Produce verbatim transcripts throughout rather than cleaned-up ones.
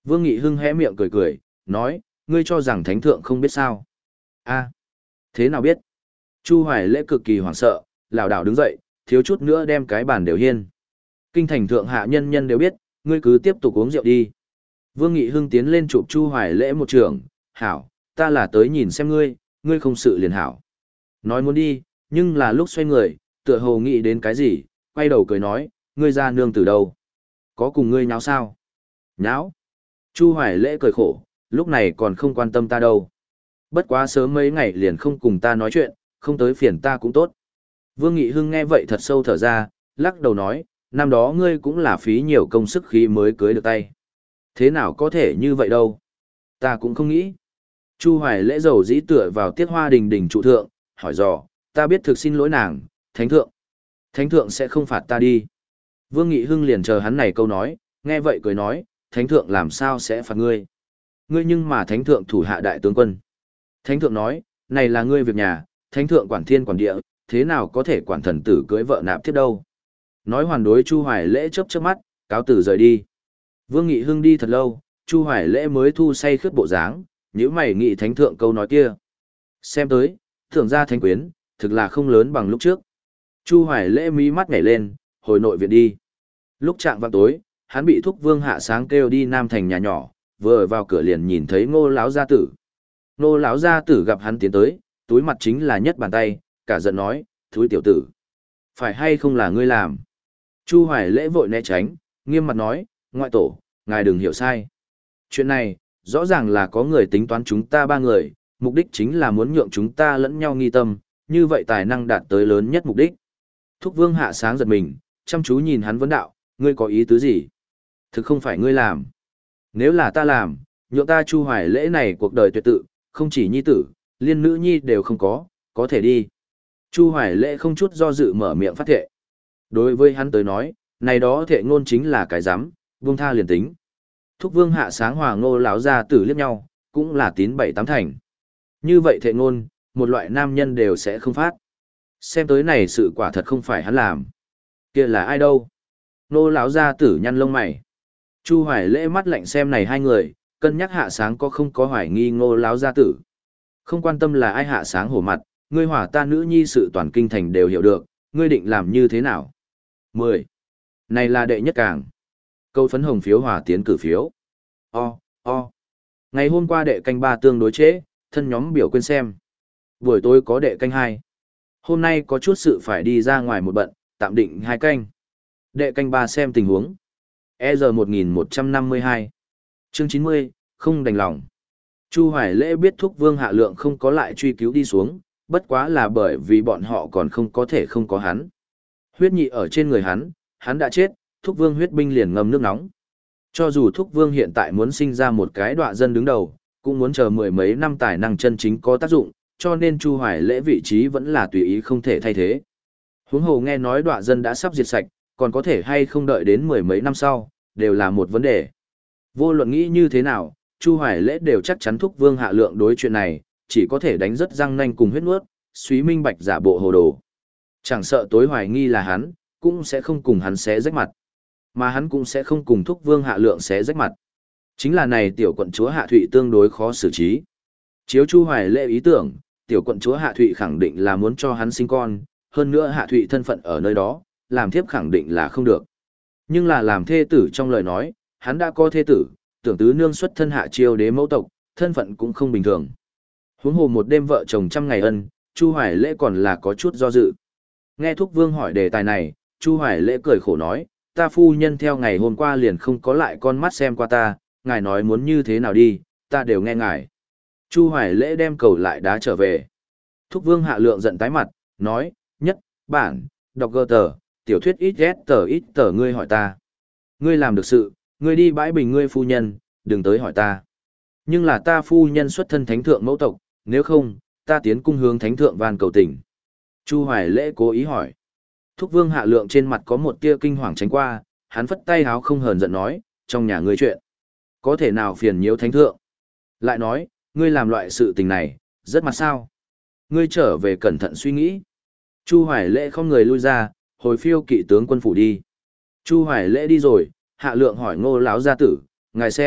Vương Nghị Hưng hé miệng cười cười, nói, ngươi cho rằng thánh thượng không biết sao? A, thế nào biết? Chu Hoài Lễ cực kỳ hoảng sợ, lảo đảo đứng dậy, thiếu chút nữa đem cái bàn đều hiên. Kinh thành thượng hạ nhân nhân đều biết, ngươi cứ tiếp tục uống rượu đi. Vương Nghị Hưng tiến lên chụp Chu Hoài Lễ một trường, hảo, ta là tới nhìn xem ngươi, ngươi không sự liền hảo. Nói muốn đi, nhưng là lúc xoay người, tựa hồ nghĩ đến cái gì, quay đầu cười nói, ngươi ra nương từ đâu? Có cùng ngươi nháo sao? Nháo? Chu Hoài Lễ cười khổ, lúc này còn không quan tâm ta đâu. Bất quá sớm mấy ngày liền không cùng ta nói chuyện, không tới phiền ta cũng tốt. Vương Nghị Hưng nghe vậy thật sâu thở ra, lắc đầu nói, năm đó ngươi cũng là phí nhiều công sức khi mới cưới được tay. Thế nào có thể như vậy đâu? Ta cũng không nghĩ. Chu Hoài Lễ dầu dĩ tựa vào tiết hoa đình đình trụ thượng, hỏi dò, ta biết thực xin lỗi nàng, thánh thượng. Thánh thượng sẽ không phạt ta đi. Vương Nghị Hưng liền chờ hắn này câu nói, nghe vậy cười nói, thánh thượng làm sao sẽ phạt ngươi? Ngươi nhưng mà thánh thượng thủ hạ đại tướng quân. Thánh thượng nói, này là ngươi việc nhà, thánh thượng quản thiên quản địa, thế nào có thể quản thần tử cưới vợ nạp tiếp đâu? Nói hoàn đối Chu Hoài Lễ chớp chớp mắt, cáo tử rời đi. Vương Nghị Hưng đi thật lâu, Chu Hoài Lễ mới thu say khướt bộ dáng, nhíu mày nghị thánh thượng câu nói kia. Xem tới, thượng gia thánh quyến, thực là không lớn bằng lúc trước. Chu Hoài Lễ mí mắt nhảy lên, hồi nội viện đi. Lúc chạng vào tối, hắn bị thúc Vương Hạ Sáng kêu đi Nam Thành nhà nhỏ, vừa vào cửa liền nhìn thấy Ngô lão gia tử. Ngô lão gia tử gặp hắn tiến tới, túi mặt chính là nhất bàn tay, cả giận nói, thúi tiểu tử, phải hay không là ngươi làm? Chu Hoài Lễ vội né tránh, nghiêm mặt nói, ngoại tổ, ngài đừng hiểu sai. Chuyện này, rõ ràng là có người tính toán chúng ta ba người, mục đích chính là muốn nhượng chúng ta lẫn nhau nghi tâm, như vậy tài năng đạt tới lớn nhất mục đích. Thúc Vương Hạ Sáng giật mình, chăm chú nhìn hắn vấn đạo, ngươi có ý tứ gì? Thực không phải ngươi làm. Nếu là ta làm, nhượng ta Chu Hoài Lễ này cuộc đời tuyệt tự, không chỉ nhi tử, liên nữ nhi đều không có, có thể đi. Chu Hoài Lễ không chút do dự mở miệng phát thệ. Đối với hắn tới nói, này đó thệ ngôn chính là cái rắm, vương tha liền tính. Thúc Vương Hạ Sáng hòa Ngô lão gia tử liếc nhau, cũng là tín bảy tám thành. Như vậy thệ ngôn, một loại nam nhân đều sẽ không phát. Xem tới này sự quả thật không phải hắn làm. Kia là ai đâu? Ngô lão gia tử nhăn lông mày. Chu Hoài Lễ mắt lạnh xem này hai người, cân nhắc Hạ Sáng có không có hoài nghi Ngô lão gia tử. Không quan tâm là ai Hạ Sáng hổ mặt, ngươi hỏa ta nữ nhi sự toàn kinh thành đều hiểu được, ngươi định làm như thế nào? mười. Này là đệ nhất càng. Câu phấn hồng phiếu hòa tiến cử phiếu. O, o. Ngày hôm qua đệ canh ba tương đối trễ, thân nhóm biểu quên xem. Buổi tối có đệ canh hai. Hôm nay có chút sự phải đi ra ngoài một bận, tạm định hai canh. Đệ canh ba xem tình huống. E giờ một nghìn một trăm năm mươi hai. Chương chín mươi, không đành lòng. Chu Hoài Lễ biết Thúc Vương Hạ Lượng không có lại truy cứu đi xuống, bất quá là bởi vì bọn họ còn không có thể không có hắn. Huyết nhị ở trên người hắn, hắn đã chết, Thúc Vương huyết binh liền ngâm nước nóng. Cho dù Thúc Vương hiện tại muốn sinh ra một cái đọa dân đứng đầu, cũng muốn chờ mười mấy năm tài năng chân chính có tác dụng, cho nên Chu Hoài Lễ vị trí vẫn là tùy ý không thể thay thế. Huống hồ nghe nói đọa dân đã sắp diệt sạch, còn có thể hay không đợi đến mười mấy năm sau, đều là một vấn đề. Vô luận nghĩ như thế nào, Chu Hoài Lễ đều chắc chắn Thúc Vương Hạ Lượng đối chuyện này, chỉ có thể đánh rất răng nanh cùng huyết nuốt, suý minh bạch giả bộ hồ đồ. Chẳng sợ tối hoài nghi là hắn, cũng sẽ không cùng hắn xé rách mặt. Mà hắn cũng sẽ không cùng Thúc Vương Hạ Lượng xé rách mặt. Chính là này tiểu quận chúa Hạ Thụy tương đối khó xử trí. Chiếu Chu Hoài Lễ ý tưởng, tiểu quận chúa Hạ Thụy khẳng định là muốn cho hắn sinh con, hơn nữa Hạ Thụy thân phận ở nơi đó, làm thiếp khẳng định là không được. Nhưng là làm thê tử trong lời nói, hắn đã có thê tử, tưởng tứ nương xuất thân Hạ Chiêu đế mẫu tộc, thân phận cũng không bình thường. Huống hồ một đêm vợ chồng trăm ngày ân, Chu Hoài Lễ còn là có chút do dự. Nghe Thúc Vương hỏi đề tài này, Chu Hoài Lễ cười khổ nói, ta phu nhân theo ngày hôm qua liền không có lại con mắt xem qua ta, ngài nói muốn như thế nào đi, ta đều nghe ngài. Chu Hoài Lễ đem cầu lại đá trở về. Thúc Vương Hạ Lượng giận tái mặt, nói, nhất, bản, đọc gơ tờ, tiểu thuyết ít ghét tờ ít tờ ngươi hỏi ta. Ngươi làm được sự, ngươi đi bãi bình ngươi phu nhân, đừng tới hỏi ta. Nhưng là ta phu nhân xuất thân thánh thượng mẫu tộc, nếu không, ta tiến cung hướng thánh thượng van cầu tình. Chu Hoài Lễ cố ý hỏi. Thúc Vương Hạ Lượng trên mặt có một tia kinh hoàng tránh qua, hắn phất tay háo không hờn giận nói, trong nhà ngươi chuyện. Có thể nào phiền nhiễu thánh thượng? Lại nói, ngươi làm loại sự tình này, rất mặt sao? Ngươi trở về cẩn thận suy nghĩ. Chu Hoài Lễ không người lui ra, hồi phiêu kỵ tướng quân phủ đi. Chu Hoài Lễ đi rồi, Hạ Lượng hỏi Ngô lão gia tử, ngài xem,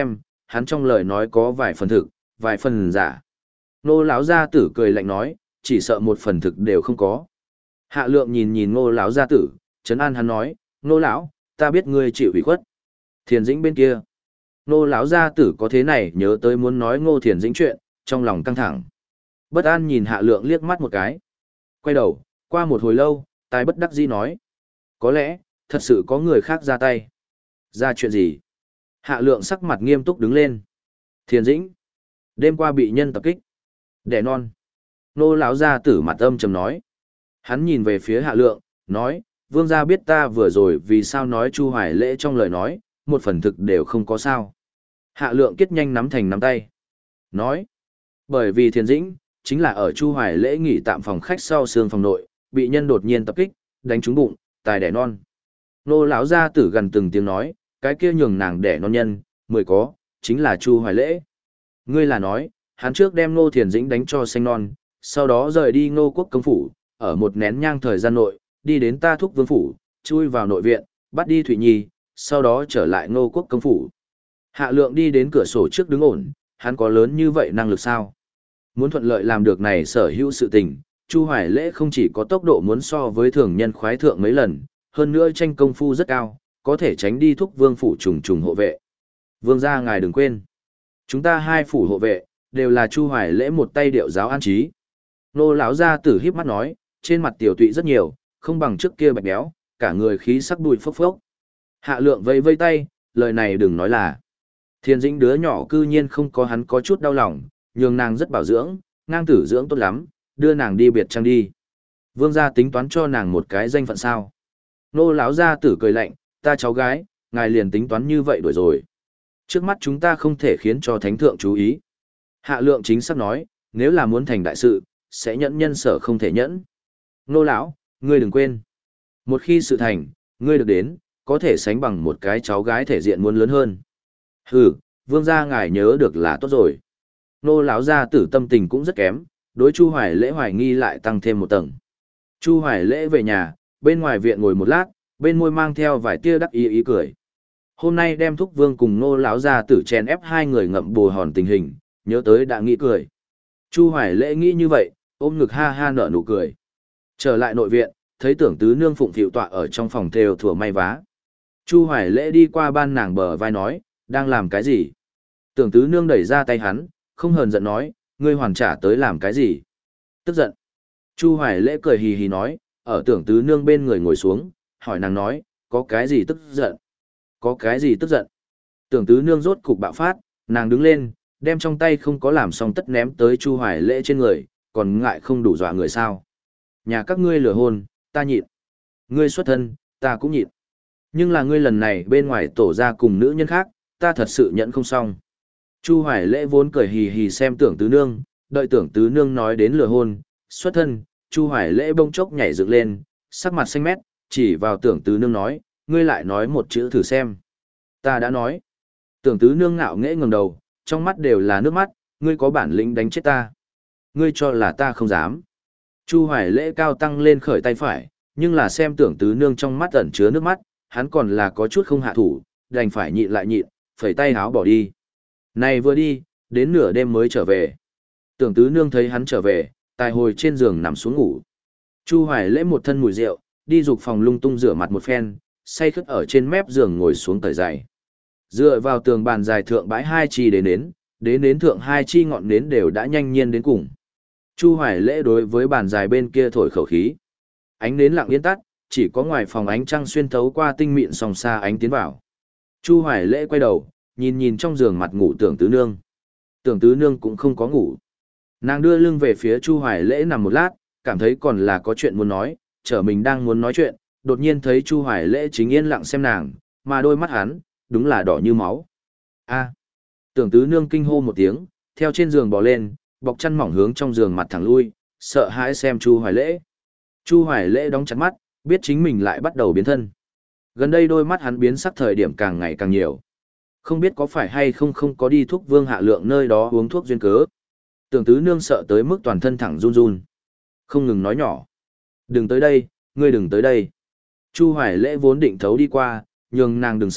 hắn trong lời nói có vài phần thực, vài phần giả. Ngô lão gia tử cười lạnh nói, chỉ sợ một phần thực đều không có. Hạ Lượng nhìn nhìn Ngô lão gia tử, trấn an hắn nói, Ngô lão, ta biết ngươi chịu ủy khuất. Thiền Dĩnh bên kia, Ngô lão gia tử có thế này nhớ tới muốn nói Ngô Thiền Dĩnh chuyện, trong lòng căng thẳng. Bất an nhìn Hạ Lượng liếc mắt một cái. Quay đầu, qua một hồi lâu, tài bất đắc dĩ nói, có lẽ, thật sự có người khác ra tay. Ra chuyện gì? Hạ Lượng sắc mặt nghiêm túc đứng lên. Thiền Dĩnh, đêm qua bị nhân tập kích. Đẻ non. Nô lão gia tử mặt âm trầm nói. Hắn nhìn về phía Hạ Lượng, nói, vương gia biết ta vừa rồi vì sao nói Chu Hoài Lễ trong lời nói, một phần thực đều không có sao. Hạ Lượng kết nhanh nắm thành nắm tay. Nói, bởi vì Thiền Dĩnh, chính là ở Chu Hoài Lễ nghỉ tạm phòng khách sau sương phòng nội, bị nhân đột nhiên tập kích, đánh trúng bụng, tài đẻ non. Nô lão gia tử gần từng tiếng nói, cái kia nhường nàng đẻ non nhân, mười có, chính là Chu Hoài Lễ. Ngươi là nói, hắn trước đem Ngô Thiền Dĩnh đánh cho xanh non, sau đó rời đi Ngô Quốc công phủ, ở một nén nhang thời gian nội, đi đến ta thúc vương phủ, chui vào nội viện, bắt đi Thụy Nhi, sau đó trở lại Ngô Quốc công phủ. Hạ Lượng đi đến cửa sổ trước đứng ổn, hắn có lớn như vậy năng lực sao? Muốn thuận lợi làm được này sở hữu sự tình, Chu Hoài Lễ không chỉ có tốc độ muốn so với thường nhân khoái thượng mấy lần, hơn nữa tranh công phu rất cao, có thể tránh đi thúc vương phủ trùng trùng hộ vệ. Vương gia ngài đừng quên, chúng ta hai phủ hộ vệ, đều là Chu Hoài Lễ một tay điệu giáo an trí. Nô lão gia tử híp mắt nói, trên mặt tiểu tụy rất nhiều, không bằng trước kia bạch béo, cả người khí sắc bùi phốc phốc. Hạ Lượng vây vây tay, lời này đừng nói là. Thiền Dĩnh đứa nhỏ cư nhiên không có hắn có chút đau lòng, nhường nàng rất bảo dưỡng, ngang tử dưỡng tốt lắm, đưa nàng đi biệt trang đi. Vương gia tính toán cho nàng một cái danh phận sao? Nô lão gia tử cười lạnh, ta cháu gái, ngài liền tính toán như vậy đuổi rồi. Trước mắt chúng ta không thể khiến cho thánh thượng chú ý. Hạ Lượng chính xác nói, nếu là muốn thành đại sự, sẽ nhẫn nhân sở không thể nhẫn. Nô lão, ngươi đừng quên. Một khi sự thành, ngươi được đến, có thể sánh bằng một cái cháu gái thể diện muốn lớn hơn. Hừ, vương gia ngài nhớ được là tốt rồi. Nô lão gia tử tâm tình cũng rất kém, đối Chu Hoài Lễ hoài nghi lại tăng thêm một tầng. Chu Hoài Lễ về nhà, bên ngoài viện ngồi một lát, bên môi mang theo vài tia đắc ý ý cười. Hôm nay đem thúc vương cùng nô lão gia tử chèn ép hai người ngậm bồ hòn tình hình, nhớ tới đã nghĩ cười. Chu Hoài Lễ nghĩ như vậy, ôm ngực ha ha nở nụ cười. Trở lại nội viện, thấy tưởng tứ nương phụng phịu tọa ở trong phòng thêu thủa may vá. Chu Hoài Lễ đi qua ban nàng bờ vai nói, đang làm cái gì? Tưởng tứ nương đẩy ra tay hắn, không hờn giận nói, ngươi hoàn trả tới làm cái gì? Tức giận. Chu Hoài Lễ cười hì hì nói, ở tưởng tứ nương bên người ngồi xuống, hỏi nàng nói, có cái gì tức giận? Có cái gì tức giận? Tưởng tứ nương rốt cục bạo phát, nàng đứng lên, đem trong tay không có làm xong tất ném tới Chu Hoài Lễ trên người, còn ngại không đủ dọa người sao? Nhà các ngươi lừa hôn, ta nhịn. Ngươi xuất thân, ta cũng nhịn. Nhưng là ngươi lần này bên ngoài tổ ra cùng nữ nhân khác, ta thật sự nhận không xong. Chu Hoài Lễ vốn cười hì hì xem tưởng tứ nương, đợi tưởng tứ nương nói đến lừa hôn, xuất thân, Chu Hoài Lễ bông chốc nhảy dựng lên, sắc mặt xanh mét, chỉ vào tưởng tứ nương nói, ngươi lại nói một chữ thử xem. Ta đã nói. Tưởng tứ nương ngạo nghễ ngẩng đầu, trong mắt đều là nước mắt, ngươi có bản lĩnh đánh chết ta. Ngươi cho là ta không dám. Chu Hoài Lễ cao tăng lên khởi tay phải, nhưng là xem tưởng tứ nương trong mắt ẩn chứa nước mắt, hắn còn là có chút không hạ thủ, đành phải nhịn lại nhịn, phẩy tay háo bỏ đi. Này vừa đi, đến nửa đêm mới trở về. Tưởng tứ nương thấy hắn trở về, tài hồi trên giường nằm xuống ngủ. Chu Hoài Lễ một thân mùi rượu, đi dục phòng lung tung rửa mặt một phen, say khướt ở trên mép giường ngồi xuống tởi giày. Dựa vào tường bàn dài thượng bãi hai chi đến nến, đến nến thượng hai chi ngọn nến đều đã nhanh nhiên đến cùng. Chu Hoài Lễ đối với bàn dài bên kia thổi khẩu khí. Ánh nến lặng yên tắt, chỉ có ngoài phòng ánh trăng xuyên thấu qua tinh mịn song xa ánh tiến vào. Chu Hoài Lễ quay đầu, nhìn nhìn trong giường mặt ngủ tưởng tứ nương. Tưởng tứ nương cũng không có ngủ. Nàng đưa lưng về phía Chu Hoài Lễ nằm một lát, cảm thấy còn là có chuyện muốn nói, trở mình đang muốn nói chuyện, đột nhiên thấy Chu Hoài Lễ chính yên lặng xem nàng, mà đôi mắt hắn, đúng là đỏ như máu. A. Tưởng tứ nương kinh hô một tiếng, theo trên giường bò lên, bọc chăn mỏng hướng trong giường mặt thẳng lui, sợ hãi xem Chu Hoài Lễ. Chu Hoài Lễ đóng chặt mắt, biết chính mình lại bắt đầu biến thân. Gần đây đôi mắt hắn biến sắc thời điểm càng ngày càng nhiều. Không biết có phải hay không không có đi thuốc Vương Hạ Lượng nơi đó uống thuốc duyên cớ. Tưởng tứ nương sợ tới mức toàn thân thẳng run run. Không ngừng nói nhỏ. Đừng tới đây, ngươi đừng tới đây. Chu Hoài Lễ vốn định thấu đi qua, nhường nàng đừng sợ,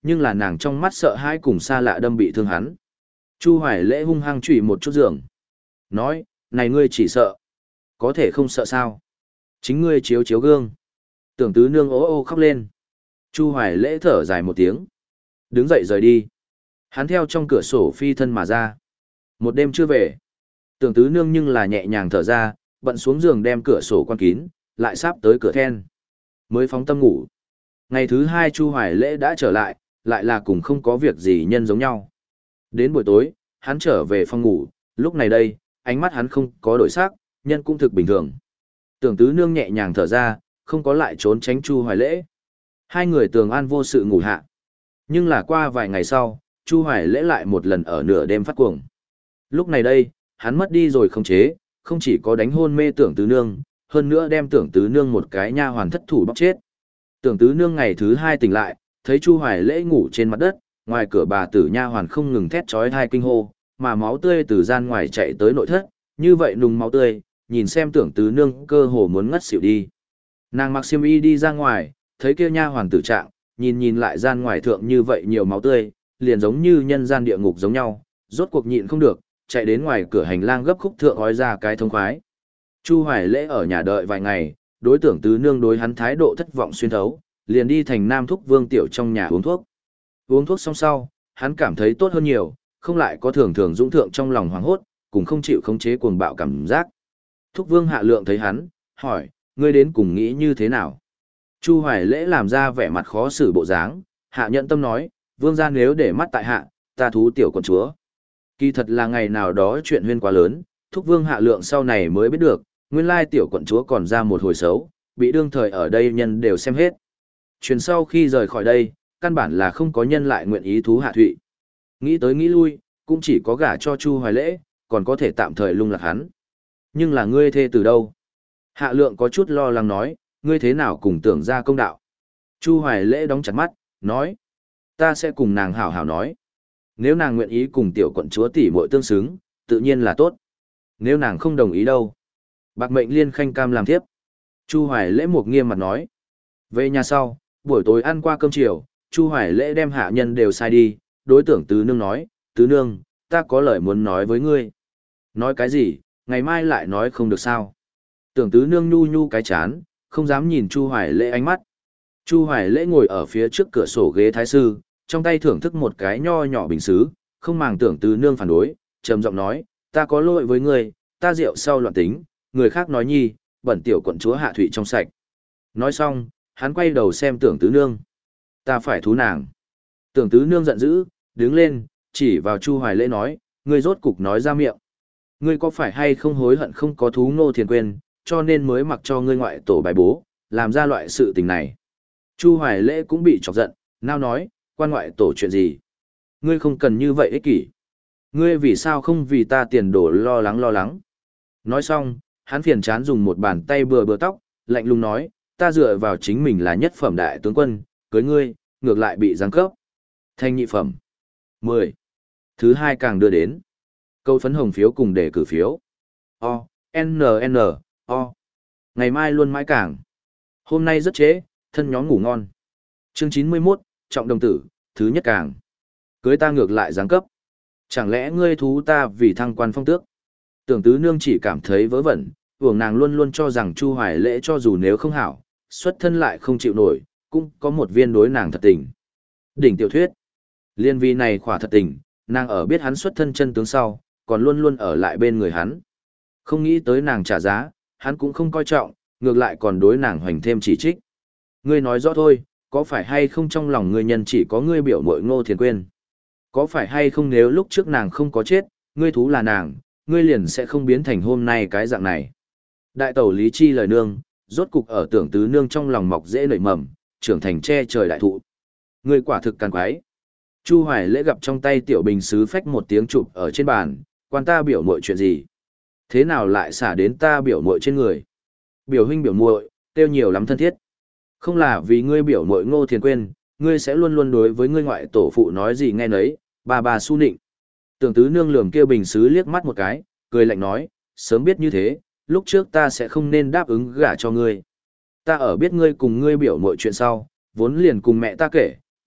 nhưng là nàng trong mắt sợ hãi cùng xa lạ đâm bị thương hắn. Chu Hoài Lễ hung hăng chửi một chút giường. Nói, này ngươi chỉ sợ. Có thể không sợ sao. Chính ngươi chiếu chiếu gương. Tưởng tứ nương ố ô khóc lên. Chu Hoài Lễ thở dài một tiếng. Đứng dậy rời đi. Hắn theo trong cửa sổ phi thân mà ra. Một đêm chưa về. Tưởng tứ nương nhưng là nhẹ nhàng thở ra, bận xuống giường đem cửa sổ quan kín, lại sắp tới cửa then. Mới phóng tâm ngủ. Ngày thứ hai Chu Hoài Lễ đã trở lại, lại là cùng không có việc gì nhân giống nhau. Đến buổi tối, hắn trở về phòng ngủ, lúc này đây, ánh mắt hắn không có đổi sắc, nhân cũng thực bình thường. Tưởng tứ nương nhẹ nhàng thở ra, không có lại trốn tránh Chu Hoài Lễ. Hai người tường an vô sự ngủ hạ. Nhưng là qua vài ngày sau, Chu Hoài Lễ lại một lần ở nửa đêm phát cuồng. Lúc này đây, hắn mất đi rồi không chế, không chỉ có đánh hôn mê tưởng tứ nương, hơn nữa đem tưởng tứ nương một cái nha hoàn thất thủ bóc chết. Tưởng tứ nương ngày thứ hai tỉnh lại, thấy Chu Hoài Lễ ngủ trên mặt đất, ngoài cửa bà tử nha hoàn không ngừng thét chói tai kinh hô, mà máu tươi từ gian ngoài chạy tới nội thất, như vậy nùng máu tươi, nhìn xem tưởng tứ nương cơ hồ muốn ngất xỉu đi. Nàng mặc xiêm y đi ra ngoài, thấy kia nha hoàn tử trạng, nhìn nhìn lại gian ngoài thượng như vậy nhiều máu tươi, liền giống như nhân gian địa ngục giống nhau, rốt cuộc nhịn không được, chạy đến ngoài cửa hành lang gấp khúc thượng gói ra cái thông khoái. Chu Hoài Lễ ở nhà đợi vài ngày, đối tưởng tứ nương đối hắn thái độ thất vọng xuyên thấu, liền đi thành Nam Thúc Vương Tiểu trong nhà uống thuốc. Uống thuốc xong sau, hắn cảm thấy tốt hơn nhiều, không lại có thường thường dũng thượng trong lòng hoảng hốt, cũng không chịu khống chế cuồng bạo cảm giác. Thúc Vương Hạ Lượng thấy hắn, hỏi, ngươi đến cùng nghĩ như thế nào? Chu Hoài Lễ làm ra vẻ mặt khó xử bộ dáng, Hạ nhận tâm nói, Vương gia nếu để mắt tại hạ, ta thú tiểu quận chúa. Kỳ thật là ngày nào đó chuyện huyên quá lớn, Thúc Vương Hạ Lượng sau này mới biết được, nguyên lai tiểu quận chúa còn ra một hồi xấu, bị đương thời ở đây nhân đều xem hết. Truyền sau khi rời khỏi đây, căn bản là không có nhân lại nguyện ý thú Hạ Thụy. Nghĩ tới nghĩ lui, cũng chỉ có gả cho Chu Hoài Lễ, còn có thể tạm thời lung lạc hắn. Nhưng là ngươi thê từ đâu? Hạ Lượng có chút lo lắng nói, ngươi thế nào cùng tưởng ra công đạo? Chu Hoài Lễ đóng chặt mắt, nói, ta sẽ cùng nàng hảo hảo nói. Nếu nàng nguyện ý cùng tiểu quận chúa tỷ muội tương xứng, tự nhiên là tốt. Nếu nàng không đồng ý đâu? Bạc mệnh liên khanh cam làm thiếp. Chu Hoài Lễ một nghiêm mặt nói. Về nhà sau, buổi tối ăn qua cơm chiều, Chu Hoài Lễ đem hạ nhân đều sai đi, đối tưởng tứ nương nói, tứ nương, ta có lời muốn nói với ngươi. Nói cái gì, ngày mai lại nói không được sao. Tưởng tứ nương nhu nhu cái chán, không dám nhìn Chu Hoài Lễ ánh mắt. Chu Hoài Lễ ngồi ở phía trước cửa sổ ghế thái sư, trong tay thưởng thức một cái nho nhỏ bình sứ, không màng tưởng tứ nương phản đối, trầm giọng nói, ta có lỗi với ngươi, ta rượu sau loạn tính, người khác nói nhi, bẩn tiểu quận chúa Hạ Thụy trong sạch. Nói xong, hắn quay đầu xem tưởng tứ nương. Ta phải thú nàng. Tưởng tứ nương giận dữ, đứng lên, chỉ vào Chu Hoài Lễ nói, ngươi rốt cục nói ra miệng. Ngươi có phải hay không hối hận không có thú Ngô Thiền Quyên, cho nên mới mặc cho ngươi ngoại tổ bài bố, làm ra loại sự tình này. Chu Hoài Lễ cũng bị chọc giận, nào nói, quan ngoại tổ chuyện gì? Ngươi không cần như vậy ích kỷ. Ngươi vì sao không vì ta tiền đổ lo lắng lo lắng? Nói xong, hắn phiền chán dùng một bàn tay bừa bừa tóc, lạnh lùng nói, ta dựa vào chính mình là nhất phẩm đại tướng quân, cưới ngươi, ngược lại bị giáng cấp. Thanh nhị phẩm. mười. Thứ hai càng đưa đến. Câu phấn hồng phiếu cùng để cử phiếu. O, N, N, O. Ngày mai luôn mãi càng. Hôm nay rất trễ, thân nhóm ngủ ngon. Chương chín mươi mốt, Trọng Đồng Tử, thứ nhất càng. Cưới ta ngược lại giáng cấp. Chẳng lẽ ngươi thú ta vì thăng quan phong tước? Tưởng tứ nương chỉ cảm thấy vớ vẩn, uổng nàng luôn luôn cho rằng Chu Hoài Lễ cho dù nếu không hảo, xuất thân lại không chịu nổi, cũng có một viên đối nàng thật tình. Đỉnh tiểu thuyết. Liên vi này khỏa thật tình, nàng ở biết hắn xuất thân chân tướng sau, còn luôn luôn ở lại bên người hắn. Không nghĩ tới nàng trả giá, hắn cũng không coi trọng, ngược lại còn đối nàng hoành thêm chỉ trích. Ngươi nói rõ thôi, có phải hay không trong lòng ngươi nhân chỉ có ngươi biểu muội Ngô Thiền Quyên? Có phải hay không nếu lúc trước nàng không có chết, ngươi thú là nàng, ngươi liền sẽ không biến thành hôm nay cái dạng này. Đại tẩu Lý Chi lời nương, rốt cục ở tưởng tứ nương trong lòng mọc dễ nảy mầm, trưởng thành che trời đại thụ. Ngươi quả thực càng quái. Chu Hoài Lễ gặp trong tay tiểu bình sứ phách một tiếng chụp ở trên bàn, quan ta biểu muội chuyện gì? Thế nào lại xả đến ta biểu muội trên người? Biểu huynh biểu muội, tiêu nhiều lắm thân thiết. Không là vì ngươi biểu muội Ngô Thiền Quyên, ngươi sẽ luôn luôn đối với ngươi ngoại tổ phụ nói gì nghe nấy, bà bà su nịnh. Tưởng tứ nương lườm kêu bình sứ liếc mắt một cái, cười lạnh nói, sớm biết như thế, lúc trước ta sẽ không nên đáp ứng gả cho ngươi. Ta ở biết ngươi cùng ngươi biểu muội chuyện sau, vốn liền cùng mẹ ta kể,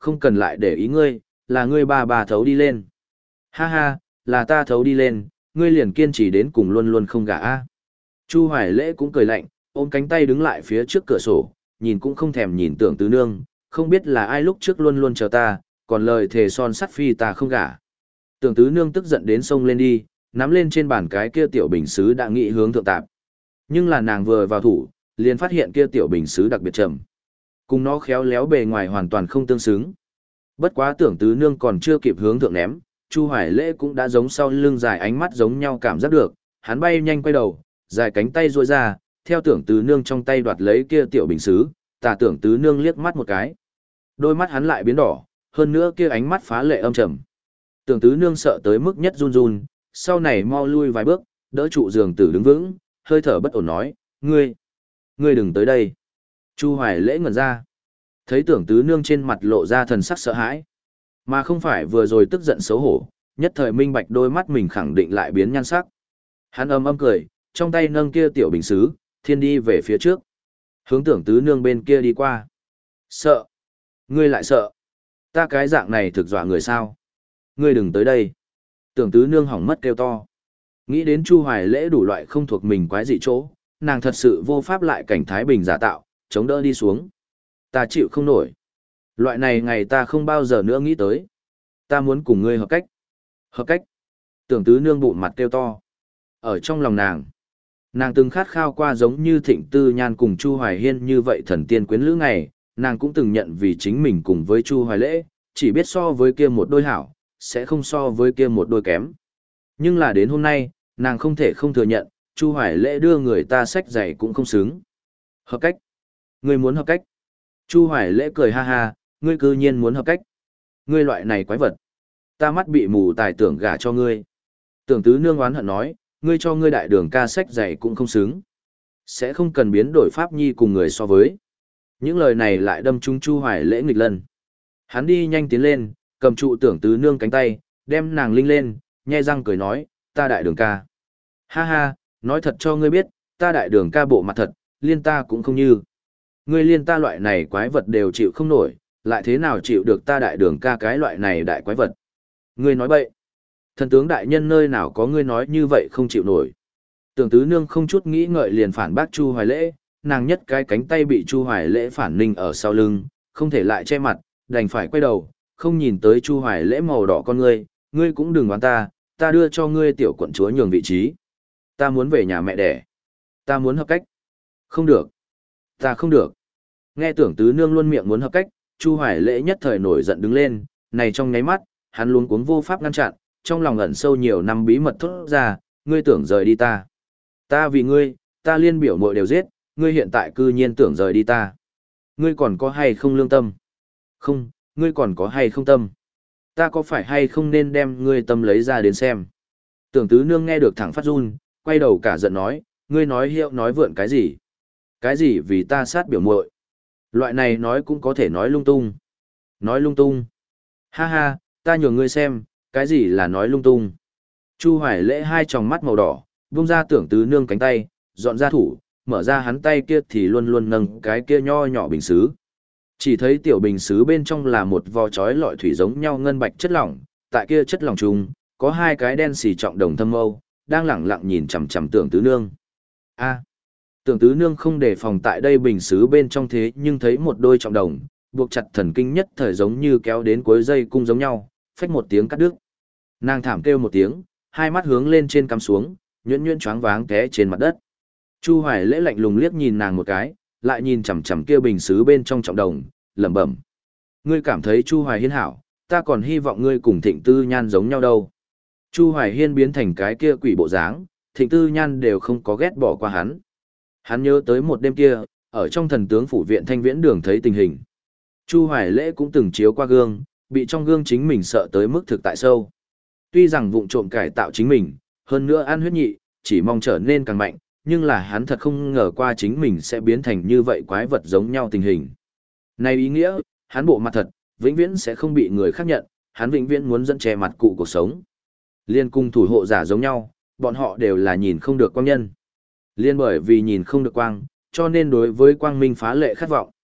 không cần lại để ý ngươi, là ngươi ba bà thấu đi lên. Ha ha, là ta thấu đi lên, ngươi liền kiên trì đến cùng luôn luôn không gả a. Chu Hoài Lễ cũng cười lạnh, ôm cánh tay đứng lại phía trước cửa sổ, nhìn cũng không thèm nhìn Tưởng Tứ Nương, không biết là ai lúc trước luôn luôn chờ ta, còn lời thề son sắt phi ta không gả. Tưởng Tứ Nương tức giận đến sông lên đi, nắm lên trên bàn cái kia tiểu bình sứ đã nghĩ hướng thượng tạp. Nhưng là nàng vừa vào thủ, liền phát hiện kia tiểu bình sứ đặc biệt trầm. Cùng nó khéo léo bề ngoài hoàn toàn không tương xứng. Bất quá Tưởng Tứ Nương còn chưa kịp hướng thượng ném, Chu Hoài Lễ cũng đã giống sau lưng dài ánh mắt giống nhau cảm giác được, hắn bay nhanh quay đầu, dài cánh tay duỗi ra, theo Tưởng Tứ Nương trong tay đoạt lấy kia tiểu bình sứ, tà Tưởng Tứ Nương liếc mắt một cái. Đôi mắt hắn lại biến đỏ, hơn nữa kia ánh mắt phá lệ âm trầm. Tưởng Tứ Nương sợ tới mức nhất run run, sau này mau lui vài bước, đỡ trụ giường tử đứng vững, hơi thở bất ổn nói, ngươi, ngươi đừng tới đây. Chu Hoài Lễ ngẩn ra, thấy Tưởng Tứ Nương trên mặt lộ ra thần sắc sợ hãi, mà không phải vừa rồi tức giận xấu hổ, nhất thời minh bạch đôi mắt mình khẳng định lại biến nhan sắc. Hắn âm âm cười, trong tay nâng kia tiểu bình sứ, thiên đi về phía trước, hướng Tưởng Tứ Nương bên kia đi qua. Sợ? Ngươi lại sợ? Ta cái dạng này thực dọa người sao? Ngươi đừng tới đây. Tưởng Tứ Nương hỏng mất kêu to. Nghĩ đến Chu Hoài Lễ đủ loại không thuộc mình quái dị chỗ, nàng thật sự vô pháp lại cảnh thái bình giả tạo, chống đỡ đi xuống. Ta chịu không nổi. Loại này ngày ta không bao giờ nữa nghĩ tới. Ta muốn cùng ngươi hợp cách. Hợp cách. Tưởng Tứ Nương bụng mặt kêu to. Ở trong lòng nàng, nàng từng khát khao qua giống như Thịnh Tư Nhan cùng Chu Hoài Hiên như vậy thần tiên quyến lữ ngày, nàng cũng từng nhận vì chính mình cùng với Chu Hoài Lễ, chỉ biết so với kia một đôi hảo, sẽ không so với kia một đôi kém. Nhưng là đến hôm nay, nàng không thể không thừa nhận, Chu Hoài Lễ đưa người ta sách giày cũng không xứng. Hợp cách. Ngươi muốn hợp cách. Chu Hoài Lễ cười ha ha, ngươi cư nhiên muốn hợp cách. Ngươi loại này quái vật. Ta mắt bị mù tài tưởng gả cho ngươi. Tưởng Tứ Nương oán hận nói, ngươi cho ngươi đại đường ca sách giày cũng không xứng. Sẽ không cần biến đổi pháp nhi cùng người so với. Những lời này lại đâm trúng Chu Hoài Lễ nghịch lần. Hắn đi nhanh tiến lên, cầm trụ Tưởng Tứ Nương cánh tay, đem nàng linh lên, nhe răng cười nói, ta đại đường ca. Ha ha, nói thật cho ngươi biết, ta đại đường ca bộ mặt thật, liên ta cũng không như. Ngươi liên ta loại này quái vật đều chịu không nổi, lại thế nào chịu được ta đại đường ca cái loại này đại quái vật. Ngươi nói bậy. Thần tướng đại nhân nơi nào có ngươi nói như vậy không chịu nổi. Tưởng Tứ Nương không chút nghĩ ngợi liền phản bác Chu Hoài Lễ, nàng nhất cái cánh tay bị Chu Hoài Lễ phản ninh ở sau lưng, không thể lại che mặt, đành phải quay đầu, không nhìn tới Chu Hoài Lễ màu đỏ con ngươi, ngươi cũng đừng oán ta, ta đưa cho ngươi tiểu quận chúa nhường vị trí. Ta muốn về nhà mẹ đẻ. Ta muốn hợp cách. Không được. Ta không được. Nghe Tưởng Tứ Nương luôn miệng muốn hợp cách, Chu Hoài Lễ nhất thời nổi giận đứng lên, này trong nháy mắt, hắn luống cuống vô pháp ngăn chặn, trong lòng ẩn sâu nhiều năm bí mật thốt ra, ngươi tưởng rời đi ta. Ta vì ngươi, ta liên biểu muội đều giết, ngươi hiện tại cư nhiên tưởng rời đi ta. Ngươi còn có hay không lương tâm? Không, ngươi còn có hay không tâm? Ta có phải hay không nên đem ngươi tâm lấy ra đến xem? Tưởng Tứ Nương nghe được thẳng phát run, quay đầu cả giận nói, ngươi nói hiệu nói vượn cái gì? Cái gì vì ta sát biểu muội? Loại này nói cũng có thể nói lung tung. Nói lung tung. Ha ha, ta nhường ngươi xem, cái gì là nói lung tung. Chu Hoài Lễ hai tròng mắt màu đỏ, buông ra Tưởng Tứ Nương cánh tay, dọn ra thủ, mở ra hắn tay kia thì luôn luôn nâng cái kia nho nhỏ bình sứ. Chỉ thấy tiểu bình sứ bên trong là một vò chói lọi thủy giống nhau ngân bạch chất lỏng, tại kia chất lỏng chung, có hai cái đen xì trọng đồng thâm âu, đang lẳng lặng nhìn chằm chằm Tưởng Tứ Nương. A. Tưởng Tứ Nương không đề phòng tại đây bình sứ bên trong thế nhưng thấy một đôi trọng đồng, buộc chặt thần kinh nhất thời giống như kéo đến cuối dây cung giống nhau, phách một tiếng cắt đứt. Nàng thảm kêu một tiếng, hai mắt hướng lên trên cắm xuống, nhuyễn nhuyễn choáng váng té trên mặt đất. Chu Hoài Lễ lạnh lùng liếc nhìn nàng một cái, lại nhìn chằm chằm kia bình sứ bên trong trọng đồng, lẩm bẩm: ngươi cảm thấy Chu Hoài Hiên hảo, ta còn hy vọng ngươi cùng Thịnh Tư Nhan giống nhau đâu. Chu Hoài Hiên biến thành cái kia quỷ bộ dáng, Thịnh Tư Nhan đều không có ghét bỏ qua hắn. Hắn nhớ tới một đêm kia, ở trong thần tướng phủ viện Thanh Viễn đường thấy tình hình. Chu Hoài Lễ cũng từng chiếu qua gương, bị trong gương chính mình sợ tới mức thực tại sâu. Tuy rằng vụng trộm cải tạo chính mình, hơn nữa ăn huyết nhị, chỉ mong trở nên càng mạnh, nhưng là hắn thật không ngờ qua chính mình sẽ biến thành như vậy quái vật giống nhau tình hình. Này ý nghĩa, hắn bộ mặt thật, vĩnh viễn sẽ không bị người khác nhận, hắn vĩnh viễn muốn dẫn che mặt cụ cuộc sống. Liên cung thủ hộ giả giống nhau, bọn họ đều là nhìn không được quang nhân. Liên bởi vì nhìn không được quang, cho nên đối với quang minh phá lệ khát vọng.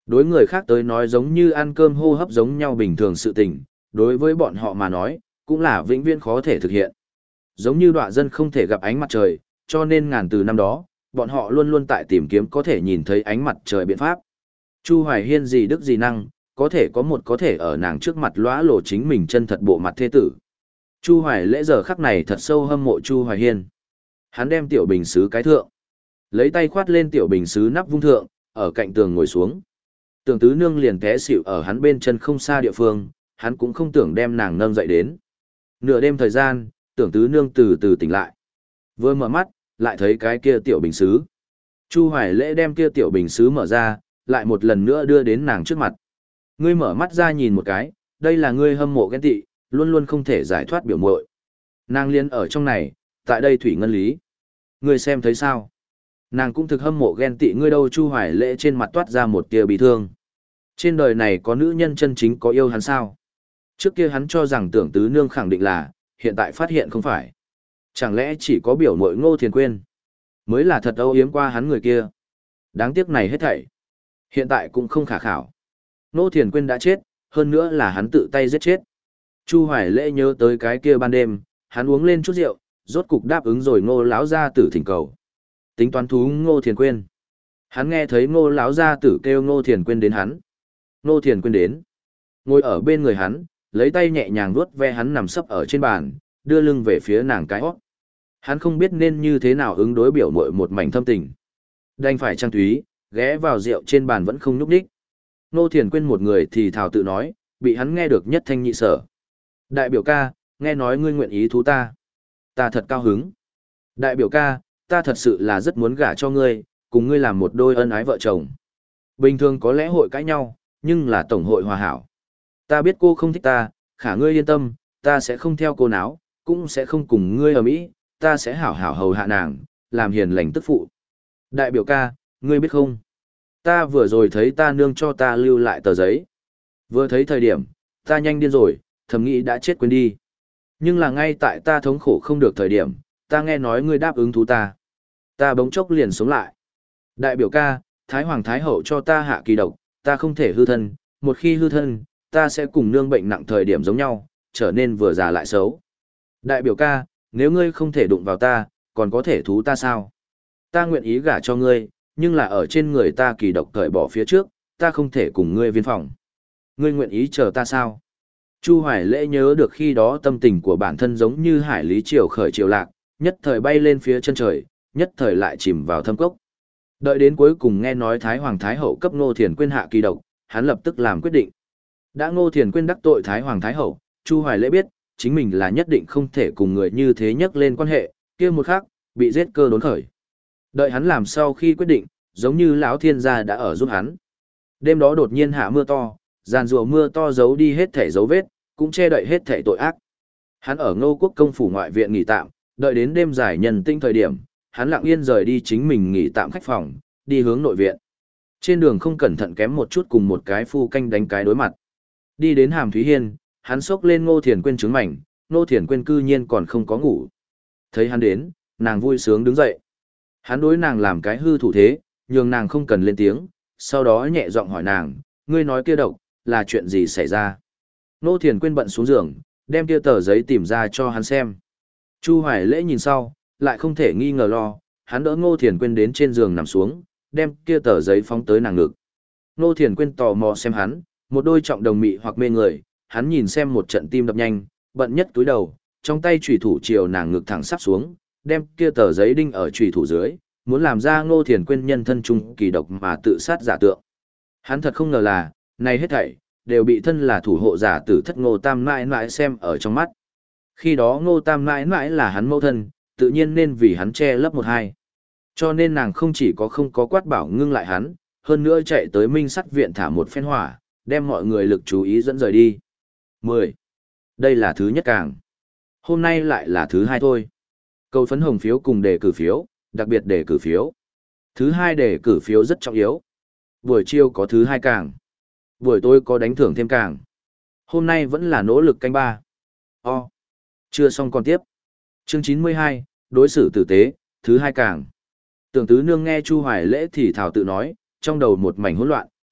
Đối người khác tới nói giống như ăn cơm hô hấp giống nhau bình thường sự tình, đối với bọn họ mà nói, cũng là vĩnh viễn khó thể thực hiện. Giống như đọa dân không thể gặp ánh mặt trời, cho nên ngàn từ năm đó, bọn họ luôn luôn tại tìm kiếm có thể nhìn thấy ánh mặt trời biện pháp. Chu Hoài Hiên gì đức gì năng, có thể có một có thể ở nàng trước mặt lóa lộ chính mình chân thật bộ mặt thế tử. Chu Hoài Lễ giờ khắc này thật sâu hâm mộ Chu Hoài Hiên. Hắn đem tiểu bình sứ cái thượng, lấy tay khoát lên tiểu bình sứ nắp vung thượng, ở cạnh tường ngồi xuống. Tưởng tứ nương liền té xỉu ở hắn bên chân không xa địa phương, hắn cũng không tưởng đem nàng nâng dậy đến. Nửa đêm thời gian, tưởng tứ nương từ từ tỉnh lại. Vừa mở mắt, lại thấy cái kia tiểu bình sứ. Chu Hoài Lễ đem kia tiểu bình sứ mở ra, lại một lần nữa đưa đến nàng trước mặt. Ngươi mở mắt ra nhìn một cái, đây là ngươi hâm mộ ghen tị, luôn luôn không thể giải thoát biểu muội. Nàng liên ở trong này, tại đây thủy ngân lý. Ngươi xem thấy sao? Nàng cũng thực hâm mộ ghen tị ngươi đâu. Chu Hoài Lễ trên mặt toát ra một tia bị thương. Trên đời này có nữ nhân chân chính có yêu hắn sao? Trước kia hắn cho rằng tưởng tứ nương khẳng định là, hiện tại phát hiện không phải. Chẳng lẽ chỉ có biểu muội Ngô Thiền Quyên mới là thật âu yếm qua hắn người kia? Đáng tiếc này hết thảy hiện tại cũng không khả khảo. Ngô Thiền Quyên đã chết, hơn nữa là hắn tự tay giết chết. Chu Hoài Lễ nhớ tới cái kia ban đêm, hắn uống lên chút rượu, rốt cục đáp ứng rồi Ngô lão gia tử thỉnh cầu. Tính toán thú Ngô Thiền Quyên. Hắn nghe thấy Ngô lão gia tử kêu Ngô Thiền Quyên đến hắn. Ngô Thiền Quyên đến, ngồi ở bên người hắn, lấy tay nhẹ nhàng vuốt ve hắn nằm sấp ở trên bàn, đưa lưng về phía nàng cái hót. Hắn không biết nên như thế nào ứng đối biểu muội một mảnh thâm tình. Đành phải trang túy, ghé vào rượu trên bàn vẫn không nhúc nhích. Ngô Thiền Quyên một người thì thào tự nói, bị hắn nghe được nhất thanh nhị sở. Đại biểu ca, nghe nói ngươi nguyện ý thú ta. Ta thật cao hứng. Đại biểu ca, ta thật sự là rất muốn gả cho ngươi, cùng ngươi làm một đôi ân ái vợ chồng. Bình thường có lẽ hội cãi nhau, nhưng là tổng hội hòa hảo. Ta biết cô không thích ta, khả ngươi yên tâm, ta sẽ không theo cô náo, cũng sẽ không cùng ngươi ở mỹ, ta sẽ hảo hảo hầu hạ nàng, làm hiền lành tức phụ. Đại biểu ca, ngươi biết không? Ta vừa rồi thấy ta nương cho ta lưu lại tờ giấy. Vừa thấy thời điểm, ta nhanh điên rồi, thầm nghĩ đã chết quên đi. Nhưng là ngay tại ta thống khổ không được thời điểm, ta nghe nói ngươi đáp ứng thú ta. Ta bỗng chốc liền sống lại. Đại biểu ca, Thái Hoàng Thái Hậu cho ta hạ kỳ độc, ta không thể hư thân, một khi hư thân, ta sẽ cùng nương bệnh nặng thời điểm giống nhau, trở nên vừa già lại xấu. Đại biểu ca, nếu ngươi không thể đụng vào ta, còn có thể thú ta sao? Ta nguyện ý gả cho ngươi, nhưng là ở trên người ta kỳ độc cởi bỏ phía trước, ta không thể cùng ngươi viên phòng. Ngươi nguyện ý chờ ta sao? Chu Hoài Lễ nhớ được khi đó tâm tình của bản thân giống như hải lý triều khởi triều lạc, nhất thời bay lên phía chân trời, nhất thời lại chìm vào thâm cốc. Đợi đến cuối cùng nghe nói Thái Hoàng Thái Hậu cấp Ngô Thiền Quyên hạ kỳ độc, hắn lập tức làm quyết định. Đã Ngô Thiền Quyên đắc tội Thái Hoàng Thái Hậu, Chu Hoài Lễ biết, chính mình là nhất định không thể cùng người như thế nhắc lên quan hệ, kia một khắc, bị giết cơ đốn khởi. Đợi hắn làm sau khi quyết định, giống như lão thiên gia đã ở giúp hắn. Đêm đó đột nhiên hạ mưa to, giàn rùa mưa to giấu đi hết thể dấu vết, cũng che đậy hết thể tội ác. Hắn ở Ngô Quốc công phủ ngoại viện nghỉ tạm, đợi đến đêm dài nhân tinh thời điểm, hắn lặng yên rời đi chính mình nghỉ tạm khách phòng, đi hướng nội viện. Trên đường không cẩn thận kém một chút cùng một cái phu canh đánh cái đối mặt. Đi đến Hàm Thúy Hiên, hắn xốc lên Ngô Thiền Quyên trứng mảnh, Ngô Thiền Quyên cư nhiên còn không có ngủ. Thấy hắn đến, nàng vui sướng đứng dậy. Hắn đối nàng làm cái hư thủ thế, nhường nàng không cần lên tiếng, sau đó nhẹ giọng hỏi nàng, ngươi nói kia độc, là chuyện gì xảy ra? Ngô Thiền Quyên bận xuống giường, đem kia tờ giấy tìm ra cho hắn xem. Chu Hoài Lễ nhìn sau, lại không thể nghi ngờ lo, hắn đỡ Ngô Thiền Quyên đến trên giường nằm xuống, đem kia tờ giấy phóng tới nàng ngực. Ngô Thiền Quyên tò mò xem hắn, một đôi trọng đồng mị hoặc mê người, hắn nhìn xem một trận tim đập nhanh, bận nhất túi đầu, trong tay chủy thủ chiều nàng ngực thẳng sắp xuống, đem kia tờ giấy đinh ở chủy thủ dưới, muốn làm ra Ngô Thiền Quyên nhân thân trung kỳ độc mà tự sát giả tượng. Hắn thật không ngờ là, này hết thảy đều bị thân là thủ hộ giả tử thất Ngô Tam mãi mãi xem ở trong mắt. Khi đó Ngô Tam mãi mãi là hắn mẫu thân, tự nhiên nên vì hắn che lấp một hai. Cho nên nàng không chỉ có không có quát bảo ngưng lại hắn, hơn nữa chạy tới Minh Sắt viện thả một phen hỏa, đem mọi người lực chú ý dẫn rời đi. mười. Đây là thứ nhất càng. Hôm nay lại là thứ hai thôi. Cầu phấn hồng phiếu cùng đề cử phiếu, đặc biệt đề cử phiếu. Thứ hai đề cử phiếu rất trọng yếu. Buổi chiều có thứ hai càng. Buổi tối có đánh thưởng thêm càng. Hôm nay vẫn là nỗ lực canh ba. O. Chưa xong còn tiếp. Chương chín mươi hai, đối xử tử tế, thứ hai càng. Tưởng tứ nương nghe Chu Hoài Lễ thì thảo tự nói, trong đầu một mảnh hỗn loạn,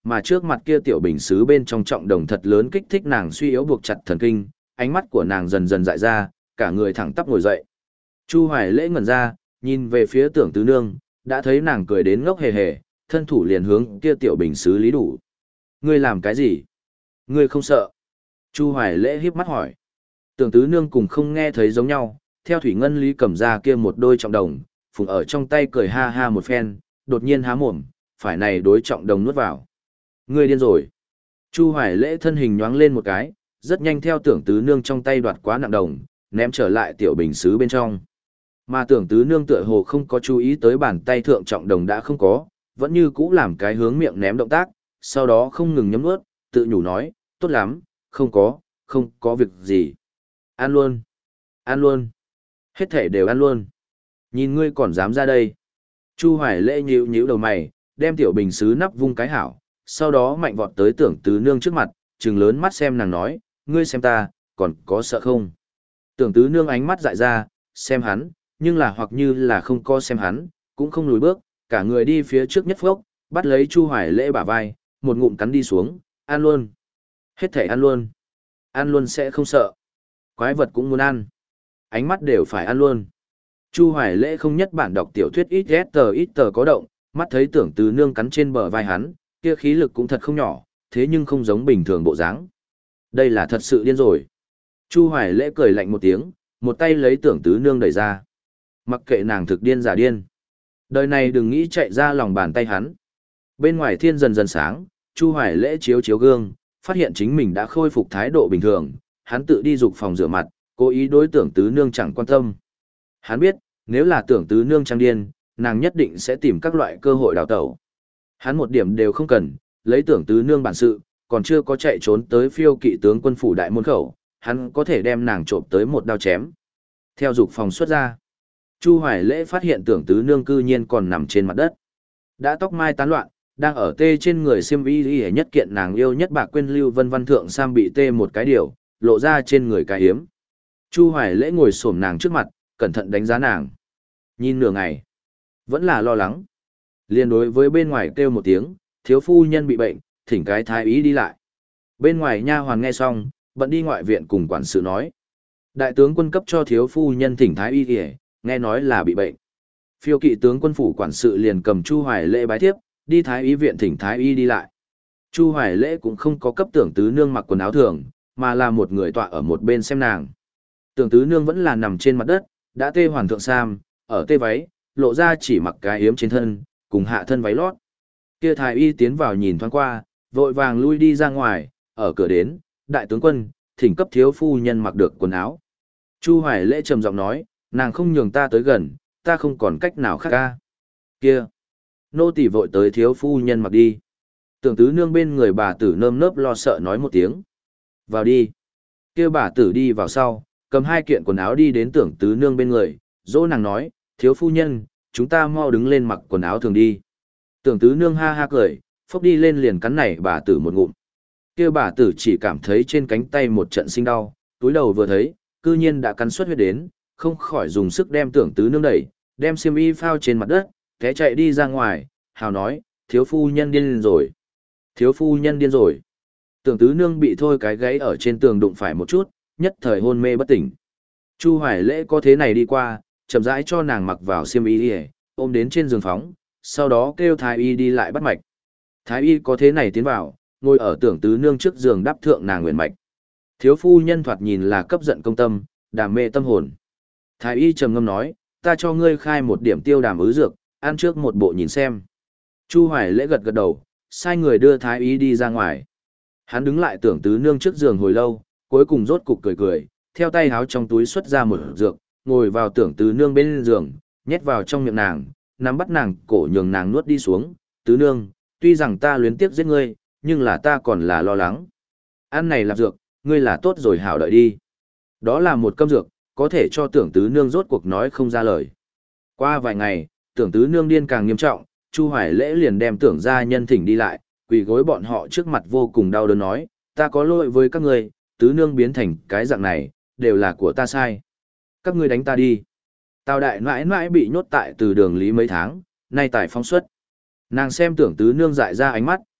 mà trước mặt kia tiểu bình xứ bên trong trọng đồng thật lớn kích thích nàng suy yếu buộc chặt thần kinh, ánh mắt của nàng dần dần dại ra, cả người thẳng tắp ngồi dậy. Chu Hoài Lễ ngẩn ra, nhìn về phía Tưởng Tứ Nương, đã thấy nàng cười đến ngốc hề hề, thân thủ liền hướng kia tiểu bình xứ lý đủ. Ngươi làm cái gì? Ngươi không sợ? Chu Hoài Lễ híp mắt hỏi. Tưởng Tứ Nương cùng không nghe thấy giống nhau, theo Thủy Ngân Lý cầm ra kia một đôi trọng đồng, phùng ở trong tay cười ha ha một phen, đột nhiên há mồm, phải này đối trọng đồng nuốt vào. Ngươi điên rồi. Chu Hoài Lễ thân hình nhoáng lên một cái, rất nhanh theo Tưởng Tứ Nương trong tay đoạt quá nặng đồng, ném trở lại tiểu bình xứ bên trong. Mà Tưởng Tứ Nương tựa hồ không có chú ý tới bàn tay thượng trọng đồng đã không có, vẫn như cũ làm cái hướng miệng ném động tác, sau đó không ngừng nhấm nuốt, tự nhủ nói, tốt lắm, không có, không có việc gì. Ăn luôn, ăn luôn, hết thể đều ăn luôn. Nhìn ngươi còn dám ra đây. Chu Hoài Lễ nhíu nhíu đầu mày, đem tiểu bình sứ nắp vung cái hảo, sau đó mạnh vọt tới Tưởng Tứ Nương trước mặt, trừng lớn mắt xem nàng nói, ngươi xem ta, còn có sợ không? Tưởng Tứ Nương ánh mắt dại ra, xem hắn, nhưng là hoặc như là không có xem hắn, cũng không lùi bước, cả người đi phía trước nhất phốc, bắt lấy Chu Hoài Lễ bả vai, một ngụm cắn đi xuống, ăn luôn. Hết thể ăn luôn. Ăn luôn sẽ không sợ. Quái vật cũng muốn ăn. Ánh mắt đều phải ăn luôn. Chu Hoài Lễ không nhất bản đọc tiểu thuyết ít tờ ít tờ có động, mắt thấy Tưởng Tứ Nương cắn trên bờ vai hắn, kia khí lực cũng thật không nhỏ, thế nhưng không giống bình thường bộ dáng. Đây là thật sự điên rồi. Chu Hoài Lễ cười lạnh một tiếng, một tay lấy Tưởng Tứ Nương đẩy ra. Mặc kệ nàng thực điên giả điên. Đời này đừng nghĩ chạy ra lòng bàn tay hắn. Bên ngoài thiên dần dần sáng, Chu Hoài Lễ chiếu chiếu gương, phát hiện chính mình đã khôi phục thái độ bình thường, hắn tự đi dục phòng rửa mặt, cố ý đối Tưởng Tứ Nương chẳng quan tâm. Hắn biết, nếu là Tưởng Tứ Nương trang điên, nàng nhất định sẽ tìm các loại cơ hội đào tẩu. Hắn một điểm đều không cần, lấy Tưởng Tứ Nương bản sự, còn chưa có chạy trốn tới phiêu kỵ tướng quân phủ đại môn khẩu, hắn có thể đem nàng trộm tới một đao chém. Theo dục phòng xuất ra, Chu Hoài Lễ phát hiện Tưởng Tứ Nương cư nhiên còn nằm trên mặt đất. Đã tóc mai tán loạn, đang ở tê trên người xiêm y y nhất kiện nàng yêu nhất bạc quên lưu vân văn thượng sam bị tê một cái điều, lộ ra trên người cái hiếm. Chu Hoài Lễ ngồi xổm nàng trước mặt, cẩn thận đánh giá nàng. Nhìn nửa ngày, vẫn là lo lắng. Liên đối với bên ngoài kêu một tiếng, thiếu phu nhân bị bệnh, thỉnh cái thái ý đi lại. Bên ngoài nha hoàn nghe xong, bận đi ngoại viện cùng quản sự nói. Đại tướng quân cấp cho thiếu phu nhân thỉnh thái y kìa, nghe nói là bị bệnh. Phiêu kỵ tướng quân phủ quản sự liền cầm Chu Hoài Lễ bái thiếp, đi thái y viện thỉnh thái y đi lại. Chu Hoài Lễ cũng không có cấp Tưởng Tứ Nương mặc quần áo thường, mà là một người tọa ở một bên xem nàng. Tưởng Tứ Nương vẫn là nằm trên mặt đất, đã tê hoàn thượng sam, ở tê váy, lộ ra chỉ mặc cái yếm trên thân, cùng hạ thân váy lót. Kia thái y tiến vào nhìn thoáng qua, vội vàng lui đi ra ngoài, ở cửa đến, đại tướng quân, thỉnh cấp thiếu phu nhân mặc được quần áo. Chu Hoài Lễ trầm giọng nói, nàng không nhường ta tới gần, ta không còn cách nào khác ca. Kia, nô tỳ vội tới thiếu phu nhân mặc đi. Tưởng Tứ Nương bên người bà tử nơm nớp lo sợ nói một tiếng. Vào đi. Kia bà tử đi vào sau, cầm hai kiện quần áo đi đến Tưởng Tứ Nương bên người, dỗ nàng nói, thiếu phu nhân, chúng ta mau đứng lên mặc quần áo thường đi. Tưởng Tứ Nương ha ha cười, phốc đi lên liền cắn nảy bà tử một ngụm. Kia bà tử chỉ cảm thấy trên cánh tay một trận sinh đau, túi đầu vừa thấy, cư nhiên đã cắn xuất huyết đến, không khỏi dùng sức đem Tưởng Tứ Nương đẩy, đem xiêm y phao trên mặt đất, té chạy đi ra ngoài, hào nói, thiếu phu nhân điên rồi. Thiếu phu nhân điên rồi. Tưởng Tứ Nương bị thôi cái gáy ở trên tường đụng phải một chút, nhất thời hôn mê bất tỉnh. Chu Hoài Lễ có thế này đi qua, chậm rãi cho nàng mặc vào xiêm y đi, ôm đến trên giường phóng, sau đó kêu thái y đi lại bắt mạch. Thái y có thế này tiến vào, ngồi ở Tưởng Tứ Nương trước giường đáp thượng nàng nguyện mạch. Thiếu phu nhân thoạt nhìn là cấp giận công tâm, đàm mê tâm hồn. Thái y trầm ngâm nói, ta cho ngươi khai một điểm tiêu đàm ứ dược, ăn trước một bộ nhìn xem. Chu Hoài Lễ gật gật đầu, sai người đưa thái y đi ra ngoài. Hắn đứng lại Tưởng Tứ Nương trước giường hồi lâu, cuối cùng rốt cục cười cười, theo tay háo trong túi xuất ra một dược, ngồi vào Tưởng Tứ Nương bên giường, nhét vào trong miệng nàng, nắm bắt nàng cổ nhường nàng nuốt đi xuống. Tứ Nương, tuy rằng ta luyến tiếc giết ngươi, nhưng là ta còn là lo lắng. Ăn này là dược, ngươi là tốt rồi hảo đợi đi. Đó là một cơm dược, có thể cho Tưởng Tứ Nương rốt cuộc nói không ra lời. Qua vài ngày, Tưởng Tứ Nương điên càng nghiêm trọng, Chu Hoài Lễ liền đem Tưởng gia nhân thỉnh đi lại, quỳ gối bọn họ trước mặt vô cùng đau đớn nói, ta có lỗi với các ngươi, Tứ Nương biến thành cái dạng này, đều là của ta sai. Các ngươi đánh ta đi. Tào đại nãi nãi bị nhốt tại từ đường lý mấy tháng, nay tại phóng xuất. Nàng xem Tưởng Tứ Nương dại ra ánh mắt,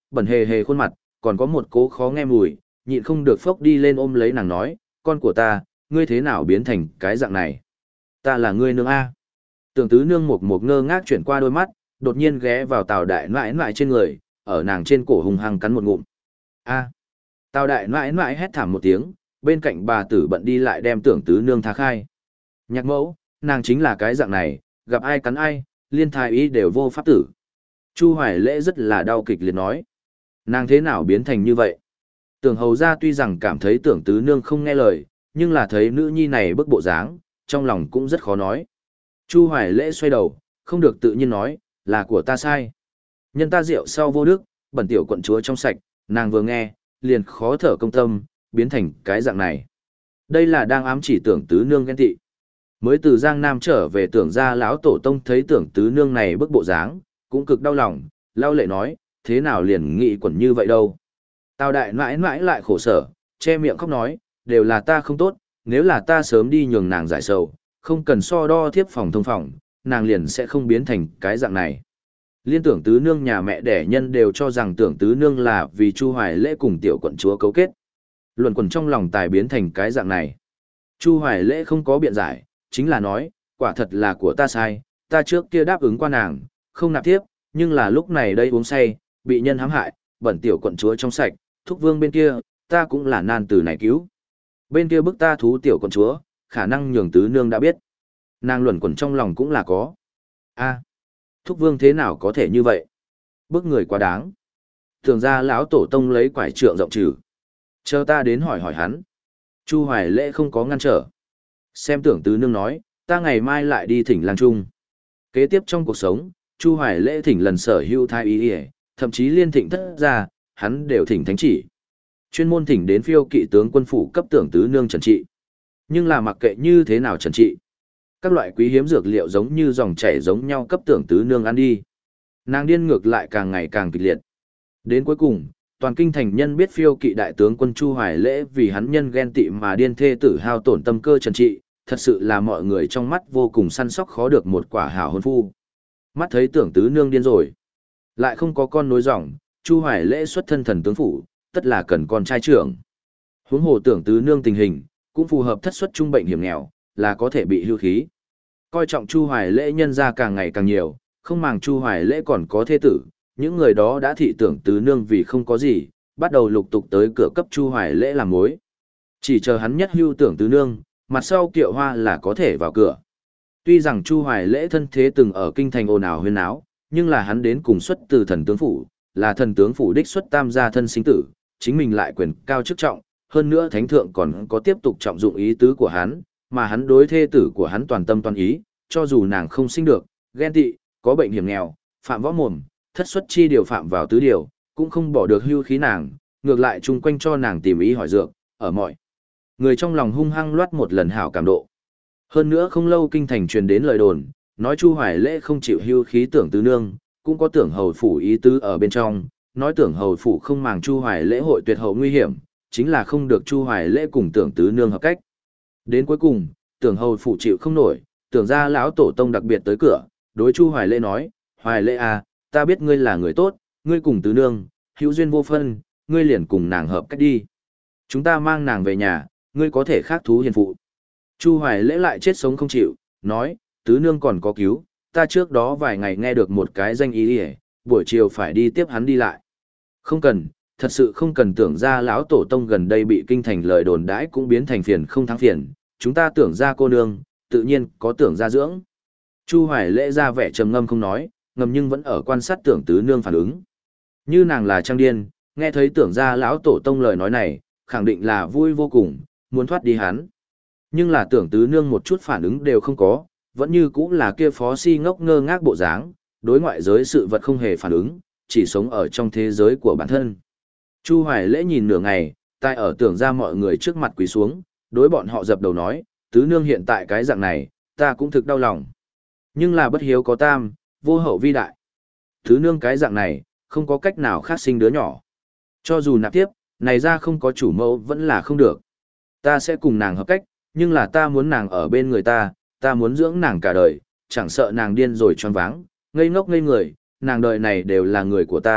bẩn hề hề khuôn mặt, còn có một cố khó nghe mùi, nhịn không được phốc đi lên ôm lấy nàng nói, con của ta, ngươi thế nào biến thành cái dạng này? Ta là ngươi nương A. Tưởng tứ nương một một ngơ ngác chuyển qua đôi mắt, đột nhiên ghé vào Tào đại nãi nãi trên người, ở nàng trên cổ hùng hăng cắn một ngụm. A. Tào đại nãi nãi hét thảm một tiếng, bên cạnh bà tử bận đi lại đem tưởng tứ nương tha khai. Nhạc mẫu, nàng chính là cái dạng này, gặp ai cắn ai, liên thái y đều vô pháp tử. Chu Hoài Lễ rất là đau kịch liệt nói. Nàng thế nào biến thành như vậy? Tưởng hầu ra tuy rằng cảm thấy tưởng tứ nương không nghe lời, nhưng là thấy nữ nhi này bức bộ dáng, trong lòng cũng rất khó nói. Chu Hoài Lễ xoay đầu, không được tự nhiên nói, là của ta sai. Nhân ta rượu sau vô đức, bẩn tiểu quận chúa trong sạch, nàng vừa nghe, liền khó thở công tâm, biến thành cái dạng này. Đây là đang ám chỉ tưởng tứ nương ghen tị. Mới từ Giang Nam trở về tưởng ra lão tổ tông thấy tưởng tứ nương này bức bộ dáng, cũng cực đau lòng, lao lệ nói, thế nào liền nghị quẩn như vậy đâu. Tào đại mãi mãi lại khổ sở, che miệng khóc nói, đều là ta không tốt, nếu là ta sớm đi nhường nàng giải sầu, không cần so đo thiếp phòng thông phòng, nàng liền sẽ không biến thành cái dạng này. Liên tưởng tứ nương nhà mẹ đẻ nhân đều cho rằng tưởng tứ nương là vì Chu Hoài Lễ cùng tiểu quận chúa cấu kết. Luận quần trong lòng tài biến thành cái dạng này. Chu Hoài Lễ không có biện giải, chính là nói, quả thật là của ta sai, ta trước kia đáp ứng qua nàng, không nạp tiếp, nhưng là lúc này đây uống say, bị nhân hãm hại, bẩn tiểu quận chúa trong sạch, thúc vương bên kia, ta cũng là nan từ này cứu. Bên kia bức ta thú tiểu quận chúa, khả năng nhường tứ nương đã biết. Nàng luẩn quẩn trong lòng cũng là có. A, thúc vương thế nào có thể như vậy? Bức người quá đáng. Thường ra lão tổ tông lấy quải trượng rộng trừ. Chờ ta đến hỏi hỏi hắn. Chu Hoài Lễ không có ngăn trở. Xem tưởng tứ nương nói, ta ngày mai lại đi thỉnh lang trung. Kế tiếp trong cuộc sống, Chu Hoài Lễ thỉnh lần sở hữu thái y y, thậm chí liên thịnh thất ra, hắn đều thỉnh thánh chỉ. Chuyên môn thỉnh đến phiêu kỵ tướng quân phủ cấp tưởng tứ nương trần trị. Nhưng là mặc kệ như thế nào trần trị. Các loại quý hiếm dược liệu giống như dòng chảy giống nhau cấp tưởng tứ nương ăn đi. Nàng điên ngược lại càng ngày càng kịch liệt. Đến cuối cùng, toàn kinh thành nhân biết phiêu kỵ đại tướng quân Chu Hoài Lễ vì hắn nhân ghen tị mà điên thê tử hao tổn tâm cơ trần trị, thật sự là mọi người trong mắt vô cùng săn sóc khó được một quả hảo hôn phu. Mắt thấy tưởng tứ nương điên rồi, lại không có con nối dòng, Chu Hoài Lễ xuất thân thần tướng phủ, tất là cần con trai trưởng. Huống hồ tưởng tứ nương tình hình, cũng phù hợp thất xuất trung bệnh hiểm nghèo, là có thể bị hưu khí. Coi trọng Chu Hoài Lễ nhân ra càng ngày càng nhiều, không màng Chu Hoài Lễ còn có thê tử, những người đó đã thị tưởng tứ nương vì không có gì, bắt đầu lục tục tới cửa cấp Chu Hoài Lễ làm mối. Chỉ chờ hắn nhất hưu tưởng tứ nương, mặt sau Kiệu Hoa là có thể vào cửa. Tuy rằng Chu Hoài Lễ thân thế từng ở kinh thành ồn ào huyên náo, nhưng là hắn đến cùng xuất từ thần tướng phủ, là thần tướng phủ đích xuất tam gia thân sinh tử, chính mình lại quyền cao chức trọng, hơn nữa thánh thượng còn có tiếp tục trọng dụng ý tứ của hắn, mà hắn đối thê tử của hắn toàn tâm toàn ý, cho dù nàng không sinh được, ghen tị, có bệnh hiểm nghèo, phạm võ mồm, thất xuất chi điều phạm vào tứ điều, cũng không bỏ được hưu khí nàng, ngược lại chung quanh cho nàng tìm ý hỏi dược, ở mọi người trong lòng hung hăng loát một lần hảo cảm độ. Hơn nữa không lâu kinh thành truyền đến lời đồn, nói Chu Hoài Lễ không chịu hưu khí tưởng tứ nương, cũng có tưởng hầu phủ ý tứ ở bên trong, nói tưởng hầu phủ không màng Chu Hoài Lễ hội tuyệt hậu nguy hiểm, chính là không được Chu Hoài Lễ cùng tưởng tứ nương hợp cách. Đến cuối cùng, tưởng hầu phủ chịu không nổi, tưởng ra lão tổ tông đặc biệt tới cửa, đối Chu Hoài Lễ nói, Hoài Lễ à, ta biết ngươi là người tốt, ngươi cùng tứ nương, hữu duyên vô phân, ngươi liền cùng nàng hợp cách đi. Chúng ta mang nàng về nhà, ngươi có thể khác thú hiền phụ. Chu Hoài Lễ lại chết sống không chịu, nói, tứ nương còn có cứu, ta trước đó vài ngày nghe được một cái danh ý hề, buổi chiều phải đi tiếp hắn đi lại. Không cần, thật sự không cần tưởng ra lão tổ tông gần đây bị kinh thành lời đồn đãi cũng biến thành phiền không thắng phiền, chúng ta tưởng ra cô nương, tự nhiên có tưởng ra dưỡng. Chu Hoài Lễ ra vẻ trầm ngâm không nói, ngầm nhưng vẫn ở quan sát tưởng tứ nương phản ứng. Như nàng là trang điên, nghe thấy tưởng ra lão tổ tông lời nói này, khẳng định là vui vô cùng, muốn thoát đi hắn. Nhưng là tưởng tứ nương một chút phản ứng đều không có, vẫn như cũng là kia phó si ngốc ngơ ngác bộ dáng, đối ngoại giới sự vật không hề phản ứng, chỉ sống ở trong thế giới của bản thân. Chu Hoài Lễ nhìn nửa ngày, tại ở tưởng ra mọi người trước mặt quỳ xuống, đối bọn họ dập đầu nói, tứ nương hiện tại cái dạng này, ta cũng thực đau lòng. Nhưng là bất hiếu có tam, vô hậu vi đại. Tứ nương cái dạng này, không có cách nào khác sinh đứa nhỏ. Cho dù nạp tiếp, này ra không có chủ mẫu vẫn là không được. Ta sẽ cùng nàng hợp cách, nhưng là ta muốn nàng ở bên người ta, ta muốn dưỡng nàng cả đời, chẳng sợ nàng điên rồi choáng váng, ngây ngốc ngây người, nàng đời này đều là người của ta,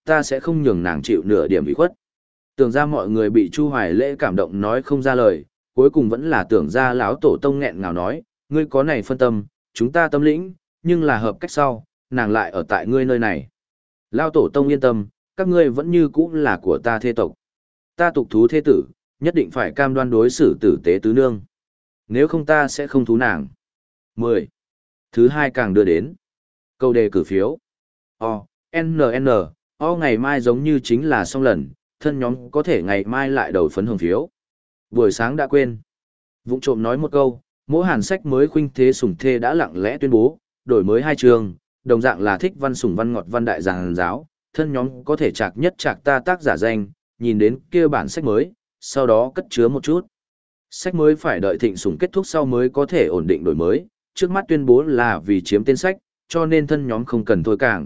ta sẽ không nhường nàng chịu nửa điểm ủy khuất. Tưởng ra mọi người bị Chu Hoài Lễ cảm động nói không ra lời, cuối cùng vẫn là tưởng ra lão tổ tông nghẹn ngào nói, ngươi có này phân tâm, chúng ta tâm lĩnh, nhưng là hợp cách sau, nàng lại ở tại ngươi nơi này. Lão tổ tông yên tâm, các ngươi vẫn như cũ là của ta thê tộc. Ta tục thú thế tử, nhất định phải cam đoan đối xử tử tế tứ nương. Nếu không ta sẽ không thú nàng. mười. Thứ hai càng đưa đến. Câu đề cử phiếu. O, N N, O ngày mai giống như chính là xong lần, thân nhóm có thể ngày mai lại đầu phấn hồng phiếu. Buổi sáng đã quên. Vụng trộm nói một câu, mỗi hàn sách mới khuynh thế sủng thê đã lặng lẽ tuyên bố, đổi mới hai trường, đồng dạng là thích văn sủng văn ngọt văn đại giảng giáo, thân nhóm có thể chạc nhất chạc ta tác giả danh, nhìn đến kia bản sách mới, sau đó cất chứa một chút. Sách mới phải đợi thịnh sủng kết thúc sau mới có thể ổn định đổi mới, trước mắt tuyên bố là vì chiếm tên sách, cho nên thân nhóm không cần thôi càng.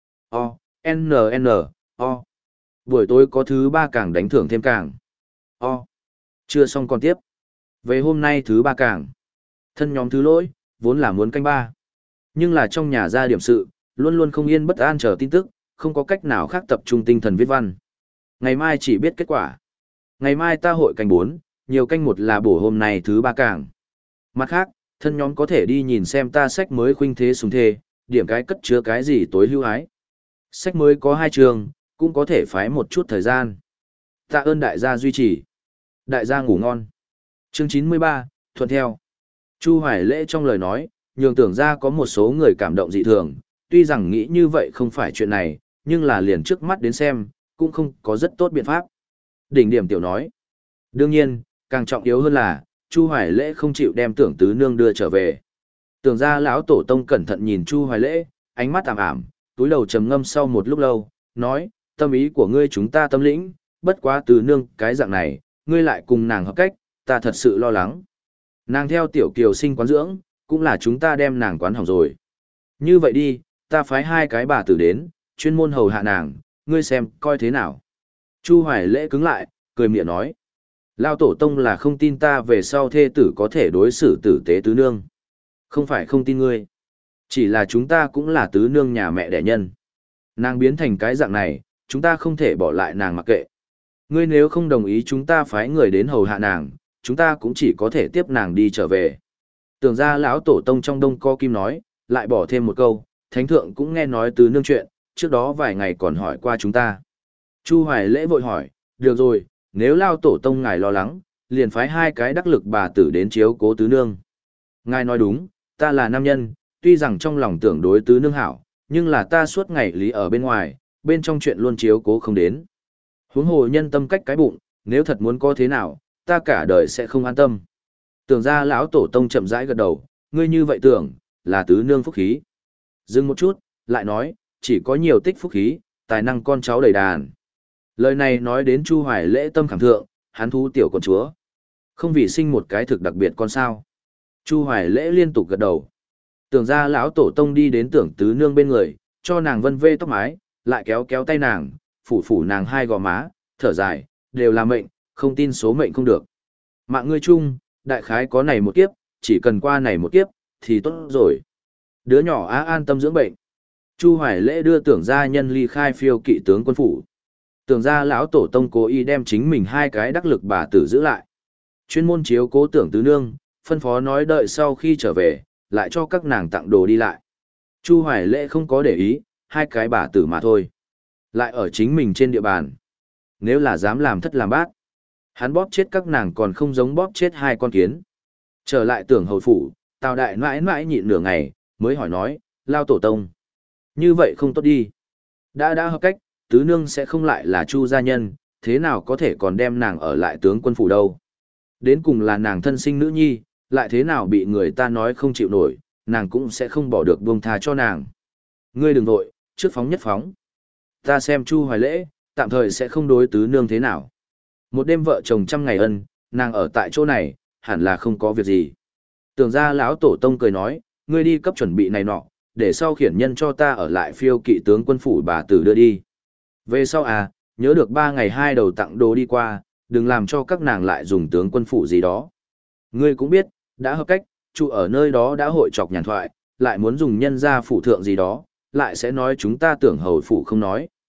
O, N N, O. Buổi tối có thứ ba càng đánh thưởng thêm càng. O. Chưa xong còn tiếp. Về hôm nay thứ ba càng. Thân nhóm thứ lỗi, vốn là muốn canh ba. Nhưng là trong nhà ra điểm sự, luôn luôn không yên bất an chờ tin tức, không có cách nào khác tập trung tinh thần viết văn. Ngày mai chỉ biết kết quả. Ngày mai ta hội canh bốn, nhiều canh một là bổ hôm nay thứ ba càng. Mặt khác, thân nhóm có thể đi nhìn xem ta sách mới khuynh thế sùng thê, điểm cái cất chứa cái gì tối hưu ái. Sách mới có hai trường, cũng có thể phái một chút thời gian. Tạ ơn đại gia duy trì. Đại gia ngủ ngon. Chương chín mươi ba, thuận theo. Chu Hoài Lễ trong lời nói, nhường tưởng ra có một số người cảm động dị thường, tuy rằng nghĩ như vậy không phải chuyện này, nhưng là liền trước mắt đến xem, cũng không có rất tốt biện pháp. Đỉnh điểm tiểu nói. Đương nhiên, càng trọng yếu hơn là, Chu Hoài Lễ không chịu đem tưởng tứ nương đưa trở về. Tưởng ra lão tổ tông cẩn thận nhìn Chu Hoài Lễ, ánh mắt ảm ảm, túi đầu trầm ngâm sau một lúc lâu, nói, tâm ý của ngươi chúng ta tâm lĩnh, bất quá tứ nương cái dạng này, ngươi lại cùng nàng hợp cách, ta thật sự lo lắng. Nàng theo tiểu kiều sinh quán dưỡng, cũng là chúng ta đem nàng quán hỏng rồi. Như vậy đi, ta phái hai cái bà tử đến, chuyên môn hầu hạ nàng, ngươi xem, coi thế nào. Chu Hoài Lễ cứng lại, cười miệng nói. Lao tổ tông là không tin ta về sau thê tử có thể đối xử tử tế tứ nương. Không phải không tin ngươi. Chỉ là chúng ta cũng là tứ nương nhà mẹ đẻ nhân. Nàng biến thành cái dạng này, chúng ta không thể bỏ lại nàng mặc kệ. Ngươi nếu không đồng ý chúng ta phái người đến hầu hạ nàng, chúng ta cũng chỉ có thể tiếp nàng đi trở về. Tưởng ra lão tổ tông trong đông co kim nói, lại bỏ thêm một câu, thánh thượng cũng nghe nói tứ nương chuyện, trước đó vài ngày còn hỏi qua chúng ta. Chu Hoài Lễ vội hỏi, được rồi, nếu lao tổ tông ngài lo lắng, liền phái hai cái đắc lực bà tử đến chiếu cố tứ nương. Ngài nói đúng, ta là nam nhân, tuy rằng trong lòng tưởng đối tứ nương hảo, nhưng là ta suốt ngày lý ở bên ngoài, bên trong chuyện luôn chiếu cố không đến. Huống hồ nhân tâm cách cái bụng, nếu thật muốn có thế nào, ta cả đời sẽ không an tâm. Tưởng ra lão tổ tông chậm rãi gật đầu, ngươi như vậy tưởng, là tứ nương phúc khí. Dừng một chút, lại nói, chỉ có nhiều tích phúc khí, tài năng con cháu đầy đàn. Lời này nói đến Chu Hoài Lễ tâm khảm thượng, hắn thú tiểu con chúa. Không vì sinh một cái thực đặc biệt con sao. Chu Hoài Lễ liên tục gật đầu. Tưởng ra lão tổ tông đi đến tưởng tứ nương bên người, cho nàng vân vê tóc mái, lại kéo kéo tay nàng, phủ phủ nàng hai gò má, thở dài, đều là mệnh, không tin số mệnh không được. Mạng ngươi chung, đại khái có này một kiếp, chỉ cần qua này một kiếp, thì tốt rồi. Đứa nhỏ á an tâm dưỡng bệnh. Chu Hoài Lễ đưa tưởng gia nhân ly khai phiêu kỵ tướng quân phủ. Tưởng gia lão tổ tông cố ý đem chính mình hai cái đắc lực bà tử giữ lại. Chuyên môn chiếu cố tưởng tứ nương, phân phó nói đợi sau khi trở về, lại cho các nàng tặng đồ đi lại. Chu Hoài Lễ không có để ý, hai cái bà tử mà thôi. Lại ở chính mình trên địa bàn. Nếu là dám làm thất làm bát, hắn bóp chết các nàng còn không giống bóp chết hai con kiến. Trở lại tưởng hầu phủ, Tào đại mãi mãi nhịn nửa ngày, mới hỏi nói, lao tổ tông. Như vậy không tốt đi. Đã đã hợp cách, tứ nương sẽ không lại là Chu gia nhân, thế nào có thể còn đem nàng ở lại tướng quân phủ đâu. Đến cùng là nàng thân sinh nữ nhi, lại thế nào bị người ta nói không chịu nổi, nàng cũng sẽ không bỏ được buông tha cho nàng. Ngươi đừng vội, trước phóng nhất phóng. Ta xem Chu Hoài Lễ, tạm thời sẽ không đối tứ nương thế nào. Một đêm vợ chồng trăm ngày ân, nàng ở tại chỗ này, hẳn là không có việc gì. Tưởng ra lão tổ tông cười nói, ngươi đi cấp chuẩn bị này nọ, để sau khiển nhân cho ta ở lại phiêu kỵ tướng quân phủ bà tử đưa đi. Về sau à, nhớ được ba ngày hai đầu tặng đồ đi qua, đừng làm cho các nàng lại dùng tướng quân phủ gì đó. Ngươi cũng biết, đã hợp cách, trụ ở nơi đó đã hội chọc nhàn thoại, lại muốn dùng nhân ra phủ thượng gì đó, lại sẽ nói chúng ta tưởng hầu phủ không nói.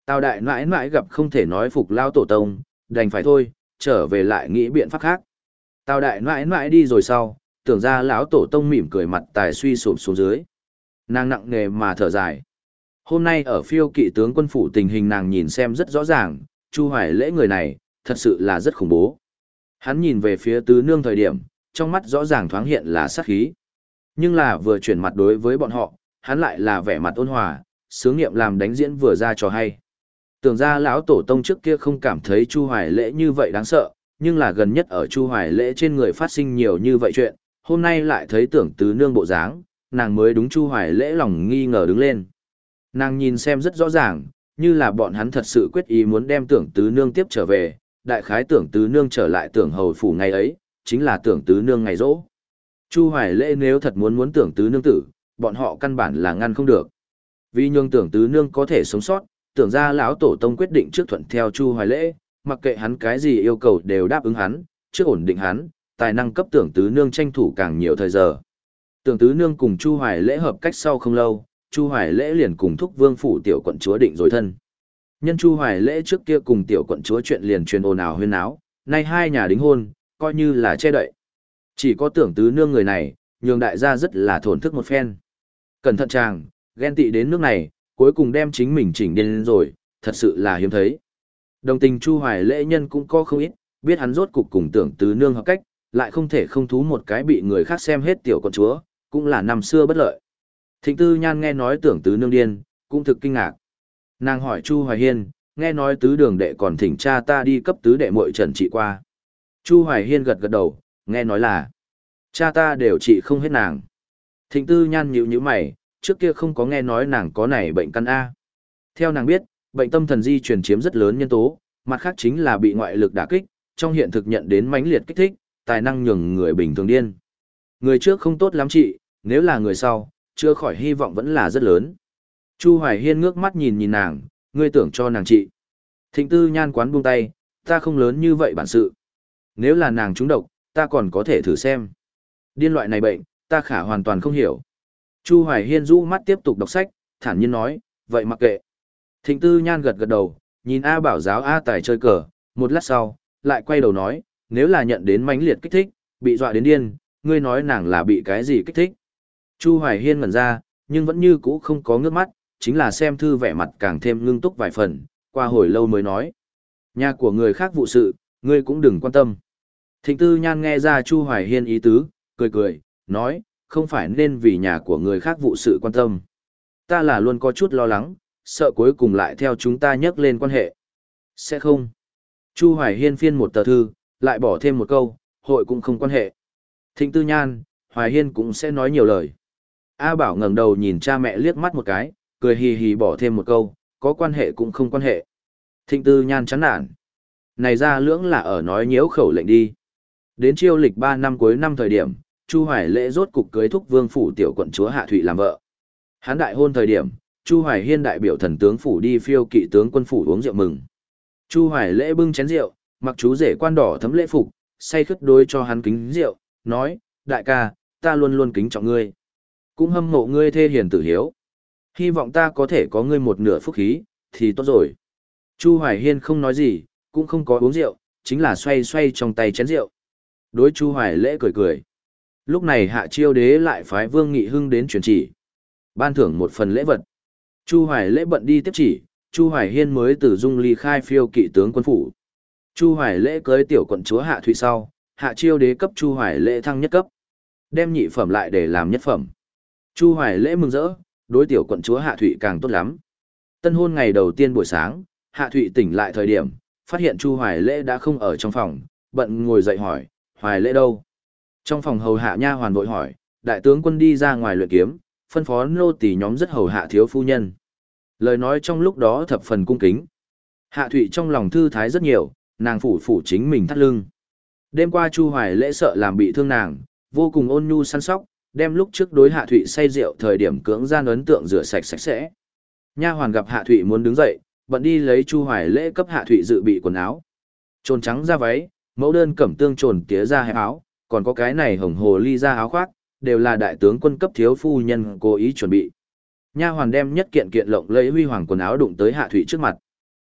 Tào đại nãi nãi gặp không thể nói phục lao tổ tông, đành phải thôi, trở về lại nghĩ biện pháp khác. Tào đại nãi nãi đi rồi sau, tưởng ra lão tổ tông mỉm cười mặt tài suy sụp xuống dưới. Nàng nặng nề mà thở dài. Hôm nay ở phiêu kỵ tướng quân phủ tình hình nàng nhìn xem rất rõ ràng, Chu Hoài Lễ người này, thật sự là rất khủng bố. Hắn nhìn về phía tứ nương thời điểm, trong mắt rõ ràng thoáng hiện là sát khí. Nhưng là vừa chuyển mặt đối với bọn họ, hắn lại là vẻ mặt ôn hòa, sướng nghiệm làm đánh diễn vừa ra trò hay. Tưởng ra lão tổ tông trước kia không cảm thấy Chu Hoài Lễ như vậy đáng sợ, nhưng là gần nhất ở Chu Hoài Lễ trên người phát sinh nhiều như vậy chuyện, hôm nay lại thấy tưởng tứ nương bộ dáng, nàng mới đúng Chu Hoài Lễ lòng nghi ngờ đứng lên. Nàng nhìn xem rất rõ ràng, như là bọn hắn thật sự quyết ý muốn đem tưởng tứ nương tiếp trở về, đại khái tưởng tứ nương trở lại tưởng hầu phủ ngày ấy, chính là tưởng tứ nương ngày rỗ. Chu Hoài Lễ nếu thật muốn muốn tưởng tứ nương tử, bọn họ căn bản là ngăn không được. Vì nhường tưởng tứ nương có thể sống sót, tưởng ra lão tổ tông quyết định trước thuận theo Chu Hoài Lễ, mặc kệ hắn cái gì yêu cầu đều đáp ứng hắn, trước ổn định hắn, tài năng cấp tưởng tứ nương tranh thủ càng nhiều thời giờ. Tưởng tứ nương cùng Chu Hoài Lễ hợp cách sau không lâu, Chu Hoài Lễ liền cùng thúc vương phủ tiểu quận chúa định rồi thân. Nhân Chu Hoài Lễ trước kia cùng tiểu quận chúa chuyện liền truyền ồn ào huyên náo, nay hai nhà đính hôn, coi như là che đậy. Chỉ có tưởng tứ nương người này, nhường đại gia rất là thổn thức một phen. Cẩn thận chàng, ghen tị đến nước này, cuối cùng đem chính mình chỉnh điên rồi, thật sự là hiếm thấy. Đồng tình Chu Hoài Lễ nhân cũng có không ít, biết hắn rốt cục cùng tưởng tứ nương hợp cách, lại không thể không thú một cái bị người khác xem hết tiểu quận chúa, cũng là năm xưa bất lợi. Thịnh Tư Nhan nghe nói tưởng tứ nương điên, cũng thực kinh ngạc. Nàng hỏi Chu Hoài Hiên, nghe nói tứ đường đệ còn thỉnh cha ta đi cấp tứ đệ muội trần trị qua. Chu Hoài Hiên gật gật đầu, nghe nói là cha ta đều trị không hết nàng. Thịnh Tư Nhan nhíu nhíu mày, trước kia không có nghe nói nàng có này bệnh căn A. Theo nàng biết, bệnh tâm thần di truyền chiếm rất lớn nhân tố, mặt khác chính là bị ngoại lực đả kích, trong hiện thực nhận đến mãnh liệt kích thích, tài năng nhường người bình thường điên. Người trước không tốt lắm trị, nếu là người sau, chưa khỏi hy vọng vẫn là rất lớn. Chu Hoài Hiên ngước mắt nhìn nhìn nàng, ngươi tưởng cho nàng trị. Thịnh Tư Nhan quán buông tay, ta không lớn như vậy bản sự. Nếu là nàng trúng độc, ta còn có thể thử xem. Điên loại này bệnh, ta khả hoàn toàn không hiểu. Chu Hoài Hiên rũ mắt tiếp tục đọc sách, thản nhiên nói, vậy mặc kệ. Thịnh Tư Nhan gật gật đầu, nhìn A Bảo giáo A Tài chơi cờ, một lát sau, lại quay đầu nói, nếu là nhận đến mãnh liệt kích thích, bị dọa đến điên, ngươi nói nàng là bị cái gì kích thích. Chu Hoài Hiên ngẩn ra, nhưng vẫn như cũ không có ngước mắt, chính là xem thư vẻ mặt càng thêm ngưng túc vài phần, qua hồi lâu mới nói. Nhà của người khác vụ sự, ngươi cũng đừng quan tâm. Thịnh Tư Nhan nghe ra Chu Hoài Hiên ý tứ, cười cười, nói, không phải nên vì nhà của người khác vụ sự quan tâm. Ta là luôn có chút lo lắng, sợ cuối cùng lại theo chúng ta nhắc lên quan hệ. Sẽ không. Chu Hoài Hiên phiên một tờ thư, lại bỏ thêm một câu, hội cũng không quan hệ. Thịnh Tư Nhan, Hoài Hiên cũng sẽ nói nhiều lời. A Bảo ngẩng đầu nhìn cha mẹ liếc mắt một cái, cười hì hì bỏ thêm một câu, có quan hệ cũng không quan hệ. Thịnh Tư Nhan chán nản. Này ra lưỡng là ở nói nhiễu khẩu lệnh đi. Đến chiêu lịch ba năm cuối năm thời điểm, Chu Hoài Lễ rốt cục cưới thúc vương phủ tiểu quận chúa Hạ Thụy làm vợ. Hán đại hôn thời điểm, Chu Hoài Hiên đại biểu thần tướng phủ đi phiêu kỵ tướng quân phủ uống rượu mừng. Chu Hoài Lễ bưng chén rượu, mặc chú rể quan đỏ thấm lễ phục, say khất đối cho hắn kính rượu, nói, đại ca, ta luôn luôn kính trọng ngươi. Cũng hâm mộ ngươi thê hiền tử hiếu. Hy vọng ta có thể có ngươi một nửa phúc khí, thì tốt rồi. Chu Hoài Hiên không nói gì, cũng không có uống rượu, chính là xoay xoay trong tay chén rượu. Đối Chu Hoài Lễ cười cười. Lúc này Hạ Chiêu Đế lại phái Vương Nghị Hưng đến truyền chỉ, ban thưởng một phần lễ vật. Chu Hoài Lễ bận đi tiếp chỉ, Chu Hoài Hiên mới từ Dung ly khai phiêu kỵ tướng quân phủ. Chu Hoài Lễ cưới tiểu quận chúa Hạ Thụy sau, Hạ Chiêu Đế cấp Chu Hoài Lễ thăng nhất cấp, đem nhị phẩm lại để làm nhất phẩm. Chu Hoài Lễ mừng rỡ, đối tiểu quận chúa Hạ Thụy càng tốt lắm. Tân hôn ngày đầu tiên buổi sáng, Hạ Thụy tỉnh lại thời điểm, phát hiện Chu Hoài Lễ đã không ở trong phòng, bận ngồi dậy hỏi, Hoài Lễ đâu? Trong phòng hầu hạ nha hoàn vội hỏi, đại tướng quân đi ra ngoài luyện kiếm, phân phó nô tỳ nhóm rất hầu hạ thiếu phu nhân. Lời nói trong lúc đó thập phần cung kính. Hạ Thụy trong lòng thư thái rất nhiều, nàng phủ phủ chính mình thắt lưng. Đêm qua Chu Hoài Lễ sợ làm bị thương nàng, vô cùng ôn nhu săn sóc, đem lúc trước đối Hạ Thụy say rượu thời điểm cưỡng gian ấn tượng rửa sạch sạch sẽ. Nha hoàn gặp Hạ Thụy muốn đứng dậy, bận đi lấy Chu Hoài Lễ cấp Hạ Thụy dự bị quần áo. Trồn trắng da váy, mẫu đơn cẩm tương trồn tía da hẹp áo, còn có cái này hồng hồ ly da áo khoác, đều là đại tướng quân cấp thiếu phu nhân cố ý chuẩn bị. Nha hoàn đem nhất kiện kiện lộng lẫy huy hoàng quần áo đụng tới Hạ Thụy trước mặt.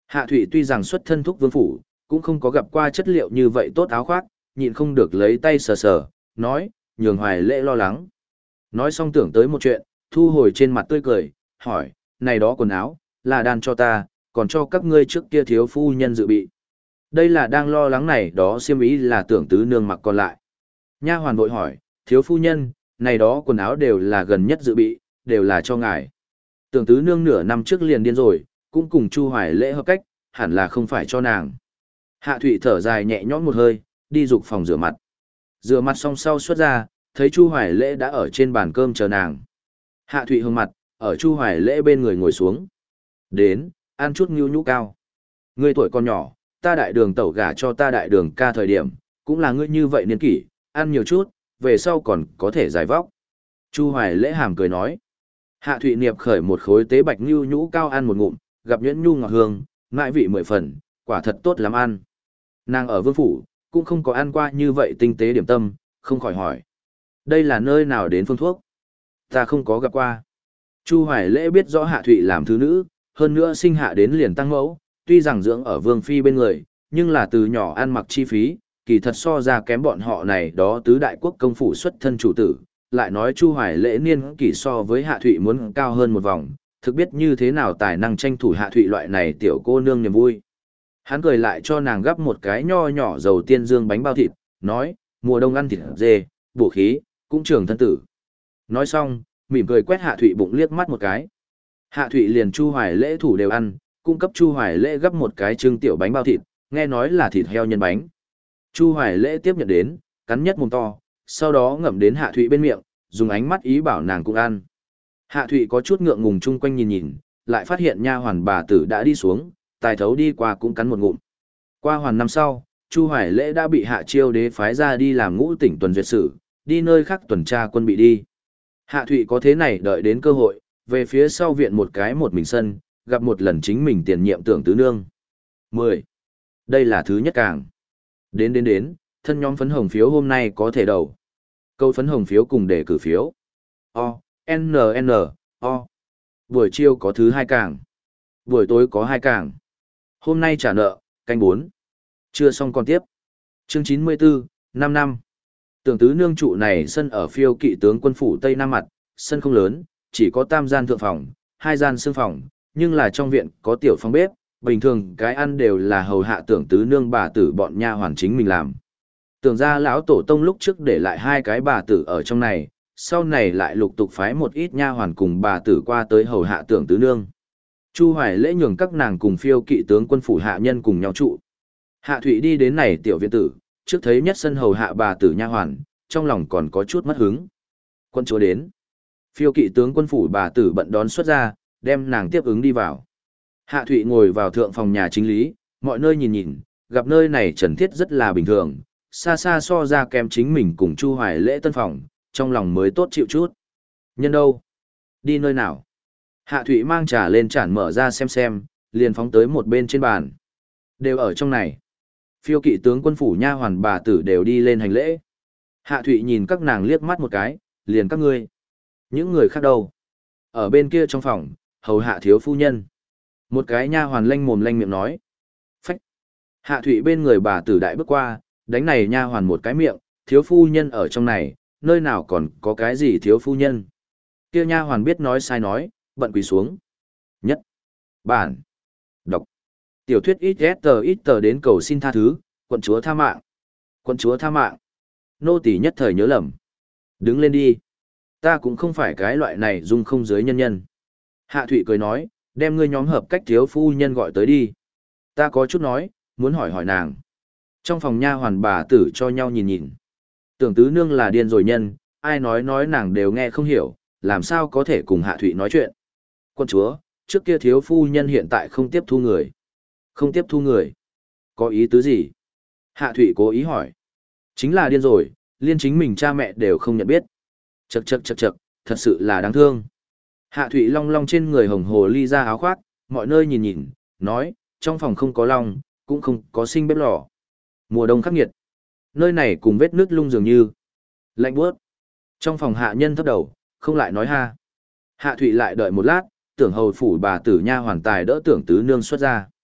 Hạ Thụy tuy rằng xuất thân thúc vương phủ, cũng không có gặp qua chất liệu như vậy tốt áo khoác, nhịn không được lấy tay sờ sờ, nói, nhường Hoài Lễ lo lắng. Nói xong tưởng tới một chuyện, thu hồi trên mặt tươi cười, hỏi, này đó quần áo, là đan cho ta, còn cho các ngươi trước kia thiếu phu nhân dự bị. Đây là đang lo lắng này đó xiêm ý là tưởng tứ nương mặc còn lại. Nha hoàn vội hỏi, thiếu phu nhân, này đó quần áo đều là gần nhất dự bị, đều là cho ngài. Tưởng tứ nương nửa năm trước liền điên rồi, cũng cùng Chu Hoài Lễ hợp cách, hẳn là không phải cho nàng. Hạ Thụy thở dài nhẹ nhõm một hơi, đi dục phòng rửa mặt. Rửa mặt xong sau xuất ra, thấy Chu Hoài Lễ đã ở trên bàn cơm chờ nàng. Hạ Thụy hướng mặt, ở Chu Hoài Lễ bên người ngồi xuống. Đến, ăn chút ngưu nhũ cao. Ngươi tuổi còn nhỏ, ta đại đường tẩu gả cho ta đại đường ca thời điểm, cũng là ngươi như vậy niên kỷ, ăn nhiều chút, về sau còn có thể giải vóc. Chu Hoài Lễ hàm cười nói. Hạ Thụy niệp khởi một khối tế bạch ngưu nhũ cao ăn một ngụm, gặp nhuyễn nhu ngọt hương, ngại vị mười phần, quả thật tốt lắm ăn. Nàng ở vương phủ, cũng không có ăn qua như vậy tinh tế điểm tâm, không khỏi hỏi. Đây là nơi nào đến phương thuốc? Ta không có gặp qua. Chu Hoài Lễ biết rõ Hạ Thụy làm thứ nữ, hơn nữa sinh hạ đến liền tăng mẫu, tuy rằng dưỡng ở vương phi bên người, nhưng là từ nhỏ ăn mặc chi phí, kỳ thật so ra kém bọn họ này đó tứ đại quốc công phủ xuất thân chủ tử, lại nói Chu Hoài Lễ niên kỷ so với Hạ Thụy muốn cao hơn một vòng, thực biết như thế nào tài năng tranh thủ Hạ Thụy loại này tiểu cô nương niềm vui. Hắn cười lại cho nàng gắp một cái nho nhỏ dầu tiên dương bánh bao thịt, nói, mùa đông ăn thịt dê, bổ khí, cũng trường thân tử. Nói xong, mỉm cười quét Hạ Thụy bụng liếc mắt một cái. Hạ Thụy liền Chu Hoài Lễ thủ đều ăn, cung cấp Chu Hoài Lễ gấp một cái trưng tiểu bánh bao thịt, nghe nói là thịt heo nhân bánh. Chu Hoài Lễ tiếp nhận đến, cắn nhất mồm to, sau đó ngậm đến Hạ Thụy bên miệng, dùng ánh mắt ý bảo nàng cũng ăn. Hạ Thụy có chút ngượng ngùng chung quanh nhìn nhìn, lại phát hiện nha hoàn bà tử đã đi xuống, tài thấu đi qua cũng cắn một ngụm. Qua hoàn năm sau, Chu Hoài Lễ đã bị Hạ Chiêu Đế phái ra đi làm ngũ tỉnh tuần duyệt sử, đi nơi khác tuần tra quân bị đi. Hạ Thụy có thế này đợi đến cơ hội, về phía sau viện một cái một mình sân, gặp một lần chính mình tiền nhiệm tưởng tứ nương. mười. Đây là thứ nhất càng. Đến đến đến, thân nhóm phấn hồng phiếu hôm nay có thể đầu. Câu phấn hồng phiếu cùng để cử phiếu. O, N, N, O. Buổi chiều có thứ hai càng. Buổi tối có hai càng. Hôm nay trả nợ, canh bốn. Chưa xong còn tiếp. Chương chín mươi tư, năm năm. Tưởng tứ nương trụ này sân ở phiêu kỵ tướng quân phủ Tây Nam mặt, sân không lớn, chỉ có tam gian thượng phòng, hai gian xương phòng, nhưng là trong viện có tiểu phòng bếp, bình thường cái ăn đều là hầu hạ tưởng tứ nương bà tử bọn nha hoàn chính mình làm. Tưởng ra lão tổ tông lúc trước để lại hai cái bà tử ở trong này, sau này lại lục tục phái một ít nha hoàn cùng bà tử qua tới hầu hạ tưởng tứ nương. Chu Hoài Lễ nhường các nàng cùng phiêu kỵ tướng quân phủ hạ nhân cùng nhau trụ. Hạ Thụy đi đến này tiểu viện tử, trước thấy nhất sân hầu hạ bà tử nha hoàn, trong lòng còn có chút mất hứng. Quân chúa đến. Phiêu kỵ tướng quân phủ bà tử bận đón xuất ra, đem nàng tiếp ứng đi vào. Hạ Thụy ngồi vào thượng phòng nhà chính lý, mọi nơi nhìn nhìn, gặp nơi này trần thiết rất là bình thường, xa xa so ra kém chính mình cùng Chu Hoài Lễ tân phòng, trong lòng mới tốt chịu chút. Nhân đâu? Đi nơi nào? Hạ Thụy mang trà lên chản mở ra xem xem, liền phóng tới một bên trên bàn. Đều ở trong này. Phiêu kỵ tướng quân phủ nha hoàn bà tử đều đi lên hành lễ. Hạ Thụy nhìn các nàng liếc mắt một cái, liền các ngươi. Những người khác đâu? Ở bên kia trong phòng, hầu hạ thiếu phu nhân. Một cái nha hoàn lanh mồm lanh miệng nói. Phách. Hạ Thụy bên người bà tử đại bước qua, đánh này nha hoàn một cái miệng, thiếu phu nhân ở trong này, nơi nào còn có cái gì thiếu phu nhân. Kia nha hoàn biết nói sai nói, bận quỳ xuống. Nhất. Bản. Đọc. Tiểu thuyết ít tờ ít tờ đến cầu xin tha thứ, quận chúa tha mạng. Quận chúa tha mạng. Nô tỳ nhất thời nhớ lầm. Đứng lên đi. Ta cũng không phải cái loại này dung không dưới nhân nhân. Hạ Thụy cười nói, đem ngươi nhóm hợp cách thiếu phu nhân gọi tới đi. Ta có chút nói, muốn hỏi hỏi nàng. Trong phòng nha hoàn bà tử cho nhau nhìn nhìn. Tưởng tứ nương là điên rồi nhân, ai nói nói nàng đều nghe không hiểu, làm sao có thể cùng Hạ Thụy nói chuyện. Quân chúa, trước kia thiếu phu nhân hiện tại không tiếp thu người. Không tiếp thu người. Có ý tứ gì? Hạ Thụy cố ý hỏi. Chính là điên rồi, liên chính mình cha mẹ đều không nhận biết. Chậc chậc chậc chậc, thật sự là đáng thương. Hạ Thụy long long trên người hồng hồ ly ra áo khoác, mọi nơi nhìn nhìn, nói, trong phòng không có long, cũng không có sinh bếp lò. Mùa đông khắc nghiệt. Nơi này cùng vết nước lung dường như. Lạnh buốt. Trong phòng hạ nhân thấp đầu, không lại nói ha. Hạ Thụy lại đợi một lát, tưởng hầu phủ bà tử nha hoàn tài đỡ tưởng tứ nương xuất ra.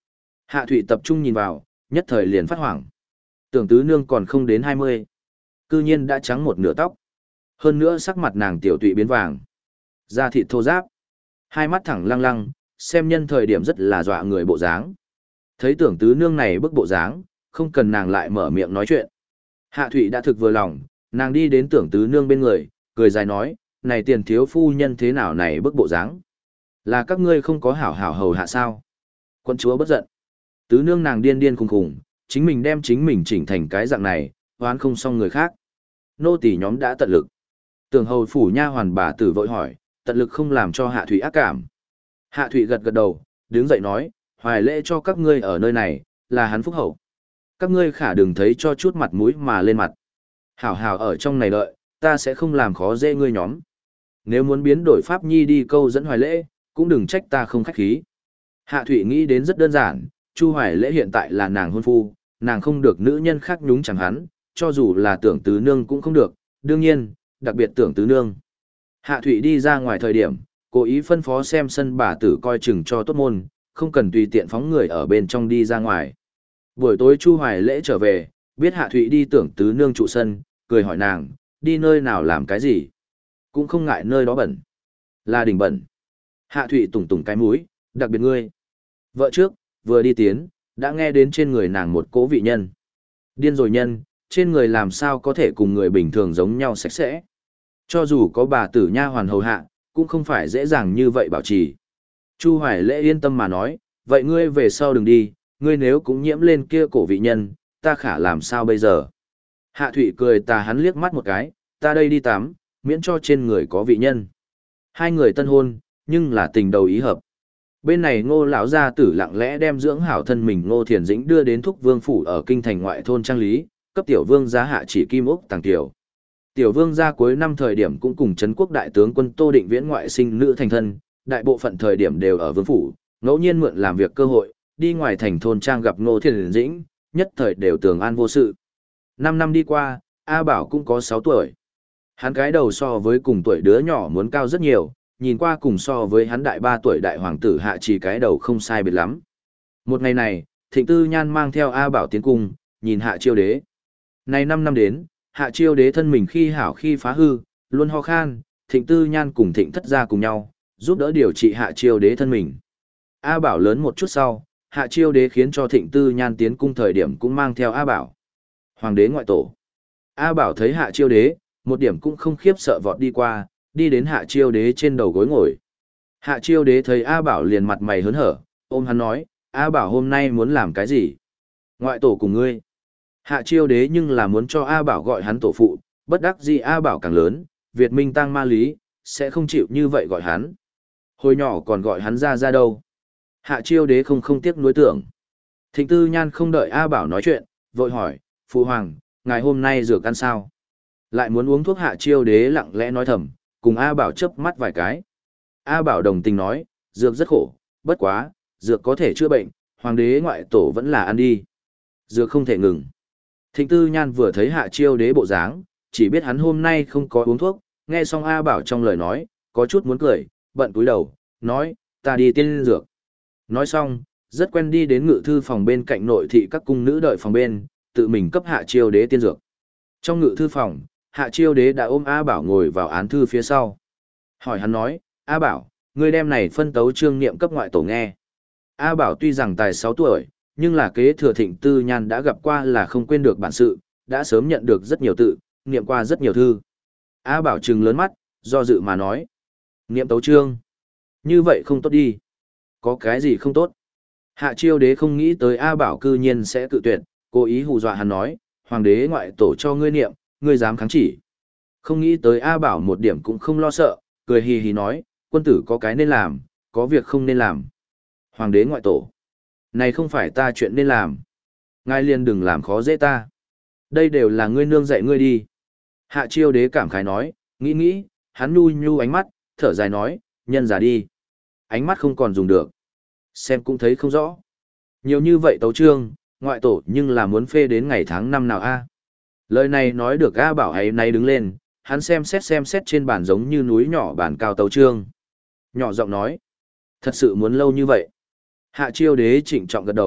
Hạ Thụy tập trung nhìn vào, nhất thời liền phát hoảng. Tưởng tứ nương còn không đến hai mươi, cư nhiên đã trắng một nửa tóc. Hơn nữa sắc mặt nàng tiểu tụy biến vàng. Da thịt thô ráp, hai mắt thẳng lăng lăng, xem nhân thời điểm rất là dọa người bộ dáng. Thấy tưởng tứ nương này bức bộ dáng, không cần nàng lại mở miệng nói chuyện. Hạ Thụy đã thực vừa lòng, nàng đi đến tưởng tứ nương bên người, cười dài nói, này tiền thiếu phu nhân thế nào này bức bộ dáng? Là các ngươi không có hảo hảo hầu hạ sao? Quân chúa bất giận. Tứ nương nàng điên điên khùng khùng, chính mình đem chính mình chỉnh thành cái dạng này, hoán không xong người khác. Nô tỳ nhóm đã tận lực. Tưởng hầu phủ nha hoàn bà tử vội hỏi, tận lực không làm cho Hạ Thụy ác cảm. Hạ Thụy gật gật đầu, đứng dậy nói, hoài lễ cho các ngươi ở nơi này, là hắn phúc hậu. Các ngươi khả đừng thấy cho chút mặt mũi mà lên mặt. Hảo hảo ở trong này đợi, ta sẽ không làm khó dễ ngươi nhóm. Nếu muốn biến đổi pháp nhi đi câu dẫn hoài lễ, cũng đừng trách ta không khách khí. Hạ Thụy nghĩ đến rất đơn giản, Chu Hoài Lễ hiện tại là nàng hôn phu, nàng không được nữ nhân khác nhúng chẳng hắn, cho dù là tưởng tứ nương cũng không được, đương nhiên, đặc biệt tưởng tứ nương. Hạ Thụy đi ra ngoài thời điểm, cố ý phân phó xem sân bà tử coi chừng cho tốt môn, không cần tùy tiện phóng người ở bên trong đi ra ngoài. Buổi tối Chu Hoài Lễ trở về, biết Hạ Thụy đi tưởng tứ nương trụ sân, cười hỏi nàng, đi nơi nào làm cái gì? Cũng không ngại nơi đó bẩn. Là đỉnh bẩn. Hạ Thụy tùng tùng cái mũi, đặc biệt ngươi. Vợ trước, vừa đi tiến, đã nghe đến trên người nàng một cố vị nhân. Điên rồi nhân, trên người làm sao có thể cùng người bình thường giống nhau sạch sẽ. Cho dù có bà tử nha hoàn hầu hạ, cũng không phải dễ dàng như vậy bảo trì. Chu Hoài Lễ yên tâm mà nói, vậy ngươi về sau đừng đi, ngươi nếu cũng nhiễm lên kia cổ vị nhân, ta khả làm sao bây giờ. Hạ Thụy cười tà hắn liếc mắt một cái, ta đây đi tắm, miễn cho trên người có vị nhân. Hai người tân hôn, nhưng là tình đầu ý hợp. Bên này Ngô lão gia tử lặng lẽ đem dưỡng hảo thân mình Ngô Thiền Dĩnh đưa đến Thúc Vương phủ ở kinh thành ngoại thôn Trang Lý, cấp tiểu vương gia hạ chỉ kim ốc tàng tiểu. Tiểu vương gia cuối năm thời điểm cũng cùng trấn quốc đại tướng quân Tô Định Viễn ngoại sinh nữ thành thân, đại bộ phận thời điểm đều ở vương phủ, ngẫu nhiên mượn làm việc cơ hội, đi ngoài thành thôn trang gặp Ngô Thiền Dĩnh, nhất thời đều tường an vô sự. Năm năm đi qua, A Bảo cũng có sáu tuổi. Hắn cái đầu so với cùng tuổi đứa nhỏ muốn cao rất nhiều, nhìn qua cùng so với hắn đại ba tuổi đại hoàng tử hạ chỉ cái đầu không sai biệt lắm. Một ngày này, Thịnh Tư Nhan mang theo A Bảo tiến cung, nhìn Hạ Chiêu Đế. Này năm năm đến, Hạ Chiêu Đế thân mình khi hảo khi phá hư, luôn ho khan, Thịnh Tư Nhan cùng Thịnh Thất gia cùng nhau, giúp đỡ điều trị Hạ Chiêu Đế thân mình. A Bảo lớn một chút sau, Hạ Chiêu Đế khiến cho Thịnh Tư Nhan tiến cung thời điểm cũng mang theo A Bảo. Hoàng đế ngoại tổ. A Bảo thấy Hạ Chiêu Đế, một điểm cũng không khiếp sợ vọt đi qua, đi đến Hạ Chiêu Đế trên đầu gối ngồi. Hạ Chiêu Đế thấy A Bảo liền mặt mày hớn hở, ôm hắn nói, A Bảo hôm nay muốn làm cái gì? Ngoại tổ cùng ngươi. Hạ Chiêu Đế nhưng là muốn cho A Bảo gọi hắn tổ phụ, bất đắc dĩ A Bảo càng lớn, Việt Minh tăng ma lý, sẽ không chịu như vậy gọi hắn. Hồi nhỏ còn gọi hắn ra ra đâu. Hạ Chiêu Đế không không tiếc nuối tưởng. Thịnh Tư Nhan không đợi A Bảo nói chuyện, vội hỏi, Phụ Hoàng, ngài hôm nay dược ăn sao? Lại muốn uống thuốc. Hạ Chiêu Đế lặng lẽ nói thầm, cùng A Bảo chớp mắt vài cái. A Bảo đồng tình nói, dược rất khổ, bất quá, dược có thể chữa bệnh, hoàng đế ngoại tổ vẫn là ăn đi. Dược không thể ngừng. Thịnh Tư Nhan vừa thấy Hạ Chiêu Đế bộ dáng, chỉ biết hắn hôm nay không có uống thuốc, nghe xong A Bảo trong lời nói, có chút muốn cười, bận cúi đầu, nói, ta đi tiên dược. Nói xong, rất quen đi đến ngự thư phòng bên cạnh nội thị các cung nữ đợi phòng bên, tự mình cấp Hạ Chiêu Đế tiên dược. Trong ngự thư phòng, Hạ Chiêu Đế đã ôm A Bảo ngồi vào án thư phía sau. Hỏi hắn nói, A Bảo, ngươi đem này phân tấu trương niệm cấp ngoại tổ nghe. A Bảo tuy rằng tài sáu tuổi, nhưng là kế thừa Thịnh Tư Nhan đã gặp qua là không quên được bản sự, đã sớm nhận được rất nhiều tự, niệm qua rất nhiều thư. A Bảo trừng lớn mắt, do dự mà nói. Niệm tấu trương. Như vậy không tốt đi. Có cái gì không tốt? Hạ Chiêu Đế không nghĩ tới A Bảo cư nhiên sẽ cự tuyệt, cố ý hù dọa hắn nói, hoàng đế ngoại tổ cho ngươi niệm, ngươi dám kháng chỉ. Không nghĩ tới A Bảo một điểm cũng không lo sợ, cười hì hì nói, quân tử có cái nên làm, có việc không nên làm. Hoàng đế ngoại tổ. Này không phải ta chuyện nên làm. Ngài liền đừng làm khó dễ ta. Đây đều là ngươi nương dạy ngươi đi. Hạ Chiêu Đế cảm khái nói, nghĩ nghĩ, hắn nhu nhu ánh mắt, thở dài nói, nhân giả đi. Ánh mắt không còn dùng được. Xem cũng thấy không rõ. Nhiều như vậy tấu trương, ngoại tổ nhưng là muốn phê đến ngày tháng năm nào a? Lời này nói được A Bảo ấy nay đứng lên, hắn xem xét xem xét trên bàn giống như núi nhỏ bàn cao tấu trương. Nhỏ giọng nói, thật sự muốn lâu như vậy. Hạ Chiêu Đế trịnh trọng gật đầu,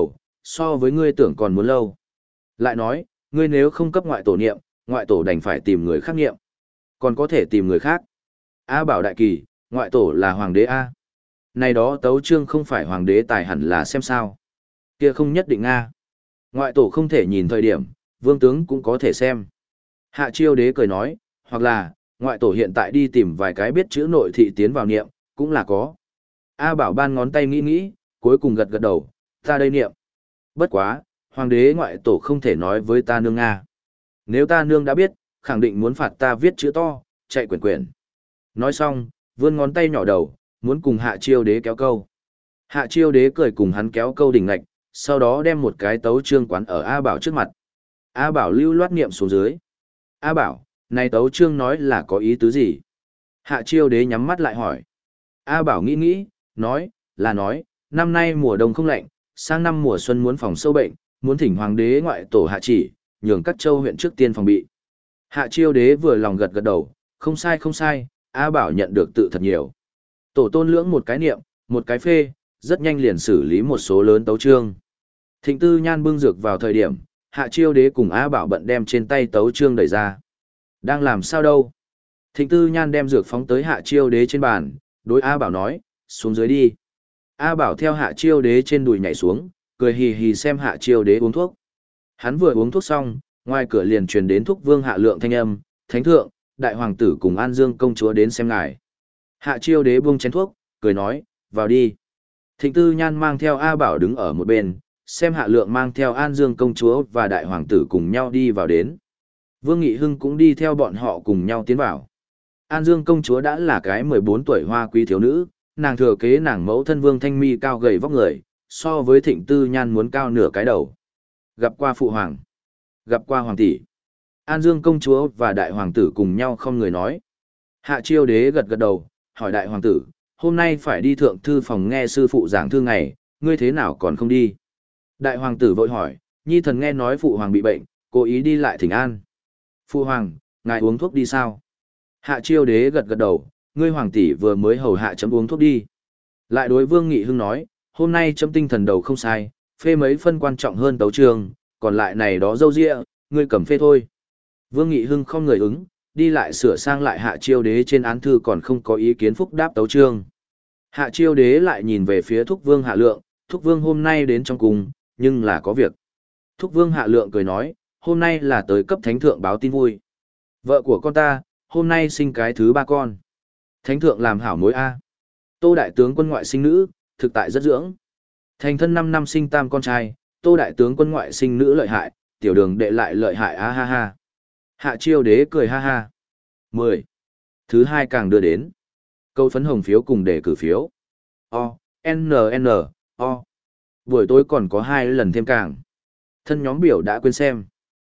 so với ngươi tưởng còn muốn lâu. Lại nói, ngươi nếu không cấp ngoại tổ niệm, ngoại tổ đành phải tìm người khác niệm. Còn có thể tìm người khác. A Bảo đại kỳ, ngoại tổ là hoàng đế A. Này đó tấu chương không phải hoàng đế tài hẳn là xem sao. Kia không nhất định A. Ngoại tổ không thể nhìn thời điểm, vương tướng cũng có thể xem. Hạ Chiêu đế cười nói, hoặc là, ngoại tổ hiện tại đi tìm vài cái biết chữ nội thị tiến vào niệm, cũng là có. A Bảo ban ngón tay nghĩ nghĩ, cuối cùng gật gật đầu, ta đây niệm. Bất quá, hoàng đế ngoại tổ không thể nói với ta nương Nga. Nếu ta nương đã biết, khẳng định muốn phạt ta viết chữ to, chạy quyển quyển. Nói xong, vươn ngón tay nhỏ đầu, muốn cùng Hạ Chiêu đế kéo câu. Hạ Chiêu đế cười cùng hắn kéo câu đỉnh ngạch, sau đó đem một cái tấu chương quán ở A Bảo trước mặt. A Bảo lưu loát niệm xuống dưới. A Bảo, này tấu chương nói là có ý tứ gì? Hạ Chiêu đế nhắm mắt lại hỏi. A Bảo nghĩ nghĩ, nói, là nói, năm nay mùa đông không lạnh, sang năm mùa xuân muốn phòng sâu bệnh, muốn thỉnh hoàng đế ngoại tổ hạ chỉ, nhường các châu huyện trước tiên phòng bị. Hạ Chiêu đế vừa lòng gật gật đầu, không sai không sai, A Bảo nhận được tự thật nhiều. Tổ tôn lưỡng một cái niệm, một cái phê, rất nhanh liền xử lý một số lớn tấu chương. Thịnh Tư Nhan bưng dược vào thời điểm, Hạ Chiêu đế cùng A Bảo bận đem trên tay tấu chương đẩy ra. Đang làm sao đâu? Thịnh Tư Nhan đem dược phóng tới Hạ Chiêu đế trên bàn, đối A Bảo nói, xuống dưới đi. A Bảo theo Hạ Chiêu đế trên đùi nhảy xuống, cười hì hì xem Hạ Chiêu đế uống thuốc. Hắn vừa uống thuốc xong, ngoài cửa liền truyền đến thúc vương Hạ Lượng thanh âm, thánh thượng, đại hoàng tử cùng An Dương công chúa đến xem ngài. Hạ Chiêu đế buông chén thuốc, cười nói, vào đi. Thịnh Tư Nhan mang theo A Bảo đứng ở một bên, xem Hạ Lượng mang theo An Dương công chúa và đại hoàng tử cùng nhau đi vào đến. Vương Nghị Hưng cũng đi theo bọn họ cùng nhau tiến vào. An Dương công chúa đã là cái mười bốn tuổi hoa quý thiếu nữ, nàng thừa kế nàng mẫu thân Vương Thanh Mi cao gầy vóc người, so với Thịnh Tư Nhan muốn cao nửa cái đầu. Gặp qua phụ hoàng, gặp qua hoàng tỷ. An Dương công chúa và đại hoàng tử cùng nhau không người nói. Hạ Chiêu đế gật gật đầu, hỏi đại hoàng tử, hôm nay phải đi thượng thư phòng nghe sư phụ giảng thư ngày, ngươi thế nào còn không đi? Đại hoàng tử vội hỏi, nhi thần nghe nói phụ hoàng bị bệnh, cố ý đi lại thỉnh an. Phụ hoàng, ngài uống thuốc đi sao? Hạ Chiêu đế gật gật đầu, ngươi hoàng tỷ vừa mới hầu hạ chấm uống thuốc đi. Lại đối Vương Nghị Hưng nói, hôm nay chấm tinh thần đầu không sai, phê mấy phân quan trọng hơn tấu chương, còn lại này đó dâu dịa, ngươi cầm phê thôi. Vương Nghị Hưng không người ứng, đi lại sửa sang lại Hạ Chiêu đế trên án thư còn không có ý kiến phúc đáp tấu chương. Hạ Chiêu đế lại nhìn về phía Thúc Vương Hạ Lượng, Thúc Vương hôm nay đến trong cung, nhưng là có việc. Thúc Vương Hạ Lượng cười nói, hôm nay là tới cấp thánh thượng báo tin vui. Vợ của con ta, hôm nay sinh cái thứ ba con. Thánh thượng làm hảo mối A. Tô đại tướng quân ngoại sinh nữ, thực tại rất dưỡng. Thành thân năm năm sinh tam con trai, Tô đại tướng quân ngoại sinh nữ lợi hại, tiểu đường đệ lại lợi hại a ha ha. Hạ Chiêu đế cười ha ha. mười. Thứ hai càng đưa đến. Câu phấn hồng phiếu cùng đề cử phiếu. O, N, N, O. Buổi tối còn có hai lần thêm càng. Thân nhóm biểu đã quên xem.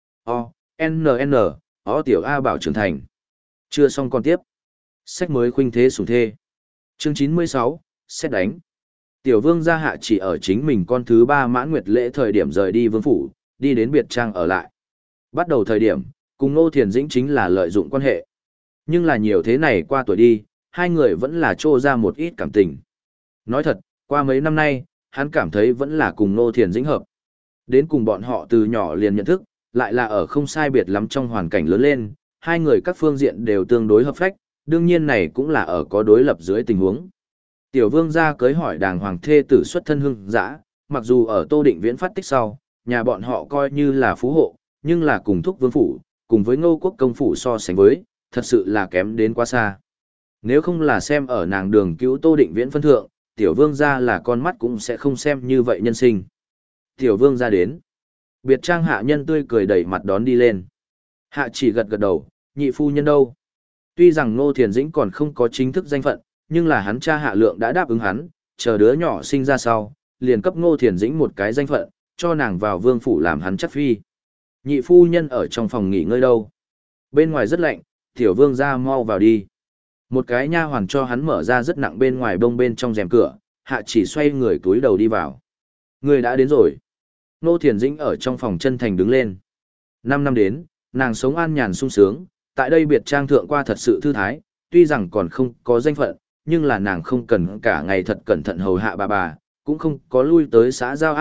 O, N, N, O tiểu A bảo trưởng thành. Chưa xong còn tiếp. Sách mới khuynh thế sủng thê. Chương chín mươi sáu, xét đánh. Tiểu vương gia Hạ chỉ ở chính mình con thứ ba mãn nguyệt lễ thời điểm rời đi vương phủ, đi đến biệt trang ở lại. Bắt đầu thời điểm, cùng Ngô Thiền Dĩnh chính là lợi dụng quan hệ. Nhưng là nhiều thế này qua tuổi đi, hai người vẫn là trô ra một ít cảm tình. Nói thật, qua mấy năm nay, hắn cảm thấy vẫn là cùng Ngô Thiền Dĩnh hợp. Đến cùng bọn họ từ nhỏ liền nhận thức, lại là ở không sai biệt lắm trong hoàn cảnh lớn lên, hai người các phương diện đều tương đối hợp phách, đương nhiên này cũng là ở có đối lập dưới tình huống. Tiểu vương gia cưới hỏi đàng hoàng thê tử xuất thân hưng dã, mặc dù ở Tô Định Viễn phát tích sau, nhà bọn họ coi như là phú hộ, nhưng là cùng thúc vương phủ, cùng với Ngô Quốc công phủ so sánh với, thật sự là kém đến quá xa. Nếu không là xem ở nàng đường cứu Tô Định Viễn phân thượng, tiểu vương gia là con mắt cũng sẽ không xem như vậy nhân sinh. Tiểu vương gia đến. Biệt trang hạ nhân tươi cười đẩy mặt đón đi lên. Hạ chỉ gật gật đầu, nhị phu nhân đâu? Tuy rằng Ngô Thiền Dĩnh còn không có chính thức danh phận, nhưng là hắn cha Hạ Lượng đã đáp ứng hắn, chờ đứa nhỏ sinh ra sau, liền cấp Ngô Thiền Dĩnh một cái danh phận, cho nàng vào vương phủ làm hắn chắc phi. Nhị phu nhân ở trong phòng nghỉ ngơi đâu? Bên ngoài rất lạnh, tiểu vương ra mau vào đi. Một cái nha hoàn cho hắn mở ra rất nặng bên ngoài bông bên trong rèm cửa, Hạ chỉ xoay người túi đầu đi vào. Người đã đến rồi. Ngô Thiền Dĩnh ở trong phòng chân thành đứng lên. Năm năm đến, nàng sống an nhàn sung sướng, tại đây biệt trang thượng qua thật sự thư thái, tuy rằng còn không có danh phận, nhưng là nàng không cần cả ngày thật cẩn thận hầu hạ bà bà, cũng không có lui tới xã giao áp lực,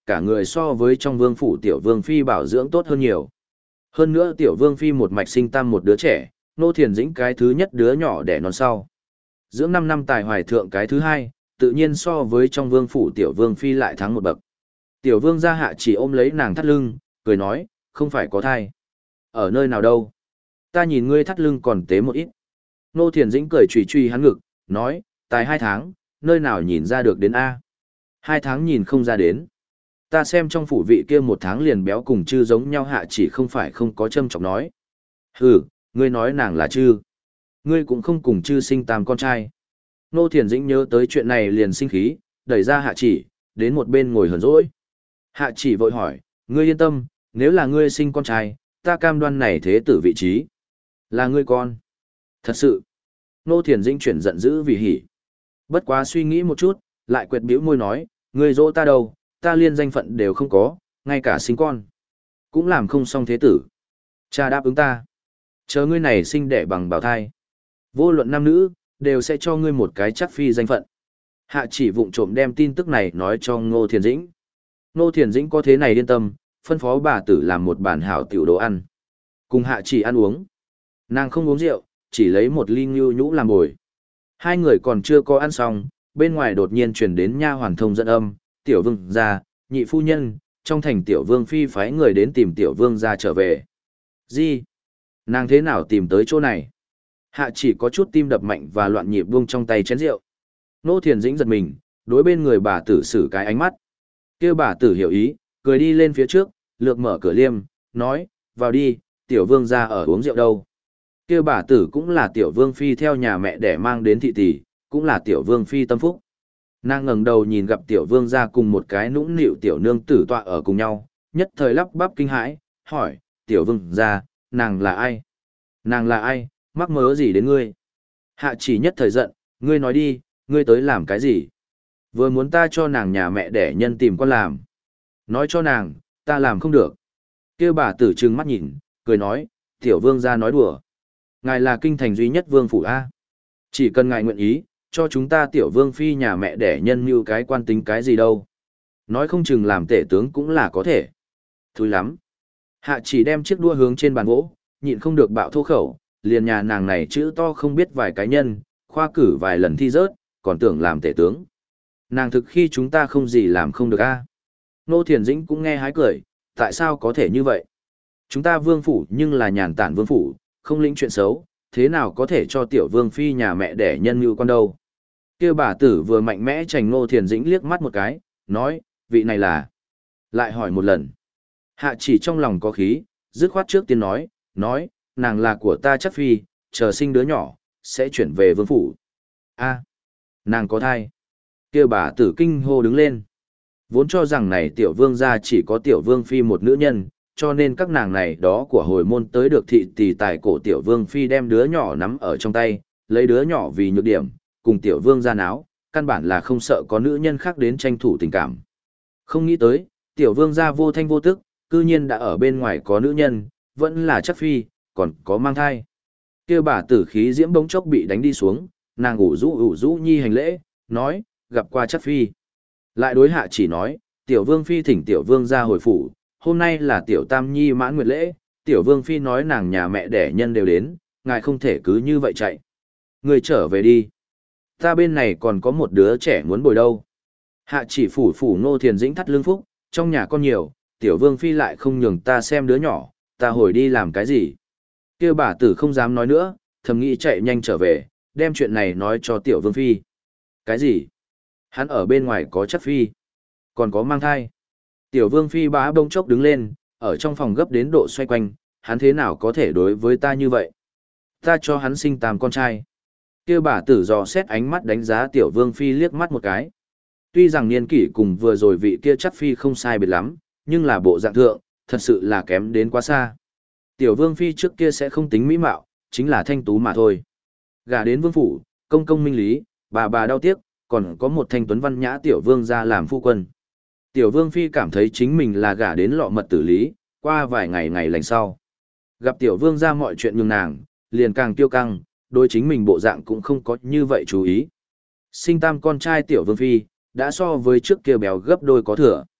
cả người so với trong vương phủ tiểu vương phi bảo dưỡng tốt hơn nhiều. Hơn nữa tiểu vương phi một mạch sinh tam một đứa trẻ, Ngô Thiền Dĩnh cái thứ nhất đứa nhỏ đẻ non sau. Dưỡng năm năm tài hoài thượng cái thứ hai, tự nhiên so với trong vương phủ tiểu vương phi lại thắng một bậc. Tiểu vương gia Hạ chỉ ôm lấy nàng thắt lưng, cười nói, không phải có thai. Ở nơi nào đâu? Ta nhìn ngươi thắt lưng còn tế một ít. Ngô Thiền Dĩnh cười chùy chùy hắn ngực, nói, tài hai tháng, nơi nào nhìn ra được đến A. Hai tháng nhìn không ra đến. Ta xem trong phủ vị kia một tháng liền béo cùng chư giống nhau. Hạ chỉ không phải không có châm chọc nói. Hừ, ngươi nói nàng là chư. Ngươi cũng không cùng chư sinh tam con trai. Ngô Thiền Dĩnh nhớ tới chuyện này liền sinh khí, đẩy ra Hạ chỉ, đến một bên ngồi hờn dỗi. Hạ chỉ vội hỏi, ngươi yên tâm, nếu là ngươi sinh con trai, ta cam đoan này thế tử vị trí. Là ngươi con. Thật sự. Ngô Thiền Dĩnh chuyển giận dữ vì hỉ. Bất quá suy nghĩ một chút, lại quẹt bĩu môi nói, ngươi dỗ ta đâu, ta liên danh phận đều không có, ngay cả sinh con. Cũng làm không xong thế tử. Cha đáp ứng ta. Chờ ngươi này sinh đẻ bằng bào thai. Vô luận nam nữ, đều sẽ cho ngươi một cái chắc phi danh phận. Hạ chỉ vụng trộm đem tin tức này nói cho Ngô Thiền Dĩnh. Ngô Thiền Dĩnh có thế này yên tâm, phân phó bà tử làm một bản hảo tiểu đồ ăn. Cùng Hạ chỉ ăn uống. Nàng không uống rượu, chỉ lấy một ly ngưu nhũ làm bồi. Hai người còn chưa có ăn xong, bên ngoài đột nhiên truyền đến nha hoàn thông dẫn âm, tiểu vương gia, nhị phu nhân, trong thành tiểu vương phi phái người đến tìm tiểu vương gia trở về. Gì? Nàng thế nào tìm tới chỗ này? Hạ chỉ có chút tim đập mạnh và loạn nhịp buông trong tay chén rượu. Ngô Thiền Dĩnh giật mình, đối bên người bà tử xử cái ánh mắt. Kêu bà tử hiểu ý, cười đi lên phía trước, lược mở cửa liêm, nói, vào đi, tiểu vương gia ở uống rượu đâu. Kêu bà tử cũng là tiểu vương phi theo nhà mẹ để mang đến thị tỷ, cũng là tiểu vương phi tâm phúc. Nàng ngẩng đầu nhìn gặp tiểu vương gia cùng một cái nũng nịu tiểu nương tử tọa ở cùng nhau, nhất thời lắp bắp kinh hãi, hỏi, tiểu vương gia, nàng là ai? Nàng là ai, mắc mớ gì đến ngươi? Hạ chỉ nhất thời giận, ngươi nói đi, ngươi tới làm cái gì? Vừa muốn ta cho nàng nhà mẹ để nhân tìm con làm. Nói cho nàng, ta làm không được. Kêu bà tử trừng mắt nhìn, cười nói, tiểu vương gia nói đùa. Ngài là kinh thành duy nhất vương phủ A. Chỉ cần ngài nguyện ý, cho chúng ta tiểu vương phi nhà mẹ đẻ nhân như cái quan tính cái gì đâu. Nói không chừng làm tể tướng cũng là có thể. Thúi lắm. Hạ chỉ đem chiếc đua hướng trên bàn gỗ, nhịn không được bạo thô khẩu, liền nhà nàng này chữ to không biết vài cái nhân, khoa cử vài lần thi rớt, còn tưởng làm tể tướng. Nàng thực khi chúng ta không gì làm không được A. Ngô Thiền Dĩnh cũng nghe hái cười, tại sao có thể như vậy? Chúng ta vương phủ nhưng là nhàn tản vương phủ, không lĩnh chuyện xấu, thế nào có thể cho tiểu vương phi nhà mẹ đẻ nhân như con đâu. Kêu bà tử vừa mạnh mẽ chành Ngô Thiền Dĩnh liếc mắt một cái, nói, vị này là. Lại hỏi một lần. Hạ chỉ trong lòng có khí, dứt khoát trước tiên nói, nói, nàng là của ta chắc phi, chờ sinh đứa nhỏ, sẽ chuyển về vương phủ. A, nàng có thai. Kêu bà tử kinh hô đứng lên. Vốn cho rằng này tiểu vương gia chỉ có tiểu vương phi một nữ nhân, cho nên các nàng này đó của hồi môn tới được thị tỷ tài cổ tiểu vương phi đem đứa nhỏ nắm ở trong tay, lấy đứa nhỏ vì nhược điểm, cùng tiểu vương ra náo, căn bản là không sợ có nữ nhân khác đến tranh thủ tình cảm. Không nghĩ tới, tiểu vương gia vô thanh vô tức, cư nhiên đã ở bên ngoài có nữ nhân, vẫn là chắc phi, còn có mang thai. Kêu bà tử khí diễm bỗng chốc bị đánh đi xuống, nàng ủ rũ ủ rũ nhi hành lễ, nói, gặp qua chắc phi. Lại đối Hạ chỉ nói, tiểu vương phi thỉnh tiểu vương ra hồi phủ, hôm nay là tiểu tam nhi mãn nguyệt lễ, tiểu vương phi nói nàng nhà mẹ đẻ nhân đều đến, ngài không thể cứ như vậy chạy. Người trở về đi. Ta bên này còn có một đứa trẻ muốn bồi đâu. Hạ chỉ phủ phủ Ngô Thiền Dĩnh thắt lưng phúc, trong nhà con nhiều, tiểu vương phi lại không nhường ta xem đứa nhỏ, ta hồi đi làm cái gì. Kêu bà tử không dám nói nữa, thầm nghĩ chạy nhanh trở về, đem chuyện này nói cho tiểu vương phi. Cái gì? Hắn ở bên ngoài có chắc phi, còn có mang thai. Tiểu vương phi bá bông chốc đứng lên, ở trong phòng gấp đến độ xoay quanh, hắn thế nào có thể đối với ta như vậy? Ta cho hắn sinh tam con trai. Kêu bà tử dò xét ánh mắt đánh giá tiểu vương phi liếc mắt một cái. Tuy rằng niên kỷ cùng vừa rồi vị kia chắc phi không sai biệt lắm, nhưng là bộ dạng thượng, thật sự là kém đến quá xa. Tiểu vương phi trước kia sẽ không tính mỹ mạo, chính là thanh tú mà thôi. Gả đến vương phủ, công công minh lý, bà bà đau tiếc, còn có một thanh tuấn văn nhã tiểu vương ra làm phu quân. Tiểu vương phi cảm thấy chính mình là gả đến lọ mật tử lý, qua vài ngày ngày lành sau. Gặp tiểu vương ra mọi chuyện nhường nàng, liền càng tiêu căng, đối chính mình bộ dạng cũng không có như vậy chú ý. Sinh tam con trai tiểu vương phi, đã so với trước kia béo gấp đôi có thừa.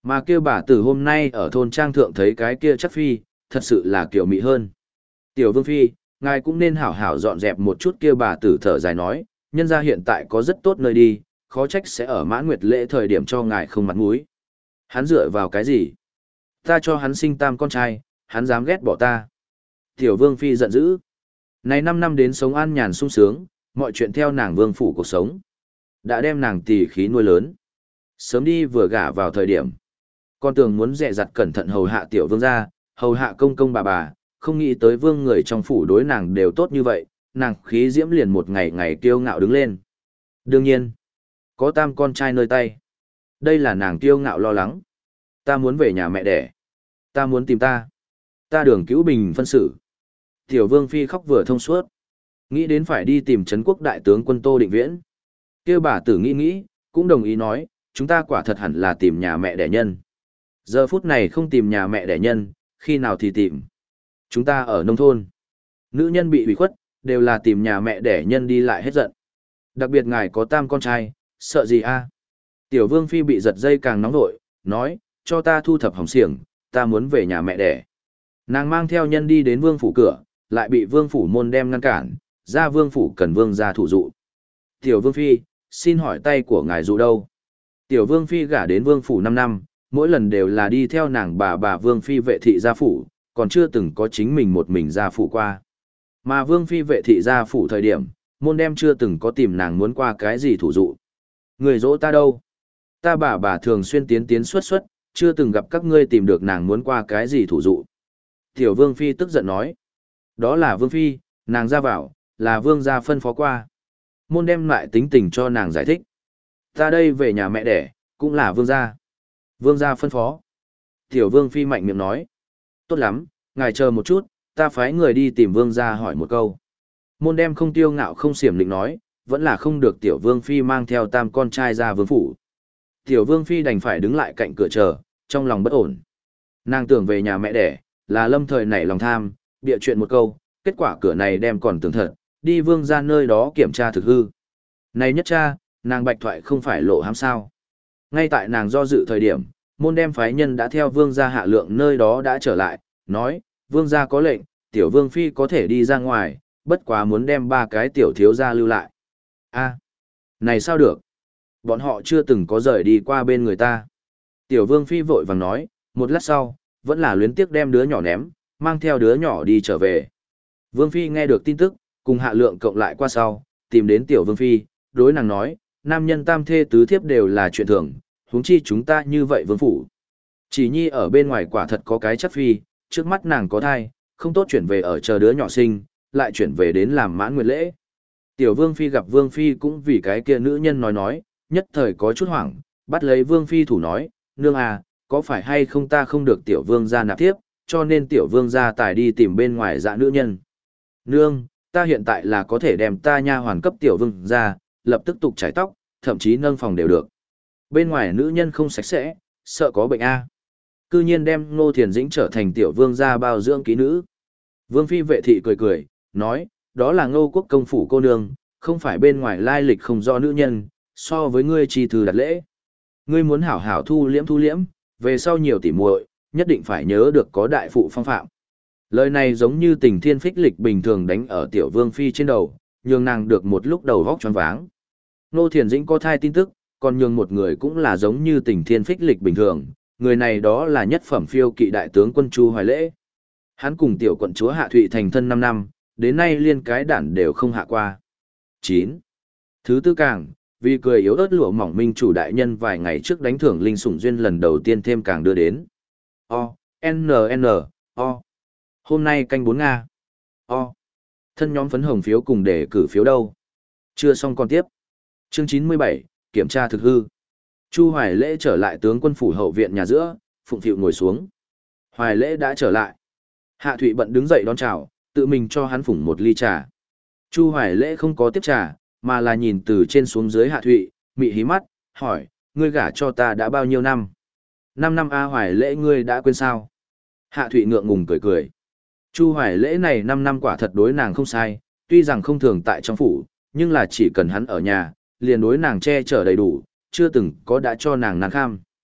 Mà kia bà tử hôm nay ở thôn trang thượng thấy cái kia chắc phi, thật sự là kiểu mị hơn. Tiểu vương phi, ngài cũng nên hảo hảo dọn dẹp một chút kia bà tử thở dài nói, nhân gia hiện tại có rất tốt nơi đi, khó trách sẽ ở mãn nguyệt lễ thời điểm cho ngài không mặt mũi. Hắn dựa vào cái gì? Ta cho hắn sinh tam con trai, hắn dám ghét bỏ ta. Tiểu vương phi giận dữ. Này năm năm đến sống an nhàn sung sướng, mọi chuyện theo nàng vương phủ cuộc sống. Đã đem nàng tỷ khí nuôi lớn. Sớm đi vừa gả vào thời điểm. Con tưởng muốn dè dặt cẩn thận hầu hạ tiểu vương gia, hầu hạ công công bà bà, không nghĩ tới vương người trong phủ đối nàng đều tốt như vậy, nàng khí diễm liền một ngày ngày kiêu ngạo đứng lên. Đương nhiên, có tam con trai nơi tay. Đây là nàng kiêu ngạo lo lắng. Ta muốn về nhà mẹ đẻ. Ta muốn tìm ta. Ta đường cứu bình phân xử. Tiểu vương phi khóc vừa thông suốt. Nghĩ đến phải đi tìm Trấn quốc đại tướng quân Tô Định Viễn. Kêu bà tử nghĩ nghĩ, cũng đồng ý nói, chúng ta quả thật hẳn là tìm nhà mẹ đẻ nhân. Giờ phút này không tìm nhà mẹ đẻ nhân, khi nào thì tìm. Chúng ta ở nông thôn. Nữ nhân bị ủy khuất, đều là tìm nhà mẹ đẻ nhân đi lại hết giận. Đặc biệt ngài có tam con trai, sợ gì a? Tiểu vương phi bị giật dây càng nóng vội, nói, cho ta thu thập hỏng xiềng, ta muốn về nhà mẹ đẻ. Nàng mang theo nhân đi đến vương phủ cửa, lại bị vương phủ môn đem ngăn cản, ra vương phủ cần vương ra thủ dụ. Tiểu vương phi, xin hỏi tay của ngài dụ đâu? Tiểu vương phi gả đến vương phủ năm năm, mỗi lần đều là đi theo nàng bà bà vương phi vệ thị gia phủ, còn chưa từng có chính mình một mình gia phủ qua. Mà vương phi vệ thị gia phủ thời điểm, môn đem chưa từng có tìm nàng muốn qua cái gì thủ dụ. Người dỗ ta đâu? Ta bà bà thường xuyên tiến tiến xuất xuất, chưa từng gặp các ngươi tìm được nàng muốn qua cái gì thủ dụ. Tiểu vương phi tức giận nói. Đó là vương phi, nàng ra vào, là vương gia phân phó qua. Môn đem lại tính tình cho nàng giải thích. Ta đây về nhà mẹ đẻ, cũng là vương gia. Vương gia phân phó. Tiểu vương phi mạnh miệng nói. Tốt lắm, ngài chờ một chút, ta phái người đi tìm vương gia hỏi một câu. Môn đem không tiêu ngạo không xiểm định nói, vẫn là không được tiểu vương phi mang theo tam con trai ra vương phủ. Tiểu vương phi đành phải đứng lại cạnh cửa chờ, trong lòng bất ổn. Nàng tưởng về nhà mẹ đẻ, là lâm thời nảy lòng tham, bịa chuyện một câu, kết quả cửa này đem còn tưởng thật, đi vương gia nơi đó kiểm tra thực hư. Này nhất cha, nàng bạch thoại không phải lộ hám sao. Ngay tại nàng do dự thời điểm, môn đem phái nhân đã theo vương gia hạ lượng nơi đó đã trở lại, nói, vương gia có lệnh, tiểu vương phi có thể đi ra ngoài, bất quá muốn đem ba cái tiểu thiếu gia lưu lại. A, này sao được? Bọn họ chưa từng có rời đi qua bên người ta. Tiểu vương phi vội vàng nói, một lát sau, vẫn là luyến tiếc đem đứa nhỏ ném, mang theo đứa nhỏ đi trở về. Vương phi nghe được tin tức, cùng hạ lượng cộng lại qua sau, tìm đến tiểu vương phi, đối nàng nói, nam nhân tam thê tứ thiếp đều là chuyện thường, huống chi chúng ta như vậy vương phủ. Chỉ nhi ở bên ngoài quả thật có cái chắc phi, trước mắt nàng có thai, không tốt chuyển về ở chờ đứa nhỏ sinh, lại chuyển về đến làm mãn nguyệt lễ. Tiểu vương phi gặp vương phi cũng vì cái kia nữ nhân nói nói, nhất thời có chút hoảng, bắt lấy vương phi thủ nói, nương à, có phải hay không ta không được tiểu vương gia nạp tiếp, cho nên tiểu vương gia tài đi tìm bên ngoài dạ nữ nhân. Nương, ta hiện tại là có thể đem ta nha hoàn cấp tiểu vương gia, lập tức tục trải tóc, thậm chí nâng phòng đều được. Bên ngoài nữ nhân không sạch sẽ, sợ có bệnh a. Cư nhiên đem Ngô Thiền Dĩnh trở thành tiểu vương gia bao dưỡng ký nữ. Vương phi vệ thị cười cười, nói, đó là Ngô quốc công phủ cô nương, không phải bên ngoài lai lịch không do nữ nhân, so với ngươi chi thư đặt lễ. Ngươi muốn hảo hảo thu liễm thu liễm, về sau nhiều tỉ muội, nhất định phải nhớ được có đại phụ phong phạm. Lời này giống như tình thiên phích lịch bình thường đánh ở tiểu vương phi trên đầu, nhường nàng được một lúc đầu vóc choáng váng. Ngô Thiền Dĩnh có thai tin tức, còn nhường một người cũng là giống như tình thiên phích lịch bình thường, người này đó là nhất phẩm phiêu kỵ đại tướng quân Chu Hoài Lễ. Hắn cùng tiểu quận chúa Hạ Thụy thành thân năm năm, đến nay liên cái đản đều không hạ qua. chín. Thứ tư càng, vì cười yếu ớt lụa mỏng minh chủ đại nhân vài ngày trước đánh thưởng linh sủng duyên lần đầu tiên thêm càng đưa đến. O, N N, O. Hôm nay canh bốn Nga. O. Thân nhóm phấn hồng phiếu cùng để cử phiếu đâu. Chưa xong còn tiếp. Chương chín mươi bảy, kiểm tra thực hư. Chu Hoài Lễ trở lại tướng quân phủ hậu viện nhà giữa, phụng phịu ngồi xuống. Hoài Lễ đã trở lại. Hạ Thụy bận đứng dậy đón chào, tự mình cho hắn phủng một ly trà. Chu Hoài Lễ không có tiếp trà, mà là nhìn từ trên xuống dưới Hạ Thụy, mị hí mắt, hỏi, ngươi gả cho ta đã bao nhiêu năm? Năm năm A Hoài Lễ ngươi đã quên sao? Hạ Thụy ngượng ngùng cười cười. Chu Hoài Lễ này năm năm quả thật đối nàng không sai, tuy rằng không thường tại trong phủ, nhưng là chỉ cần hắn ở nhà, liền đối nàng che chở đầy đủ, chưa từng có đã cho nàng nàng kham.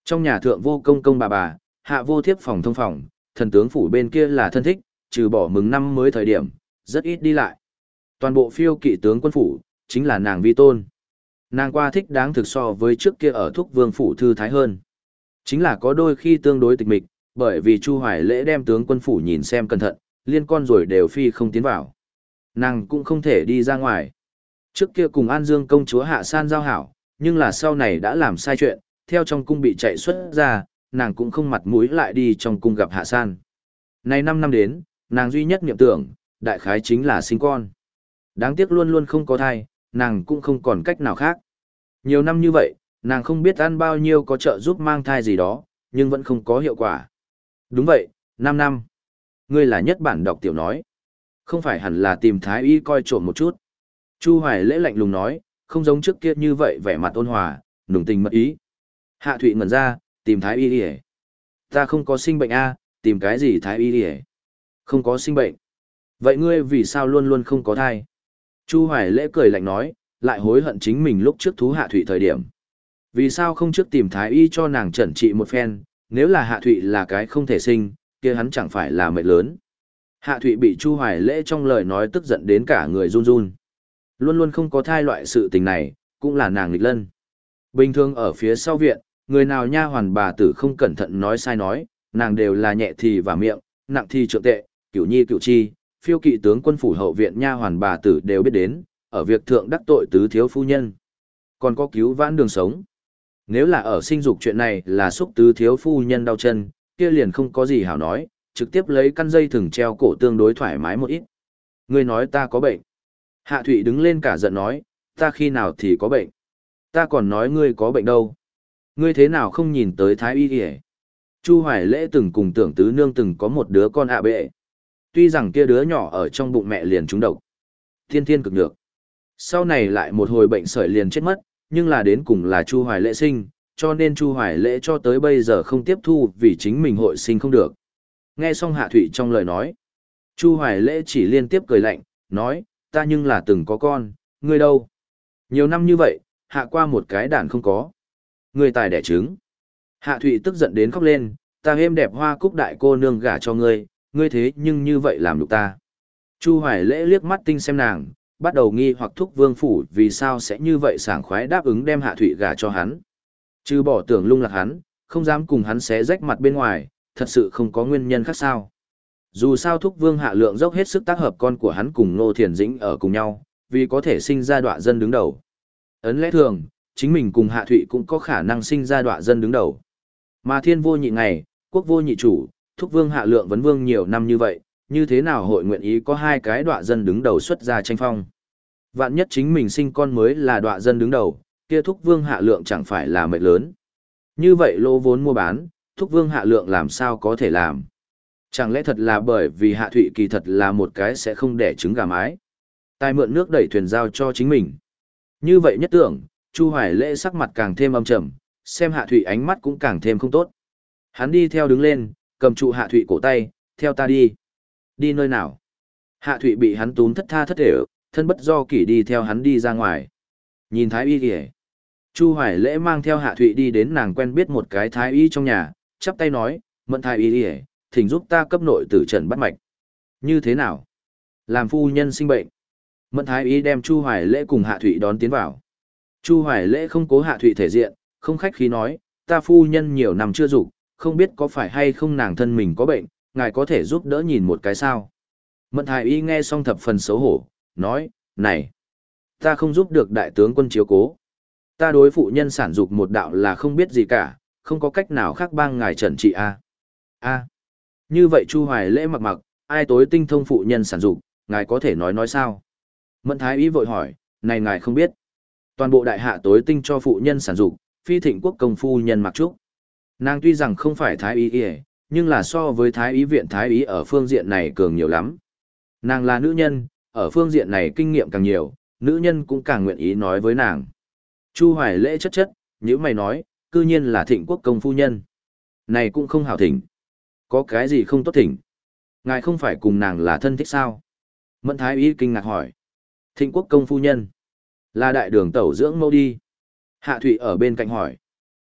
Trong nhà thượng vô công công bà bà, hạ vô thiếp phòng thông phòng, thần tướng phủ bên kia là thân thích, trừ bỏ mừng năm mới thời điểm, rất ít đi lại. Toàn bộ phiêu kỵ tướng quân phủ, chính là nàng vi tôn. Nàng qua thích đáng thực so với trước kia ở thúc vương phủ thư thái hơn. Chính là có đôi khi tương đối tịch mịch, bởi vì Chu Hoài Lễ đem tướng quân phủ nhìn xem cẩn thận, liên con rồi đều phi không tiến vào. Nàng cũng không thể đi ra ngoài. Trước kia cùng An Dương công chúa Hạ San giao hảo, nhưng là sau này đã làm sai chuyện, theo trong cung bị chạy xuất ra, nàng cũng không mặt mũi lại đi trong cung gặp Hạ San. Này năm năm đến, nàng duy nhất niệm tưởng, đại khái chính là sinh con. Đáng tiếc luôn luôn không có thai, nàng cũng không còn cách nào khác. Nhiều năm như vậy, nàng không biết ăn bao nhiêu có trợ giúp mang thai gì đó, nhưng vẫn không có hiệu quả. Đúng vậy, năm năm. Ngươi là nhất bản đọc tiểu nói. Không phải hẳn là tìm thái y coi trộm một chút. Chu Hoài Lễ lạnh lùng nói, không giống trước kia như vậy vẻ mặt ôn hòa, nùng tình mật ý. Hạ Thụy ngẩn ra, tìm thái y đi. Ta không có sinh bệnh a, tìm cái gì thái y đi. Không có sinh bệnh. Vậy ngươi vì sao luôn luôn không có thai? Chu Hoài Lễ cười lạnh nói, lại hối hận chính mình lúc trước thú Hạ Thụy thời điểm. Vì sao không trước tìm thái y cho nàng chẩn trị một phen, nếu là Hạ Thụy là cái không thể sinh, kia hắn chẳng phải là mệnh lớn. Hạ Thụy bị Chu Hoài Lễ trong lời nói tức giận đến cả người run run. Luôn luôn không có thai loại sự tình này, cũng là nàng nghịch lân. Bình thường ở phía sau viện, người nào nha hoàn bà tử không cẩn thận nói sai nói, nàng đều là nhẹ thì và miệng, nặng thì trượng tệ, cửu nhi cửu chi, phiêu kỵ tướng quân phủ hậu viện nha hoàn bà tử đều biết đến, ở việc thượng đắc tội tứ thiếu phu nhân. Còn có cứu vãn đường sống. Nếu là ở sinh dục chuyện này là xúc tứ thiếu phu nhân đau chân, kia liền không có gì hảo nói, trực tiếp lấy căn dây thừng treo cổ tương đối thoải mái một ít. Ngươi nói ta có bệnh. Hạ Thụy đứng lên cả giận nói, ta khi nào thì có bệnh. Ta còn nói ngươi có bệnh đâu. Ngươi thế nào không nhìn tới thái y kìa. Chu Hoài Lễ từng cùng tưởng tứ nương từng có một đứa con ạ bệ. Tuy rằng kia đứa nhỏ ở trong bụng mẹ liền trúng độc. Thiên thiên cực nhược. Sau này lại một hồi bệnh sởi liền chết mất, nhưng là đến cùng là Chu Hoài Lễ sinh, cho nên Chu Hoài Lễ cho tới bây giờ không tiếp thu vì chính mình hội sinh không được. Nghe xong Hạ Thụy trong lời nói, Chu Hoài Lễ chỉ liên tiếp cười lạnh, nói, ta nhưng là từng có con, ngươi đâu? Nhiều năm như vậy, hạ qua một cái đàn không có. Ngươi tài đẻ trứng. Hạ Thụy tức giận đến khóc lên, ta êm đẹp hoa cúc đại cô nương gả cho ngươi, ngươi thế nhưng như vậy làm được ta. Chu Hoài Lễ liếc mắt tinh xem nàng, bắt đầu nghi hoặc thúc vương phủ vì sao sẽ như vậy sảng khoái đáp ứng đem Hạ Thụy gả cho hắn. Chứ bỏ tưởng lung lạc hắn, không dám cùng hắn xé rách mặt bên ngoài, thật sự không có nguyên nhân khác sao. Dù sao thúc vương Hạ Lượng dốc hết sức tác hợp con của hắn cùng Ngô Thiền Dĩnh ở cùng nhau, vì có thể sinh ra đọa dân đứng đầu. Ấn lẽ thường, chính mình cùng Hạ Thụy cũng có khả năng sinh ra đọa dân đứng đầu. Mà thiên vô nhị ngày, quốc vô nhị chủ, thúc vương Hạ Lượng vấn vương nhiều năm như vậy, như thế nào hội nguyện ý có hai cái đọa dân đứng đầu xuất ra tranh phong. Vạn nhất chính mình sinh con mới là đọa dân đứng đầu, kia thúc vương Hạ Lượng chẳng phải là mệnh lớn. Như vậy lỗ vốn mua bán, thúc vương Hạ Lượng làm sao có thể làm. Chẳng lẽ thật là bởi vì Hạ Thụy kỳ thật là một cái sẽ không đẻ trứng gà mái. Tài mượn nước đẩy thuyền giao cho chính mình. Như vậy nhất tưởng, Chu Hoài Lễ sắc mặt càng thêm âm trầm, xem Hạ Thụy ánh mắt cũng càng thêm không tốt. Hắn đi theo đứng lên, cầm trụ Hạ Thụy cổ tay, theo ta đi. Đi nơi nào? Hạ Thụy bị hắn túm thất tha thất thể, thân bất do kỷ đi theo hắn đi ra ngoài. Nhìn thái y kìa. Chu Hoài Lễ mang theo Hạ Thụy đi đến nàng quen biết một cái thái y trong nhà, chắp tay nói, mận thái y kìa, thỉnh giúp ta cấp nội tử trần bắt mạch. Như thế nào? Làm phu nhân sinh bệnh. Mận thái y đem Chu Hoài Lễ cùng Hạ Thụy đón tiến vào. Chu Hoài Lễ không cố Hạ Thụy thể diện, không khách khí nói, ta phu nhân nhiều năm chưa dục, không biết có phải hay không nàng thân mình có bệnh, ngài có thể giúp đỡ nhìn một cái sao. Mận thái y nghe xong thập phần xấu hổ, nói, này, ta không giúp được đại tướng quân chiếu cố. Ta đối phụ nhân sản dục một đạo là không biết gì cả, không có cách nào khác bang ngài trần trị a. A. Như vậy Chu Hoài Lễ mặc mặc, ai tối tinh thông phụ nhân sản dục, ngài có thể nói nói sao? Mận thái y vội hỏi, này ngài không biết. Toàn bộ đại hạ tối tinh cho phụ nhân sản dục, phi thịnh quốc công phu nhân mặc trúc. Nàng tuy rằng không phải thái y y, nhưng là so với thái y viện thái y ở phương diện này cường nhiều lắm. Nàng là nữ nhân, ở phương diện này kinh nghiệm càng nhiều, nữ nhân cũng càng nguyện ý nói với nàng. Chu Hoài Lễ chất chất, như mày nói, cư nhiên là thịnh quốc công phu nhân. Này cũng không hảo thỉnh. Có cái gì không tốt thỉnh? Ngài không phải cùng nàng là thân thích sao? Mận thái y kinh ngạc hỏi. Thịnh quốc công phu nhân. Là đại đường tẩu dưỡng mẫu đi. Hạ Thụy ở bên cạnh hỏi.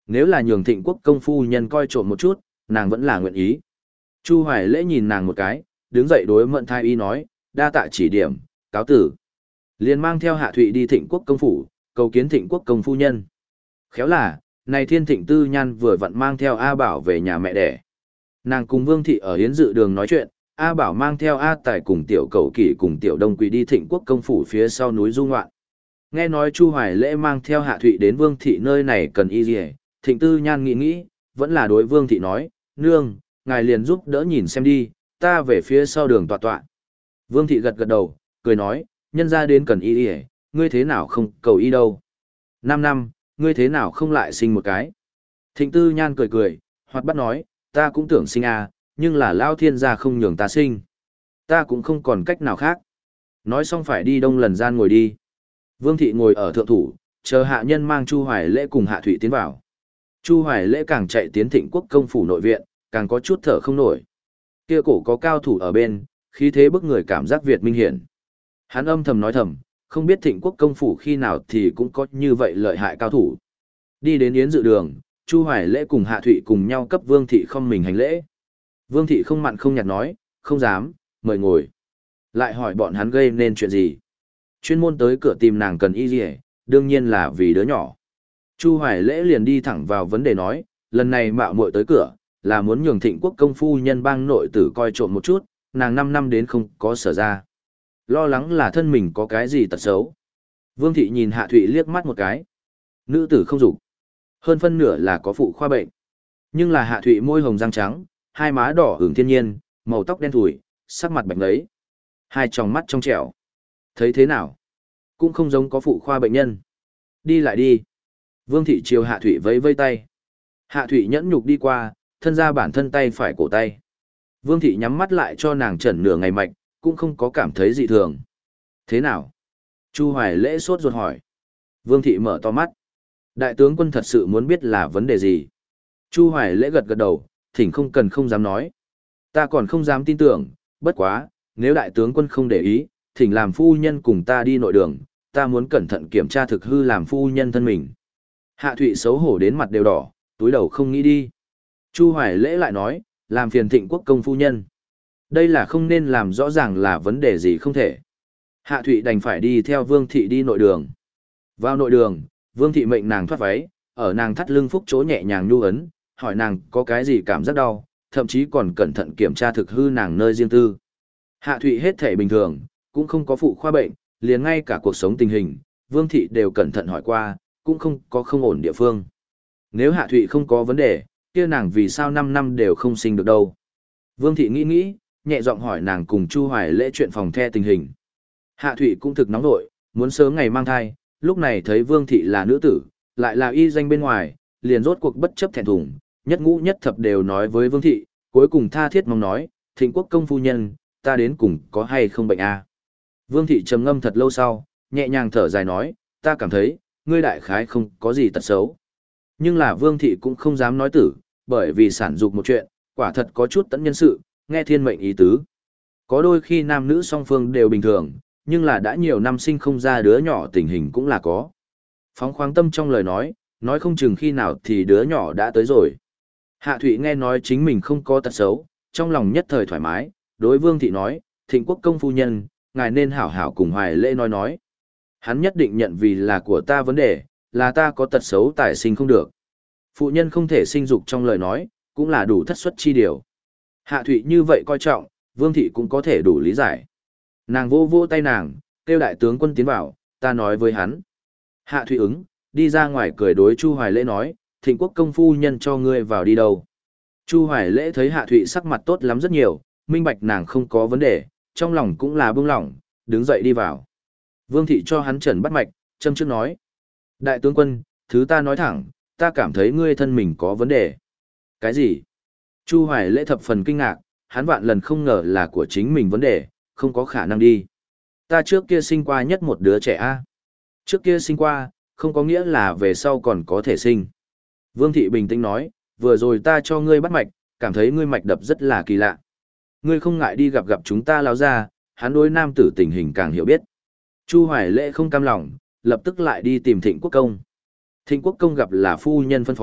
Nếu là nhường Thịnh Quốc công phu nhân coi trộm một chút, nàng vẫn là nguyện ý. Chu Hoài Lễ nhìn nàng một cái, đứng dậy đối Mận Thái Y nói, đa tạ chỉ điểm, cáo tử. Liền mang theo Hạ Thụy đi Thịnh Quốc công phủ, cầu kiến Thịnh Quốc công phu nhân. Khéo là, này Thiên Thịnh Tư Nhan vừa vặn mang theo A Bảo về nhà mẹ đẻ. Nàng cùng Vương Thị ở Yến Dự Đường nói chuyện, A Bảo mang theo A Tài cùng Tiểu Cẩu Kỷ cùng Tiểu Đông Quỳ đi Thịnh Quốc công phủ phía sau núi du ngoạn. Nghe nói Chu Hoài Lễ mang theo Hạ Thụy đến Vương Thị nơi này cần y gì, Thịnh Tư Nhan nghĩ nghĩ, vẫn là đối Vương Thị nói, nương, ngài liền giúp đỡ nhìn xem đi, ta về phía sau đường tọa tọa. Vương Thị gật gật đầu, cười nói, nhân ra đến cần y y, ngươi thế nào không cầu y đâu. Năm năm, ngươi thế nào không lại sinh một cái. Thịnh Tư Nhan cười cười, hoặc bắt nói, ta cũng tưởng sinh à, nhưng là Lao Thiên gia không nhường ta sinh. Ta cũng không còn cách nào khác. Nói xong phải đi đông lần gian ngồi đi. Vương Thị ngồi ở thượng thủ, chờ hạ nhân mang Chu Hoài Lễ cùng Hạ Thụy tiến vào. Chu Hoài Lễ càng chạy tiến Thịnh Quốc công phủ nội viện, càng có chút thở không nổi. Kia cổ có cao thủ ở bên, khí thế bức người cảm giác Việt minh hiển. Hắn âm thầm nói thầm, không biết Thịnh Quốc công phủ khi nào thì cũng có như vậy lợi hại cao thủ. Đi đến Yến Dự Đường, Chu Hoài Lễ cùng Hạ Thụy cùng nhau cấp Vương Thị không mình hành lễ. Vương Thị không mặn không nhạt nói, không dám, mời ngồi. Lại hỏi bọn hắn gây nên chuyện gì. Chuyên môn tới cửa tìm nàng cần y gì, đương nhiên là vì đứa nhỏ. Chu Hoài Lễ liền đi thẳng vào vấn đề nói, lần này mạo muội tới cửa, là muốn nhường Thịnh Quốc công phu nhân bang nội tử coi trộm một chút, nàng năm năm đến không có sở ra. Lo lắng là thân mình có cái gì tật xấu. Vương Thị nhìn Hạ Thụy liếc mắt một cái. Nữ tử không dục, hơn phân nửa là có phụ khoa bệnh. Nhưng là Hạ Thụy môi hồng răng trắng, hai má đỏ hưởng thiên nhiên, màu tóc đen thủi, sắc mặt bạch lấy. Hai tròng mắt trong trẻo. Thấy thế nào? Cũng không giống có phụ khoa bệnh nhân. Đi lại đi. Vương Thị chiều Hạ Thụy vẫy vây tay. Hạ Thụy nhẫn nhục đi qua, thân ra bản thân tay phải cổ tay. Vương Thị nhắm mắt lại cho nàng chẩn nửa ngày mạch, cũng không có cảm thấy dị thường. Thế nào? Chu Hoài Lễ sốt ruột hỏi. Vương Thị mở to mắt. Đại tướng quân thật sự muốn biết là vấn đề gì? Chu Hoài Lễ gật gật đầu, thỉnh không cần không dám nói. Ta còn không dám tin tưởng, bất quá, nếu đại tướng quân không để ý, thỉnh làm phu nhân cùng ta đi nội đường, ta muốn cẩn thận kiểm tra thực hư làm phu nhân thân mình. Hạ Thụy xấu hổ đến mặt đều đỏ, túi đầu không nghĩ đi. Chu Hoài Lễ lại nói, làm phiền Thịnh Quốc công phu nhân. Đây là không nên làm rõ ràng là vấn đề gì không thể. Hạ Thụy đành phải đi theo Vương Thị đi nội đường. Vào nội đường, Vương Thị mệnh nàng thoát váy, ở nàng thắt lưng phúc chỗ nhẹ nhàng nhu ấn, hỏi nàng có cái gì cảm giác đau, thậm chí còn cẩn thận kiểm tra thực hư nàng nơi riêng tư. Hạ Thụy hết thể bình thường, cũng không có phụ khoa bệnh, liền ngay cả cuộc sống tình hình, Vương Thị đều cẩn thận hỏi qua, cũng không có không ổn địa phương. Nếu Hạ Thụy không có vấn đề, kia nàng vì sao năm năm đều không sinh được đâu. Vương Thị nghĩ nghĩ, nhẹ giọng hỏi nàng cùng Chu Hoài Lễ chuyện phòng the tình hình. Hạ Thụy cũng thực nóng nội, muốn sớm ngày mang thai, lúc này thấy Vương Thị là nữ tử, lại là y danh bên ngoài, liền rốt cuộc bất chấp thẹn thùng, nhất ngũ nhất thập đều nói với Vương Thị, cuối cùng tha thiết mong nói, Thịnh Quốc công phu nhân, ta đến cùng có hay không bệnh a? Vương Thị trầm ngâm thật lâu sau, nhẹ nhàng thở dài nói, ta cảm thấy, ngươi đại khái không có gì tật xấu. Nhưng là Vương Thị cũng không dám nói tử, bởi vì sản dục một chuyện, quả thật có chút tẫn nhân sự, nghe thiên mệnh ý tứ. Có đôi khi nam nữ song phương đều bình thường, nhưng là đã nhiều năm sinh không ra đứa nhỏ tình hình cũng là có. Phóng khoáng tâm trong lời nói, nói không chừng khi nào thì đứa nhỏ đã tới rồi. Hạ Thụy nghe nói chính mình không có tật xấu, trong lòng nhất thời thoải mái, đối Vương Thị nói, Thịnh Quốc công phu nhân, ngài nên hảo hảo cùng Hoài Lễ nói nói. Hắn nhất định nhận vì là của ta vấn đề, là ta có tật xấu tài sinh không được. Phụ nhân không thể sinh dục trong lời nói, cũng là đủ thất suất chi điều. Hạ Thụy như vậy coi trọng, Vương Thị cũng có thể đủ lý giải. Nàng vô vô tay nàng, kêu đại tướng quân tiến vào, ta nói với hắn. Hạ Thụy ứng, đi ra ngoài cười đối Chu Hoài Lễ nói, Thịnh Quốc công phu nhân cho ngươi vào đi đâu. Chu Hoài Lễ thấy Hạ Thụy sắc mặt tốt lắm rất nhiều, minh bạch nàng không có vấn đề, trong lòng cũng là bưng lỏng, đứng dậy đi vào. Vương Thị cho hắn trần bắt mạch, châm trước nói. Đại tướng quân, thứ ta nói thẳng, ta cảm thấy ngươi thân mình có vấn đề. Cái gì? Chu Hoài Lễ thập phần kinh ngạc, hắn vạn lần không ngờ là của chính mình vấn đề, không có khả năng đi. Ta trước kia sinh qua nhất một đứa trẻ A. Trước kia sinh qua, không có nghĩa là về sau còn có thể sinh. Vương Thị bình tĩnh nói, vừa rồi ta cho ngươi bắt mạch, cảm thấy ngươi mạch đập rất là kỳ lạ. Ngươi không ngại đi gặp gặp chúng ta lão gia, hắn đối nam tử tình hình càng hiểu biết. Chu Hoài Lễ không cam lòng, lập tức lại đi tìm Thịnh Quốc công. Thịnh Quốc công gặp là phu nhân phân phó,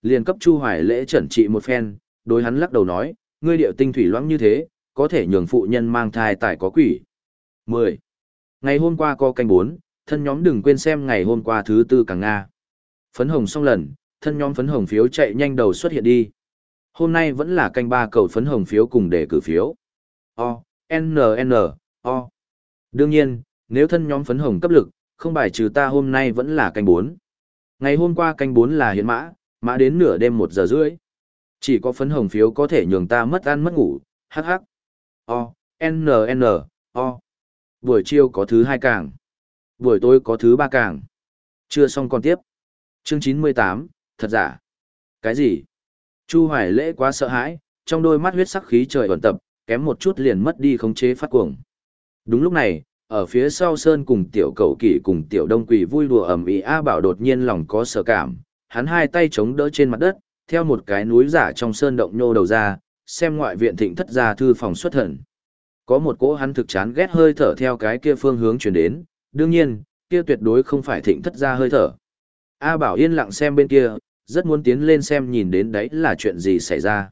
liền cấp Chu Hoài Lễ trẩn trị một phen, đối hắn lắc đầu nói, ngươi điệu tinh thủy loãng như thế, có thể nhường phụ nhân mang thai tại có quỷ. mười. Ngày hôm qua có canh bốn, thân nhóm đừng quên xem ngày hôm qua thứ tư càng Nga. Phấn hồng xong lần, thân nhóm phấn hồng phiếu chạy nhanh đầu xuất hiện đi. Hôm nay vẫn là canh ba cầu phấn hồng phiếu cùng đề cử phiếu. O, N, N, O. Đương nhiên, nếu thân nhóm phấn hồng cấp lực, không bài trừ ta hôm nay vẫn là canh bốn. Ngày hôm qua canh bốn là hiện mã, mã đến nửa đêm một giờ rưỡi. Chỉ có phấn hồng phiếu có thể nhường ta mất ăn mất ngủ, hắc hắc. O, N, N, O. Buổi chiều có thứ hai càng. Buổi tối có thứ ba càng. Chưa xong còn tiếp. Chương chín mươi tám, thật giả. Cái gì? Chu Hoài Lễ quá sợ hãi, trong đôi mắt huyết sắc khí trời ẩn tập, kém một chút liền mất đi khống chế phát cuồng. Đúng lúc này, ở phía sau Sơn cùng tiểu cậu kỷ cùng tiểu đông quỷ vui đùa ầm ĩ A Bảo đột nhiên lòng có sợ cảm, hắn hai tay chống đỡ trên mặt đất, theo một cái núi giả trong sơn động nhô đầu ra, xem ngoại viện thịnh thất gia thư phòng xuất thần. Có một cỗ hắn thực chán ghét hơi thở theo cái kia phương hướng chuyển đến, đương nhiên, kia tuyệt đối không phải thịnh thất gia hơi thở. A Bảo yên lặng xem bên kia, rất muốn tiến lên xem nhìn đến đấy là chuyện gì xảy ra.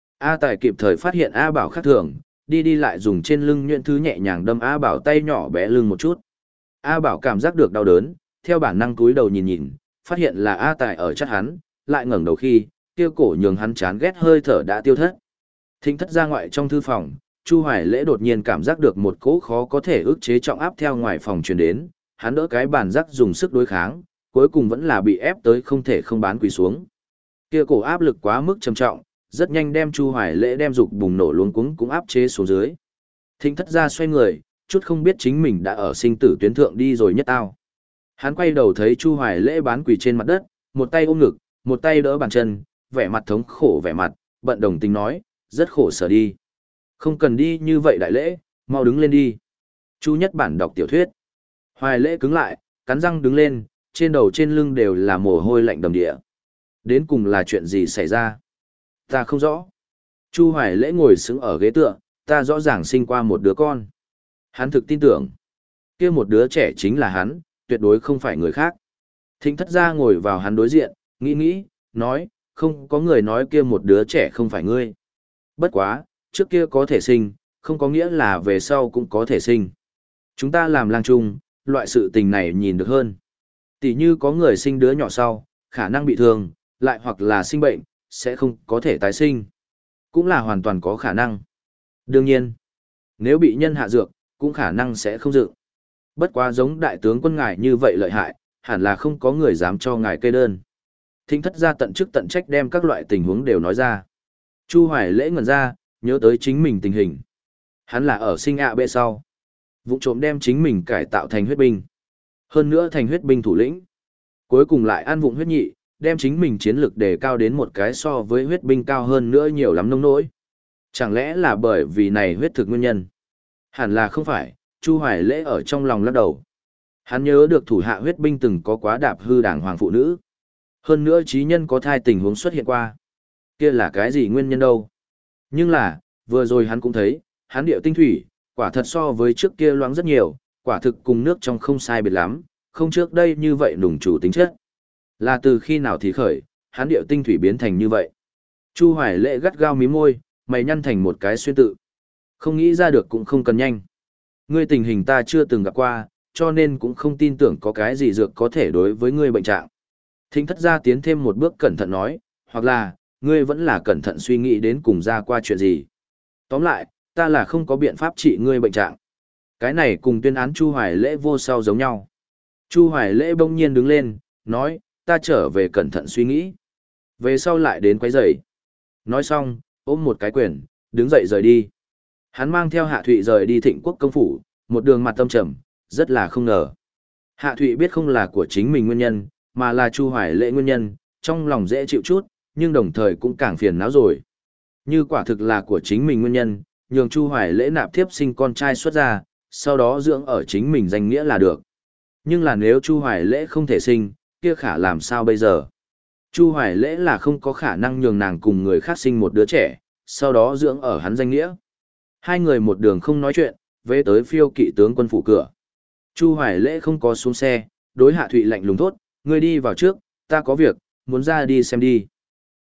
A Tài kịp thời phát hiện A Bảo khác thường, đi đi lại dùng trên lưng nhuyễn thứ nhẹ nhàng đâm A Bảo tay nhỏ bé lưng một chút. A Bảo cảm giác được đau đớn, theo bản năng cúi đầu nhìn nhìn, phát hiện là A Tài ở chắc hắn, lại ngẩng đầu khi, kia cổ nhường hắn chán ghét hơi thở đã tiêu thất. Thịnh thất ra ngoại trong thư phòng, Chu Hoài Lễ đột nhiên cảm giác được một cỗ khó có thể ức chế trọng áp theo ngoài phòng truyền đến, hắn đỡ cái bàn rắc dùng sức đối kháng, cuối cùng vẫn là bị ép tới không thể không bán quỳ xuống. Kia cổ áp lực quá mức trầm trọng, rất nhanh đem Chu Hoài Lễ đem dục bùng nổ luống cuống cũng áp chế xuống dưới. Thịnh thất ra xoay người, chút không biết chính mình đã ở sinh tử tuyến thượng đi rồi nhất tao. Hắn quay đầu thấy Chu Hoài Lễ bán quỳ trên mặt đất, một tay ôm ngực, một tay đỡ bàn chân, vẻ mặt thống khổ vẻ mặt, bận đồng tình nói, rất khổ sở đi. Không cần đi như vậy đại lễ, mau đứng lên đi. Chu Nhất Bản đọc tiểu thuyết. Hoài Lễ cứng lại, cắn răng đứng lên, trên đầu trên lưng đều là mồ hôi lạnh đầm địa. Đến cùng là chuyện gì xảy ra? Ta không rõ. Chu Hoài Lễ ngồi sững ở ghế tựa, ta rõ ràng sinh qua một đứa con. Hắn thực tin tưởng, kia một đứa trẻ chính là hắn, tuyệt đối không phải người khác. Thịnh thất gia ngồi vào hắn đối diện, nghĩ nghĩ, nói, không có người nói kia một đứa trẻ không phải ngươi. Bất quá, trước kia có thể sinh, không có nghĩa là về sau cũng có thể sinh. Chúng ta làm lang chung, loại sự tình này nhìn được hơn. Tỷ như có người sinh đứa nhỏ sau, khả năng bị thương, lại hoặc là sinh bệnh, sẽ không có thể tái sinh. Cũng là hoàn toàn có khả năng. Đương nhiên, nếu bị nhân hạ dược, cũng khả năng sẽ không dự. Bất quá giống đại tướng quân ngài như vậy lợi hại, hẳn là không có người dám cho ngài kê đơn. Thính thất ra tận chức tận trách đem các loại tình huống đều nói ra. Chu Hoài Lễ ngẩn ra, nhớ tới chính mình tình hình. Hắn là ở sinh ạ bê sau. Vụ trộm đem chính mình cải tạo thành huyết binh. Hơn nữa thành huyết binh thủ lĩnh. Cuối cùng lại ăn vụng huyết nhị, đem chính mình chiến lực đề cao đến một cái so với huyết binh cao hơn nữa nhiều lắm nông nỗi. Chẳng lẽ là bởi vì này huyết thực nguyên nhân? Hẳn là không phải, Chu Hoài Lễ ở trong lòng lắc đầu. Hắn nhớ được thủ hạ huyết binh từng có quá đạp hư đảng hoàng phụ nữ. Hơn nữa trí nhân có thai tình huống xuất hiện qua. Kia là cái gì nguyên nhân đâu? Nhưng là, vừa rồi hắn cũng thấy, hắn điệu tinh thủy, quả thật so với trước kia loãng rất nhiều, quả thực cùng nước trong không sai biệt lắm, không trước đây như vậy nùng chủ tính chất. Là từ khi nào thì khởi, hắn điệu tinh thủy biến thành như vậy. Chu Hoài Lễ gắt gao mí môi, mày nhăn thành một cái xuyên tự. Không nghĩ ra được cũng không cần nhanh. Ngươi tình hình ta chưa từng gặp qua, cho nên cũng không tin tưởng có cái gì dược có thể đối với ngươi bệnh trạng. Thính thất gia tiến thêm một bước cẩn thận nói, hoặc là, ngươi vẫn là cẩn thận suy nghĩ đến cùng ra qua chuyện gì. Tóm lại, ta là không có biện pháp trị ngươi bệnh trạng. Cái này cùng tuyên án Chu Hoài Lễ vô sau giống nhau. Chu Hoài Lễ bỗng nhiên đứng lên, nói, ta trở về cẩn thận suy nghĩ. Về sau lại đến quấy rầy. Nói xong, ôm một cái quyền, đứng dậy rời đi. Hắn mang theo Hạ Thụy rời đi Thịnh Quốc công phủ, một đường mặt tâm trầm, rất là không ngờ. Hạ Thụy biết không là của chính mình nguyên nhân, mà là Chu Hoài Lễ nguyên nhân, trong lòng dễ chịu chút, nhưng đồng thời cũng càng phiền não rồi. Như quả thực là của chính mình nguyên nhân, nhường Chu Hoài Lễ nạp thiếp sinh con trai xuất ra, sau đó dưỡng ở chính mình danh nghĩa là được. Nhưng là nếu Chu Hoài Lễ không thể sinh, kia khả làm sao bây giờ? Chu Hoài Lễ là không có khả năng nhường nàng cùng người khác sinh một đứa trẻ, sau đó dưỡng ở hắn danh nghĩa. Hai người một đường không nói chuyện, về tới phiêu kỵ tướng quân phủ cửa. Chu Hoài Lễ không có xuống xe, đối Hạ Thụy lạnh lùng thốt, ngươi đi vào trước, ta có việc, muốn ra đi xem đi.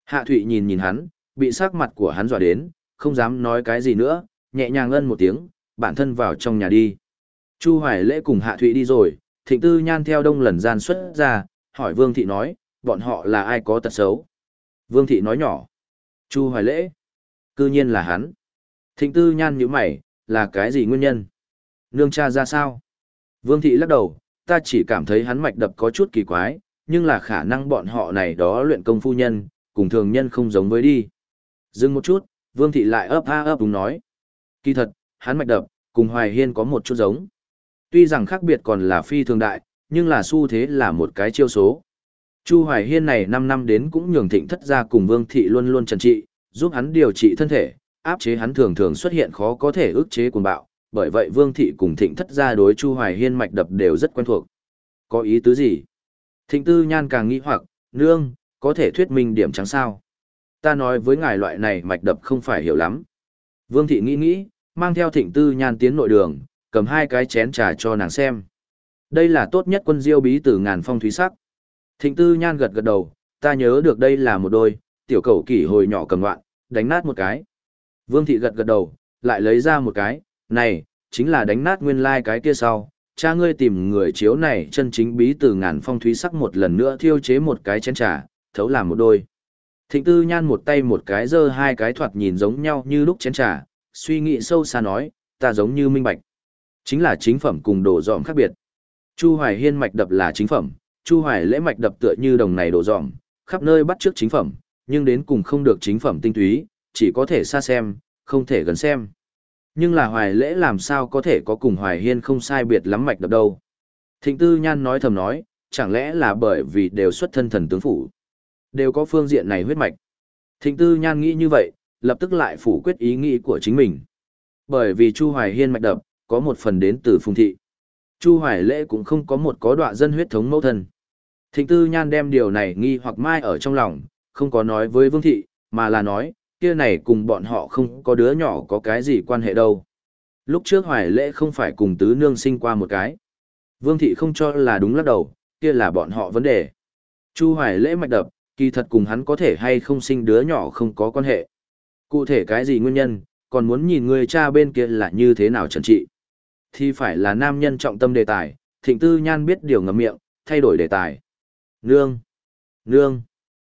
Hạ Thụy nhìn nhìn hắn, bị sắc mặt của hắn dọa đến, không dám nói cái gì nữa, nhẹ nhàng ân một tiếng, bản thân vào trong nhà đi. Chu Hoài Lễ cùng Hạ Thụy đi rồi, Thịnh Tư Nhan theo đông lần gian xuất ra, hỏi Vương Thị nói, bọn họ là ai có tật xấu. Vương Thị nói nhỏ, Chu Hoài Lễ, cư nhiên là hắn. Thịnh Tư Nhan nhíu mày, là cái gì nguyên nhân? Nương cha ra sao? Vương Thị lắc đầu, ta chỉ cảm thấy hắn mạch đập có chút kỳ quái, nhưng là khả năng bọn họ này đó luyện công phu nhân, cùng thường nhân không giống với đi. Dừng một chút, Vương Thị lại ấp a ấp đúng nói. Kỳ thật, hắn mạch đập, cùng Hoài Hiên có một chút giống. Tuy rằng khác biệt còn là phi thường đại, nhưng là xu thế là một cái chiêu số. Chu Hoài Hiên này năm năm đến cũng nhường Thịnh Thất gia cùng Vương Thị luôn luôn trần trị, giúp hắn điều trị thân thể, áp chế hắn thường thường xuất hiện khó có thể ức chế cuồng bạo, bởi vậy Vương Thị cùng Thịnh Thất gia đối Chu Hoài Hiên mạch đập đều rất quen thuộc. Có ý tứ gì? Thịnh Tư Nhan càng nghĩ hoặc, nương, có thể thuyết minh điểm trắng sao? Ta nói với ngài loại này mạch đập không phải hiểu lắm. Vương Thị nghĩ nghĩ, mang theo Thịnh Tư Nhan tiến nội đường, cầm hai cái chén trà cho nàng xem. Đây là tốt nhất quân diêu bí từ ngàn phong thúy sắc. Thịnh Tư Nhan gật gật đầu, ta nhớ được đây là một đôi, tiểu cầu kỷ hồi nhỏ cầm loạn, đánh nát một cái. Vương Thị gật gật đầu, lại lấy ra một cái, này, chính là đánh nát nguyên lai like cái kia sau. Cha ngươi tìm người chiếu này chân chính bí từ ngàn phong thúy sắc một lần nữa thiêu chế một cái chén trà, thấu làm một đôi. Thịnh Tư Nhan một tay một cái giơ hai cái thoạt nhìn giống nhau như lúc chén trà, suy nghĩ sâu xa nói, ta giống như minh bạch. Chính là chính phẩm cùng đồ dòm khác biệt. Chu Hoài Hiên mạch đập là chính phẩm, Chu Hoài Lễ mạch đập tựa như đồng này đồ dòm, khắp nơi bắt trước chính phẩm, nhưng đến cùng không được chính phẩm tinh túy, chỉ có thể xa xem, không thể gần xem. Nhưng là Hoài Lễ làm sao có thể có cùng Hoài Hiên không sai biệt lắm mạch đập đâu. Thịnh Tư Nhan nói thầm nói, chẳng lẽ là bởi vì đều xuất thân thần tướng phủ, đều có phương diện này huyết mạch. Thịnh Tư Nhan nghĩ như vậy, lập tức lại phủ quyết ý nghĩ của chính mình. Bởi vì Chu Hoài Hiên mạch đập, có một phần đến từ Phùng Thị. Chu Hoài Lễ cũng không có một có đọa dân huyết thống mẫu thân. Thịnh Tư Nhan đem điều này nghi hoặc mai ở trong lòng, không có nói với Vương Thị, mà là nói, kia này cùng bọn họ không có đứa nhỏ có cái gì quan hệ đâu. Lúc trước Hoài Lễ không phải cùng tứ nương sinh qua một cái. Vương Thị không cho là đúng lắc đầu, kia là bọn họ vấn đề. Chu Hoài Lễ mạch đập, kỳ thật cùng hắn có thể hay không sinh đứa nhỏ không có quan hệ. Cụ thể cái gì nguyên nhân, còn muốn nhìn người cha bên kia là như thế nào trần trị. Thì phải là nam nhân trọng tâm đề tài, Thịnh Tư Nhan biết điều ngậm miệng, thay đổi đề tài. Nương! Nương!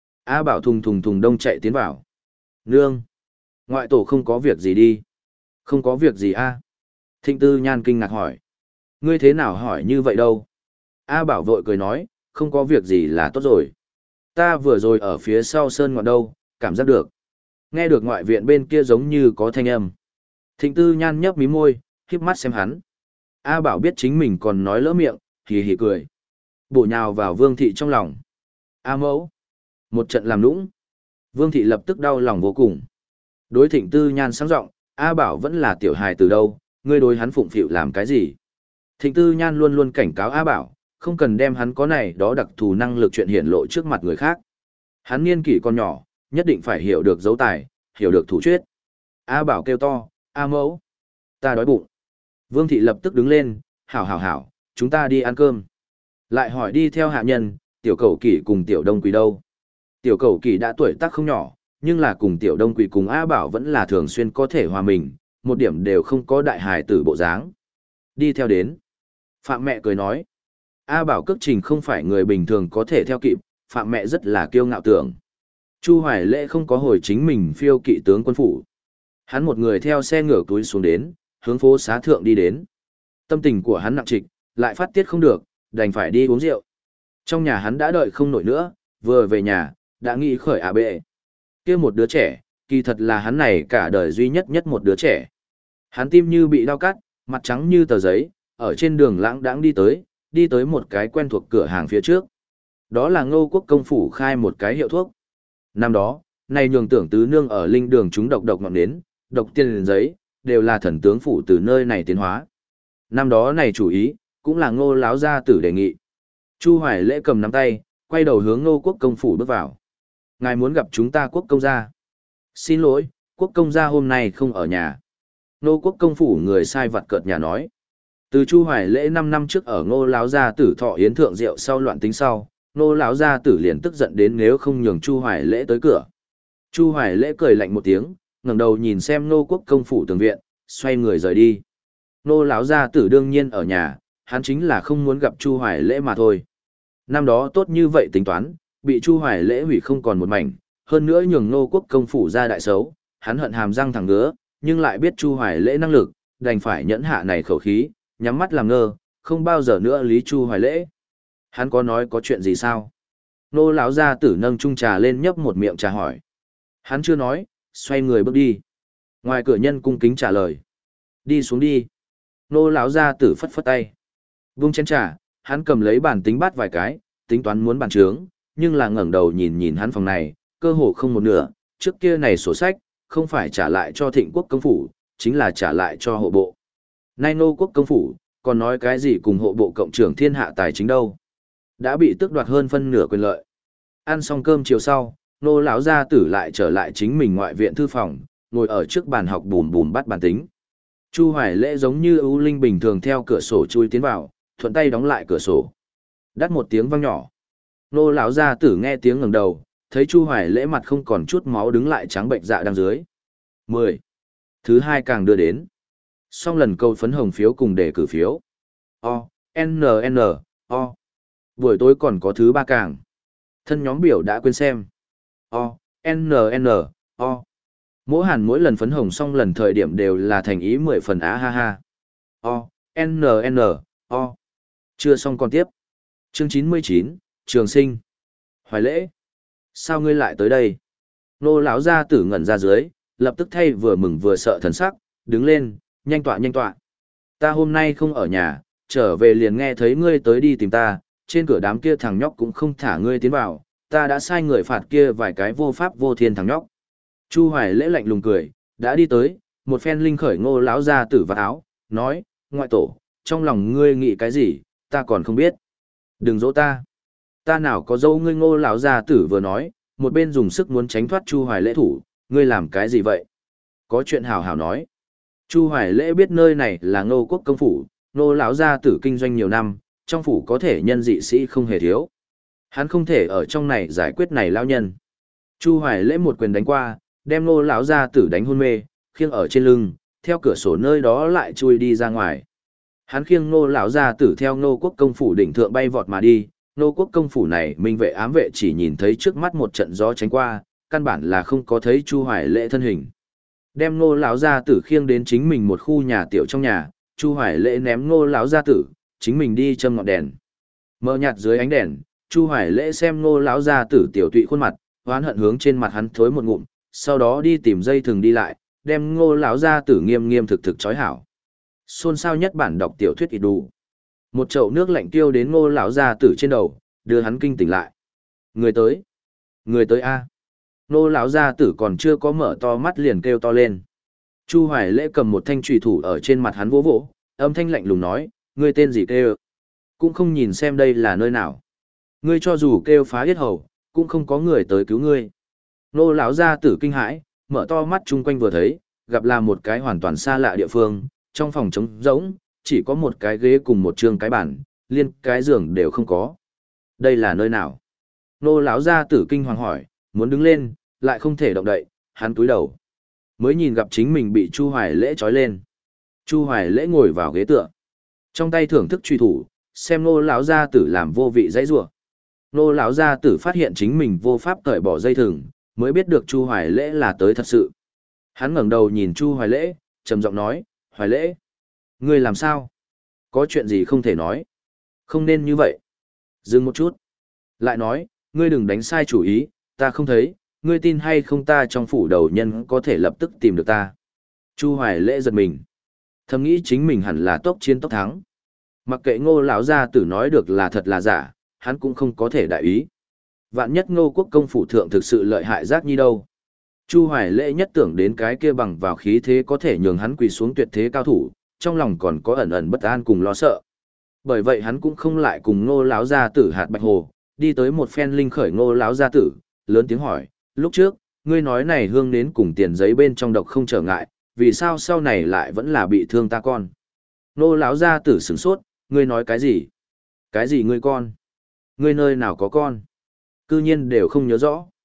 A Bảo thùng thùng thùng đông chạy tiến vào. Nương! Ngoại tổ không có việc gì đi. Không có việc gì a? Thịnh Tư Nhan kinh ngạc hỏi. Ngươi thế nào hỏi như vậy đâu? A Bảo vội cười nói, không có việc gì là tốt rồi. Ta vừa rồi ở phía sau sơn ngọn đâu, cảm giác được. Nghe được ngoại viện bên kia giống như có thanh âm. Thịnh Tư Nhan nhấp mí môi, khiếp mắt xem hắn. A Bảo biết chính mình còn nói lỡ miệng, hì hì cười. Bổ nhào vào Vương Thị trong lòng. A mẫu. Một trận làm nũng. Vương Thị lập tức đau lòng vô cùng. Đối Thịnh Tư Nhan sáng giọng, A Bảo vẫn là tiểu hài từ đâu, ngươi đối hắn phụng phịu làm cái gì? Thịnh Tư Nhan luôn luôn cảnh cáo A Bảo, không cần đem hắn có này đó đặc thù năng lực chuyện hiển lộ trước mặt người khác. Hắn niên kỷ còn nhỏ, nhất định phải hiểu được dấu tài, hiểu được thủ chuyết. A Bảo kêu to, A mẫu. Ta đói bụng. Vương Thị lập tức đứng lên, hảo hảo hảo, chúng ta đi ăn cơm. Lại hỏi đi theo hạ nhân, tiểu cầu kỷ cùng tiểu đông quỷ đâu. Tiểu cầu kỷ đã tuổi tác không nhỏ, nhưng là cùng tiểu đông quỷ cùng A Bảo vẫn là thường xuyên có thể hòa mình, một điểm đều không có đại hài tử bộ dáng. Đi theo đến. Phạm mẹ cười nói. A Bảo cước trình không phải người bình thường có thể theo kịp, Phạm mẹ rất là kiêu ngạo tưởng. Chu Hoài Lễ không có hồi chính mình phiêu kỵ tướng quân phủ. Hắn một người theo xe ngửa túi xuống đến, hướng phố xá thượng đi đến. Tâm tình của hắn nặng trịch, lại phát tiết không được, đành phải đi uống rượu. Trong nhà hắn đã đợi không nổi nữa, vừa về nhà, đã nghĩ khởi à bệ. Kia một đứa trẻ, kỳ thật là hắn này cả đời duy nhất nhất một đứa trẻ. Hắn tim như bị đau cắt, mặt trắng như tờ giấy, ở trên đường lãng đãng đi tới, đi tới một cái quen thuộc cửa hàng phía trước. Đó là Ngô Quốc công phủ khai một cái hiệu thuốc. Năm đó, này nhường tưởng tứ nương ở linh đường chúng độc độc ngọn nến, độc tiên giấy, đều là thần tướng phủ từ nơi này tiến hóa. Năm đó này chủ ý, cũng là Ngô láo gia tử đề nghị. Chu Hoài Lễ cầm nắm tay, quay đầu hướng Ngô Quốc công phủ bước vào. Ngài muốn gặp chúng ta Quốc công gia. Xin lỗi, Quốc công gia hôm nay không ở nhà. Ngô Quốc công phủ người sai vặt cợt nhà nói. Từ Chu Hoài Lễ năm năm trước ở Ngô láo gia tử thọ yến thượng rượu sau loạn tính sau, Ngô láo gia tử liền tức giận đến nếu không nhường Chu Hoài Lễ tới cửa. Chu Hoài Lễ cười lạnh một tiếng, ngẩng đầu nhìn xem nô quốc công phủ tường viện, xoay người rời đi. Nô lão gia tử đương nhiên ở nhà, hắn chính là không muốn gặp Chu Hoài Lễ mà thôi. Năm đó tốt như vậy tính toán, bị Chu Hoài Lễ hủy không còn một mảnh, hơn nữa nhường nô quốc công phủ ra đại xấu, hắn hận hàm răng thẳng ngứa, nhưng lại biết Chu Hoài Lễ năng lực, đành phải nhẫn hạ này khẩu khí, nhắm mắt làm ngơ, không bao giờ nữa lý Chu Hoài Lễ. Hắn có nói có chuyện gì sao? Nô lão gia tử nâng chung trà lên nhấp một miệng trà hỏi. Hắn chưa nói, xoay người bước đi. Ngoài cửa nhân cung kính trả lời. Đi xuống đi. Nô lão gia tử phất phất tay. Vung chén trà, hắn cầm lấy bàn tính bát vài cái, tính toán muốn bàn trướng, nhưng là ngẩng đầu nhìn nhìn hắn phòng này, cơ hồ không một nửa, trước kia này sổ sách, không phải trả lại cho thịnh quốc công phủ, chính là trả lại cho hộ bộ. Nay nô quốc công phủ, còn nói cái gì cùng hộ bộ cộng trưởng thiên hạ tài chính đâu. Đã bị tước đoạt hơn phân nửa quyền lợi. Ăn xong cơm chiều sau, nô lão gia tử lại trở lại chính mình ngoại viện thư phòng, ngồi ở trước bàn học bùm bùm bắt bàn tính. Chu Hoài Lễ giống như ưu linh bình thường theo cửa sổ chui tiến vào, thuận tay đóng lại cửa sổ. Đắt một tiếng vang nhỏ. Nô lão gia tử nghe tiếng ngẩng đầu, thấy Chu Hoài Lễ mặt không còn chút máu đứng lại trắng bệnh dạ đang dưới. mười. Thứ hai càng đưa đến. Xong lần câu phấn hồng phiếu cùng đề cử phiếu. O, N N, O. Buổi tối còn có thứ ba càng. Thân nhóm biểu đã quên xem. O, N N, O. Mỗi hàn mỗi lần phấn hồng xong lần thời điểm đều là thành ý mười phần á ha ha. O, N N, O. Chưa xong còn tiếp. Chương chín mươi chín, Trường Sinh. Hoài Lễ. Sao ngươi lại tới đây? Nô lão gia tử ngẩn ra dưới, lập tức thay vừa mừng vừa sợ thần sắc, đứng lên, nhanh tọa nhanh tọa. Ta hôm nay không ở nhà, trở về liền nghe thấy ngươi tới đi tìm ta, trên cửa đám kia thằng nhóc cũng không thả ngươi tiến vào, ta đã sai người phạt kia vài cái vô pháp vô thiên thằng nhóc. Chu Hoài Lễ lạnh lùng cười, đã đi tới, một phen linh khởi ngô lão gia tử vào áo, nói, ngoại tổ, trong lòng ngươi nghĩ cái gì, ta còn không biết. Đừng dỗ ta. Ta nào có dâu ngươi ngô lão gia tử vừa nói, một bên dùng sức muốn tránh thoát Chu Hoài Lễ thủ, ngươi làm cái gì vậy? Có chuyện hào hào nói. Chu Hoài Lễ biết nơi này là ngô quốc công phủ, ngô lão gia tử kinh doanh nhiều năm, trong phủ có thể nhân dị sĩ không hề thiếu. Hắn không thể ở trong này giải quyết này lão nhân. Chu Hoài Lễ một quyền đánh qua, đem ngô lão gia tử đánh hôn mê, khiêng ở trên lưng, theo cửa sổ nơi đó lại chui đi ra ngoài. Hắn khiêng ngô lão gia tử theo ngô quốc công phủ đỉnh thượng bay vọt mà đi, ngô quốc công phủ này minh vệ ám vệ chỉ nhìn thấy trước mắt một trận gió tránh qua, căn bản là không có thấy Chu Hoài Lễ thân hình. Đem ngô lão gia tử khiêng đến chính mình một khu nhà tiểu trong nhà, Chu Hoài Lễ ném ngô lão gia tử, chính mình đi châm ngọn đèn. Mờ nhạt dưới ánh đèn, Chu Hoài Lễ xem ngô lão gia tử tiểu tụy khuôn mặt, oán hận hướng trên mặt hắn thối một ngụm, sau đó đi tìm dây thừng đi lại, đem ngô lão gia tử nghiêm nghiêm thực thực trói hảo. Xôn xao nhất bản đọc tiểu thuyết ít đủ. Một chậu nước lạnh tiêu đến ngô lão gia tử trên đầu, đưa hắn kinh tỉnh lại. Người tới, người tới a. Ngô lão gia tử còn chưa có mở to mắt liền kêu to lên. Chu Hoài Lễ cầm một thanh chùy thủ ở trên mặt hắn vỗ vỗ, âm thanh lạnh lùng nói, ngươi tên gì kêu? Cũng không nhìn xem đây là nơi nào. Ngươi cho dù kêu phá yết hầu, cũng không có người tới cứu ngươi. Nô lão gia tử kinh hãi, mở to mắt chung quanh vừa thấy, gặp là một cái hoàn toàn xa lạ địa phương, trong phòng trống rỗng, chỉ có một cái ghế cùng một trường cái bàn, liên cái giường đều không có. Đây là nơi nào? Nô lão gia tử kinh hoàng hỏi, muốn đứng lên, lại không thể động đậy, hắn cúi đầu. Mới nhìn gặp chính mình bị Chu Hoài Lễ trói lên. Chu Hoài Lễ ngồi vào ghế tựa, trong tay thưởng thức truy thủ, xem nô lão gia tử làm vô vị dãy rủa. Nô lão gia tử phát hiện chính mình vô pháp cởi bỏ dây thừng, mới biết được Chu Hoài Lễ là tới thật sự. Hắn ngẩng đầu nhìn Chu Hoài Lễ, trầm giọng nói, Hoài Lễ, ngươi làm sao? Có chuyện gì không thể nói? Không nên như vậy. Dừng một chút. Lại nói, ngươi đừng đánh sai chủ ý, ta không thấy, ngươi tin hay không ta trong phủ đầu nhân có thể lập tức tìm được ta. Chu Hoài Lễ giật mình. Thầm nghĩ chính mình hẳn là tốc chiến tốc thắng. Mặc kệ ngô lão gia tử nói được là thật là giả, hắn cũng không có thể đại ý. Vạn nhất ngô quốc công phủ thượng thực sự lợi hại giác nhi đâu. Chu Hoài Lễ nhất tưởng đến cái kia bằng vào khí thế có thể nhường hắn quỳ xuống tuyệt thế cao thủ, trong lòng còn có ẩn ẩn bất an cùng lo sợ. Bởi vậy hắn cũng không lại cùng ngô lão gia tử hạt bạch hồ, đi tới một phen linh khởi ngô lão gia tử, lớn tiếng hỏi, lúc trước, ngươi nói này hương nến cùng tiền giấy bên trong độc không trở ngại, vì sao sau này lại vẫn là bị thương ta con? Ngô lão gia tử sửng sốt, ngươi nói cái gì? Cái gì ngươi con? Ngươi nơi nào có con? Cư nhiên đều không nhớ rõ.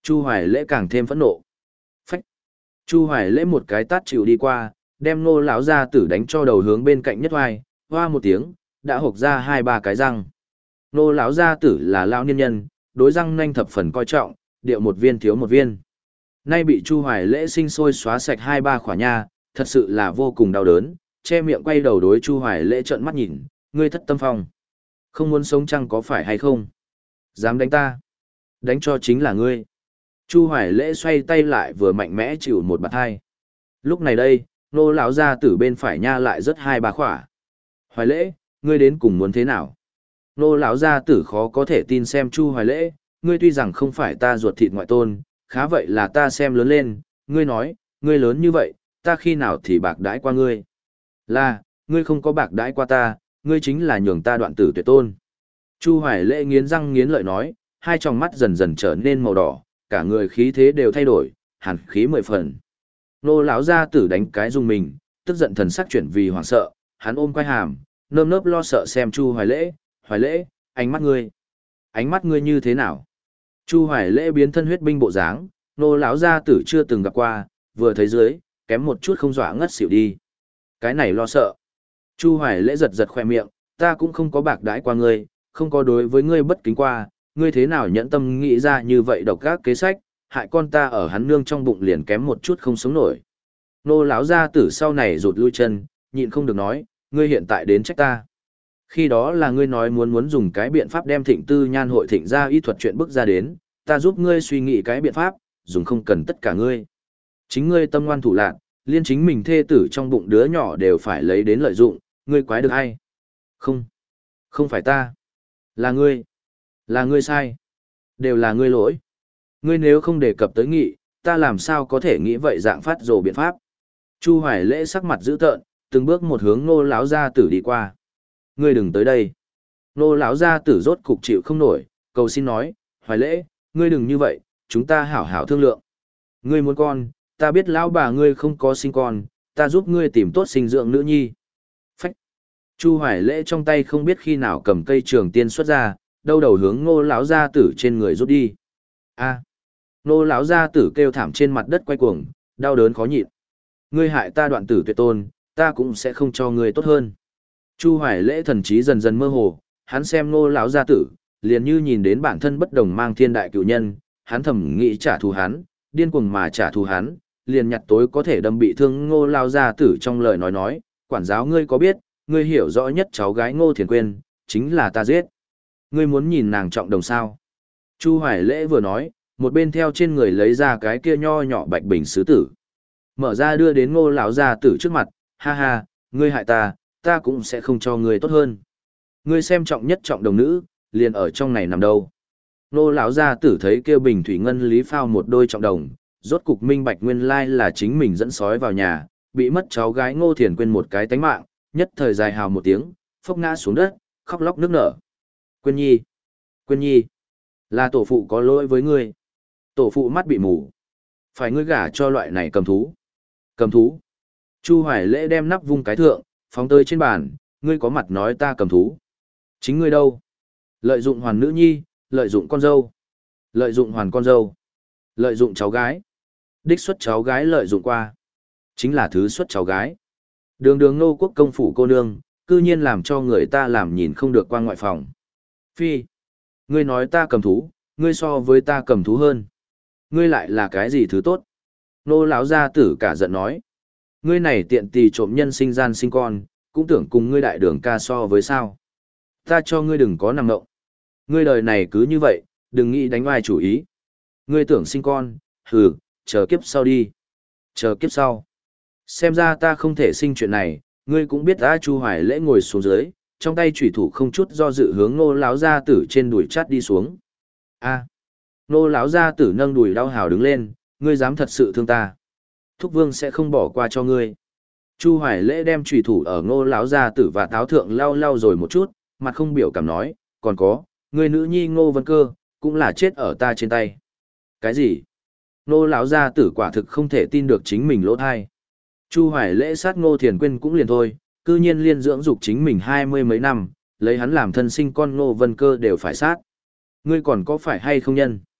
Chu Hoài Lễ càng thêm phẫn nộ. Phách. Chu Hoài Lễ một cái tát chịu đi qua, đem Ngô lão gia tử đánh cho đầu hướng bên cạnh nhất oai, hoa một tiếng, đã hộc ra hai ba cái răng. Ngô lão gia tử là lão niên nhân, đối răng nanh thập phần coi trọng, điệu một viên thiếu một viên. Nay bị Chu Hoài Lễ sinh sôi xóa sạch hai ba khỏa nha, thật sự là vô cùng đau đớn, che miệng quay đầu đối Chu Hoài Lễ trợn mắt nhìn, ngươi thất tâm phong. Không muốn sống chăng có phải hay không? Dám đánh ta? Đánh cho chính là ngươi. Chu Hoài Lễ xoay tay lại vừa mạnh mẽ chịu một bạt hai. Lúc này đây, Nô lão gia tử bên phải nha lại rất hai ba khỏa. Hoài Lễ, ngươi đến cùng muốn thế nào? Nô lão gia tử khó có thể tin xem Chu Hoài Lễ, ngươi tuy rằng không phải ta ruột thịt ngoại tôn, khá vậy là ta xem lớn lên, ngươi nói, ngươi lớn như vậy, ta khi nào thì bạc đãi qua ngươi? Là, ngươi không có bạc đãi qua ta, ngươi chính là nhường ta đoạn tử tuyệt tôn. Chu Hoài Lễ nghiến răng nghiến lợi nói, hai tròng mắt dần dần trở nên màu đỏ, cả người khí thế đều thay đổi, hàn khí mười phần. Nô lão gia tử đánh cái rung mình, tức giận thần sắc chuyển vì hoảng sợ, hắn ôm quai hàm, nơm nớp lo sợ xem Chu Hoài Lễ, Hoài Lễ, ánh mắt ngươi, ánh mắt ngươi như thế nào? Chu Hoài Lễ biến thân huyết binh bộ dáng, nô lão gia tử chưa từng gặp qua, vừa thấy dưới, kém một chút không dọa ngất xỉu đi. Cái này lo sợ. Chu Hoài Lễ giật giật khoe miệng, ta cũng không có bạc đãi qua ngươi, không có đối với ngươi bất kính qua, ngươi thế nào nhẫn tâm nghĩ ra như vậy độc ác kế sách, hại con ta ở hắn nương trong bụng liền kém một chút không sống nổi. Nô lão gia tử sau này rụt lui chân, nhịn không được nói, ngươi hiện tại đến trách ta. Khi đó là ngươi nói muốn muốn dùng cái biện pháp đem Thịnh Tư Nhan hội thịnh ra y thuật chuyện bức ra đến, ta giúp ngươi suy nghĩ cái biện pháp, dùng không cần tất cả ngươi. Chính ngươi tâm ngoan thủ lạn, liên chính mình thê tử trong bụng đứa nhỏ đều phải lấy đến lợi dụng, ngươi quái được hay? Không, không phải ta, là ngươi, là ngươi sai, đều là ngươi lỗi. Ngươi nếu không đề cập tới nghị, ta làm sao có thể nghĩ vậy dạng phát rồ biện pháp. Chu Hoài Lễ sắc mặt dữ tợn, từng bước một hướng Nô lão gia tử đi qua. Ngươi đừng tới đây. Nô lão gia tử rốt cục chịu không nổi, cầu xin nói, Hoài Lễ, ngươi đừng như vậy, chúng ta hảo hảo thương lượng. Ngươi muốn con, ta biết lão bà ngươi không có sinh con, ta giúp ngươi tìm tốt sinh dưỡng nữ nhi. Phách. Chu Hoài Lễ trong tay không biết khi nào cầm cây trường tiên xuất ra, đâu đầu hướng Nô lão gia tử trên người rút đi. A. Nô lão gia tử kêu thảm trên mặt đất quay cuồng, đau đớn khó nhịn. Ngươi hại ta đoạn tử tuyệt tôn, ta cũng sẽ không cho ngươi tốt hơn. Chu Hoài Lễ thần trí dần dần mơ hồ, hắn xem Nô lão gia tử, liền như nhìn đến bản thân bất đồng mang thiên đại cửu nhân, hắn thầm nghĩ trả thù hắn, điên cuồng mà trả thù hắn, liền nhặt tối có thể đâm bị thương Ngô lão gia tử trong lời nói nói, quản giáo ngươi có biết, ngươi hiểu rõ nhất cháu gái Ngô Thiền Quyên, chính là ta giết. Ngươi muốn nhìn nàng trọng đồng sao? Chu Hoài Lễ vừa nói, một bên theo trên người lấy ra cái kia nho nhỏ bạch bình sứ tử. Mở ra đưa đến Ngô lão gia tử trước mặt, ha ha, ngươi hại ta, ta cũng sẽ không cho ngươi tốt hơn. Ngươi xem trọng nhất trọng đồng nữ, liền ở trong này nằm đâu. Ngô lão gia tử thấy kia bình thủy ngân lý phao một đôi trọng đồng, rốt cục minh bạch nguyên lai là chính mình dẫn sói vào nhà, bị mất cháu gái Ngô Thiền Quyên một cái tánh mạng, nhất thời dài hào một tiếng, phốc ngã xuống đất, khóc lóc nức nở. Quyên nhi, Quyên nhi, là tổ phụ có lỗi với ngươi. Tổ phụ mắt bị mù. Phải ngươi gả cho loại này cầm thú. Cầm thú. Chu Hoài Lễ đem nắp vung cái thượng, phóng tới trên bàn, ngươi có mặt nói ta cầm thú. Chính ngươi đâu? Lợi dụng hoàn nữ nhi, lợi dụng con dâu. Lợi dụng hoàn con dâu. Lợi dụng cháu gái. Đích xuất cháu gái lợi dụng qua. Chính là thứ xuất cháu gái. Đường đường nô quốc công phủ cô nương, cư nhiên làm cho người ta làm nhìn không được qua ngoại phòng. Phi. Ngươi nói ta cầm thú, ngươi so với ta cầm thú hơn. Ngươi lại là cái gì thứ tốt? Nô lão gia tử cả giận nói. Ngươi này tiện tì trộm nhân sinh gian sinh con, cũng tưởng cùng ngươi đại đường ca so với sao. Ta cho ngươi đừng có nằm ngộng. Ngươi đời này cứ như vậy, đừng nghĩ đánh ai chủ ý. Ngươi tưởng sinh con, hừ, chờ kiếp sau đi. Chờ kiếp sau. Xem ra ta không thể sinh chuyện này, ngươi cũng biết ta. Chu Hoài Lễ ngồi xuống dưới, trong tay chủy thủ không chút do dự hướng Nô lão gia tử trên đùi chát đi xuống. A. Nô lão gia tử nâng đùi đau hào đứng lên, ngươi dám thật sự thương ta. Thúc vương sẽ không bỏ qua cho ngươi. Chu Hoài Lễ đem chủy thủ ở Nô lão gia tử và táo thượng lau lau rồi một chút, mặt không biểu cảm nói, còn có, ngươi nữ nhi Ngô Vân Cơ, cũng là chết ở ta trên tay. Cái gì? Nô lão gia tử quả thực không thể tin được chính mình lỗ thai. Chu Hoài Lễ sát Ngô Thiền Quyên cũng liền thôi, cư nhiên liên dưỡng dục chính mình hai mươi mấy năm, lấy hắn làm thân sinh con Ngô Vân Cơ đều phải sát. Ngươi còn có phải hay không nhân?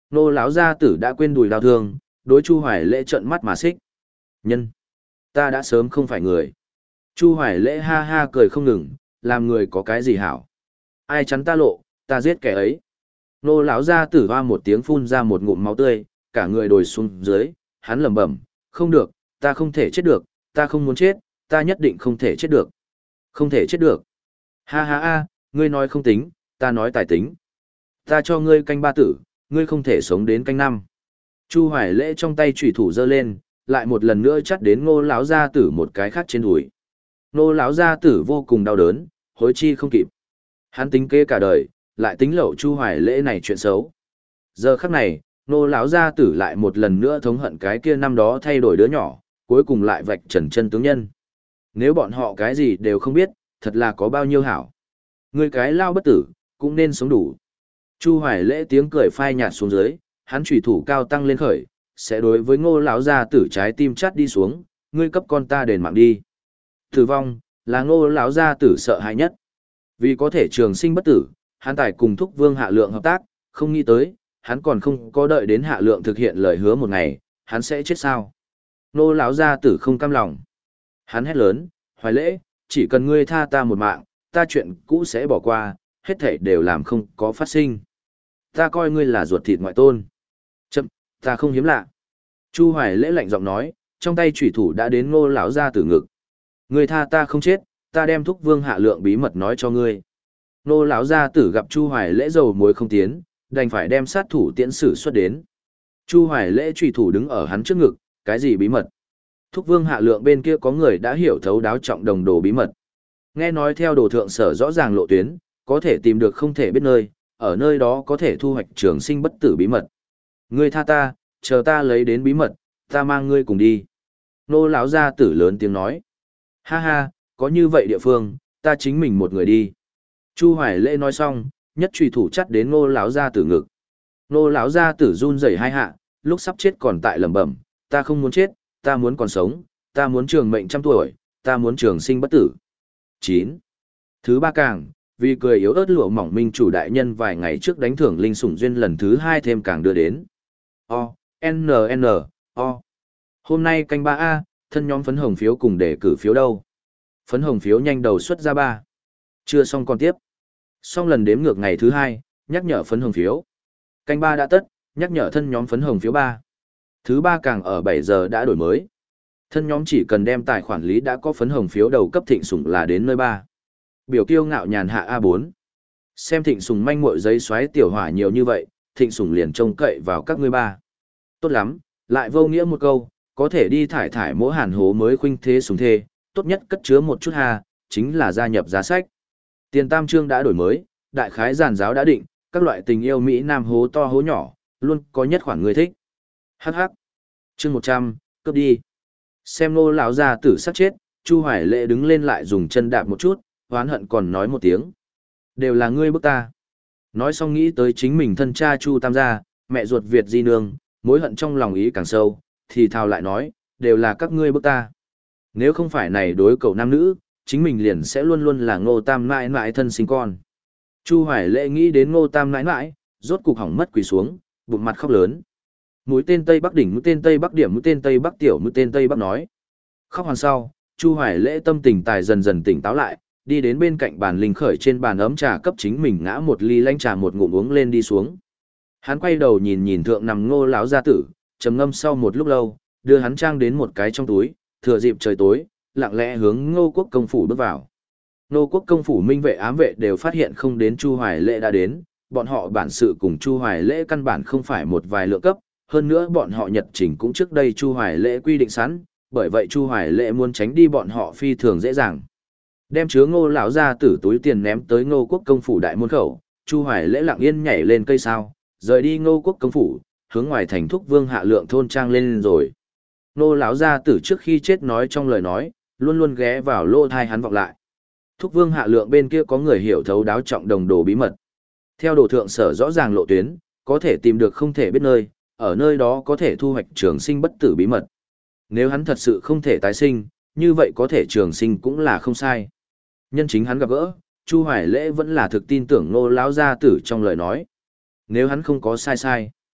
Nô lão gia tử đã quên đùi đau thương, đối Chu Hoài Lễ trợn mắt mà xích. Nhân, ta đã sớm không phải người. Chu Hoài Lễ ha ha cười không ngừng, làm người có cái gì hảo. Ai chắn ta lộ, ta giết kẻ ấy. Nô lão gia tử hoa một tiếng phun ra một ngụm máu tươi, cả người đồi xuống dưới, hắn lẩm bẩm, không được, ta không thể chết được, ta không muốn chết, ta nhất định không thể chết được. Không thể chết được. Ha ha ha, ngươi nói không tính, ta nói tài tính. Ta cho ngươi canh ba tử, ngươi không thể sống đến canh năm. Chu Hoài Lễ trong tay chủy thủ giơ lên, lại một lần nữa chắt đến Ngô lão gia tử một cái khác trên đùi. Ngô lão gia tử vô cùng đau đớn, hối chi không kịp. Hắn tính kế cả đời, lại tính lậu Chu Hoài Lễ này chuyện xấu. Giờ khắc này, Ngô lão gia tử lại một lần nữa thống hận cái kia năm đó thay đổi đứa nhỏ, cuối cùng lại vạch trần chân tướng nhân. Nếu bọn họ cái gì đều không biết, thật là có bao nhiêu hảo. Người cái lao bất tử, cũng nên sống đủ. Chu Hoài Lễ tiếng cười phai nhạt xuống dưới, hắn chủy thủ cao tăng lên khởi, sẽ đối với Ngô lão gia tử trái tim chắt đi xuống, ngươi cấp con ta đền mạng đi. Tử vong là Ngô lão gia tử sợ hãi nhất. Vì có thể trường sinh bất tử, hắn tài cùng Thúc Vương Hạ Lượng hợp tác, không nghĩ tới, hắn còn không có đợi đến Hạ Lượng thực hiện lời hứa một ngày, hắn sẽ chết sao? Ngô lão gia tử không cam lòng. Hắn hét lớn, Hoài Lễ, chỉ cần ngươi tha ta một mạng, ta chuyện cũ sẽ bỏ qua, hết thảy đều làm không có phát sinh. Ta coi ngươi là ruột thịt ngoại tôn. Chậm, ta không hiếm lạ. Chu Hoài Lễ lạnh giọng nói, trong tay chủy thủ đã đến Ngô lão gia tử ngực. Ngươi tha ta không chết, ta đem Thúc Vương Hạ Lượng bí mật nói cho ngươi. Ngô lão gia tử gặp Chu Hoài Lễ dầu muối không tiến, đành phải đem sát thủ tiễn sử xuất đến. Chu Hoài Lễ chủy thủ đứng ở hắn trước ngực, cái gì bí mật? Thúc Vương Hạ Lượng bên kia có người đã hiểu thấu đáo trọng đồng đồ bí mật. Nghe nói theo đồ thượng sở rõ ràng lộ tuyến, có thể tìm được không thể biết nơi, ở nơi đó có thể thu hoạch trường sinh bất tử bí mật. Ngươi tha ta, chờ ta lấy đến bí mật, ta mang ngươi cùng đi. Nô lão gia tử lớn tiếng nói. Ha ha, có như vậy địa phương, ta chính mình một người đi. Chu Hoài Lễ nói xong, nhất chùy thủ chắt đến Nô lão gia tử ngực. Nô lão gia tử run rẩy hai hạ, lúc sắp chết còn tại lẩm bẩm, ta không muốn chết, ta muốn còn sống, ta muốn trường mệnh trăm tuổi, ta muốn trường sinh bất tử. chín. Thứ ba càng, vì cười yếu ớt lụa mỏng minh chủ đại nhân vài ngày trước đánh thưởng linh sủng duyên lần thứ hai thêm càng đưa đến. O, N, N, O. Hôm nay canh ba A, thân nhóm phấn hồng phiếu cùng để cử phiếu đâu. Phấn hồng phiếu nhanh đầu xuất ra ba. Chưa xong còn tiếp. Xong lần đếm ngược ngày thứ hai, nhắc nhở phấn hồng phiếu. Canh ba đã tất, nhắc nhở thân nhóm phấn hồng phiếu ba. Thứ ba càng ở bảy giờ đã đổi mới. Thân nhóm chỉ cần đem tài khoản lý đã có phấn hồng phiếu đầu cấp thịnh sủng là đến nơi ba. Biểu kiêu ngạo nhàn hạ A bốn. Xem thịnh sủng manh muội giấy xoáy tiểu hỏa nhiều như vậy, thịnh sủng liền trông cậy vào các ngươi ba. Tốt lắm, lại vô nghĩa một câu, có thể đi thải thải mỗi hàn hố mới khuynh thế sủng thê, tốt nhất cất chứa một chút ha, chính là gia nhập giá sách. Tiền tam chương đã đổi mới, đại khái giàn giáo đã định, các loại tình yêu Mỹ Nam hố to hố nhỏ, luôn có nhất khoản người thích. Hắc hắc. Chương một trăm, cướp đi. Xem Nô lão gia tử sát chết, Chu Hoài Lễ đứng lên lại dùng chân đạp một chút, oán hận còn nói một tiếng. Đều là ngươi bức ta. Nói xong nghĩ tới chính mình thân cha Chu Tam gia, mẹ ruột Việt Di Nương, mối hận trong lòng ý càng sâu, thì thào lại nói, đều là các ngươi bức ta. Nếu không phải này đối cậu nam nữ, chính mình liền sẽ luôn luôn là Ngô Tam nãi nãi thân sinh con. Chu Hoài Lễ nghĩ đến Ngô Tam nãi nãi, rốt cục hỏng mất quỳ xuống, bụng mặt khóc lớn. Mũi tên Tây Bắc đỉnh, mũi tên Tây Bắc điểm, mũi tên Tây Bắc tiểu, mũi tên Tây Bắc nói. Khóc hoàn sau, Chu Hoài Lễ tâm tình tài dần dần tỉnh táo lại, đi đến bên cạnh bàn linh khởi trên bàn ấm trà cấp chính mình ngã một ly lanh trà một ngụm uống lên đi xuống. Hắn quay đầu nhìn nhìn thượng nằm Ngô lão gia tử, trầm ngâm sau một lúc lâu, đưa hắn trang đến một cái trong túi, thừa dịp trời tối, lặng lẽ hướng Ngô Quốc công phủ bước vào. Ngô Quốc công phủ minh vệ ám vệ đều phát hiện không đến Chu Hoài Lễ đã đến, bọn họ bản sự cùng Chu Hoài Lễ căn bản không phải một vài lượng cấp, hơn nữa bọn họ nhật trình cũng trước đây Chu Hoài Lễ quy định sẵn, bởi vậy Chu Hoài Lễ muốn tránh đi bọn họ phi thường dễ dàng. Đem chứa Ngô lão gia tử túi tiền ném tới Ngô Quốc công phủ đại môn khẩu, Chu Hoài Lễ lặng yên nhảy lên cây sao, rời đi Ngô Quốc công phủ, hướng ngoài thành Thúc Vương Hạ Lượng thôn trang lên rồi. Ngô lão gia tử trước khi chết nói trong lời nói, luôn luôn ghé vào lỗ tai hắn vọng lại. Thúc Vương Hạ Lượng bên kia có người hiểu thấu đáo trọng đồng đồ bí mật. Theo đồ thượng sở rõ ràng lộ tuyến, có thể tìm được không thể biết nơi, ở nơi đó có thể thu hoạch trường sinh bất tử bí mật. Nếu hắn thật sự không thể tái sinh, như vậy có thể trường sinh cũng là không sai. Nhân chính hắn gặp gỡ, Chu Hoài Lễ vẫn là thực tin tưởng Ngô lão gia tử trong lời nói. Nếu hắn không có sai sai,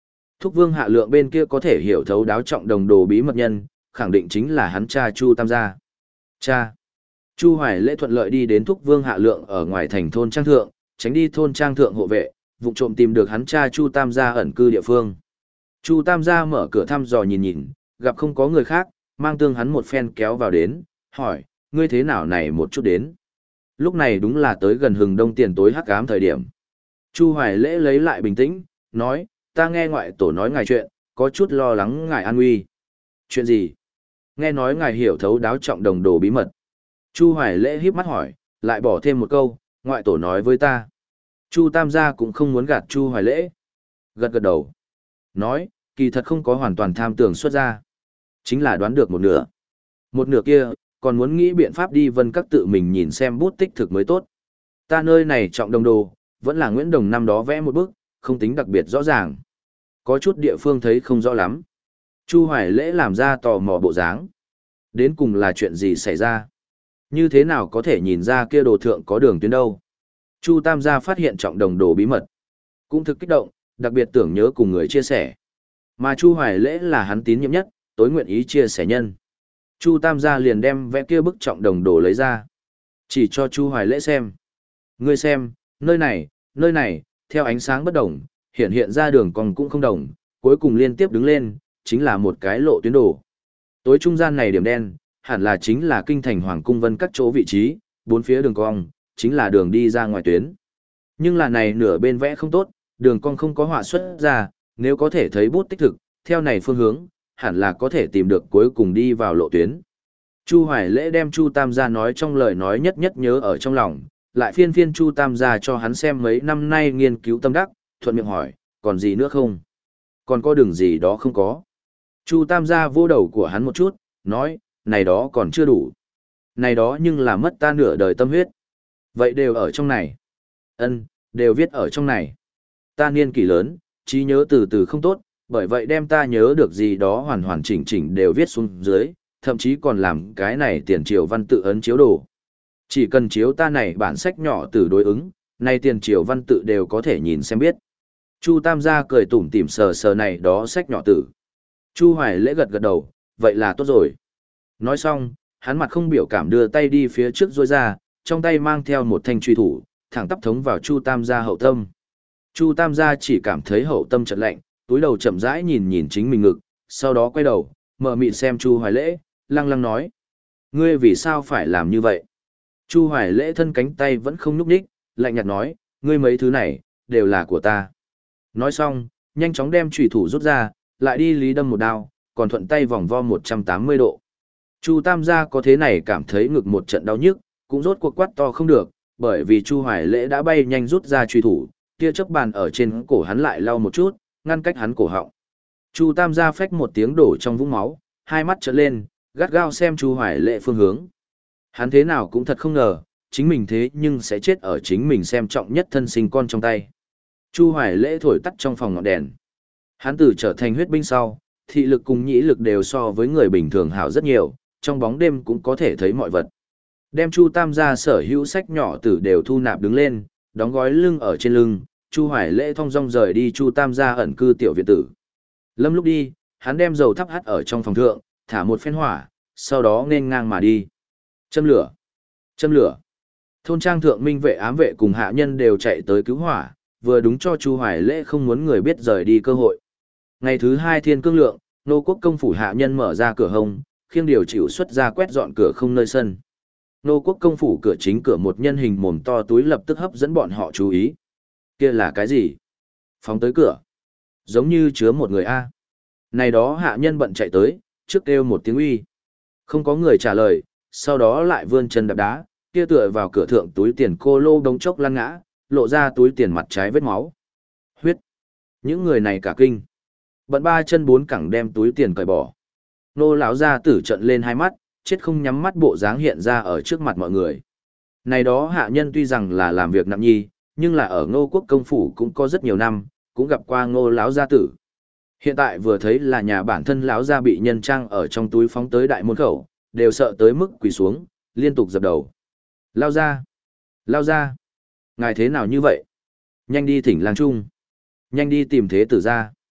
Thúc Vương Hạ Lượng bên kia có thể hiểu thấu đáo trọng đồng đồ bí mật nhân, khẳng định chính là hắn cha Chu Tam gia. Cha. Chu Hoài Lễ thuận lợi đi đến Thúc Vương Hạ Lượng ở ngoài thành thôn Trang Thượng, tránh đi thôn Trang Thượng hộ vệ, vụ trộm tìm được hắn cha Chu Tam gia ẩn cư địa phương. Chu Tam gia mở cửa thăm dò nhìn nhìn, gặp không có người khác, mang tương hắn một phen kéo vào đến, hỏi, ngươi thế nào này một chút đến. Lúc này đúng là tới gần hừng đông tiền tối hắc ám thời điểm. Chu Hoài Lễ lấy lại bình tĩnh, nói, ta nghe ngoại tổ nói ngài chuyện, có chút lo lắng ngài an nguy. Chuyện gì? Nghe nói ngài hiểu thấu đáo trọng đồng đồ bí mật. Chu Hoài Lễ híp mắt hỏi, lại bỏ thêm một câu, ngoại tổ nói với ta. Chu Tam gia cũng không muốn gạt Chu Hoài Lễ. Gật gật đầu. Nói, kỳ thật không có hoàn toàn tham tưởng xuất ra. Chính là đoán được một nửa. Một nửa kia, còn muốn nghĩ biện pháp đi vân các tự mình nhìn xem bút tích thực mới tốt. Ta nơi này trọng đồng đồ, vẫn là Nguyễn Đồng năm đó vẽ một bức, không tính đặc biệt rõ ràng. Có chút địa phương thấy không rõ lắm. Chu Hoài Lễ làm ra tò mò bộ dáng. Đến cùng là chuyện gì xảy ra? Như thế nào có thể nhìn ra kia đồ thượng có đường tuyến đâu? Chu Tam gia phát hiện trọng đồng đồ bí mật. Cũng thực kích động, đặc biệt tưởng nhớ cùng người chia sẻ. Mà Chu Hoài Lễ là hắn tín nhiệm nhất, tối nguyện ý chia sẻ nhân. Chu Tam gia liền đem vẽ kia bức trọng đồng đồ lấy ra. Chỉ cho Chu Hoài Lễ xem. Ngươi xem, nơi này, nơi này, theo ánh sáng bất đồng, hiện hiện ra đường cong cũng không đồng, cuối cùng liên tiếp đứng lên, chính là một cái lộ tuyến đồ. Tối trung gian này điểm đen, hẳn là chính là kinh thành hoàng cung vân các chỗ vị trí, bốn phía đường cong, chính là đường đi ra ngoài tuyến. Nhưng là này nửa bên vẽ không tốt, đường cong không có họa xuất ra, nếu có thể thấy bút tích thực, theo này phương hướng, hẳn là có thể tìm được cuối cùng đi vào lộ tuyến. Chu Hoài Lễ đem Chu Tam gia nói trong lời nói nhất nhất nhớ ở trong lòng, lại phiên phiên Chu Tam gia cho hắn xem mấy năm nay nghiên cứu tâm đắc, thuận miệng hỏi, còn gì nữa không? Còn có đường gì đó không có? Chu Tam gia vô đầu của hắn một chút, nói, này đó còn chưa đủ. Này đó nhưng là mất ta nửa đời tâm huyết. Vậy đều ở trong này. Ân, đều viết ở trong này. Ta niên kỷ lớn, trí nhớ từ từ không tốt, bởi vậy đem ta nhớ được gì đó hoàn hoàn chỉnh chỉnh đều viết xuống dưới, thậm chí còn làm cái này tiền triều văn tự ấn chiếu đồ. Chỉ cần chiếu ta này bản sách nhỏ từ đối ứng, này tiền triều văn tự đều có thể nhìn xem biết. Chu Tam gia cười tủm tỉm sờ sờ này đó sách nhỏ tử. Chu Hoài Lễ gật gật đầu, vậy là tốt rồi. Nói xong, hắn mặt không biểu cảm đưa tay đi phía trước rôi ra, trong tay mang theo một thanh truy thủ, thẳng tắp thống vào Chu Tam gia hậu tâm. Chu Tam gia chỉ cảm thấy hậu tâm chợt lạnh, túi đầu chậm rãi nhìn nhìn chính mình ngực, sau đó quay đầu, mở mịt xem Chu Hoài Lễ, lăng lăng nói. Ngươi vì sao phải làm như vậy? Chu Hoài Lễ thân cánh tay vẫn không nhúc nhích, lạnh nhạt nói, ngươi mấy thứ này, đều là của ta. Nói xong, nhanh chóng đem chủy thủ rút ra, lại đi lý đâm một đao, còn thuận tay vòng vo một trăm tám mươi độ. Chu Tam gia có thế này cảm thấy ngực một trận đau nhức, cũng rốt cuộc quát to không được, bởi vì Chu Hoài Lễ đã bay nhanh rút ra chủy thủ, tia chớp bàn ở trên cổ hắn lại lau một chút, ngăn cách hắn cổ họng. Chu Tam gia phách một tiếng đổ trong vũng máu, hai mắt trợn lên, gắt gao xem Chu Hoài Lễ phương hướng. Hắn thế nào cũng thật không ngờ, chính mình thế nhưng sẽ chết ở chính mình xem trọng nhất thân sinh con trong tay. Chu Hoài Lễ thổi tắt trong phòng ngọn đèn. Hắn từ trở thành huyết binh sau, thị lực cùng nhĩ lực đều so với người bình thường hảo rất nhiều, trong bóng đêm cũng có thể thấy mọi vật. Đem Chu Tam gia sở hữu sách nhỏ tử đều thu nạp đứng lên, đóng gói lưng ở trên lưng, Chu Hoài Lễ thong dong rời đi Chu Tam gia ẩn cư tiểu viện tử. Lâm lúc đi, hắn đem dầu thắp hắt ở trong phòng thượng, thả một phen hỏa, sau đó nên ngang mà đi. Châm lửa! Châm lửa! Thôn trang thượng minh vệ ám vệ cùng hạ nhân đều chạy tới cứu hỏa, vừa đúng cho Chu Hoài Lễ không muốn người biết rời đi cơ hội. Ngày thứ hai thiên cương lượng, nô quốc công phủ hạ nhân mở ra cửa hông, khiêng điều chịu xuất ra quét dọn cửa không nơi sân. Nô quốc công phủ cửa chính cửa một nhân hình mồm to túi lập tức hấp dẫn bọn họ chú ý. Kia là cái gì? Phóng tới cửa. Giống như chứa một người A. Này đó hạ nhân bận chạy tới, trước kêu một tiếng uy. Không có người trả lời, sau đó lại vươn chân đạp đá, kia tựa vào cửa thượng túi tiền cô lô đống chốc lăn ngã, lộ ra túi tiền mặt trái vết máu. Huyết. Những người này cả kinh. Bận ba chân bốn cẳng đem túi tiền cởi bỏ. Nô lão gia tử trợn lên hai mắt, chết không nhắm mắt bộ dáng hiện ra ở trước mặt mọi người. Này đó hạ nhân tuy rằng là làm việc nặng nhi, nhưng là ở Ngô quốc công phủ cũng có rất nhiều năm, cũng gặp qua Ngô lão gia tử. Hiện tại vừa thấy là nhà bản thân lão gia bị nhân trang ở trong túi phóng tới đại môn khẩu, đều sợ tới mức quỳ xuống, liên tục dập đầu. Lao ra! Lao ra! Ngài thế nào như vậy? Nhanh đi thỉnh lang trung! Nhanh đi tìm thế tử ra!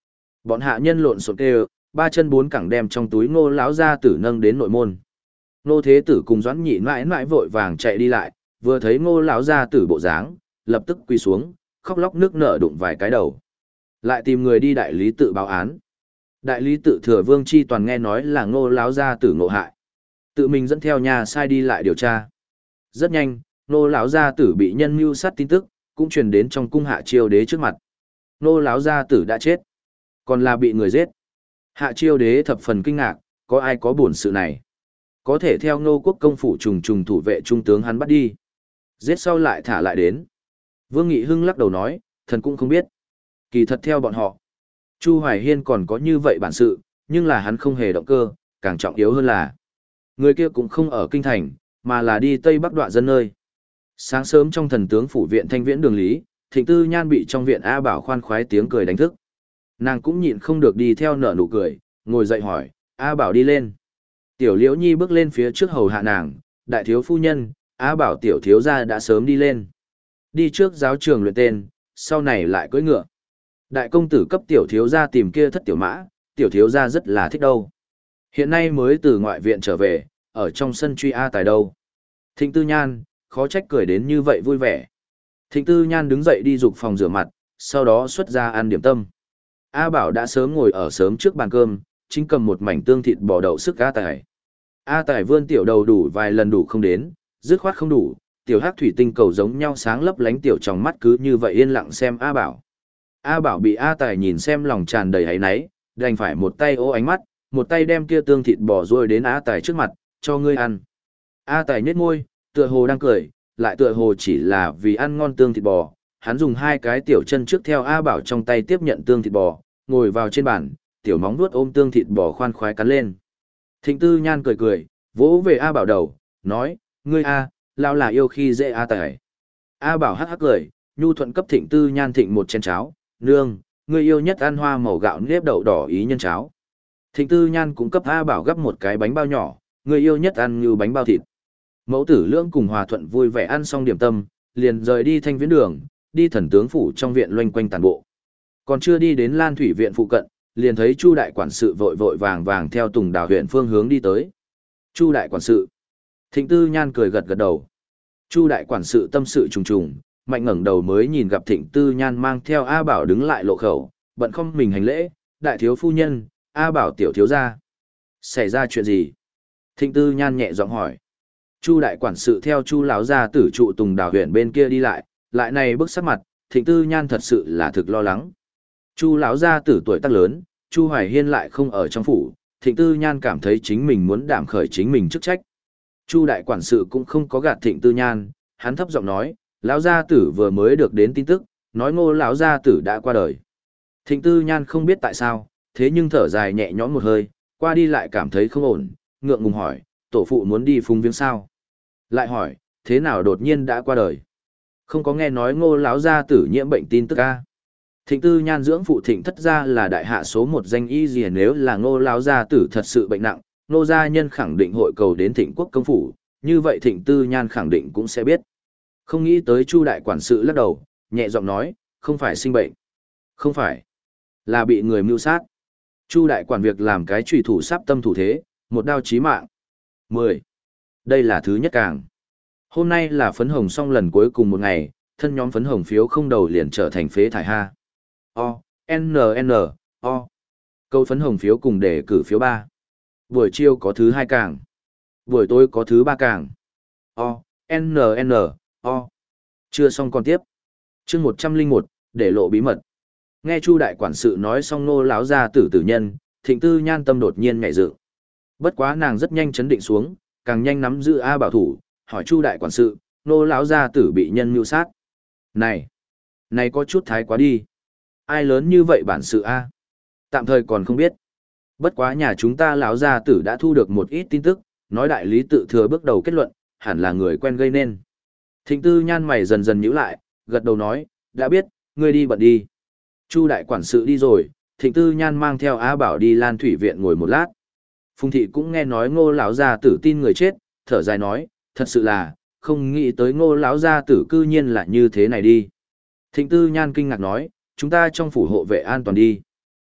Bọn hạ nhân lộn xộn kêu, ba chân bốn cẳng đem trong túi Ngô lão gia tử nâng đến nội môn. Ngô Thế Tử cùng Doãn Nhị mãi mãi vội vàng chạy đi lại, vừa thấy Ngô lão gia tử bộ dáng, lập tức quỳ xuống, khóc lóc nước nở đụng vài cái đầu. Lại tìm người đi đại lý tự báo án. Đại lý tự Thừa Vương Chi toàn nghe nói là Ngô lão gia tử ngộ hại, tự mình dẫn theo nhà sai đi lại điều tra. Rất nhanh, Ngô lão gia tử bị nhân mưu sát tin tức cũng truyền đến trong cung Hạ Chiêu Đế trước mặt. Ngô lão gia tử đã chết, còn là bị người giết. Hạ Chiêu Đế thập phần kinh ngạc, có ai có buồn sự này? Có thể theo Ngô quốc công phủ trùng trùng thủ vệ trung tướng hắn bắt đi, giết sau lại thả lại đến. Vương Nghị Hưng lắc đầu nói, thần cũng không biết. Kỳ thật theo bọn họ, Chu Hoài Hiên còn có như vậy bản sự, nhưng là hắn không hề động cơ, càng trọng yếu hơn là người kia cũng không ở kinh thành, mà là đi Tây Bắc Đoạ dân nơi. Sáng sớm trong thần tướng phủ viện Thanh Viễn đường lý, Thịnh Tư Nhan bị trong viện A Bảo khoan khoái tiếng cười đánh thức. Nàng cũng nhịn không được đi theo nở nụ cười, ngồi dậy hỏi, A Bảo đi lên. Tiểu Liễu Nhi bước lên phía trước hầu hạ nàng, đại thiếu phu nhân, A Bảo tiểu thiếu gia đã sớm đi lên. Đi trước giáo trường luyện tên, sau này lại cưỡi ngựa. Đại công tử cấp tiểu thiếu gia tìm kia thất tiểu mã, tiểu thiếu gia rất là thích đâu. Hiện nay mới từ ngoại viện trở về, ở trong sân truy A Tài đâu. Thịnh Tư Nhan, khó trách cười đến như vậy vui vẻ. Thịnh Tư Nhan đứng dậy đi dục phòng rửa mặt, sau đó xuất ra ăn điểm tâm. A Bảo đã sớm ngồi ở sớm trước bàn cơm, chính cầm một mảnh tương thịt bò đậu sức A Tài. A Tài vươn tiểu đầu đủ vài lần đủ không đến, dứt khoát không đủ, tiểu hắc thủy tinh cầu giống nhau sáng lấp lánh tiểu trong mắt cứ như vậy yên lặng xem A Bảo. A Bảo bị A Tài nhìn xem lòng tràn đầy hấy náy, đành phải một tay ố ánh mắt, một tay đem kia tương thịt bò rồi đến A Tài trước mặt, cho ngươi ăn. A Tài nhếch môi, tựa hồ đang cười, lại tựa hồ chỉ là vì ăn ngon tương thịt bò. Hắn dùng hai cái tiểu chân trước theo A Bảo trong tay tiếp nhận tương thịt bò, ngồi vào trên bàn, tiểu móng vuốt ôm tương thịt bò khoan khoái cắn lên. Thịnh Tư Nhan cười cười, vỗ về A Bảo đầu, nói, ngươi A, lao là yêu khi dễ A Tài. A Bảo hắc hắc cười, nhu thuận cấp Thịnh Tư Nhan thịnh một chén cháo, nương, ngươi yêu nhất ăn hoa màu gạo nếp đậu đỏ ý nhân cháo. Thịnh Tư Nhan cũng cấp A Bảo gấp một cái bánh bao nhỏ, ngươi yêu nhất ăn như bánh bao thịt. Mẫu tử lưỡng cùng hòa thuận vui vẻ ăn xong điểm tâm, liền rời đi Thanh Viễn đường, đi thần tướng phủ trong viện loanh quanh tàn bộ. Còn chưa đi đến Lan Thủy viện phụ cận, liền thấy Chu đại quản sự vội vội vàng vàng theo Tùng Đào huyện phương hướng đi tới. Chu đại quản sự. Thịnh Tư Nhan cười gật gật đầu. Chu đại quản sự tâm sự trùng trùng, mạnh ngẩng đầu mới nhìn gặp Thịnh Tư Nhan mang theo A Bảo đứng lại lộ khẩu, bận không mình hành lễ, đại thiếu phu nhân, A Bảo tiểu thiếu gia. Xảy ra chuyện gì? Thịnh Tư Nhan nhẹ giọng hỏi. Chu đại quản sự theo Chu lão gia tử trụ Tùng Đào huyện bên kia đi lại, lại này bước sắc mặt, Thịnh Tư Nhan thật sự là thực lo lắng. Chu lão gia tử tuổi tác lớn, Chu Hoài Hiên lại không ở trong phủ, Thịnh Tư Nhan cảm thấy chính mình muốn đảm khởi chính mình chức trách. Chu đại quản sự cũng không có gạt Thịnh Tư Nhan, hắn thấp giọng nói, lão gia tử vừa mới được đến tin tức, nói Ngô lão gia tử đã qua đời. Thịnh Tư Nhan không biết tại sao, thế nhưng thở dài nhẹ nhõm một hơi, qua đi lại cảm thấy không ổn, ngượng ngùng hỏi, tổ phụ muốn đi phúng viếng sao? Lại hỏi, thế nào đột nhiên đã qua đời? Không có nghe nói Ngô lão gia tử nhiễm bệnh tin tức a? Thịnh Tư Nhan dưỡng phụ Thịnh thất gia là đại hạ số một danh y gì, nếu là Ngô lão gia tử thật sự bệnh nặng, Ngô gia nhân khẳng định hội cầu đến Thịnh quốc công phủ, như vậy Thịnh Tư Nhan khẳng định cũng sẽ biết. Không nghĩ tới Chu đại quản sự lắc đầu, nhẹ giọng nói, không phải sinh bệnh, không phải, là bị người mưu sát. Chu đại quản việc làm cái chủy thủ sắp tâm thủ thế, một đao chí mạng. mười. Đây là thứ nhất càng. Hôm nay là phấn hồng xong lần cuối cùng một ngày, thân nhóm phấn hồng phiếu không đầu liền trở thành phế thải ha. O, N, N, O. Câu phấn hồng phiếu cùng để cử phiếu ba. Buổi chiều có thứ hai càng. Buổi tối có thứ ba càng. O, N, N, O. Chưa xong còn tiếp. Chương một trăm linh một, để lộ bí mật. Nghe Chu đại quản sự nói xong Ngô lão gia tử tử nhân, Thịnh Tư Nhan tâm đột nhiên nhảy dựng. Bất quá nàng rất nhanh chấn định xuống, càng nhanh nắm giữ A Bảo thủ, hỏi Chu đại quản sự, Ngô lão gia tử bị nhân mưu sát. Này, này có chút thái quá đi. Ai lớn như vậy bản sự a? Tạm thời còn không biết. Bất quá nhà chúng ta lão gia tử đã thu được một ít tin tức, nói đại lý tự thừa bước đầu kết luận, hẳn là người quen gây nên. Thịnh Tư Nhan mày dần dần nhíu lại, gật đầu nói, đã biết, ngươi đi bận đi. Chu đại quản sự đi rồi, Thịnh Tư Nhan mang theo A Bảo đi Lan Thủy viện ngồi một lát. Phùng thị cũng nghe nói Ngô lão gia tử tin người chết, thở dài nói, thật sự là, không nghĩ tới Ngô lão gia tử cư nhiên là như thế này đi. Thịnh Tư Nhan kinh ngạc nói, chúng ta trong phủ hộ vệ an toàn đi.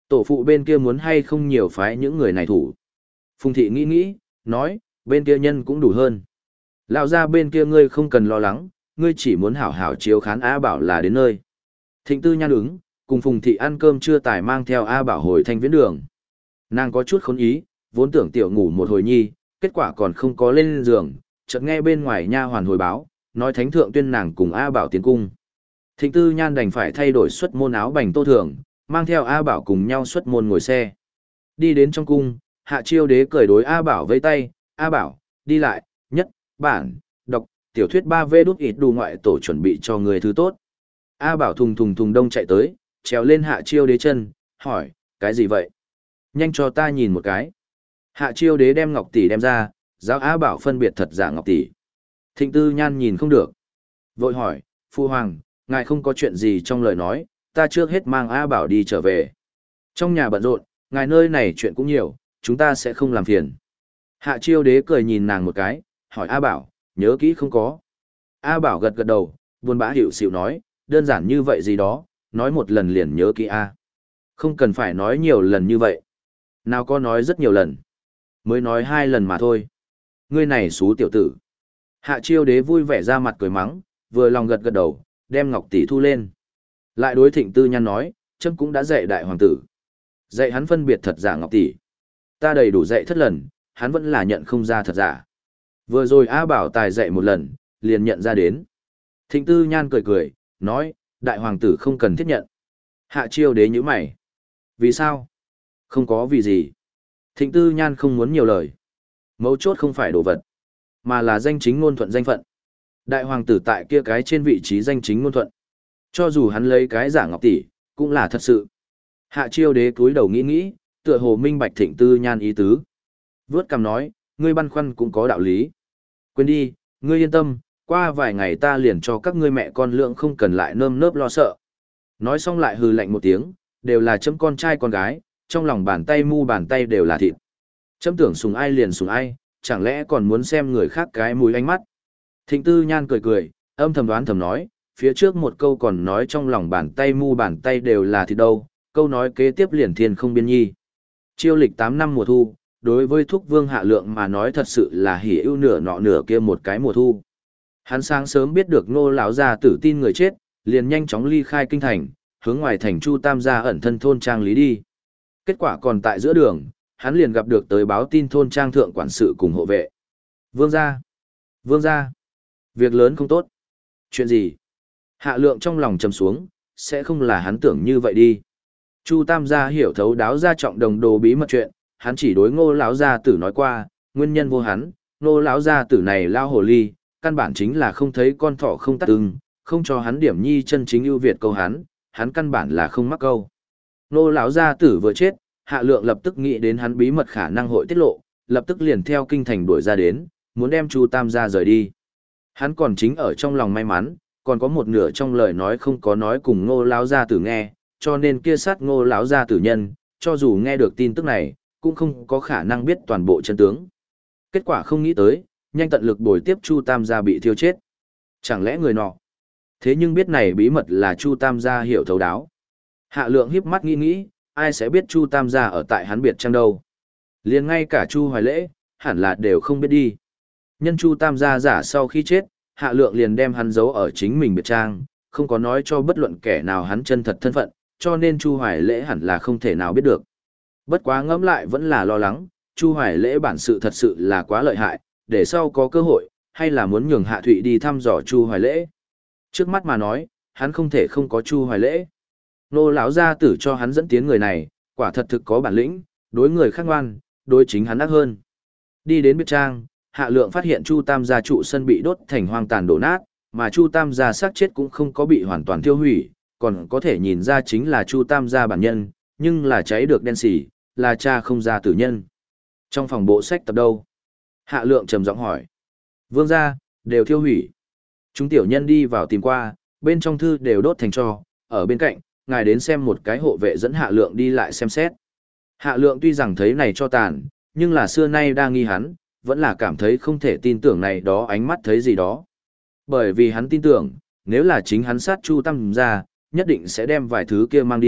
Tổ phụ bên kia muốn hay không nhiều phái những người này thủ. Phùng thị nghĩ nghĩ, nói, bên kia nhân cũng đủ hơn. Lão gia bên kia ngươi không cần lo lắng, ngươi chỉ muốn hảo hảo chiếu khán A Bảo là đến nơi. Thịnh Tư Nhan ứng, cùng Phùng thị ăn cơm trưa tài mang theo A Bảo hồi Thanh Viễn đường. Nàng có chút khốn ý, vốn tưởng tiểu ngủ một hồi nhi, kết quả còn không có lên giường, chợt nghe bên ngoài nha hoàn hồi báo, nói thánh thượng tuyên nàng cùng A Bảo tiến cung. Thịnh Tư Nhan đành phải thay đổi xuất môn áo bành tô thường, mang theo A Bảo cùng nhau xuất môn ngồi xe. Đi đến trong cung, Hạ Chiêu Đế cười đối A Bảo vẫy tay, A Bảo, đi lại, nhất, bản, đọc, tiểu thuyết ba v đút ít đủ ngoại tổ chuẩn bị cho người thứ tốt. A Bảo thùng thùng thùng đông chạy tới, trèo lên Hạ Chiêu Đế chân, hỏi, cái gì vậy? Nhanh cho ta nhìn một cái. Hạ Chiêu Đế đem ngọc tỷ đem ra, giáo A Bảo phân biệt thật giả ngọc tỷ. Thịnh Tư Nhan nhìn không được. Vội hỏi, Phu Hoàng, ngài không có chuyện gì trong lời nói, ta trước hết mang A Bảo đi trở về. Trong nhà bận rộn, ngài nơi này chuyện cũng nhiều, chúng ta sẽ không làm phiền. Hạ Chiêu Đế cười nhìn nàng một cái, hỏi A Bảo, nhớ kỹ không có. A Bảo gật gật đầu, buồn bã hiểu xỉu nói, đơn giản như vậy gì đó, nói một lần liền nhớ kỹ A. Không cần phải nói nhiều lần như vậy. Nào có nói rất nhiều lần. Mới nói hai lần mà thôi. Ngươi này xú tiểu tử. Hạ Chiêu Đế vui vẻ ra mặt cười mắng, vừa lòng gật gật đầu, đem ngọc tỷ thu lên. Lại đối Thịnh Tư Nhan nói, chấm cũng đã dạy đại hoàng tử. Dạy hắn phân biệt thật giả ngọc tỷ. Ta đầy đủ dạy thất lần, hắn vẫn là nhận không ra thật giả. Vừa rồi A Bảo tài dạy một lần, liền nhận ra đến. Thịnh Tư Nhan cười cười, nói, đại hoàng tử không cần thiết nhận. Hạ Chiêu Đế nhíu mày. Vì sao? Không có vì gì. Thịnh Tư Nhan không muốn nhiều lời. Mấu chốt không phải đồ vật, mà là danh chính ngôn thuận danh phận. Đại hoàng tử tại kia cái trên vị trí danh chính ngôn thuận. Cho dù hắn lấy cái giả ngọc tỷ, cũng là thật sự. Hạ Chiêu Đế cúi đầu nghĩ nghĩ, tựa hồ minh bạch Thịnh Tư Nhan ý tứ. Vướt cằm nói, ngươi băn khoăn cũng có đạo lý. Quên đi, ngươi yên tâm, qua vài ngày ta liền cho các ngươi mẹ con lượng không cần lại nơm nớp lo sợ. Nói xong lại hừ lạnh một tiếng, đều là chấm con trai con gái, trong lòng bàn tay mu bàn tay đều là thịt. Chấm tưởng sùng ai liền sùng ai, chẳng lẽ còn muốn xem người khác cái mùi ánh mắt. Thịnh Tư Nhan cười cười, âm thầm đoán thầm nói, phía trước một câu còn nói trong lòng bàn tay mu bàn tay đều là thịt đâu, câu nói kế tiếp liền thiên không biên nhi. Chiêu lịch tám năm mùa thu, đối với Thúc Vương Hạ Lượng mà nói thật sự là hỉ ưu nửa nọ nửa kia một cái mùa thu. Hắn sáng sớm biết được Ngô lão gia tử tin người chết, liền nhanh chóng ly khai kinh thành, hướng ngoài thành Chu Tam gia ẩn thân thôn trang lý đi. Kết quả còn tại giữa đường, hắn liền gặp được tới báo tin thôn trang thượng quản sự cùng hộ vệ. Vương gia, Vương gia, việc lớn không tốt. Chuyện gì? Hạ Lượng trong lòng trầm xuống, sẽ không là hắn tưởng như vậy đi. Chu Tam gia hiểu thấu đáo ra trọng đồng đồ bí mật chuyện, hắn chỉ đối Ngô lão gia tử nói qua, nguyên nhân vô hắn, Ngô lão gia tử này lao hồ ly, căn bản chính là không thấy con thỏ không tắt ưng, không cho hắn điểm nhi chân chính ưu việt câu hắn, hắn căn bản là không mắc câu. Ngô lão gia tử vừa chết, Hạ Lượng lập tức nghĩ đến hắn bí mật khả năng hội tiết lộ, lập tức liền theo kinh thành đuổi ra đến, muốn đem Chu Tam gia rời đi. Hắn còn chính ở trong lòng may mắn, còn có một nửa trong lời nói không có nói cùng Ngô lão gia tử nghe, cho nên kia sát Ngô lão gia tử nhân, cho dù nghe được tin tức này, cũng không có khả năng biết toàn bộ chân tướng. Kết quả không nghĩ tới, nhanh tận lực bồi tiếp Chu Tam gia bị thiêu chết. Chẳng lẽ người nọ? Thế nhưng biết này bí mật là Chu Tam gia hiểu thấu đáo. Hạ Lượng híp mắt nghĩ nghĩ, ai sẽ biết Chu Tam gia ở tại hắn biệt trang đâu? Liền ngay cả Chu Hoài Lễ, hẳn là đều không biết đi. Nhân Chu Tam gia giả sau khi chết, Hạ Lượng liền đem hắn giấu ở chính mình biệt trang, không có nói cho bất luận kẻ nào hắn chân thật thân phận, cho nên Chu Hoài Lễ hẳn là không thể nào biết được. Bất quá ngẫm lại vẫn là lo lắng, Chu Hoài Lễ bản sự thật sự là quá lợi hại, để sau có cơ hội, hay là muốn nhường Hạ Thụy đi thăm dò Chu Hoài Lễ. Trước mắt mà nói, hắn không thể không có Chu Hoài Lễ. Nô lão gia tử cho hắn dẫn tiến người này, quả thật thực có bản lĩnh, đối người khác ngoan, đối chính hắn ác hơn. Đi đến biệt trang, Hạ Lượng phát hiện Chu Tam gia trụ sân bị đốt thành hoang tàn đổ nát, mà Chu Tam gia xác chết cũng không có bị hoàn toàn tiêu hủy, còn có thể nhìn ra chính là Chu Tam gia bản nhân, nhưng là cháy được đen xỉ, là cha không ra tử nhân. Trong phòng bộ sách tập đâu? Hạ Lượng trầm giọng hỏi. Vương gia, đều thiêu hủy. Chúng tiểu nhân đi vào tìm qua, bên trong thư đều đốt thành tro, ở bên cạnh, ngài đến xem một cái hộ vệ dẫn Hạ Lượng đi lại xem xét. Hạ Lượng tuy rằng thấy này cho tàn, nhưng là xưa nay đang nghi hắn, vẫn là cảm thấy không thể tin tưởng này đó ánh mắt thấy gì đó. Bởi vì hắn tin tưởng, nếu là chính hắn sát Chu Tam gia, nhất định sẽ đem vài thứ kia mang đi,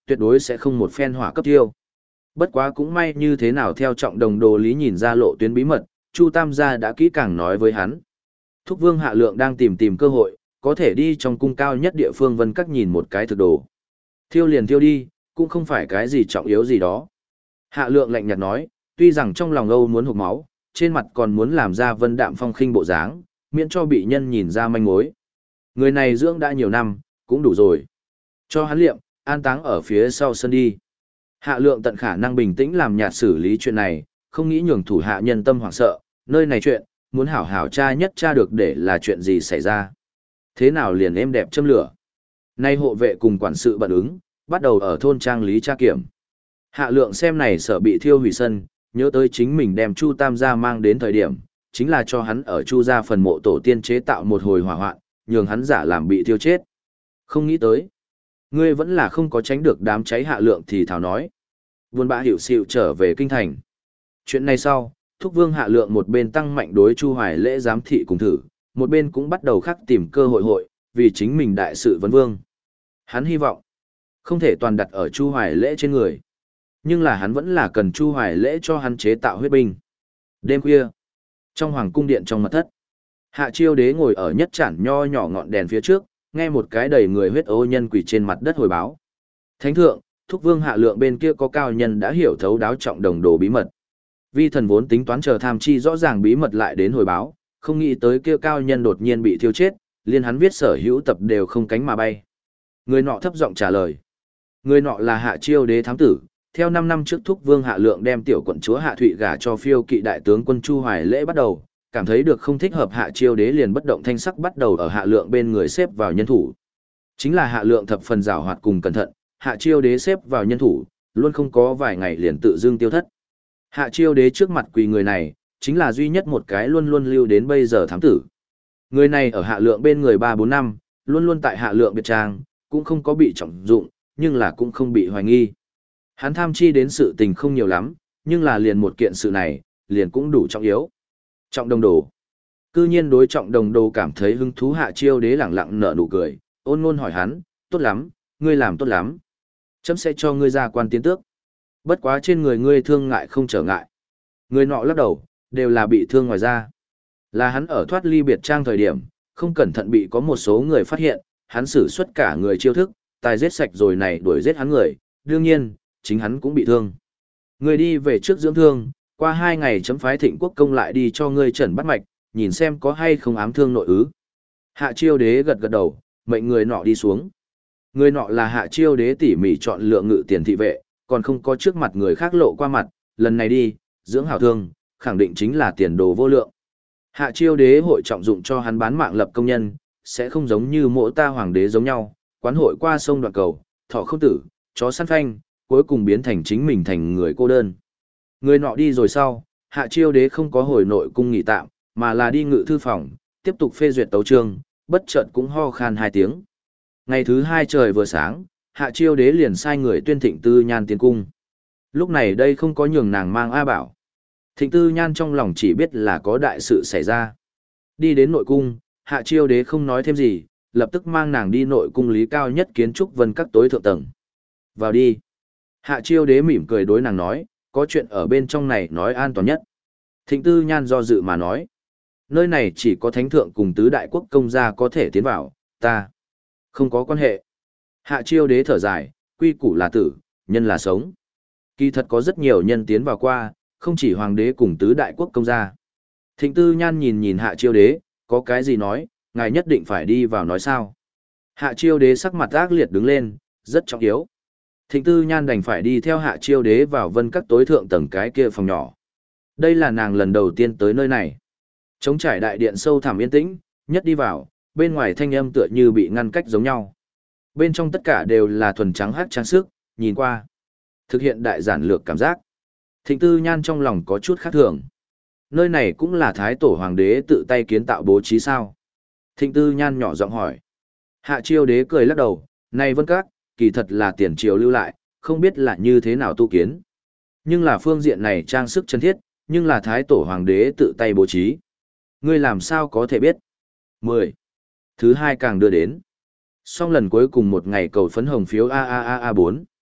tuyệt đối sẽ không một phen hỏa cấp tiêu. Bất quá cũng may như thế nào theo trọng đồng đồ lý nhìn ra lộ tuyến bí mật, Chu Tam gia đã kỹ càng nói với hắn. Thúc Vương Hạ Lượng đang tìm tìm cơ hội, có thể đi trong cung cao nhất địa phương Vân Các nhìn một cái thực đồ. Thiêu liền thiêu đi, cũng không phải cái gì trọng yếu gì đó. Hạ Lượng lạnh nhạt nói, tuy rằng trong lòng Âu muốn hụt máu, trên mặt còn muốn làm ra vân đạm phong khinh bộ dáng, miễn cho bị nhân nhìn ra manh mối. Người này dưỡng đã nhiều năm, cũng đủ rồi. Cho hắn liệm, an táng ở phía sau sân đi. Hạ Lượng tận khả năng bình tĩnh làm nhạt xử lý chuyện này, không nghĩ nhường thủ hạ nhân tâm hoảng sợ, nơi này chuyện, muốn hảo hảo tra nhất tra được để là chuyện gì xảy ra. Thế nào liền êm đẹp châm lửa. Nay hộ vệ cùng quản sự bận ứng, bắt đầu ở thôn trang lý tra kiểm. Hạ Lượng xem này sở bị thiêu hủy sân, nhớ tới chính mình đem Chu Tam gia mang đến thời điểm, chính là cho hắn ở Chu gia phần mộ tổ tiên chế tạo một hồi hỏa hoạn, nhường hắn giả làm bị thiêu chết. Không nghĩ tới, ngươi vẫn là không có tránh được đám cháy. Hạ Lượng thì thảo nói. Buôn bã hiểu xịu trở về kinh thành. Chuyện này sau, Thúc Vương Hạ Lượng một bên tăng mạnh đối Chu Hoài Lễ giám thị cùng thử, một bên cũng bắt đầu khắc tìm cơ hội hội, vì chính mình đại sự vấn vương. Hắn hy vọng, không thể toàn đặt ở Chu Hoài Lễ trên người. Nhưng là hắn vẫn là cần Chu Hoài Lễ cho hắn chế tạo huyết binh. Đêm khuya, trong hoàng cung điện trong mật thất, Hạ Chiêu Đế ngồi ở nhất chản nho nhỏ ngọn đèn phía trước, nghe một cái đầy người huyết ô nhân quỷ trên mặt đất hồi báo. Thánh thượng, Thúc Vương Hạ Lượng bên kia có cao nhân đã hiểu thấu đáo trọng đồng đồ bí mật. Vi thần vốn tính toán chờ tham chi rõ ràng bí mật lại đến hồi báo, không nghĩ tới kia cao nhân đột nhiên bị thiêu chết, liên hắn viết sở hữu tập đều không cánh mà bay. Người nọ thấp giọng trả lời. Người nọ là Hạ Chiêu Đế thám tử, theo năm năm trước Thúc Vương Hạ Lượng đem tiểu quận chúa Hạ Thụy gả cho phiêu kỵ đại tướng quân Chu Hoài Lễ bắt đầu, cảm thấy được không thích hợp, Hạ Chiêu Đế liền bất động thanh sắc bắt đầu ở Hạ Lượng bên người xếp vào nhân thủ. Chính là Hạ Lượng thập phần giàu hoạt cùng cẩn thận, Hạ Chiêu Đế xếp vào nhân thủ, luôn không có vài ngày liền tự dưng tiêu thất. Hạ Chiêu Đế trước mặt quỳ người này, chính là duy nhất một cái luôn luôn lưu đến bây giờ thám tử. Người này ở Hạ Lượng bên người ba bốn năm, luôn luôn tại Hạ Lượng biệt trang, cũng không có bị trọng dụng, nhưng là cũng không bị hoài nghi. Hắn tham chi đến sự tình không nhiều lắm, nhưng là liền một kiện sự này, liền cũng đủ trọng yếu. Trọng đồng đồ. Cư nhiên đối trọng đồng đồ cảm thấy hứng thú. Hạ Chiêu Đế lẳng lặng nở nụ cười, ôn ngôn hỏi hắn, tốt lắm, ngươi làm tốt lắm. Chấm sẽ cho ngươi ra quan tiến tước. Bất quá trên người ngươi thương ngại không trở ngại. Người nọ lắc đầu, đều là bị thương ngoài da. Là hắn ở thoát ly biệt trang thời điểm, không cẩn thận bị có một số người phát hiện, hắn sử xuất cả người chiêu thức, tài giết sạch rồi này đuổi giết hắn người, đương nhiên, chính hắn cũng bị thương. Ngươi đi về trước dưỡng thương, qua hai ngày chấm phái Thịnh Quốc công lại đi cho ngươi trần bắt mạch, nhìn xem có hay không ám thương nội ứ. Hạ Chiêu Đế gật gật đầu, mệnh người nọ đi xuống. Người nọ là Hạ Chiêu Đế tỉ mỉ chọn lựa ngự tiền thị vệ, còn không có trước mặt người khác lộ qua mặt, lần này đi, dưỡng hảo thương, khẳng định chính là tiền đồ vô lượng. Hạ Chiêu Đế hội trọng dụng cho hắn bán mạng lập công nhân, sẽ không giống như mỗi ta hoàng đế giống nhau, quán hội qua sông đoạn cầu, thọ không tử, chó săn phanh, cuối cùng biến thành chính mình thành người cô đơn. Người nọ đi rồi sau, Hạ Chiêu Đế không có hồi nội cung nghỉ tạm, mà là đi ngự thư phòng, tiếp tục phê duyệt tấu chương, bất chợt cũng ho khan hai tiếng. Ngày thứ hai trời vừa sáng, Hạ Chiêu Đế liền sai người tuyên Thịnh Tư Nhan tiến cung. Lúc này đây không có nhường nàng mang A Bảo. Thịnh Tư Nhan trong lòng chỉ biết là có đại sự xảy ra. Đi đến nội cung, Hạ Chiêu Đế không nói thêm gì, lập tức mang nàng đi nội cung lý cao nhất kiến trúc Vân Các tối thượng tầng. Vào đi. Hạ Chiêu Đế mỉm cười đối nàng nói, có chuyện ở bên trong này nói an toàn nhất. Thịnh Tư Nhan do dự mà nói, nơi này chỉ có thánh thượng cùng tứ đại quốc công gia có thể tiến vào, ta không có quan hệ. Hạ Chiêu Đế thở dài, quy củ là tử, nhân là sống. Kỳ thật có rất nhiều nhân tiến vào qua, không chỉ hoàng đế cùng tứ đại quốc công gia. Thịnh Tư Nhan nhìn nhìn Hạ Chiêu Đế, có cái gì nói, ngài nhất định phải đi vào nói sao. Hạ Chiêu Đế sắc mặt ác liệt đứng lên, rất trọng yếu. Thịnh Tư Nhan đành phải đi theo Hạ Chiêu Đế vào Vân Các tối thượng tầng cái kia phòng nhỏ. Đây là nàng lần đầu tiên tới nơi này. Trống trải đại điện sâu thẳm yên tĩnh, nhất đi vào, bên ngoài thanh âm tựa như bị ngăn cách giống nhau. Bên trong tất cả đều là thuần trắng hát trang sức, nhìn qua. Thực hiện đại giản lược cảm giác. Thịnh Tư Nhan trong lòng có chút khác thường. Nơi này cũng là Thái Tổ Hoàng đế tự tay kiến tạo bố trí sao? Thịnh Tư Nhan nhỏ giọng hỏi. Hạ Chiêu Đế cười lắc đầu, này Vân Các, kỳ thật là tiền triều lưu lại, không biết là như thế nào tu kiến. Nhưng là phương diện này trang sức chân thiết, nhưng là Thái Tổ Hoàng đế tự tay bố trí. Ngươi làm sao có thể biết? mười. Thứ hai càng đưa đến. Xong lần cuối cùng một ngày cầu phấn hồng phiếu a a a a bốn.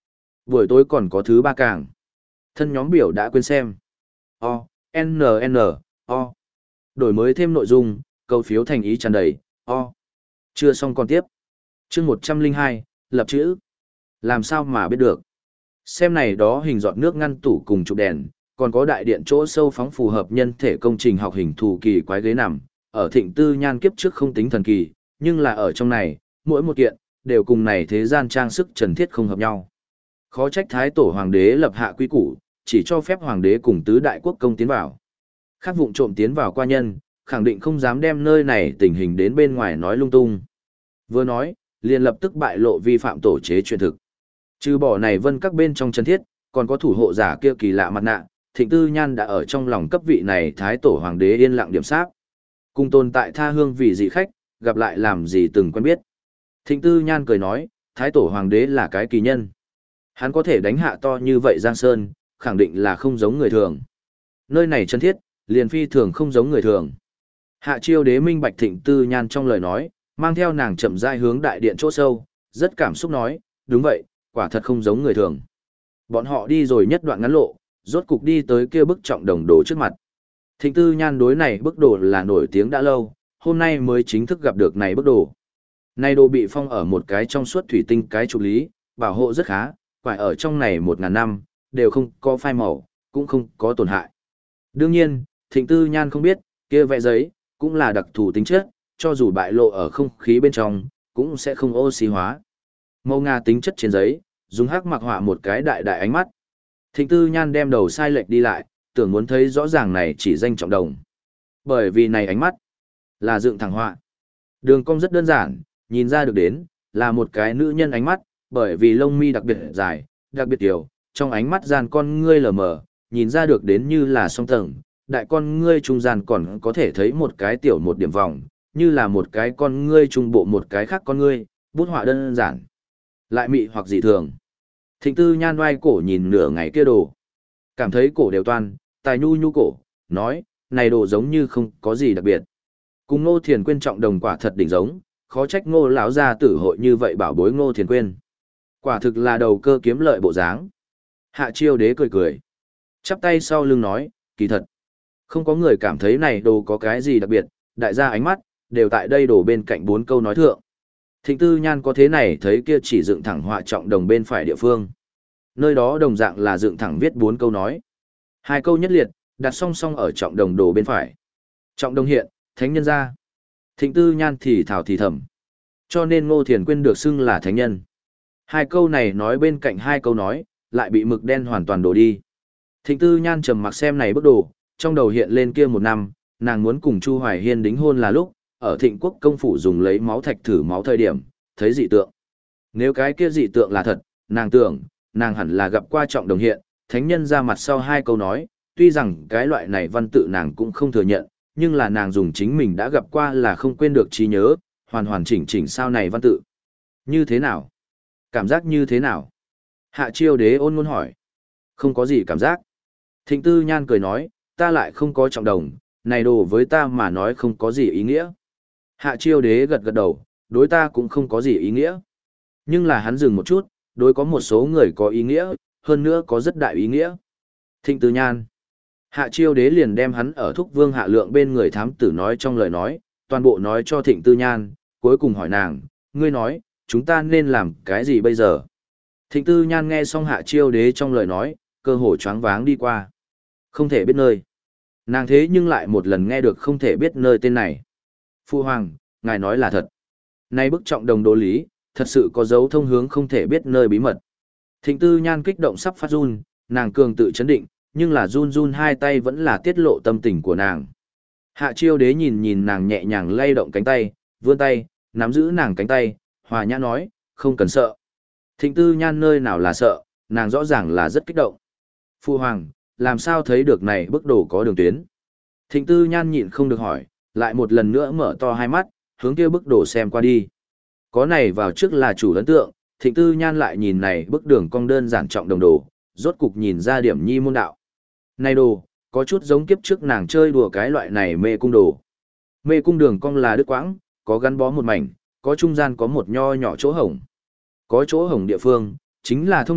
Buổi tối còn có thứ ba càng. Thân nhóm biểu đã quên xem. O, N N, O. Đổi mới thêm nội dung, câu phiếu thành ý tràn đầy, O. Chưa xong còn tiếp. Chương một trăm linh hai, lập chữ. Làm sao mà biết được. Xem này đó hình giọt nước ngăn tủ cùng chụp đèn, còn có đại điện chỗ sâu phóng phù hợp nhân thể công trình học hình thù kỳ quái ghế nằm, ở thịnh tư nhan kiếp trước không tính thần kỳ, nhưng là ở trong này, mỗi một kiện, đều cùng này thế gian trang sức trần thiết không hợp nhau. Khó trách thái tổ hoàng đế lập hạ quy củ, chỉ cho phép hoàng đế cùng tứ đại quốc công tiến vào. Khác vụng trộm tiến vào qua nhân, khẳng định không dám đem nơi này tình hình đến bên ngoài nói lung tung. Vừa nói, liền lập tức bại lộ vi phạm tổ chế chuyện thực. Trừ bỏ này vân các bên trong chân thiết, còn có thủ hộ giả kia kỳ lạ mặt nạ, thịnh tư nhan đã ở trong lòng cấp vị này thái tổ hoàng đế yên lặng điểm sát. Cùng tồn tại tha hương vì dị khách, gặp lại làm gì từng quen biết. Thịnh tư nhan cười nói, thái tổ hoàng đế là cái kỳ nhân. Hắn có thể đánh hạ to như vậy Giang Sơn, khẳng định là không giống người thường. Nơi này chân thiết, liền phi thường không giống người thường. Hạ chiêu đế minh bạch thịnh tư nhan trong lời nói, mang theo nàng chậm rãi hướng đại điện chỗ sâu, rất cảm xúc nói, đúng vậy, quả thật không giống người thường. Bọn họ đi rồi nhất đoạn ngắn lộ, rốt cục đi tới kia bức trọng đồng đồ trước mặt. Thịnh tư nhan đối này bức đồ là nổi tiếng đã lâu, hôm nay mới chính thức gặp được này bức đồ. Này đồ bị phong ở một cái trong suốt thủy tinh cái trục lý, bảo hộ rất khá, phải ở trong này một ngàn năm, đều không có phai màu, cũng không có tổn hại. Đương nhiên, thịnh tư nhan không biết, kia vẽ giấy, cũng là đặc thù tính chất, cho dù bại lộ ở không khí bên trong, cũng sẽ không oxy hóa. Màu ngà tính chất trên giấy, dùng hắc mặc họa một cái đại đại ánh mắt. Thịnh tư nhan đem đầu sai lệch đi lại, tưởng muốn thấy rõ ràng này chỉ danh trọng đồng. Bởi vì này ánh mắt, là dựng thẳng họa. Đường cong rất đơn giản, nhìn ra được đến, là một cái nữ nhân ánh mắt, bởi vì lông mi đặc biệt dài, đặc biệt tiểu, trong ánh mắt gian con ngươi lờ mờ, nhìn ra được đến như là song tầng, đại con ngươi trung gian còn có thể thấy một cái tiểu một điểm vòng, như là một cái con ngươi trung bộ một cái khác con ngươi, bút họa đơn giản, lại mị hoặc dị thường. Thịnh tư nhan oai cổ nhìn nửa ngày kia đồ, cảm thấy cổ đều toan, tài nhu nhu cổ, nói, này đồ giống như không có gì đặc biệt. Cùng Ngô Thiền Quyên trọng đồng quả thật đỉnh giống, khó trách Ngô lão gia tử hội như vậy bảo bối Ngô Thiền Quyên. Quả thực là đầu cơ kiếm lợi bộ dáng. Hạ chiêu đế cười cười, chắp tay sau lưng nói, kỳ thật, không có người cảm thấy này đồ có cái gì đặc biệt, đại gia ánh mắt, đều tại đây đổ bên cạnh bốn câu nói thượng. Thịnh tư nhan có thế này thấy kia chỉ dựng thẳng họa trọng đồng bên phải địa phương. Nơi đó đồng dạng là dựng thẳng viết bốn câu nói. Hai câu nhất liệt, đặt song song ở trọng đồng đồ bên phải. Trọng đồng hiện, thánh nhân ra. Thịnh tư nhan thì thảo thì thầm. Cho nên Ngô Thiền Quyên được xưng là thánh nhân. Hai câu này nói bên cạnh hai câu nói, lại bị mực đen hoàn toàn đổ đi. Thịnh tư nhan trầm mặc xem này bức đồ, trong đầu hiện lên kia một năm, nàng muốn cùng Chu Hoài Hiên đính hôn là lúc, ở Thịnh Quốc công phủ dùng lấy máu thạch thử máu thời điểm, thấy dị tượng. Nếu cái kia dị tượng là thật, nàng tưởng, nàng hẳn là gặp qua trọng đồng hiện, thánh nhân ra mặt sau hai câu nói, tuy rằng cái loại này văn tự nàng cũng không thừa nhận, nhưng là nàng dùng chính mình đã gặp qua là không quên được trí nhớ, hoàn hoàn chỉnh chỉnh sao này văn tự. Như thế nào? Cảm giác như thế nào? Hạ chiêu đế ôn ngôn hỏi. Không có gì cảm giác. Thịnh tư nhan cười nói, ta lại không có trọng đồng, này đồ với ta mà nói không có gì ý nghĩa. Hạ chiêu đế gật gật đầu, đối ta cũng không có gì ý nghĩa. Nhưng là hắn dừng một chút, đối có một số người có ý nghĩa, hơn nữa có rất đại ý nghĩa. Thịnh tư nhan. Hạ chiêu đế liền đem hắn ở thúc vương hạ lượng bên người thám tử nói trong lời nói, toàn bộ nói cho thịnh tư nhan, cuối cùng hỏi nàng, ngươi nói, chúng ta nên làm cái gì bây giờ? Thịnh tư nhan nghe xong hạ chiêu đế trong lời nói, cơ hồ choáng váng đi qua. Không thể biết nơi. Nàng thế nhưng lại một lần nghe được không thể biết nơi tên này. Phu hoàng, ngài nói là thật. Nay bức trọng đồng đố lý, thật sự có dấu thông hướng không thể biết nơi bí mật. Thịnh tư nhan kích động sắp phát run, nàng cường tự chấn định, nhưng là run run hai tay vẫn là tiết lộ tâm tình của nàng. Hạ chiêu đế nhìn nhìn nàng nhẹ nhàng lay động cánh tay, vươn tay, nắm giữ nàng cánh tay, hòa nhã nói, không cần sợ. Thịnh tư nhan nơi nào là sợ, nàng rõ ràng là rất kích động. Phu hoàng, làm sao thấy được này bức đồ có đường tuyến? Thịnh tư nhan nhịn không được hỏi, lại một lần nữa mở to hai mắt, hướng kia bức đồ xem qua đi. Có này vào trước là chủ ấn tượng, thịnh tư nhan lại nhìn này bức đường cong đơn giản trọng đồng đồ, rốt cục nhìn ra điểm nhi môn đạo. Này đồ, có chút giống kiếp trước nàng chơi đùa cái loại này mê cung đồ. Mê cung đường cong là đứt quãng, có gắn bó một mảnh, có trung gian có một nho nhỏ chỗ hổng. Có chỗ hổng địa phương, chính là thông đạo,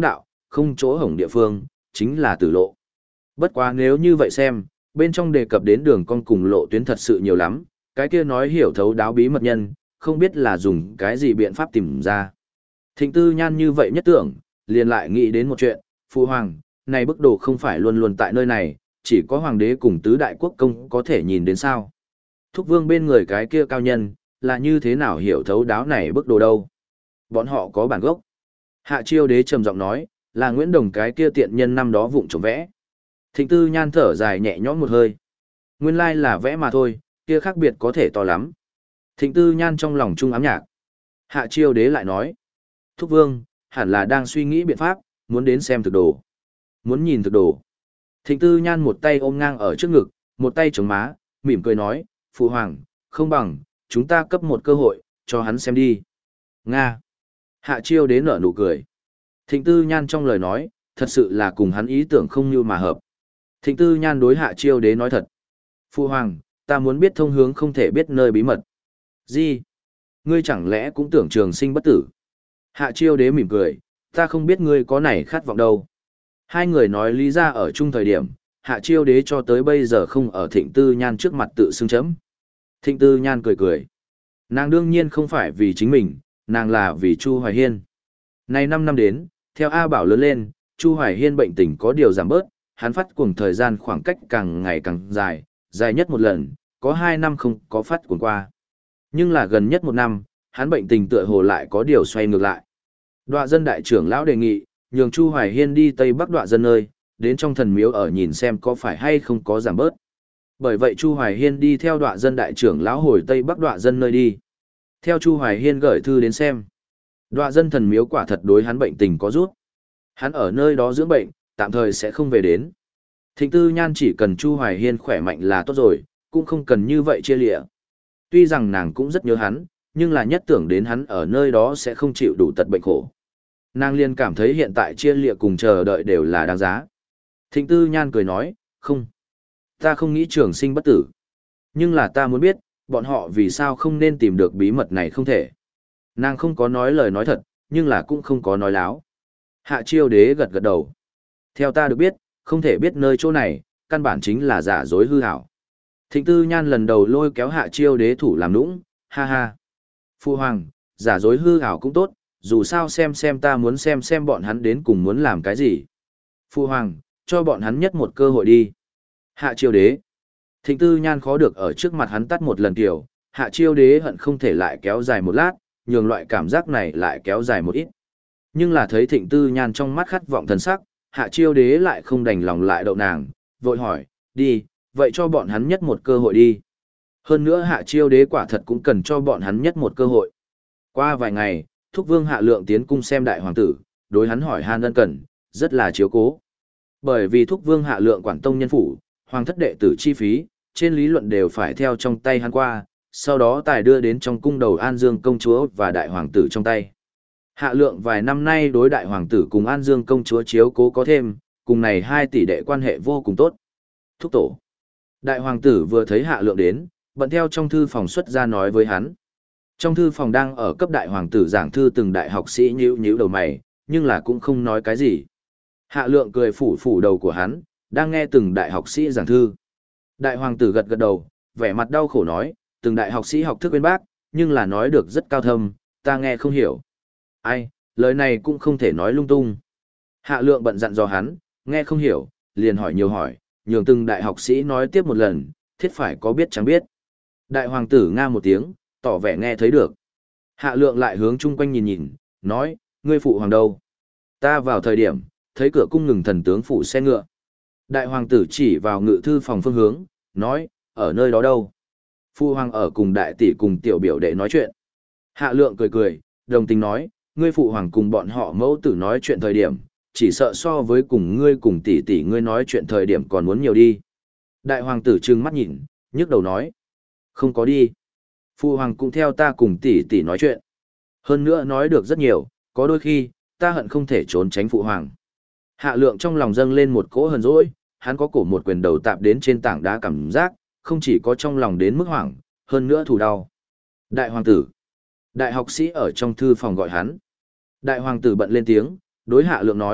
không chỗ hổng địa phương, chính là tử lộ. Bất quá nếu như vậy xem, bên trong đề cập đến đường con cùng lộ tuyến thật sự nhiều lắm, cái kia nói hiểu thấu đáo bí mật nhân, không biết là dùng cái gì biện pháp tìm ra. Thịnh Tư Nhan như vậy nhất tưởng, liền lại nghĩ đến một chuyện, Phụ Hoàng, này bức đồ không phải luôn luôn tại nơi này, chỉ có Hoàng đế cùng tứ đại quốc công có thể nhìn đến sao. Thúc Vương bên người cái kia cao nhân, là như thế nào hiểu thấu đáo này bức đồ đâu. Bọn họ có bản gốc. Hạ Chiêu Đế trầm giọng nói, là Nguyễn Đồng cái kia tiện nhân năm đó vụng trộm vẽ. Thịnh Tư Nhan thở dài nhẹ nhõm một hơi. Nguyên lai là vẽ mà thôi, kia khác biệt có thể to lắm. Thịnh Tư Nhan trong lòng trung ám nhạc. Hạ Chiêu Đế lại nói, Thúc Vương, hẳn là đang suy nghĩ biện pháp, muốn đến xem thực đồ. Muốn nhìn thực đồ. Thịnh Tư Nhan một tay ôm ngang ở trước ngực, một tay chống má, mỉm cười nói, Phụ Hoàng, không bằng, chúng ta cấp một cơ hội, cho hắn xem đi. Nga. Hạ Chiêu Đế nở nụ cười. Thịnh Tư Nhan trong lời nói, thật sự là cùng hắn ý tưởng không như mà hợp. Thịnh Tư Nhan đối Hạ Chiêu Đế nói thật. Phụ Hoàng, ta muốn biết thông hướng không thể biết nơi bí mật. Gì? Ngươi chẳng lẽ cũng tưởng trường sinh bất tử? Hạ Chiêu Đế mỉm cười, ta không biết ngươi có này khát vọng đâu. Hai người nói lý ra ở chung thời điểm, Hạ Chiêu Đế cho tới bây giờ không ở Thịnh Tư Nhan trước mặt tự xưng chấm. Thịnh Tư Nhan cười cười. Nàng đương nhiên không phải vì chính mình, nàng là vì Chu Hoài Hiên. Này năm năm đến, theo A Bảo lớn lên, Chu Hoài Hiên bệnh tình có điều giảm bớt, hắn phát cuồng thời gian khoảng cách càng ngày càng dài, dài nhất một lần, có hai năm không có phát cuồng qua. Nhưng là gần nhất một năm, hắn bệnh tình tựa hồ lại có điều xoay ngược lại. Đoạ dân đại trưởng lão đề nghị, nhường Chu Hoài Hiên đi Tây Bắc đoạ dân nơi, đến trong thần miếu ở nhìn xem có phải hay không có giảm bớt. Bởi vậy Chu Hoài Hiên đi theo đoạ dân đại trưởng lão hồi Tây Bắc đoạ dân nơi đi. Theo Chu Hoài Hiên gửi thư đến xem. Đoạ dân thần miếu quả thật đối hắn bệnh tình có rút. Hắn ở nơi đó dưỡng bệnh, tạm thời sẽ không về đến. Thịnh Tư Nhan chỉ cần Chu Hoài Hiên khỏe mạnh là tốt rồi, cũng không cần như vậy chia lịa. Tuy rằng nàng cũng rất nhớ hắn, nhưng là nhất tưởng đến hắn ở nơi đó sẽ không chịu đủ tật bệnh khổ. Nàng liền cảm thấy hiện tại chia lịa cùng chờ đợi đều là đáng giá. Thịnh Tư Nhan cười nói, không. Ta không nghĩ trường sinh bất tử. Nhưng là ta muốn biết, bọn họ vì sao không nên tìm được bí mật này không thể. Nàng không có nói lời nói thật, nhưng là cũng không có nói láo. Hạ Chiêu Đế gật gật đầu. Theo ta được biết, không thể biết nơi chỗ này, căn bản chính là giả dối hư hảo. Thịnh Tư Nhan lần đầu lôi kéo Hạ Chiêu Đế thủ làm nũng, ha ha. Phu Hoàng, giả dối hư hảo cũng tốt, dù sao xem xem ta muốn xem xem bọn hắn đến cùng muốn làm cái gì. Phu Hoàng, cho bọn hắn nhất một cơ hội đi. Hạ Chiêu Đế. Thịnh Tư Nhan khó được ở trước mặt hắn tắt một lần tiểu, Hạ Chiêu Đế hận không thể lại kéo dài một lát, nhường loại cảm giác này lại kéo dài một ít. Nhưng là thấy Thịnh Tư Nhan trong mắt khát vọng thần sắc, Hạ Chiêu Đế lại không đành lòng lại đậu nàng, vội hỏi, đi, vậy cho bọn hắn nhất một cơ hội đi. Hơn nữa Hạ Chiêu Đế quả thật cũng cần cho bọn hắn nhất một cơ hội. Qua vài ngày, Thúc Vương Hạ Lượng tiến cung xem đại hoàng tử, đối hắn hỏi han ân cần, rất là chiếu cố. Bởi vì Thúc Vương Hạ Lượng quản tông nhân phủ, hoàng thất đệ tử chi phí, trên lý luận đều phải theo trong tay hắn qua, sau đó tài đưa đến trong cung đầu An Dương công chúa và đại hoàng tử trong tay. Hạ Lượng vài năm nay đối đại hoàng tử cùng An Dương công chúa chiếu cố có thêm, cùng này hai tỷ đệ quan hệ vô cùng tốt. Thúc tổ. Đại hoàng tử vừa thấy Hạ Lượng đến, bận theo trong thư phòng xuất ra nói với hắn. Trong thư phòng đang ở cấp đại hoàng tử giảng thư từng đại học sĩ nhíu nhíu đầu mày, nhưng là cũng không nói cái gì. Hạ Lượng cười phủ phủ đầu của hắn, đang nghe từng đại học sĩ giảng thư. Đại hoàng tử gật gật đầu, vẻ mặt đau khổ nói, từng đại học sĩ học thức bên bác, nhưng là nói được rất cao thâm, ta nghe không hiểu. Ai, lời này cũng không thể nói lung tung. Hạ Lượng bận dặn dò hắn, nghe không hiểu, liền hỏi nhiều hỏi, nhường từng đại học sĩ nói tiếp một lần, thiết phải có biết chẳng biết. Đại hoàng tử nga một tiếng, tỏ vẻ nghe thấy được. Hạ Lượng lại hướng chung quanh nhìn nhìn, nói, ngươi phụ hoàng đâu? Ta vào thời điểm, thấy cửa cung ngừng thần tướng phụ xe ngựa. Đại hoàng tử chỉ vào ngự thư phòng phương hướng, nói, ở nơi đó đâu? Phụ hoàng ở cùng đại tỷ cùng tiểu biểu đệ nói chuyện. Hạ Lượng cười cười, đồng tình nói, ngươi phụ hoàng cùng bọn họ mẫu tử nói chuyện thời điểm, chỉ sợ so với cùng ngươi cùng tỷ tỷ ngươi nói chuyện thời điểm còn muốn nhiều đi. Đại hoàng tử trừng mắt nhìn, nhức đầu nói, không có đi. Phụ hoàng cũng theo ta cùng tỷ tỷ nói chuyện. Hơn nữa nói được rất nhiều, có đôi khi, ta hận không thể trốn tránh phụ hoàng. Hạ Lượng trong lòng dâng lên một cỗ hờn dỗi, hắn có cổ một quyền đầu tạp đến trên tảng đá cảm giác, không chỉ có trong lòng đến mức hoảng, hơn nữa thủ đau. Đại hoàng tử. Đại học sĩ ở trong thư phòng gọi hắn. Đại hoàng tử bận lên tiếng, đối Hạ Lượng nói,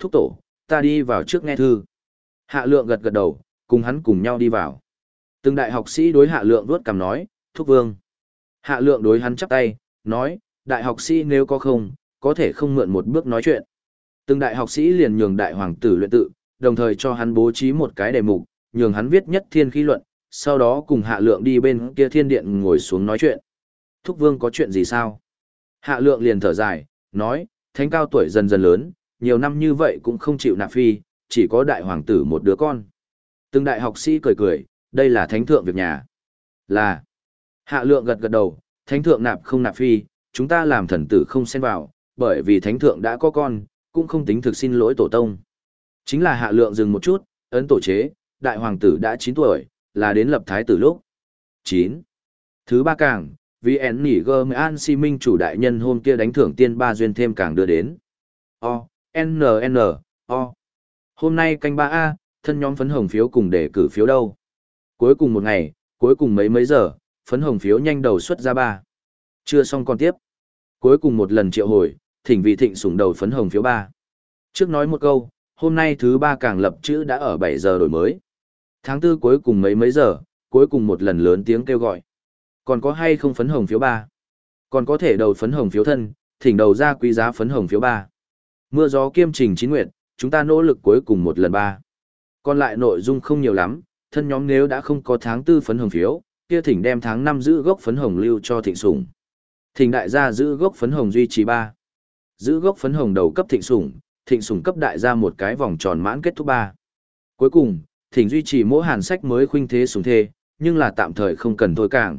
Thúc tổ, ta đi vào trước nghe thư. Hạ lượng gật gật đầu, cùng hắn cùng nhau đi vào. Từng đại học sĩ đối hạ lượng vuốt cằm nói, thúc vương. Hạ lượng đối hắn chắp tay, nói, đại học sĩ nếu có không, có thể không mượn một bước nói chuyện. Từng đại học sĩ liền nhường đại hoàng tử luyện tự, đồng thời cho hắn bố trí một cái đề mục, nhường hắn viết nhất thiên khí luận, sau đó cùng hạ lượng đi bên kia thiên điện ngồi xuống nói chuyện. Thúc vương có chuyện gì sao? Hạ lượng liền thở dài, nói, thánh cao tuổi dần dần lớn, nhiều năm như vậy cũng không chịu nạp phi, chỉ có đại hoàng tử một đứa con. Từng đại học sĩ cười cười, đây là thánh thượng việc nhà. Là. Hạ lượng gật gật đầu, thánh thượng nạp không nạp phi, chúng ta làm thần tử không xen vào, bởi vì thánh thượng đã có con, cũng không tính thực xin lỗi tổ tông. Chính là hạ lượng dừng một chút, ấn tổ chế, đại hoàng tử đã chín tuổi, là đến lập thái tử lúc. chín. Thứ ba càng, vì en nỉ gơ mới an si minh chủ đại nhân hôm kia đánh thưởng tiên ba duyên thêm càng đưa đến. O, N, N, O. Hôm nay canh ba A, thân nhóm phấn hồng phiếu cùng để cử phiếu đâu. Cuối cùng một ngày, cuối cùng mấy mấy giờ, phấn hồng phiếu nhanh đầu xuất ra ba. Chưa xong còn tiếp. Cuối cùng một lần triệu hồi, thỉnh vị thịnh sủng đầu phấn hồng phiếu ba. Trước nói một câu, hôm nay thứ ba càng lập chữ đã ở bảy giờ đổi mới. Tháng tư cuối cùng mấy mấy giờ, cuối cùng một lần lớn tiếng kêu gọi. Còn có hay không phấn hồng phiếu ba? Còn có thể đầu phấn hồng phiếu thân, thỉnh đầu ra quý giá phấn hồng phiếu ba. Mưa gió kiêm trình chín nguyện, chúng ta nỗ lực cuối cùng một lần ba. Còn lại nội dung không nhiều lắm, thân nhóm nếu đã không có tháng tư phấn hồng phiếu, kia thỉnh đem tháng năm giữ gốc phấn hồng lưu cho thịnh sủng. Thỉnh đại gia giữ gốc phấn hồng duy trì ba. Giữ gốc phấn hồng đầu cấp thịnh sủng, thịnh sủng cấp đại gia một cái vòng tròn mãn kết thúc ba. Cuối cùng, thỉnh duy trì mỗi hàn sách mới khuynh thế sủng thê, nhưng là tạm thời không cần thôi càng.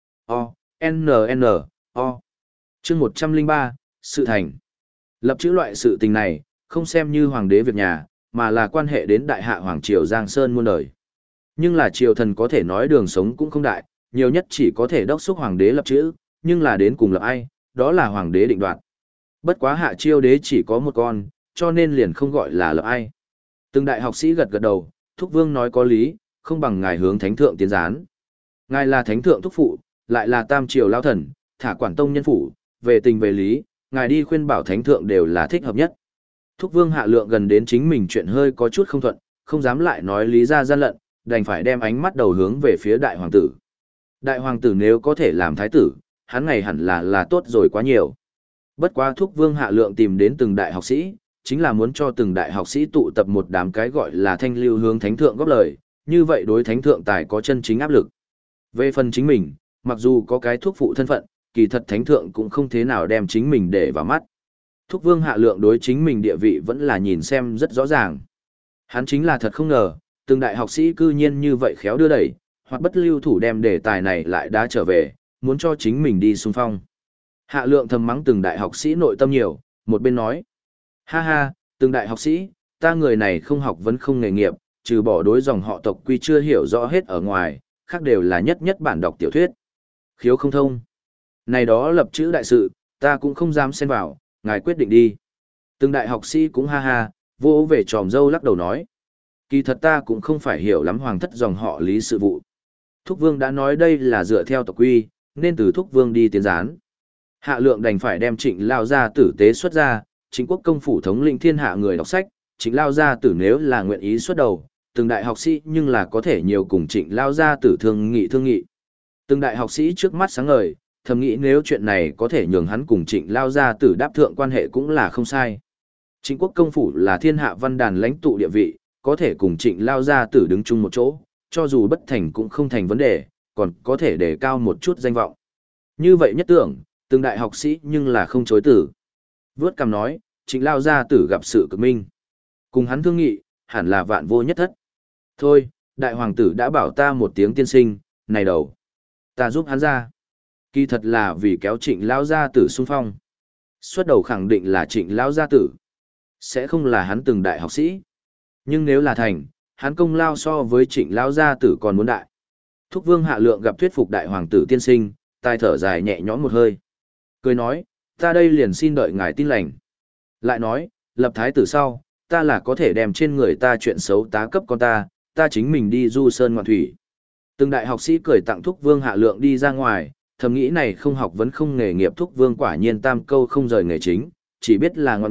O, N, N, O. Chương một trăm linh ba, sự thành. Lập chữ loại sự tình này, không xem như hoàng đế việc nhà, mà là quan hệ đến đại hạ hoàng triều Giang Sơn muôn đời. Nhưng là triều thần có thể nói đường sống cũng không đại, nhiều nhất chỉ có thể đốc xúc hoàng đế lập chữ, nhưng là đến cùng lập ai, đó là hoàng đế định đoạt. Bất quá hạ chiêu đế chỉ có một con, cho nên liền không gọi là lập ai. Từng đại học sĩ gật gật đầu, thúc vương nói có lý, không bằng ngài hướng thánh thượng tiến gián. Ngài là thánh thượng thúc phụ, lại là tam triều lao thần, thả quản tông nhân phủ, về tình về lý, ngài đi khuyên bảo thánh thượng đều là thích hợp nhất. Thúc vương hạ lượng gần đến chính mình chuyện hơi có chút không thuận, không dám lại nói lý ra gian lận, đành phải đem ánh mắt đầu hướng về phía đại hoàng tử. Đại hoàng tử nếu có thể làm thái tử, hắn ngày hẳn là là tốt rồi quá nhiều. Bất quá thúc vương hạ lượng tìm đến từng đại học sĩ, chính là muốn cho từng đại học sĩ tụ tập một đám cái gọi là thanh lưu hướng thánh thượng góp lời, như vậy đối thánh thượng tài có chân chính áp lực. Về phần chính mình, mặc dù có cái thuốc phụ thân phận, kỳ thật thánh thượng cũng không thế nào đem chính mình để vào mắt. Thúc vương hạ lượng đối chính mình địa vị vẫn là nhìn xem rất rõ ràng. Hắn chính là thật không ngờ, từng đại học sĩ cư nhiên như vậy khéo đưa đẩy, hoặc bất lưu thủ đem đề tài này lại đã trở về, muốn cho chính mình đi xung phong. Hạ lượng thầm mắng từng đại học sĩ nội tâm nhiều, một bên nói. Ha ha, từng đại học sĩ, ta người này không học vẫn không nghề nghiệp, trừ bỏ đối dòng họ tộc quy chưa hiểu rõ hết ở ngoài, khác đều là nhất nhất bản đọc tiểu thuyết. Khiếu không thông. Này đó lập chữ đại sự, ta cũng không dám xen vào, ngài quyết định đi. Từng đại học sĩ cũng ha ha, vô về tròm dâu lắc đầu nói. Kỳ thật ta cũng không phải hiểu lắm hoàng thất dòng họ lý sự vụ. Thúc vương đã nói đây là dựa theo tộc quy, nên từ thúc vương đi tiến gián. Hạ lượng đành phải đem trịnh lao gia tử tế xuất ra, chính quốc công phủ thống lĩnh thiên hạ người đọc sách, trịnh lao gia tử nếu là nguyện ý xuất đầu, từng đại học sĩ nhưng là có thể nhiều cùng trịnh lao gia tử thương nghị thương nghị. Từng đại học sĩ trước mắt sáng ngời, thầm nghĩ nếu chuyện này có thể nhường hắn cùng trịnh lao gia tử đáp thượng quan hệ cũng là không sai. Trịnh quốc công phủ là thiên hạ văn đàn lãnh tụ địa vị, có thể cùng trịnh lao gia tử đứng chung một chỗ, cho dù bất thành cũng không thành vấn đề, còn có thể đề cao một chút danh vọng. Như vậy nhất tưởng, từng đại học sĩ nhưng là không chối tử. Vướt cằm nói, trịnh lao gia tử gặp sự cực minh. Cùng hắn thương nghị, hẳn là vạn vô nhất thất. Thôi, đại hoàng tử đã bảo ta một tiếng tiên sinh, này đầu. Ta giúp hắn ra. Kỳ thật là vì kéo trịnh lao gia tử xung phong. Xuất đầu khẳng định là trịnh lao gia tử. Sẽ không là hắn từng đại học sĩ. Nhưng nếu là thành, hắn công lao so với trịnh lao gia tử còn muốn đại. Thúc vương hạ lượng gặp thuyết phục đại hoàng tử tiên sinh, tai thở dài nhẹ nhõm một hơi. Cười nói, ta đây liền xin đợi ngài tin lành. Lại nói, lập thái tử sau, ta là có thể đem trên người ta chuyện xấu tá cấp con ta, ta chính mình đi du sơn ngoạn thủy. Từng đại học sĩ cười tặng thúc vương hạ lượng đi ra ngoài, thầm nghĩ này không học vẫn không nghề nghiệp thúc vương quả nhiên tam câu không rời nghề chính, chỉ biết là ngọn nhạc,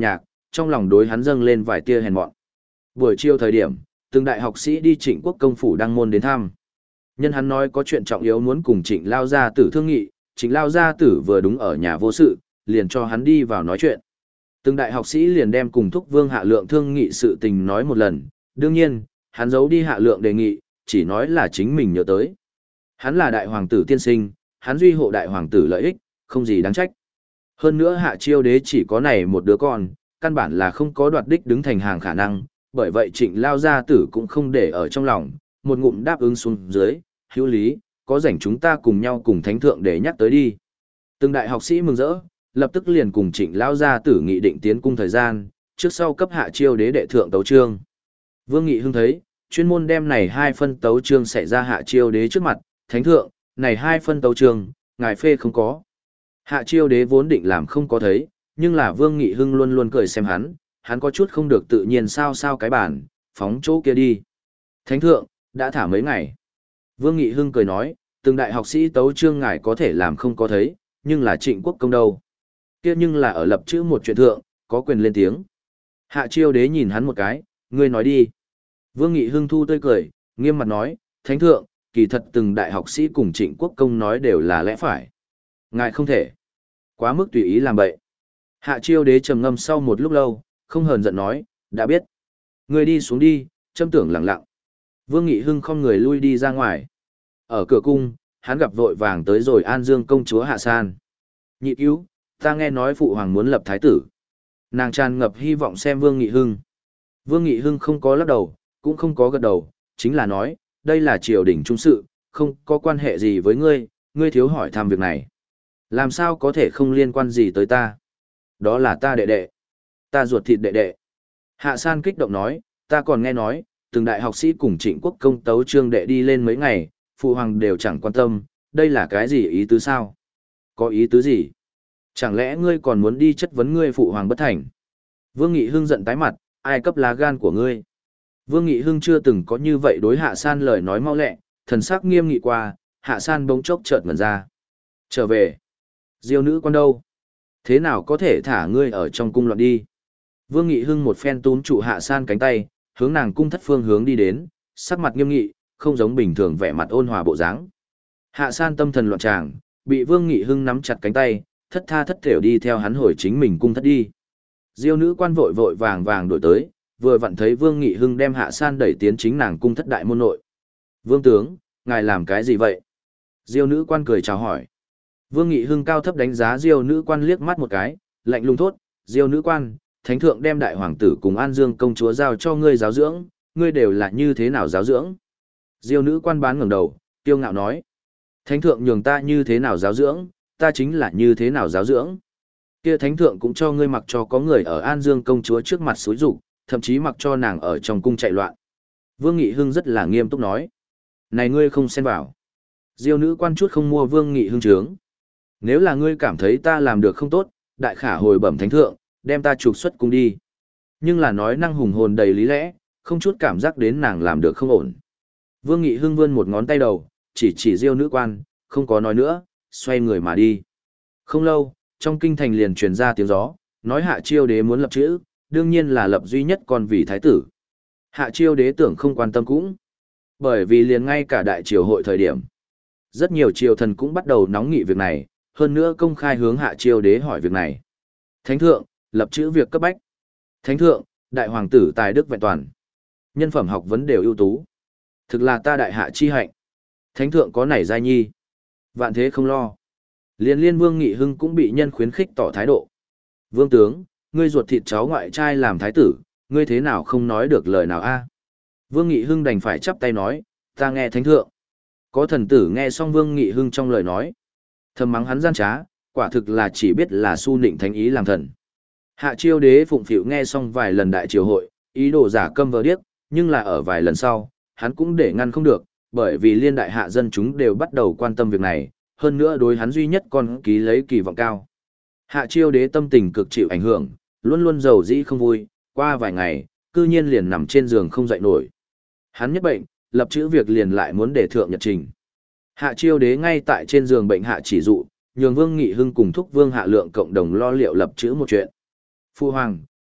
trong lòng đối hắn dâng lên vài tia hèn mọn. Buổi chiều thời điểm, từng đại học sĩ đi Trịnh Quốc công phủ đăng môn đến thăm. Nhân hắn nói có chuyện trọng yếu muốn cùng Trịnh Lao Gia Tử thương nghị, Trịnh Lao Gia Tử vừa đúng ở nhà vô sự, liền cho hắn đi vào nói chuyện. Từng đại học sĩ liền đem cùng Thúc Vương Hạ Lượng thương nghị sự tình nói một lần, đương nhiên, hắn giấu đi Hạ Lượng đề nghị, chỉ nói là chính mình nhớ tới. Hắn là đại hoàng tử tiên sinh, hắn duy hộ đại hoàng tử lợi ích, không gì đáng trách. Hơn nữa Hạ Chiêu Đế chỉ có này một đứa con, căn bản là không có đoạt đích đứng thành hàng khả năng, bởi vậy Trịnh Lao Gia Tử cũng không để ở trong lòng, một ngụm đáp ứng xuống dưới, hữu lý, có rảnh chúng ta cùng nhau cùng thánh thượng để nhắc tới đi. Từng đại học sĩ mừng rỡ, lập tức liền cùng Trịnh Lao Gia Tử nghị định tiến cung thời gian, trước sau cấp Hạ Chiêu Đế đệ thượng tấu chương. Vương Nghị Hưng thấy, chuyên môn đem này hai phân tấu chương xảy ra Hạ Chiêu Đế trước mặt, thánh thượng, này hai phân tấu chương, ngài phê không có. Hạ Chiêu Đế vốn định làm không có thấy, nhưng là Vương Nghị Hưng luôn luôn cười xem hắn, hắn có chút không được tự nhiên sao sao cái bản, phóng chỗ kia đi. Thánh thượng, đã thả mấy ngày. Vương Nghị Hưng cười nói, từng đại học sĩ tấu chương ngài có thể làm không có thấy, nhưng là Trịnh Quốc công đâu. Kia nhưng là ở lập chữ một chuyện thượng, có quyền lên tiếng. Hạ Chiêu Đế nhìn hắn một cái, ngươi nói đi. Vương Nghị Hưng thu tươi cười, nghiêm mặt nói, thánh thượng, kỳ thật từng đại học sĩ cùng Trịnh Quốc công nói đều là lẽ phải. Ngài không thể. Quá mức tùy ý làm bậy. Hạ Chiêu Đế trầm ngâm sau một lúc lâu, không hờn giận nói, đã biết. Ngươi đi xuống đi, châm tưởng lặng lặng. Vương Nghị Hưng không người lui đi ra ngoài. Ở cửa cung, hắn gặp vội vàng tới rồi An Dương công chúa Hạ San. Nhị cứu, ta nghe nói phụ hoàng muốn lập thái tử. Nàng tràn ngập hy vọng xem Vương Nghị Hưng. Vương Nghị Hưng không có lắc đầu, cũng không có gật đầu, chính là nói, đây là triều đình trung sự, không có quan hệ gì với ngươi, ngươi thiếu hỏi thăm việc này. Làm sao có thể không liên quan gì tới ta? Đó là ta đệ đệ. Ta ruột thịt đệ đệ. Hạ San kích động nói, ta còn nghe nói, từng đại học sĩ cùng Trịnh Quốc công tấu trương đệ đi lên mấy ngày, phụ hoàng đều chẳng quan tâm, đây là cái gì ý tứ sao? Có ý tứ gì? Chẳng lẽ ngươi còn muốn đi chất vấn ngươi phụ hoàng bất thành? Vương Nghị Hưng giận tái mặt, ai cấp lá gan của ngươi? Vương Nghị Hưng chưa từng có như vậy đối Hạ San lời nói mau lẹ, thần sắc nghiêm nghị qua, Hạ San bỗng chốc chợt ngẩn ra. Trở về. Diêu nữ quan đâu? Thế nào có thể thả ngươi ở trong cung loạn đi? Vương Nghị Hưng một phen túm trụ Hạ San cánh tay, hướng nàng cung thất phương hướng đi đến, sắc mặt nghiêm nghị, không giống bình thường vẻ mặt ôn hòa bộ dáng. Hạ San tâm thần loạn tràng, bị Vương Nghị Hưng nắm chặt cánh tay, thất tha thất thểu đi theo hắn hồi chính mình cung thất đi. Diêu nữ quan vội vội vàng vàng đổi tới, vừa vặn thấy Vương Nghị Hưng đem Hạ San đẩy tiến chính nàng cung thất đại môn nội. Vương tướng, ngài làm cái gì vậy? Diêu nữ quan cười chào hỏi. Vương Nghị Hưng cao thấp đánh giá Diêu nữ quan liếc mắt một cái, lạnh lùng thốt, Diêu nữ quan, thánh thượng đem đại hoàng tử cùng An Dương công chúa giao cho ngươi giáo dưỡng, ngươi đều là như thế nào giáo dưỡng? Diêu nữ quan bán ngẩng đầu, kiêu ngạo nói, thánh thượng nhường ta như thế nào giáo dưỡng, ta chính là như thế nào giáo dưỡng. Kia thánh thượng cũng cho ngươi mặc cho có người ở An Dương công chúa trước mặt xúi rụng, thậm chí mặc cho nàng ở trong cung chạy loạn. Vương Nghị Hưng rất là nghiêm túc nói, này ngươi không xen vào. Diêu nữ quan chút không mua Vương Nghị Hưng trướng. Nếu là ngươi cảm thấy ta làm được không tốt, đại khả hồi bẩm thánh thượng, đem ta trục xuất cung đi. Nhưng là nói năng hùng hồn đầy lý lẽ, không chút cảm giác đến nàng làm được không ổn. Vương Nghị Hưng vươn một ngón tay đầu, chỉ chỉ Diêu nữ quan, không có nói nữa, xoay người mà đi. Không lâu, trong kinh thành liền truyền ra tiếng gió, nói Hạ Chiêu Đế muốn lập chữ, đương nhiên là lập duy nhất con vì thái tử. Hạ Chiêu Đế tưởng không quan tâm cũng, bởi vì liền ngay cả đại triều hội thời điểm, rất nhiều triều thần cũng bắt đầu nóng nghị việc này, hơn nữa công khai hướng Hạ Chiêu Đế hỏi việc này. Thánh thượng, lập chữ việc cấp bách. Thánh thượng, đại hoàng tử tài đức vẹn toàn. Nhân phẩm học vấn đều ưu tú. Thực là ta đại hạ chi hạnh. Thánh thượng có nảy giai nhi. Vạn thế không lo. Liên liên Vương Nghị Hưng cũng bị nhân khuyến khích tỏ thái độ. Vương tướng, ngươi ruột thịt cháu ngoại trai làm thái tử, ngươi thế nào không nói được lời nào a? Vương Nghị Hưng đành phải chắp tay nói, ta nghe thánh thượng. Có thần tử nghe xong Vương Nghị Hưng trong lời nói. Thầm mắng hắn gian trá, quả thực là chỉ biết là su nịnh thánh ý làm thần. Hạ Chiêu Đế phụng phịu nghe xong vài lần đại triều hội, ý đồ giả câm vờ điếc, nhưng là ở vài lần sau, hắn cũng để ngăn không được, bởi vì liên đại hạ dân chúng đều bắt đầu quan tâm việc này, hơn nữa đối hắn duy nhất con ký lấy kỳ vọng cao. Hạ Chiêu Đế tâm tình cực chịu ảnh hưởng, luôn luôn giàu dĩ không vui, qua vài ngày, cư nhiên liền nằm trên giường không dậy nổi. Hắn nhất bệnh, lập chữ việc liền lại muốn để thượng nhật trình. Hạ Chiêu Đế ngay tại trên giường bệnh hạ chỉ dụ, nhường Vương Nghị Hưng cùng thúc Vương Hạ Lượng cộng đồng lo liệu lập chữ một chuyện. Phu hoàng,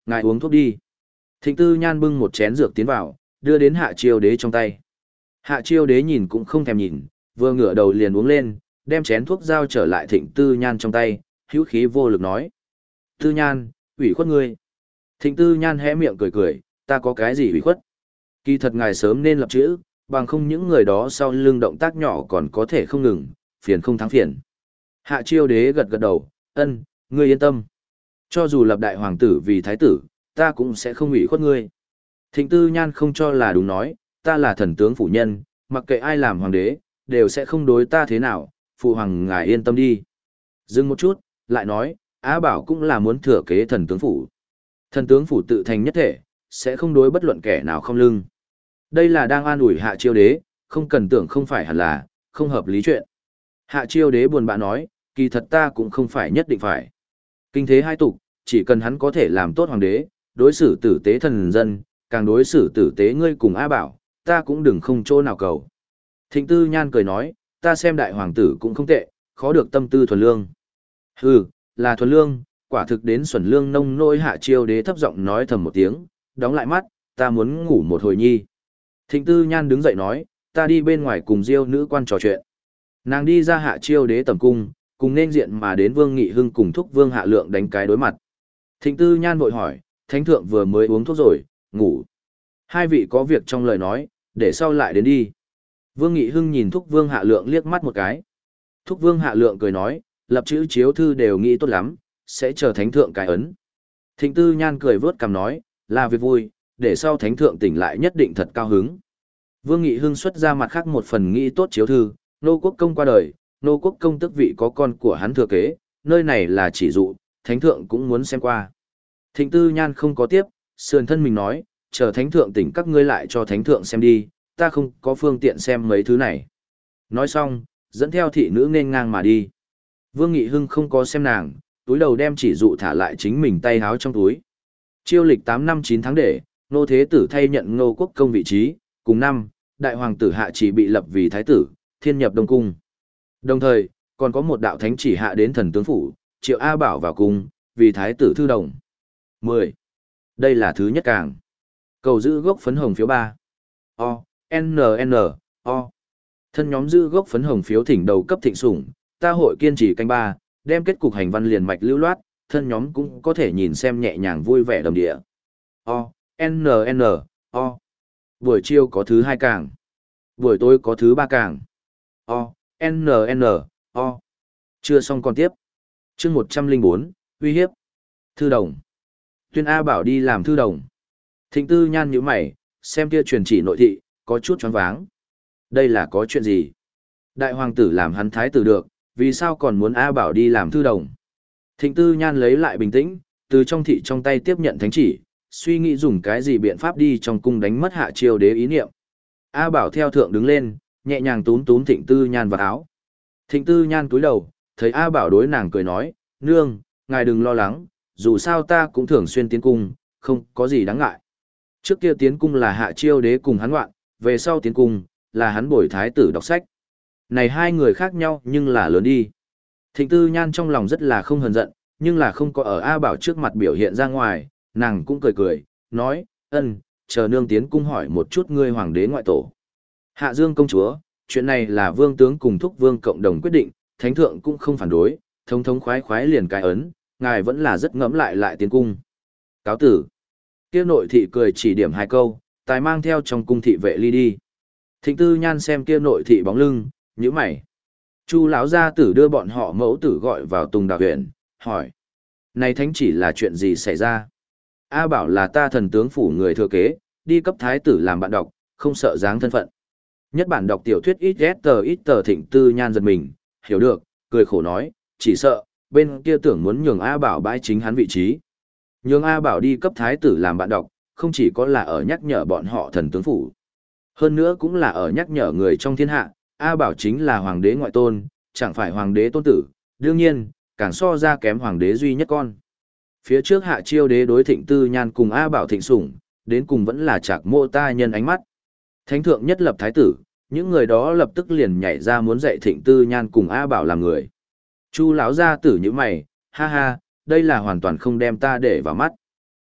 Ngài uống thuốc đi. Thịnh Tư Nhan bưng một chén dược tiến vào, đưa đến Hạ Chiêu Đế trong tay. Hạ Chiêu Đế nhìn cũng không thèm nhìn, vừa ngửa đầu liền uống lên, đem chén thuốc giao trở lại Thịnh Tư Nhan trong tay, hữu khí vô lực nói. Tư Nhan, ủy khuất ngươi. Thịnh Tư Nhan hé miệng cười cười, ta có cái gì ủy khuất? Kỳ thật ngài sớm nên lập chữ, bằng không những người đó sau lưng động tác nhỏ còn có thể không ngừng, phiền không thắng phiền. Hạ Chiêu Đế gật gật đầu, ân, ngươi yên tâm. Cho dù lập đại hoàng tử vì thái tử, ta cũng sẽ không ủy khuất ngươi. Thịnh Tư Nhan không cho là đúng nói, ta là thần tướng phủ nhân, mặc kệ ai làm hoàng đế, đều sẽ không đối ta thế nào, phụ hoàng ngài yên tâm đi. Dừng một chút, lại nói, Á Bảo cũng là muốn thừa kế thần tướng phủ. Thần tướng phủ tự thành nhất thể, sẽ không đối bất luận kẻ nào không lưng. Đây là đang an ủi Hạ Chiêu Đế, không cần tưởng không phải hẳn là, không hợp lý chuyện. Hạ Chiêu Đế buồn bã nói, kỳ thật ta cũng không phải nhất định phải. Kinh thế hai tục, chỉ cần hắn có thể làm tốt hoàng đế, đối xử tử tế thần dân, càng đối xử tử tế ngươi cùng A Bảo, ta cũng đừng không chỗ nào cầu. Thịnh Tư Nhan cười nói, ta xem đại hoàng tử cũng không tệ, khó được tâm tư thuần lương. Hừ, là thuần lương, quả thực đến xuẩn lương nông nỗi. Hạ Chiêu Đế thấp giọng nói thầm một tiếng, đóng lại mắt, ta muốn ngủ một hồi nhi. Thịnh Tư Nhan đứng dậy nói, ta đi bên ngoài cùng Diêu nữ quan trò chuyện. Nàng đi ra Hạ Chiêu Đế tầm cung, cùng nên diện mà đến Vương Nghị Hưng cùng thúc Vương Hạ Lượng đánh cái đối mặt. Thịnh Tư Nhan vội hỏi, thánh thượng vừa mới uống thuốc rồi, ngủ. Hai vị có việc trong lời nói, để sau lại đến đi. Vương Nghị Hưng nhìn thúc Vương Hạ Lượng liếc mắt một cái. Thúc Vương Hạ Lượng cười nói, lập chữ chiếu thư đều nghĩ tốt lắm, sẽ chờ thánh thượng cái ấn. Thịnh Tư Nhan cười vớt cằm nói, là việc vui, để sau thánh thượng tỉnh lại nhất định thật cao hứng. Vương Nghị Hưng xuất ra mặt khác một phần nghĩ tốt chiếu thư, nô quốc công qua đời, nô quốc công tức vị có con của hắn thừa kế, nơi này là chỉ dụ, thánh thượng cũng muốn xem qua. Thịnh Tư Nhan không có tiếp, sườn thân mình nói, chờ thánh thượng tỉnh các ngươi lại cho thánh thượng xem đi, ta không có phương tiện xem mấy thứ này. Nói xong, dẫn theo thị nữ nên ngang mà đi. Vương Nghị Hưng không có xem nàng, túi đầu đem chỉ dụ thả lại chính mình tay háo trong túi. Chiêu lịch tám năm chín tháng để, nô thế tử thay nhận ngô quốc công vị trí, cùng năm, đại hoàng tử Hạ Chỉ bị lập vì thái tử, thiên nhập Đông Cung. Đồng thời, còn có một đạo thánh chỉ hạ đến thần tướng phủ, triệu A Bảo vào cung, vì thái tử thư đồng. mười. Đây là thứ nhất càng. Cầu giữ gốc phấn hồng phiếu ba. O, N N, O. Thân nhóm giữ gốc phấn hồng phiếu thỉnh đầu cấp thịnh sủng, ta hội kiên trì canh ba, đem kết cục hành văn liền mạch lưu loát, thân nhóm cũng có thể nhìn xem nhẹ nhàng vui vẻ đồng địa. O, N N, O. Buổi chiều có thứ hai càng. Buổi tối có thứ ba càng. O, N N, O. Chưa xong còn tiếp. Chương một trăm linh bốn, uy hiếp. Thư đồng. Tuyên A Bảo đi làm thư đồng. Thịnh Tư Nhan nhíu mày, xem kia truyền chỉ nội thị, có chút choáng váng. Đây là có chuyện gì? Đại hoàng tử làm hắn thái tử được, vì sao còn muốn A Bảo đi làm thư đồng? Thịnh Tư Nhan lấy lại bình tĩnh, từ trong thị trong tay tiếp nhận thánh chỉ, suy nghĩ dùng cái gì biện pháp đi trong cung đánh mất Hạ Chiêu Đế ý niệm. A Bảo theo thượng đứng lên, nhẹ nhàng túm túm Thịnh Tư Nhan vào áo. Thịnh Tư Nhan cúi đầu, thấy A Bảo đối nàng cười nói, nương, ngài đừng lo lắng, dù sao ta cũng thường xuyên tiến cung, không có gì đáng ngại. Trước kia tiến cung là Hạ Chiêu Đế cùng hắn ngoạn, về sau tiến cung, là hắn bồi thái tử đọc sách. Này hai người khác nhau nhưng là lớn đi. Thịnh Tư Nhan trong lòng rất là không hờn giận, nhưng là không có ở A Bảo trước mặt biểu hiện ra ngoài, nàng cũng cười cười, nói, ân, chờ nương tiến cung hỏi một chút ngươi hoàng đế ngoại tổ. Hạ Dương công chúa, chuyện này là vương tướng cùng thúc vương cộng đồng quyết định, thánh thượng cũng không phản đối, thống thống khoái khoái liền cái ấn, ngài vẫn là rất ngẫm lại lại tiến cung. Cáo tử. Kia nội thị cười chỉ điểm hai câu, tài mang theo trong cung thị vệ ly đi. Thịnh Tư Nhan xem kia nội thị bóng lưng, nhíu mày. Chu lão gia tử đưa bọn họ mẫu tử gọi vào Tùng Đào huyện, hỏi: "Này thánh chỉ là chuyện gì xảy ra?" A Bảo là ta thần tướng phủ người thừa kế, đi cấp thái tử làm bạn đọc, không sợ dáng thân phận. Nhất bản đọc tiểu thuyết ít tờ ít tờ. Thịnh Tư Nhan giật mình, hiểu được, cười khổ nói, chỉ sợ bên kia tưởng muốn nhường A Bảo bãi chính hắn vị trí. Nhường A Bảo đi cấp thái tử làm bạn đọc, không chỉ có là ở nhắc nhở bọn họ thần tướng phủ. Hơn nữa cũng là ở nhắc nhở người trong thiên hạ, A Bảo chính là hoàng đế ngoại tôn, chẳng phải hoàng đế tôn tử, đương nhiên, càng so ra kém hoàng đế duy nhất con. Phía trước Hạ Chiêu Đế đối Thịnh Tư Nhan cùng A Bảo thịnh sủng, đến cùng vẫn là chạc mộ ta nhân ánh mắt. Thánh thượng nhất lập thái tử, những người đó lập tức liền nhảy ra muốn dạy Thịnh Tư Nhan cùng A Bảo làm người. Chu lão gia tử như mày, ha ha, đây là hoàn toàn không đem ta để vào mắt.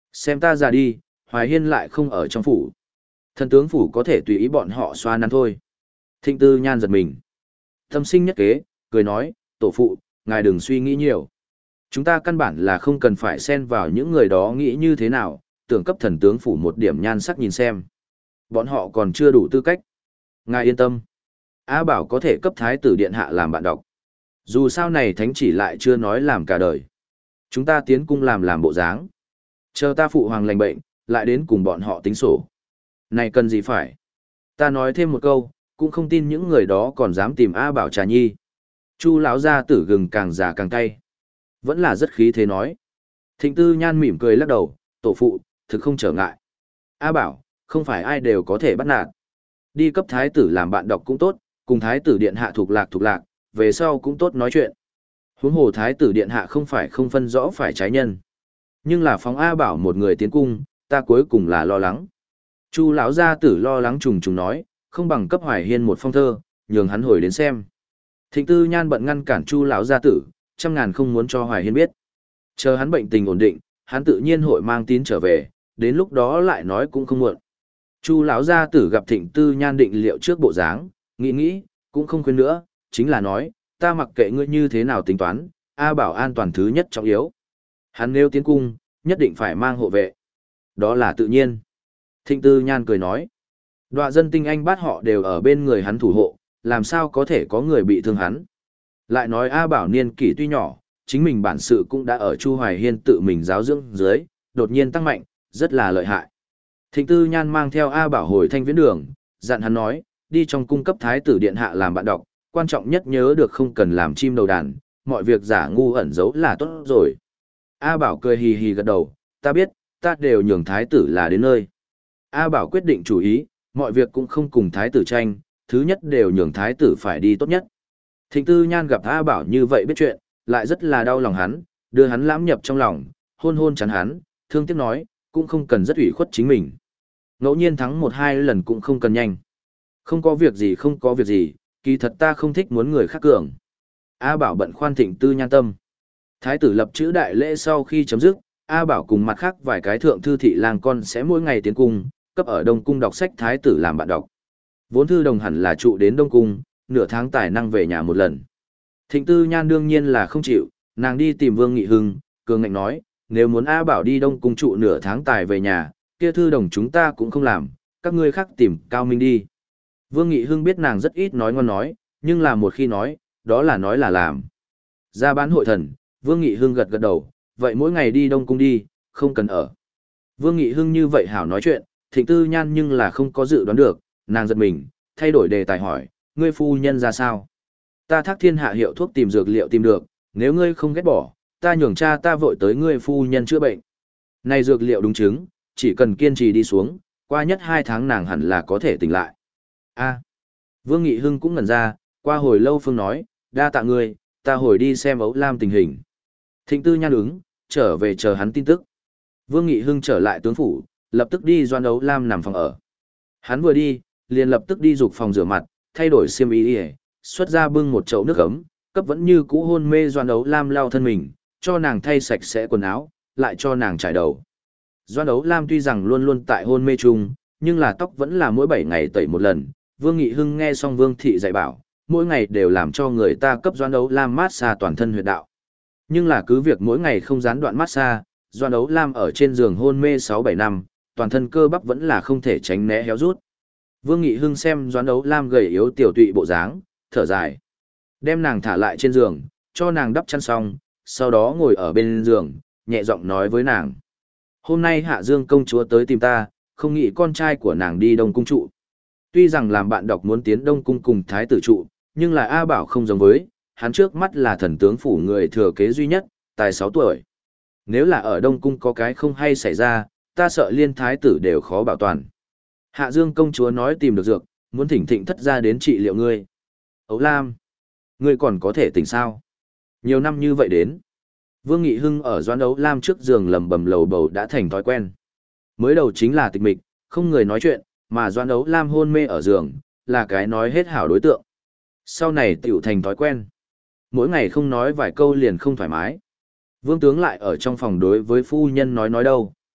Xem ta ra đi, Hoài Hiên lại không ở trong phủ. Thần tướng phủ có thể tùy ý bọn họ xoa nắn thôi. Thịnh Tư Nhan giật mình. Tâm sinh nhất kế, cười nói, tổ phụ, ngài đừng suy nghĩ nhiều. Chúng ta căn bản là không cần phải xen vào những người đó nghĩ như thế nào, tưởng cấp thần tướng phủ một điểm nhan sắc nhìn xem. Bọn họ còn chưa đủ tư cách. Ngài yên tâm. A Bảo có thể cấp thái tử điện hạ làm bạn đọc. Dù sao này thánh chỉ lại chưa nói làm cả đời. Chúng ta tiến cung làm làm bộ dáng. Chờ ta phụ hoàng lành bệnh, lại đến cùng bọn họ tính sổ. Này cần gì phải? Ta nói thêm một câu, cũng không tin những người đó còn dám tìm A Bảo trà nhi. Chu lão gia tử gừng càng già càng cay. Vẫn là rất khí thế nói. Thịnh Tư Nhan mỉm cười lắc đầu, tổ phụ, thực không trở ngại. A Bảo, không phải ai đều có thể bắt nạt. Đi cấp thái tử làm bạn đọc cũng tốt, cùng thái tử điện hạ thuộc lạc thuộc lạc, về sau cũng tốt nói chuyện. Huống hồ thái tử điện hạ không phải không phân rõ phải trái nhân. Nhưng là phóng A Bảo một người tiến cung, ta cuối cùng là lo lắng. Chu lão gia tử lo lắng trùng trùng nói, không bằng cấp Hoài Hiên một phong thơ, nhường hắn hồi đến xem. Thịnh Tư Nhan bận ngăn cản Chu lão gia tử, trăm ngàn không muốn cho Hoài Hiên biết. Chờ hắn bệnh tình ổn định, hắn tự nhiên hội mang tín trở về, đến lúc đó lại nói cũng không muộn. Chu lão gia tử gặp Thịnh Tư Nhan định liệu trước bộ dáng, nghĩ nghĩ, cũng không khuyên nữa, chính là nói, ta mặc kệ ngươi như thế nào tính toán, A Bảo an toàn thứ nhất trọng yếu. Hắn nếu tiến cung, nhất định phải mang hộ vệ. Đó là tự nhiên. Thịnh Tư Nhan cười nói, đoạ dân tinh anh bát họ đều ở bên người hắn thủ hộ, làm sao có thể có người bị thương hắn. Lại nói A Bảo niên kỷ tuy nhỏ, chính mình bản sự cũng đã ở Chu Hoài Hiên tự mình giáo dưỡng dưới, đột nhiên tăng mạnh, rất là lợi hại. Thịnh Tư Nhan mang theo A Bảo hồi thanh viễn đường, dặn hắn nói, đi trong cung cấp thái tử điện hạ làm bạn đọc, quan trọng nhất nhớ được không cần làm chim đầu đàn, mọi việc giả ngu ẩn giấu là tốt rồi. A Bảo cười hì hì gật đầu, ta biết, ta đều nhường thái tử là đến nơi. A Bảo quyết định chủ ý, mọi việc cũng không cùng thái tử tranh, thứ nhất đều nhường thái tử phải đi tốt nhất. Thịnh Tư Nhan gặp A Bảo như vậy biết chuyện, lại rất là đau lòng hắn, đưa hắn lãm nhập trong lòng, hôn hôn chắn hắn, thương tiếc nói, cũng không cần rất ủy khuất chính mình. Ngẫu nhiên thắng một hai lần cũng không cần nhanh. Không có việc gì không có việc gì, kỳ thật ta không thích muốn người khác cường. A Bảo bận khoan Thịnh Tư Nhan tâm. Thái tử lập chữ đại lễ sau khi chấm dứt, A Bảo cùng mặt khác vài cái thượng thư thị lang con sẽ mỗi ngày tiến cung, cấp ở Đông Cung đọc sách thái tử làm bạn đọc. Vốn thư đồng hẳn là trụ đến Đông Cung, nửa tháng tài năng về nhà một lần. Thịnh Tư Nhan đương nhiên là không chịu, nàng đi tìm Vương Nghị Hưng, cường ngạnh nói, nếu muốn A Bảo đi Đông Cung trụ nửa tháng tài về nhà, kia thư đồng chúng ta cũng không làm, các ngươi khác tìm Cao Minh đi. Vương Nghị Hưng biết nàng rất ít nói ngon nói, nhưng là một khi nói, đó là nói là làm. Ra bán hội thần, Vương Nghị Hưng gật gật đầu, vậy mỗi ngày đi Đông Cung đi, không cần ở. Vương Nghị Hưng như vậy hảo nói chuyện, Thịnh Tư Nhan nhưng là không có dự đoán được, nàng giật mình, thay đổi đề tài hỏi, ngươi phu nhân ra sao? Ta Thác Thiên Hạ hiệu thuốc tìm dược liệu tìm được, nếu ngươi không ghét bỏ, ta nhường cha ta vội tới ngươi phu nhân chữa bệnh. Này dược liệu đúng chứng, chỉ cần kiên trì đi xuống, qua nhất hai tháng nàng hẳn là có thể tỉnh lại. A. Vương Nghị Hưng cũng ngẩn ra, qua hồi lâu Phương nói, đa tạ ngươi, ta hồi đi xem Ấu Lam tình hình. Thịnh Tư Nhan ứng, trở về chờ hắn tin tức. Vương Nghị Hưng trở lại tướng phủ, lập tức đi Doan Ấu Lam nằm phòng ở. Hắn vừa đi, liền lập tức đi dục phòng rửa mặt, thay đổi xiêm y, xuất ra bưng một chậu nước ấm, cấp vẫn như cũ hôn mê Doan Ấu Lam lau thân mình, cho nàng thay sạch sẽ quần áo, lại cho nàng trải đầu. Doan Ấu Lam tuy rằng luôn luôn tại hôn mê chung, nhưng là tóc vẫn là mỗi bảy ngày tẩy một lần. Vương Nghị Hưng nghe xong Vương Thị dạy bảo, mỗi ngày đều làm cho người ta cấp Doan Ấu Lam massage toàn thân huyệt đạo. Nhưng là cứ việc mỗi ngày không gián đoạn massage, Doan Ấu Lam ở trên giường hôn mê sáu bảy năm, toàn thân cơ bắp vẫn là không thể tránh né héo rút. Vương Nghị Hưng xem Doan Ấu Lam gầy yếu tiểu tụy bộ dáng, thở dài. Đem nàng thả lại trên giường, cho nàng đắp chăn xong, sau đó ngồi ở bên giường, nhẹ giọng nói với nàng. Hôm nay Hạ Dương công chúa tới tìm ta, không nghĩ con trai của nàng đi Đông Cung trụ. Tuy rằng làm bạn đọc muốn tiến Đông Cung cùng Thái tử trụ, nhưng là A Bảo không giống với, hắn trước mắt là thần tướng phủ người thừa kế duy nhất, tài sáu tuổi. Nếu là ở Đông Cung có cái không hay xảy ra, ta sợ liên Thái tử đều khó bảo toàn. Hạ Dương công chúa nói tìm được dược, muốn thỉnh thịnh thất ra đến trị liệu ngươi. Ấu Lam, ngươi còn có thể tỉnh sao? Nhiều năm như vậy đến. Vương Nghị Hưng ở Doan Ấu Lam trước giường lầm bầm lầu bầu đã thành thói quen. Mới đầu chính là tịch mịch, không người nói chuyện, mà Doan Ấu Lam hôn mê ở giường, là cái nói hết hảo đối tượng. Sau này tiểu thành thói quen. Mỗi ngày không nói vài câu liền không thoải mái. Vương tướng lại ở trong phòng đối với phu nhân nói nói đâu.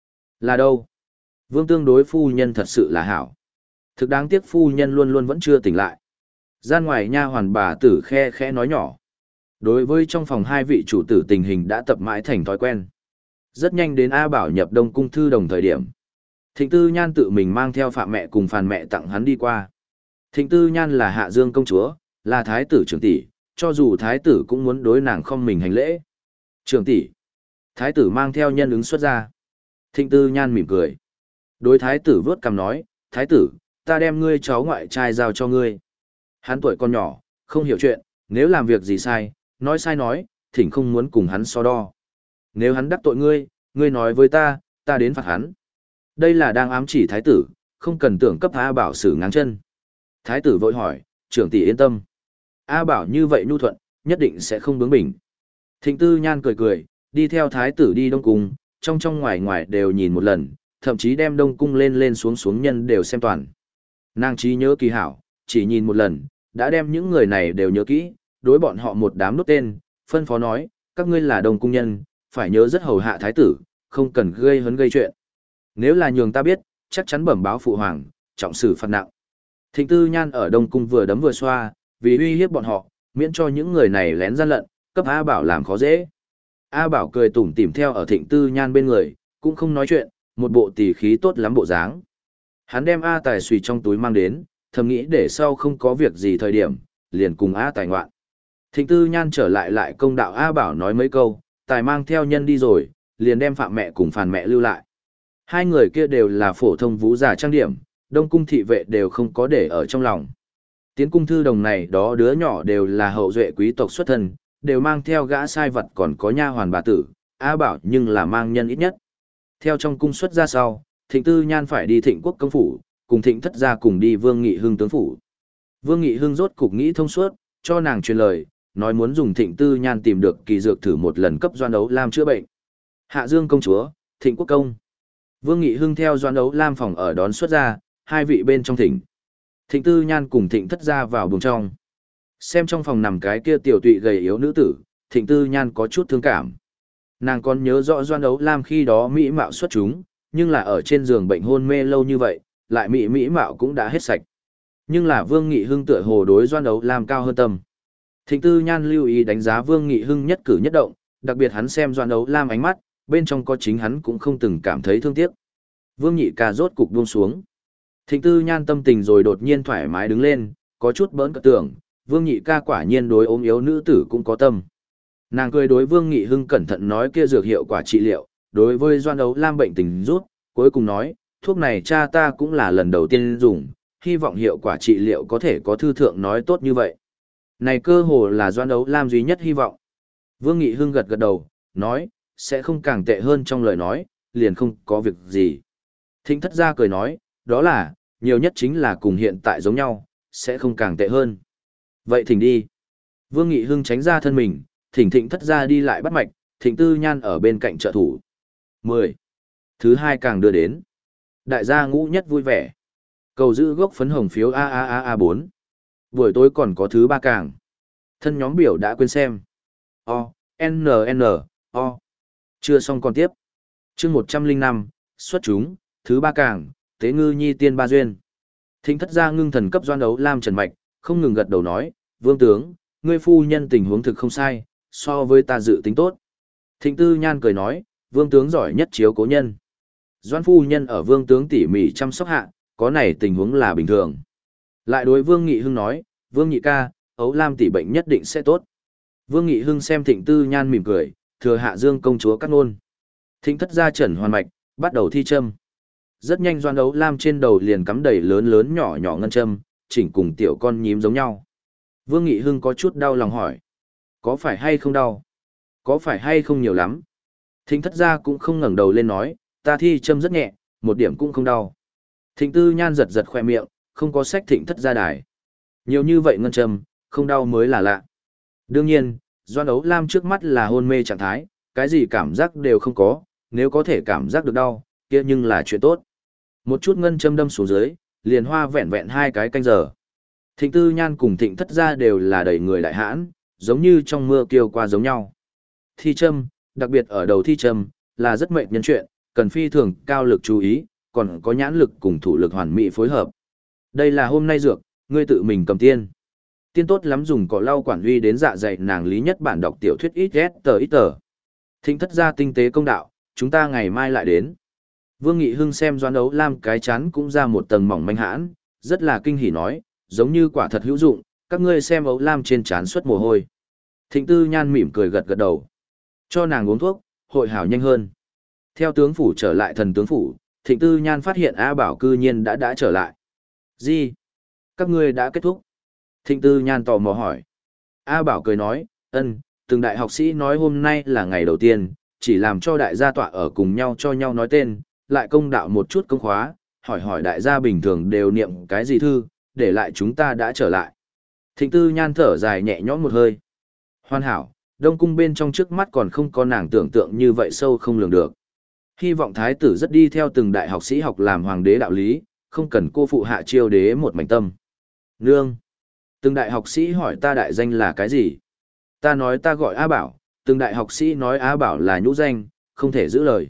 Là đâu? Vương tương đối phu nhân thật sự là hảo. Thực đáng tiếc phu nhân luôn luôn vẫn chưa tỉnh lại. Gian ngoài nha hoàn bà tử khe khẽ nói nhỏ. Đối với trong phòng hai vị chủ tử tình hình đã tập mãi thành thói quen. Rất nhanh đến A Bảo nhập Đông Cung thư đồng thời điểm. Thịnh Tư Nhan tự mình mang theo Phạm mẹ cùng Phàn mẹ tặng hắn đi qua. Thịnh Tư Nhan là Hạ Dương công chúa, là thái tử trưởng tỷ, cho dù thái tử cũng muốn đối nàng không mình hành lễ. Trưởng tỷ. Thái tử mang theo nhân ứng xuất ra. Thịnh Tư Nhan mỉm cười. Đối thái tử vớt cằm nói, thái tử, ta đem ngươi cháu ngoại trai giao cho ngươi. Hắn tuổi còn nhỏ, không hiểu chuyện, nếu làm việc gì sai, nói sai nói, thỉnh không muốn cùng hắn so đo. Nếu hắn đắc tội ngươi, ngươi nói với ta, ta đến phạt hắn. Đây là đang ám chỉ thái tử, không cần tưởng cấp A Bảo xử ngáng chân. Thái tử vội hỏi, trưởng tỷ yên tâm. A Bảo như vậy nhu thuận, nhất định sẽ không bướng bỉnh. Thịnh Tư Nhan cười cười, đi theo thái tử đi Đông Cung, trong trong ngoài ngoài đều nhìn một lần, thậm chí đem Đông Cung lên lên xuống xuống nhân đều xem toàn. Nàng trí nhớ kỳ hảo, chỉ nhìn một lần, đã đem những người này đều nhớ kỹ, đối bọn họ một đám nốt tên, phân phó nói, các ngươi là Đông Cung nhân, phải nhớ rất hầu hạ thái tử, không cần gây hấn gây chuyện. Nếu là nhường ta biết, chắc chắn bẩm báo phụ hoàng, trọng xử phạt nặng. Thịnh Tư Nhan ở Đông Cung vừa đấm vừa xoa, vì uy hiếp bọn họ, miễn cho những người này lén gian lận, cấp A Bảo làm khó dễ. A Bảo cười tủm tỉm theo ở Thịnh Tư Nhan bên người, cũng không nói chuyện, một bộ tỉ khí tốt lắm bộ dáng. Hắn đem A Tài xùy trong túi mang đến, thầm nghĩ để sau không có việc gì thời điểm, liền cùng A Tài ngoạn. Thịnh Tư Nhan trở lại lại công đạo A Bảo nói mấy câu, Tài mang theo nhân đi rồi, liền đem Phạm mẹ cùng Phàn mẹ lưu lại. Hai người kia đều là phổ thông vũ giả trang điểm, Đông Cung thị vệ đều không có để ở trong lòng. Tiến cung thư đồng này đó đứa nhỏ đều là hậu duệ quý tộc xuất thân, đều mang theo gã sai vật còn có nha hoàn bà tử, A Bảo nhưng là mang nhân ít nhất. Theo trong cung xuất ra sau, Thịnh Tư Nhan phải đi Thịnh Quốc công phủ, cùng Thịnh Thất gia cùng đi Vương Nghị Hưng tướng phủ. Vương Nghị Hưng rốt cục nghĩ thông suốt, cho nàng truyền lời, nói muốn dùng Thịnh Tư Nhan tìm được kỳ dược thử một lần cấp Doan Ấu Lam chữa bệnh. Hạ Dương công chúa, Thịnh Quốc công. Vương Nghị Hưng theo Doan Ấu Lam phòng ở đón xuất ra, hai vị bên trong thỉnh. Thịnh Tư Nhan cùng Thịnh Thất gia vào buồng trong. Xem trong phòng nằm cái kia tiểu tụy gầy yếu nữ tử, Thịnh Tư Nhan có chút thương cảm. Nàng còn nhớ rõ Doan Ấu Lam khi đó mỹ mạo xuất chúng, nhưng là ở trên giường bệnh hôn mê lâu như vậy, lại mỹ mỹ mạo cũng đã hết sạch. Nhưng là Vương Nghị Hưng tựa hồ đối Doan Ấu Lam cao hơn tâm. Thịnh Tư Nhan lưu ý đánh giá Vương Nghị Hưng nhất cử nhất động, đặc biệt hắn xem Doan Ấu Lam ánh mắt, bên trong có chính hắn cũng không từng cảm thấy thương tiếc. Vương Nhị ca rốt cục buông xuống. Thịnh Tư Nhan tâm tình rồi đột nhiên thoải mái đứng lên, có chút bỡn cợt tưởng, Vương Nhị ca quả nhiên đối ốm yếu nữ tử cũng có tâm. Nàng cười đối Vương Nghị Hưng cẩn thận nói kia dược hiệu quả trị liệu, đối với Doan Ấu Lam bệnh tình rút, cuối cùng nói, thuốc này cha ta cũng là lần đầu tiên dùng, hy vọng hiệu quả trị liệu có thể có thư thượng nói tốt như vậy. Này cơ hồ là Doan Ấu Lam duy nhất hy vọng. Vương Nghị Hưng gật gật đầu, nói, sẽ không càng tệ hơn trong lời nói, liền không có việc gì. Thịnh Thất gia cười nói, đó là, nhiều nhất chính là cùng hiện tại giống nhau, sẽ không càng tệ hơn. Vậy thỉnh đi. Vương Nghị Hưng tránh ra thân mình, thỉnh Thịnh Thất gia đi lại bắt mạch, Thịnh Tư Nhan ở bên cạnh trợ thủ. mười. Thứ hai càng đưa đến. Đại gia ngũ nhất vui vẻ. Cầu giữ gốc phấn hồng phiếu a a a a bốn. Buổi tối còn có thứ ba càng. Thân nhóm biểu đã quên xem. O, N N, O. Chưa xong còn tiếp. Chương một trăm linh năm, xuất chúng, thứ ba càng, tế ngư nhi tiên ba duyên. Thịnh Thất gia ngưng thần cấp Doan Ấu Lam trần mạch, không ngừng gật đầu nói, vương tướng, ngươi phu nhân tình huống thực không sai, so với ta dự tính tốt. Thịnh Tư Nhan cười nói, vương tướng giỏi nhất chiếu cố nhân. Doan phu nhân ở vương tướng tỉ mỉ chăm sóc hạ, có này tình huống là bình thường. Lại đối Vương Nghị Hưng nói, Vương Nhị ca, Ấu Lam tỷ bệnh nhất định sẽ tốt. Vương Nghị Hưng xem Thịnh Tư Nhan mỉm cười, thừa Hạ Dương công chúa cắt ngôn. Thịnh Thất gia trần hoàn mạch, bắt đầu thi châm. Rất nhanh Doan Ấu Lam trên đầu liền cắm đầy lớn lớn nhỏ nhỏ ngân châm, chỉnh cùng tiểu con nhím giống nhau. Vương Nghị Hưng có chút đau lòng hỏi, có phải hay không đau? Có phải hay không nhiều lắm? Thịnh Thất gia cũng không ngẩng đầu lên nói, ta thi châm rất nhẹ, một điểm cũng không đau. Thịnh Tư Nhan giật giật khoe miệng, không có sách Thịnh Thất gia đài. Nhiều như vậy ngân châm, không đau mới là lạ. Đương nhiên, Doan Ấu Lam trước mắt là hôn mê trạng thái, cái gì cảm giác đều không có, nếu có thể cảm giác được đau, kia nhưng là chuyện tốt. Một chút ngân châm đâm xuống dưới, liền hoa vẹn vẹn hai cái canh giờ. Thịnh Tư Nhan cùng Thịnh Thất gia đều là đầy người đại hãn, giống như trong mưa kiêu qua giống nhau. Thi châm, đặc biệt ở đầu thi châm, là rất mệt nhân chuyện, Cần phi thường cao lực chú ý, còn có nhãn lực cùng thủ lực hoàn mỹ phối hợp. Đây là hôm nay dược, ngươi tự mình cầm tiên. Tiên tốt lắm dùng cọ lau quản uy đến dạ dày nàng lý nhất bản đọc tiểu thuyết ít ghét tờ ít tờ. Thịnh thất gia tinh tế công đạo, chúng ta ngày mai lại đến. Vương Nghị Hưng xem Doãn Ấu Lam cái chán cũng ra một tầng mỏng manh hãn, rất là kinh hỉ nói, giống như quả thật hữu dụng, các ngươi xem Ấu Lam trên trán xuất mồ hôi. Thịnh Tư Nhan mỉm cười gật gật đầu. Cho nàng uống thuốc, hội hảo nhanh hơn. Theo tướng phủ trở lại thần tướng phủ, Thịnh Tư Nhan phát hiện A Bảo cư nhiên đã đã trở lại. Gì? Các ngươi đã kết thúc? Thịnh Tư Nhan tò mò hỏi. A Bảo cười nói, ân, từng đại học sĩ nói hôm nay là ngày đầu tiên, chỉ làm cho đại gia tọa ở cùng nhau cho nhau nói tên, lại công đạo một chút công khóa, hỏi hỏi đại gia bình thường đều niệm cái gì thư, để lại chúng ta đã trở lại. Thịnh Tư Nhan thở dài nhẹ nhõm một hơi. Hoàn hảo, Đông cung bên trong trước mắt còn không có nàng tưởng tượng như vậy sâu không lường được. Hy vọng thái tử rất đi theo từng đại học sĩ học làm hoàng đế đạo lý, không cần cô phụ hạ chiêu đế một mảnh tâm. Nương. Từng đại học sĩ hỏi ta đại danh là cái gì? Ta nói ta gọi A Bảo, từng đại học sĩ nói A Bảo là nhũ danh, không thể giữ lời.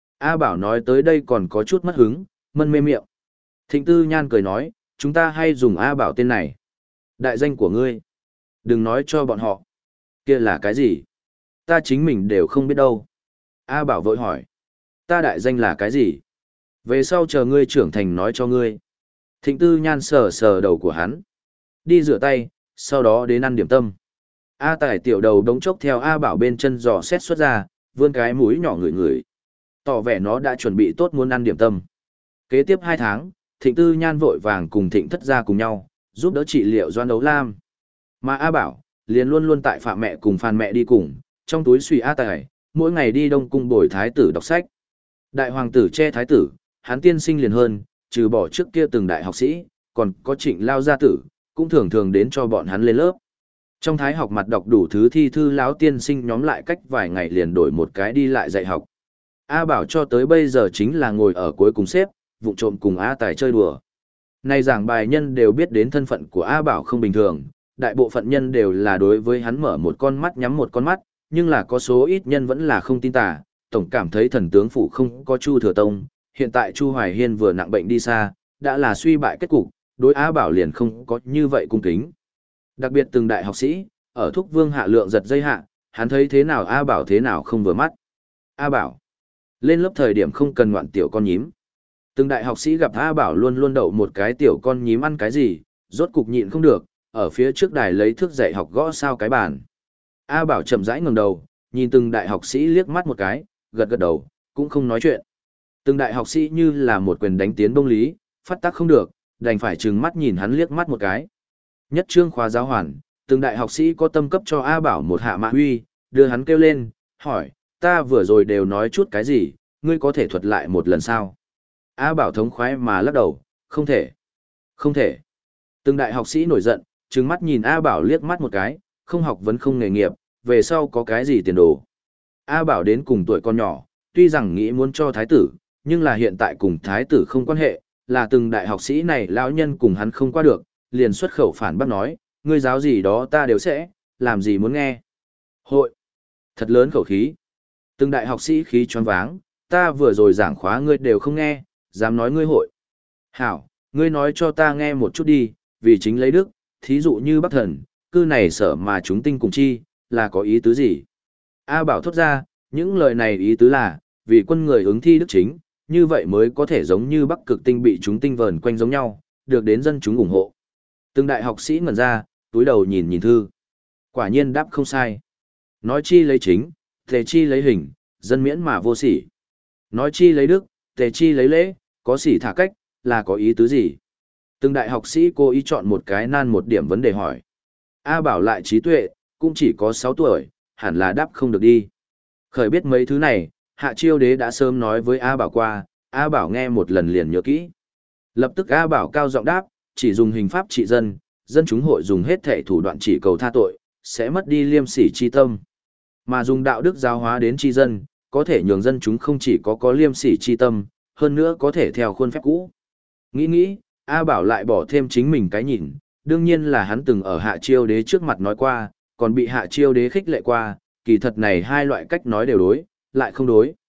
A Bảo nói tới đây còn có chút mất hứng, mân mê miệng. Thịnh Tư Nhan cười nói, chúng ta hay dùng A Bảo tên này. Đại danh của ngươi. Đừng nói cho bọn họ. Kia là cái gì? Ta chính mình đều không biết đâu. A Bảo vội hỏi. Ta đại danh là cái gì? Về sau chờ ngươi trưởng thành nói cho ngươi. Thịnh Tư Nhan sờ sờ đầu của hắn. Đi rửa tay, sau đó đến ăn điểm tâm. A Tài tiểu đầu đống chốc theo A Bảo bên chân giò xét xuất ra, vươn cái mũi nhỏ ngửi ngửi. Tỏ vẻ nó đã chuẩn bị tốt muốn ăn điểm tâm. Kế tiếp hai tháng, Thịnh Tư Nhan vội vàng cùng Thịnh Thất gia cùng nhau, giúp đỡ trị liệu Doãn Ấu Lam. Mà A Bảo, liền luôn luôn tại Phạm mẹ cùng Phan mẹ đi cùng, trong túi suy A Tài, mỗi ngày đi Đông cung bồi thái tử đọc sách. Đại hoàng tử che thái tử, hắn tiên sinh liền hơn, trừ bỏ trước kia từng đại học sĩ, còn có Trịnh Lao gia tử, cũng thường thường đến cho bọn hắn lên lớp. Trong thái học mặt đọc đủ thứ thi thư lão tiên sinh nhóm lại cách vài ngày liền đổi một cái đi lại dạy học. A Bảo cho tới bây giờ chính là ngồi ở cuối cùng xếp, vụng trộm cùng A Tài chơi đùa. Nay giảng bài nhân đều biết đến thân phận của A Bảo không bình thường, đại bộ phận nhân đều là đối với hắn mở một con mắt nhắm một con mắt, nhưng là có số ít nhân vẫn là không tin tà, tổng cảm thấy thần tướng phủ không có Chu Thừa Tông, hiện tại Chu Hoài Hiên vừa nặng bệnh đi xa, đã là suy bại kết cục, đối A Bảo liền không có như vậy cung kính. Đặc biệt từng đại học sĩ, ở Thúc Vương hạ lượng giật dây hạ, hắn thấy thế nào A Bảo thế nào không vừa mắt. A Bảo, lên lớp thời điểm không cần ngoạn tiểu con nhím. Từng đại học sĩ gặp A Bảo luôn luôn đậu một cái tiểu con nhím ăn cái gì, rốt cục nhịn không được, ở phía trước đài lấy thước dạy học gõ sao cái bàn. A Bảo chậm rãi ngẩng đầu, nhìn từng đại học sĩ liếc mắt một cái, gật gật đầu, cũng không nói chuyện. Từng đại học sĩ như là một quyền đánh tiến bông lý, phát tác không được, đành phải trừng mắt nhìn hắn liếc mắt một cái. Nhất trương khóa giáo hoàn, từng đại học sĩ có tâm cấp cho A Bảo một hạ mạ huy, đưa hắn kêu lên, hỏi, ta vừa rồi đều nói chút cái gì, ngươi có thể thuật lại một lần sao? A Bảo thống khoái mà lắc đầu, không thể, không thể. Từng đại học sĩ nổi giận, trừng mắt nhìn A Bảo liếc mắt một cái, không học vấn không nghề nghiệp, về sau có cái gì tiền đồ. A Bảo đến cùng tuổi con nhỏ, tuy rằng nghĩ muốn cho thái tử, nhưng là hiện tại cùng thái tử không quan hệ, là từng đại học sĩ này lão nhân cùng hắn không qua được, liền xuất khẩu phản bác nói, ngươi giáo gì đó ta đều sẽ, làm gì muốn nghe. Hội. Thật lớn khẩu khí. Từng đại học sĩ khí choáng váng, ta vừa rồi giảng khóa ngươi đều không nghe, dám nói ngươi hội. Hảo, ngươi nói cho ta nghe một chút đi, vì chính lấy đức, thí dụ như Bắc Thần, cư này sở mà chúng tinh cùng chi, là có ý tứ gì? A Bảo thốt ra, những lời này ý tứ là, vì quân người ứng thi đức chính, như vậy mới có thể giống như Bắc Cực tinh bị chúng tinh vờn quanh giống nhau, được đến dân chúng ủng hộ. Từng đại học sĩ ngẩn ra, túi đầu nhìn nhìn thư. Quả nhiên đáp không sai. Nói chi lấy chính, tề chi lấy hình, dân miễn mà vô sỉ. Nói chi lấy đức, tề chi lấy lễ, có sỉ thả cách, là có ý tứ gì? Từng đại học sĩ cố ý chọn một cái nan một điểm vấn đề hỏi. A Bảo lại trí tuệ, cũng chỉ có sáu tuổi, hẳn là đáp không được đi. Khởi biết mấy thứ này, Hạ Chiêu Đế đã sớm nói với A Bảo qua, A Bảo nghe một lần liền nhớ kỹ. Lập tức A Bảo cao giọng đáp, chỉ dùng hình pháp trị dân, dân chúng hội dùng hết thể thủ đoạn chỉ cầu tha tội, sẽ mất đi liêm sỉ chi tâm. Mà dùng đạo đức giáo hóa đến tri dân, có thể nhường dân chúng không chỉ có có liêm sỉ chi tâm, hơn nữa có thể theo khuôn phép cũ. Nghĩ nghĩ, A Bảo lại bỏ thêm chính mình cái nhìn, đương nhiên là hắn từng ở Hạ Chiêu Đế trước mặt nói qua, còn bị Hạ Chiêu Đế khích lệ qua, kỳ thật này hai loại cách nói đều đối, lại không đối.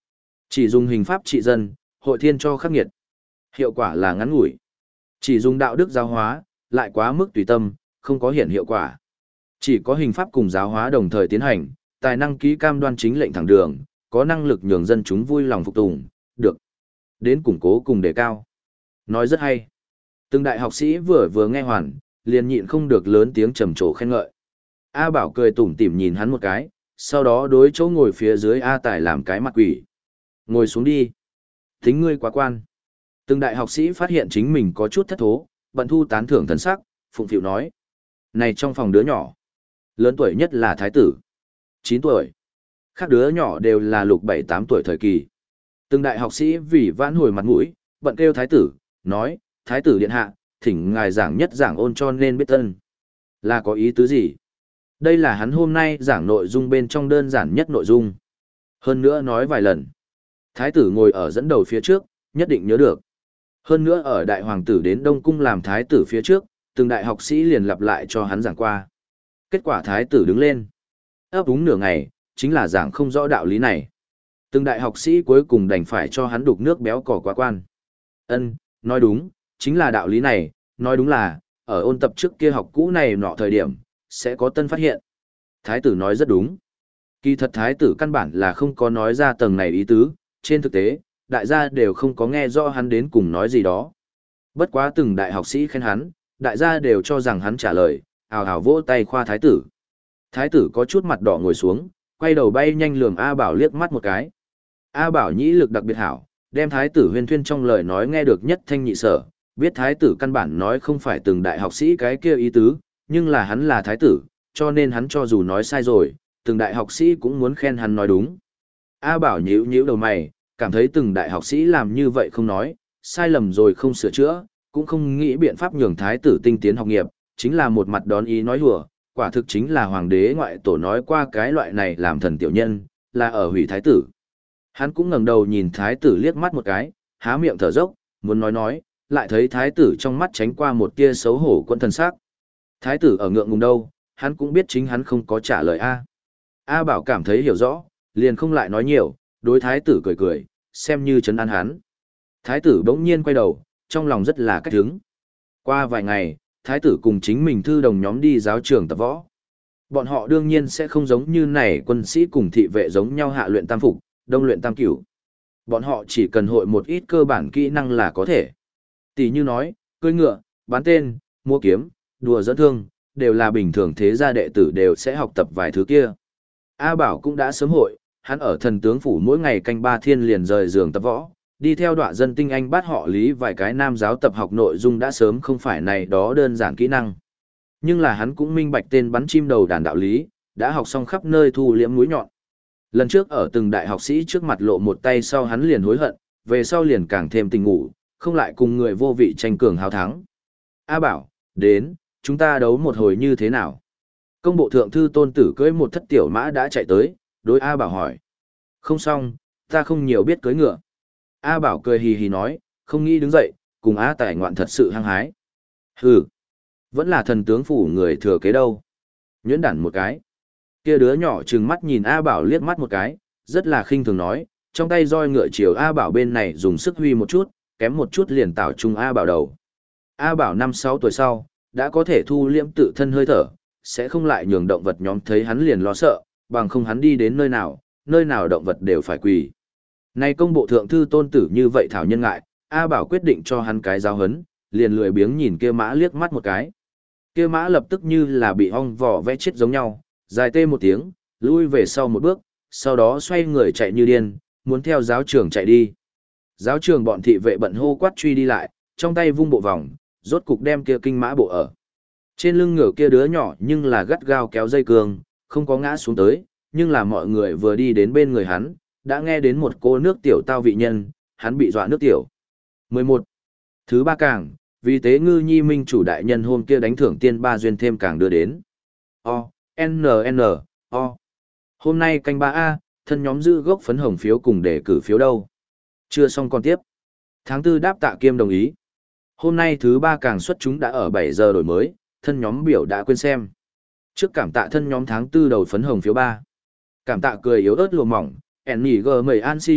Chỉ dùng hình pháp trị dân, hội thiên cho khắc nghiệt. Hiệu quả là ngắn ngủi. Chỉ dùng đạo đức giáo hóa, lại quá mức tùy tâm, không có hiện hiệu quả. Chỉ có hình pháp cùng giáo hóa đồng thời tiến hành, tài năng ký cam đoan chính lệnh thẳng đường, có năng lực nhường dân chúng vui lòng phục tùng, được. Đến củng cố cùng đề cao. Nói rất hay. Từng đại học sĩ vừa vừa nghe hoàn, liền nhịn không được lớn tiếng trầm trồ khen ngợi. A Bảo cười tủm tỉm nhìn hắn một cái, sau đó đối chỗ ngồi phía dưới A Tài làm cái mặt quỷ. Ngồi xuống đi. Tính ngươi quá quan. Từng đại học sĩ phát hiện chính mình có chút thất thố, bận thu tán thưởng thần sắc, phụng phịu nói. Này trong phòng đứa nhỏ, lớn tuổi nhất là thái tử, chín tuổi. Các đứa nhỏ đều là lục bảy tám tuổi thời kỳ. Từng đại học sĩ vì vãn hồi mặt mũi, bận kêu thái tử, nói, thái tử điện hạ, thỉnh ngài giảng nhất giảng ôn cho nên biết tân. Là có ý tứ gì? Đây là hắn hôm nay giảng nội dung bên trong đơn giản nhất nội dung. Hơn nữa nói vài lần. Thái tử ngồi ở dẫn đầu phía trước, nhất định nhớ được. Hơn nữa ở đại hoàng tử đến Đông Cung làm thái tử phía trước, từng đại học sĩ liền lặp lại cho hắn giảng qua. Kết quả thái tử đứng lên. Ấp úng nửa ngày, chính là giảng không rõ đạo lý này. Từng đại học sĩ cuối cùng đành phải cho hắn đục nước béo cỏ quá quan. Ân, nói đúng, chính là đạo lý này, nói đúng là, ở ôn tập trước kia học cũ này nọ thời điểm, sẽ có tân phát hiện. Thái tử nói rất đúng. Kỳ thật thái tử căn bản là không có nói ra tầng này ý tứ, trên thực tế, đại gia đều không có nghe rõ hắn đến cùng nói gì đó. Bất quá từng đại học sĩ khen hắn, đại gia đều cho rằng hắn trả lời, ào ào vỗ tay khoa thái tử. Thái tử có chút mặt đỏ ngồi xuống, quay đầu bay nhanh lườm A Bảo liếc mắt một cái. A Bảo nhĩ lực đặc biệt hảo, đem thái tử huyên thuyên trong lời nói nghe được nhất thanh nhị sở, biết thái tử căn bản nói không phải từng đại học sĩ cái kia ý tứ, nhưng là hắn là thái tử, cho nên hắn cho dù nói sai rồi, từng đại học sĩ cũng muốn khen hắn nói đúng. A Bảo nhíu nhíu đầu mày, cảm thấy từng đại học sĩ làm như vậy không nói, sai lầm rồi không sửa chữa, cũng không nghĩ biện pháp nhường thái tử tinh tiến học nghiệp, chính là một mặt đón ý nói hùa, quả thực chính là hoàng đế ngoại tổ nói qua cái loại này làm thần tiểu nhân, là ở hủy thái tử. Hắn cũng ngẩng đầu nhìn thái tử liếc mắt một cái, há miệng thở dốc, muốn nói nói, lại thấy thái tử trong mắt tránh qua một tia xấu hổ quân thần sắc. Thái tử ở ngượng ngùng đâu, hắn cũng biết chính hắn không có trả lời A. A Bảo cảm thấy hiểu rõ, liền không lại nói nhiều, đối thái tử cười cười, xem như trấn an hắn. Thái tử bỗng nhiên quay đầu, trong lòng rất là cách hứng. Qua vài ngày, thái tử cùng chính mình thư đồng nhóm đi giáo trường tập võ. Bọn họ đương nhiên sẽ không giống như này quân sĩ cùng thị vệ giống nhau hạ luyện tam phục, đông luyện tam cửu. Bọn họ chỉ cần hội một ít cơ bản kỹ năng là có thể. Tỷ như nói, cưỡi ngựa, bắn tên, mua kiếm, đùa dẫn thương, đều là bình thường thế gia đệ tử đều sẽ học tập vài thứ kia. A Bảo cũng đã sớm hội, hắn ở thần tướng phủ mỗi ngày canh ba thiên liền rời giường tập võ, đi theo đọa dân tinh anh bắt họ lý vài cái nam giáo tập học nội dung đã sớm không phải này đó đơn giản kỹ năng. Nhưng là hắn cũng minh bạch tên bắn chim đầu đàn đạo lý, đã học xong khắp nơi thu liễm mũi nhọn. Lần trước ở từng đại học sĩ trước mặt lộ một tay sau hắn liền hối hận, về sau liền càng thêm tình ngủ, không lại cùng người vô vị tranh cường hào thắng. A Bảo, đến, chúng ta đấu một hồi như thế nào? Công bộ thượng thư tôn tử cưỡi một thất tiểu mã đã chạy tới, đối A Bảo hỏi. Không xong, ta không nhiều biết cưỡi ngựa. A Bảo cười hì hì nói, không nghĩ đứng dậy, cùng A Tài ngoạn thật sự hăng hái. Hừ, vẫn là thần tướng phủ người thừa kế đâu. Nhuyễn đản một cái. Kia đứa nhỏ trừng mắt nhìn A Bảo liếc mắt một cái, rất là khinh thường nói, trong tay roi ngựa chiều A Bảo bên này dùng sức huy một chút, kém một chút liền tạo trung A Bảo đầu. A Bảo năm sáu tuổi sau, đã có thể thu liễm tự thân hơi thở, sẽ không lại nhường động vật nhóm thấy hắn liền lo sợ, bằng không hắn đi đến nơi nào, nơi nào động vật đều phải quỳ. Nay công bộ thượng thư tôn tử như vậy thảo nhân ngại, A Bảo quyết định cho hắn cái giáo hấn, liền lười biếng nhìn kia mã liếc mắt một cái. Kia mã lập tức như là bị ong vỏ vẽ chết giống nhau, dài tê một tiếng, lui về sau một bước, sau đó xoay người chạy như điên, muốn theo giáo trường chạy đi. Giáo trường bọn thị vệ bận hô quát truy đi lại, trong tay vung bộ vòng, rốt cục đem kia kinh mã bộ ở. Trên lưng ngựa kia đứa nhỏ nhưng là gắt gao kéo dây cương, không có ngã xuống tới, nhưng là mọi người vừa đi đến bên người hắn, đã nghe đến một cô nước tiểu tao vị nhân, hắn bị dọa nước tiểu. mười một. Thứ ba càng, vì tế ngư nhi minh chủ đại nhân hôm kia đánh thưởng tiên ba duyên thêm càng đưa đến. O, N N, O. Hôm nay canh ba A, thân nhóm giữ gốc phấn hồng phiếu cùng để cử phiếu đâu. Chưa xong còn tiếp. Tháng tư đáp tạ kiêm đồng ý. Hôm nay thứ ba càng xuất chúng đã ở bảy giờ đổi mới, thân nhóm biểu đã quên xem. Trước cảm tạ thân nhóm tháng tư đầu phấn hồng phiếu ba. Cảm tạ cười yếu ớt lùa mỏng, ẻn nhỉ gờ mầy an si,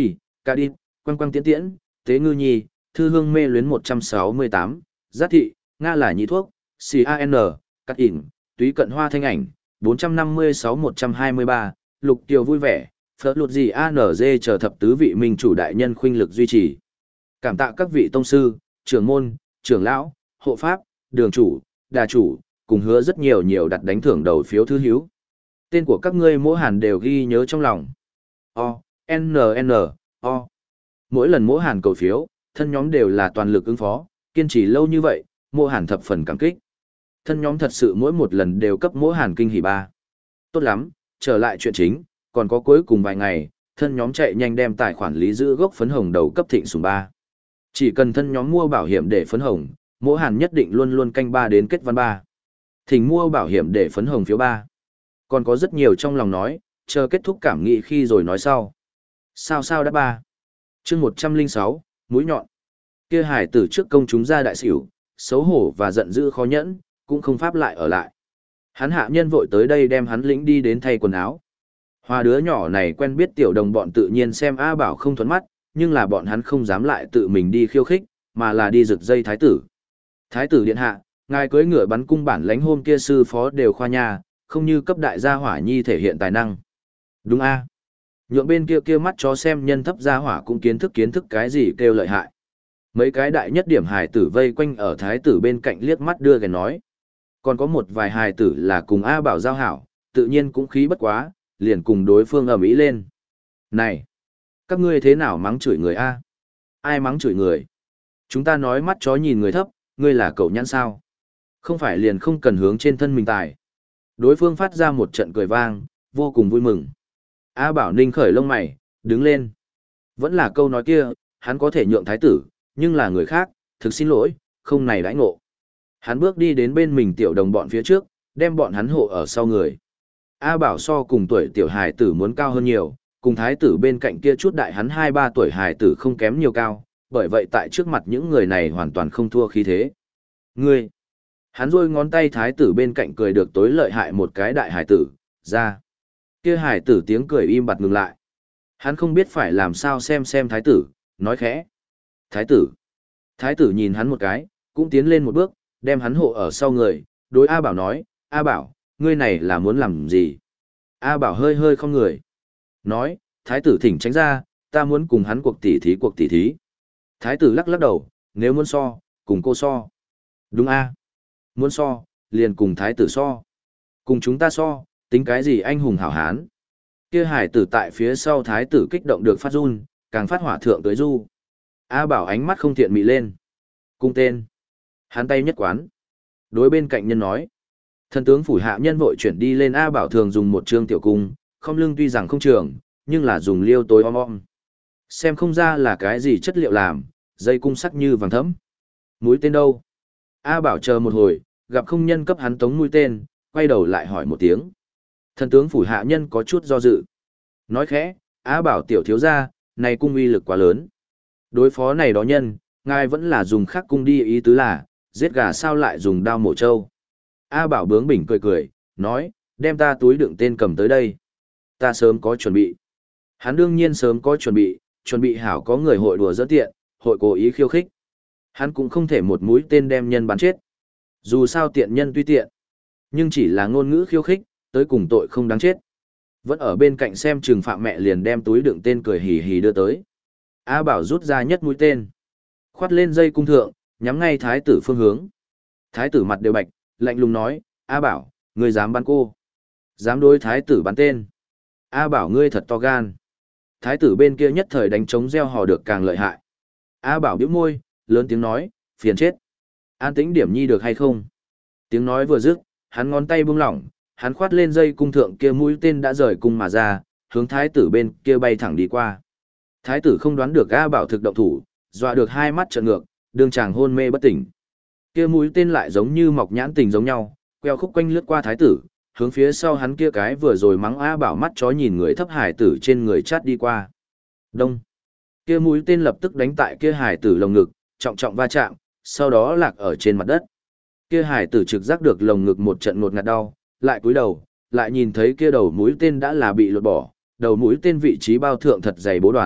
Ca đi, quăng quăng tiễn tiễn, tế ngư nhi, thư hương mê luyến một trăm sáu mươi tám, giác thị, Nga là nhị thuốc, can, cắt ỉn, túy cận hoa thanh ảnh, bốn trăm năm mươi sáu một trăm hai mươi ba, lục tiều vui vẻ, phở lụt gì a en giê chờ thập tứ vị minh chủ đại nhân khuynh lực duy trì. Cảm tạ các vị tông sư, trưởng môn, trưởng lão, hộ pháp, đường chủ, đà chủ, cùng hứa rất nhiều nhiều đặt đánh thưởng đầu phiếu thứ hiếu. Tên của các ngươi mỗi hàn đều ghi nhớ trong lòng. O, N N, O. Mỗi lần mỗi hàn cầu phiếu, thân nhóm đều là toàn lực ứng phó, kiên trì lâu như vậy, mỗi hàn thập phần cảm kích. Thân nhóm thật sự mỗi một lần đều cấp mỗi hàn kinh hỉ ba. Tốt lắm, trở lại chuyện chính, còn có cuối cùng vài ngày, thân nhóm chạy nhanh đem tài khoản lý giữ gốc phấn hồng đầu cấp thịnh sùng ba. Chỉ cần thân nhóm mua bảo hiểm để phấn hồng, mỗi hàn nhất định luôn luôn canh ba đến kết văn ba. Thỉnh mua bảo hiểm để phấn hồng phiếu ba. Còn có rất nhiều trong lòng nói, chờ kết thúc cảm nghĩ khi rồi nói sau. Sao sao đã ba. Chương một trăm lẻ sáu, mũi nhọn. Kia hải tử trước công chúng ra đại xỉu, xấu hổ và giận dữ khó nhẫn, cũng không pháp lại ở lại. Hắn hạ nhân vội tới đây đem hắn lĩnh đi đến thay quần áo. Hoa đứa nhỏ này quen biết tiểu đồng bọn tự nhiên xem A Bảo không thuận mắt, nhưng là bọn hắn không dám lại tự mình đi khiêu khích, mà là đi rực dây thái tử. Thái tử điện hạ, ngài cưỡi ngựa bắn cung bản lãnh hôm kia sư phó đều khoa nha, không như cấp đại gia hỏa nhi thể hiện tài năng. Đúng a. Nhượng bên kia kia mắt chó xem nhân thấp gia hỏa cũng kiến thức kiến thức cái gì kêu lợi hại. Mấy cái đại nhất điểm hài tử vây quanh ở thái tử bên cạnh liếc mắt đưa ghen nói. Còn có một vài hài tử là cùng A Bảo giao hảo, tự nhiên cũng khí bất quá, liền cùng đối phương ầm ĩ lên. Này! Các ngươi thế nào mắng chửi người A? Ai mắng chửi người? Chúng ta nói mắt chó nhìn người thấp, ngươi là cậu nhãn sao? Không phải liền không cần hướng trên thân mình tài. Đối phương phát ra một trận cười vang, vô cùng vui mừng. A Bảo ninh khởi lông mày, đứng lên. Vẫn là câu nói kia, hắn có thể nhượng thái tử, nhưng là người khác, thực xin lỗi, không này đãi ngộ. Hắn bước đi đến bên mình tiểu đồng bọn phía trước, đem bọn hắn hộ ở sau người. A Bảo so cùng tuổi tiểu hài tử muốn cao hơn nhiều, cùng thái tử bên cạnh kia chút đại hắn hai ba tuổi hài tử không kém nhiều cao, bởi vậy tại trước mặt những người này hoàn toàn không thua khí thế. Ngươi! Hắn rôi ngón tay thái tử bên cạnh cười được tối lợi hại một cái đại hài tử, ra. Kia hài tử tiếng cười im bặt ngừng lại. Hắn không biết phải làm sao xem xem thái tử, nói khẽ. Thái tử! Thái tử nhìn hắn một cái, cũng tiến lên một bước, đem hắn hộ ở sau người, đối A Bảo nói, A Bảo, ngươi này là muốn làm gì? A Bảo hơi hơi không người. Nói, thái tử thỉnh tránh ra, ta muốn cùng hắn cuộc tỉ thí cuộc tỉ thí. Thái tử lắc lắc đầu, nếu muốn so, cùng cô so. Đúng a, muốn so, liền cùng thái tử so. Cùng chúng ta so, tính cái gì anh hùng hảo hán. Kia hải tử tại phía sau thái tử kích động được phát run, càng phát hỏa thượng tới du. A Bảo ánh mắt không thiện mị lên. Cung tên. Hắn tay nhất quán. Đối bên cạnh nhân nói. Thần tướng phủ hạ nhân vội chuyển đi lên A Bảo thường dùng một trương tiểu cung, không lưng tuy rằng không trường, nhưng là dùng liêu tối om om. Xem không ra là cái gì chất liệu làm, dây cung sắc như vàng thẫm. Mũi tên đâu? A Bảo chờ một hồi, gặp không nhân cấp hắn tống mũi tên, quay đầu lại hỏi một tiếng. Thần tướng phủ hạ nhân có chút do dự. Nói khẽ, A Bảo tiểu thiếu gia, này cung uy lực quá lớn. Đối phó này đó nhân, ngài vẫn là dùng khắc cung đi, ý tứ là, giết gà sao lại dùng đao mổ trâu. A Bảo bướng bỉnh cười cười, nói, đem ta túi đựng tên cầm tới đây. Ta sớm có chuẩn bị. Hắn đương nhiên sớm có chuẩn bị, chuẩn bị hảo có người hội đùa giỡn tiện, hội cố ý khiêu khích. Hắn cũng không thể một mũi tên đem nhân bắn chết. Dù sao tiện nhân tuy tiện, nhưng chỉ là ngôn ngữ khiêu khích, tới cùng tội không đáng chết. Vẫn ở bên cạnh xem trừng phạm mẹ liền đem túi đựng tên cười hì hì đưa tới. A Bảo rút ra nhất mũi tên, khoát lên dây cung thượng, nhắm ngay thái tử phương hướng. Thái tử mặt đều bạch, lạnh lùng nói, A Bảo, ngươi dám bắn cô. Dám đối thái tử bắn tên. A Bảo ngươi thật to gan. Thái tử bên kia nhất thời đánh trống gieo hò được càng lợi hại. A Bảo bĩu môi, lớn tiếng nói, phiền chết. An tĩnh điểm nhi được hay không? Tiếng nói vừa dứt, hắn ngón tay buông lỏng, hắn khoát lên dây cung thượng kia mũi tên đã rời cung mà ra, hướng thái tử bên kia bay thẳng đi qua. Thái tử không đoán được A Bảo thực động thủ, dọa được hai mắt trợn ngược, đương chàng hôn mê bất tỉnh. Kia mũi tên lại giống như mọc nhãn tình giống nhau, queo khúc quanh lướt qua thái tử, hướng phía sau hắn kia cái vừa rồi mắng A Bảo mắt chó nhìn người thấp hải tử trên người chát đi qua. Đông. Kia mũi tên lập tức đánh tại kia hải tử lồng ngực, trọng trọng va chạm, sau đó lạc ở trên mặt đất. Kia hải tử trực giác được lồng ngực một trận ngột ngạt đau, lại cúi đầu, lại nhìn thấy kia đầu mũi tên đã là bị lột bỏ, đầu mũi tên vị trí bao thượng thật dày bố đoàn,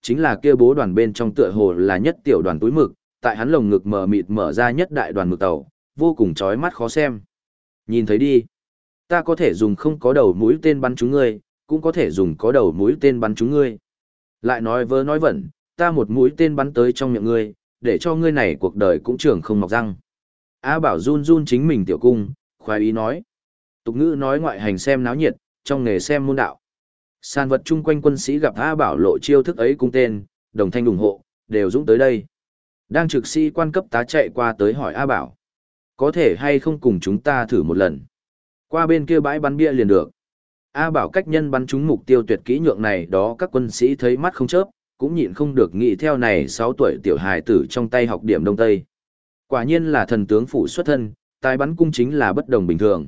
chính là kia bố đoàn bên trong tựa hồ là nhất tiểu đoàn túi mực, tại hắn lồng ngực mở mịt mở ra nhất đại đoàn mực tàu, vô cùng chói mắt khó xem. Nhìn thấy đi, ta có thể dùng không có đầu mũi tên bắn trúng ngươi, cũng có thể dùng có đầu mũi tên bắn trúng ngươi. Lại nói vớ nói vẩn, ta một mũi tên bắn tới trong miệng ngươi, để cho ngươi này cuộc đời cũng trưởng không mọc răng. A Bảo run run chính mình tiểu cung, khoái ý nói. Tục ngữ nói ngoại hành xem náo nhiệt, trong nghề xem môn đạo. Sàn vật chung quanh quân sĩ gặp A Bảo lộ chiêu thức ấy cung tên, đồng thanh ủng hộ, đều dũng tới đây. Đang trực sĩ quan cấp tá chạy qua tới hỏi A Bảo. Có thể hay không cùng chúng ta thử một lần. Qua bên kia bãi bắn bia liền được. A Bảo cách nhân bắn trúng mục tiêu tuyệt kỹ nhượng này đó các quân sĩ thấy mắt không chớp, cũng nhịn không được nghĩ theo này sáu tuổi tiểu hài tử trong tay học điểm đông tây. Quả nhiên là thần tướng phủ xuất thân, tài bắn cung chính là bất đồng bình thường.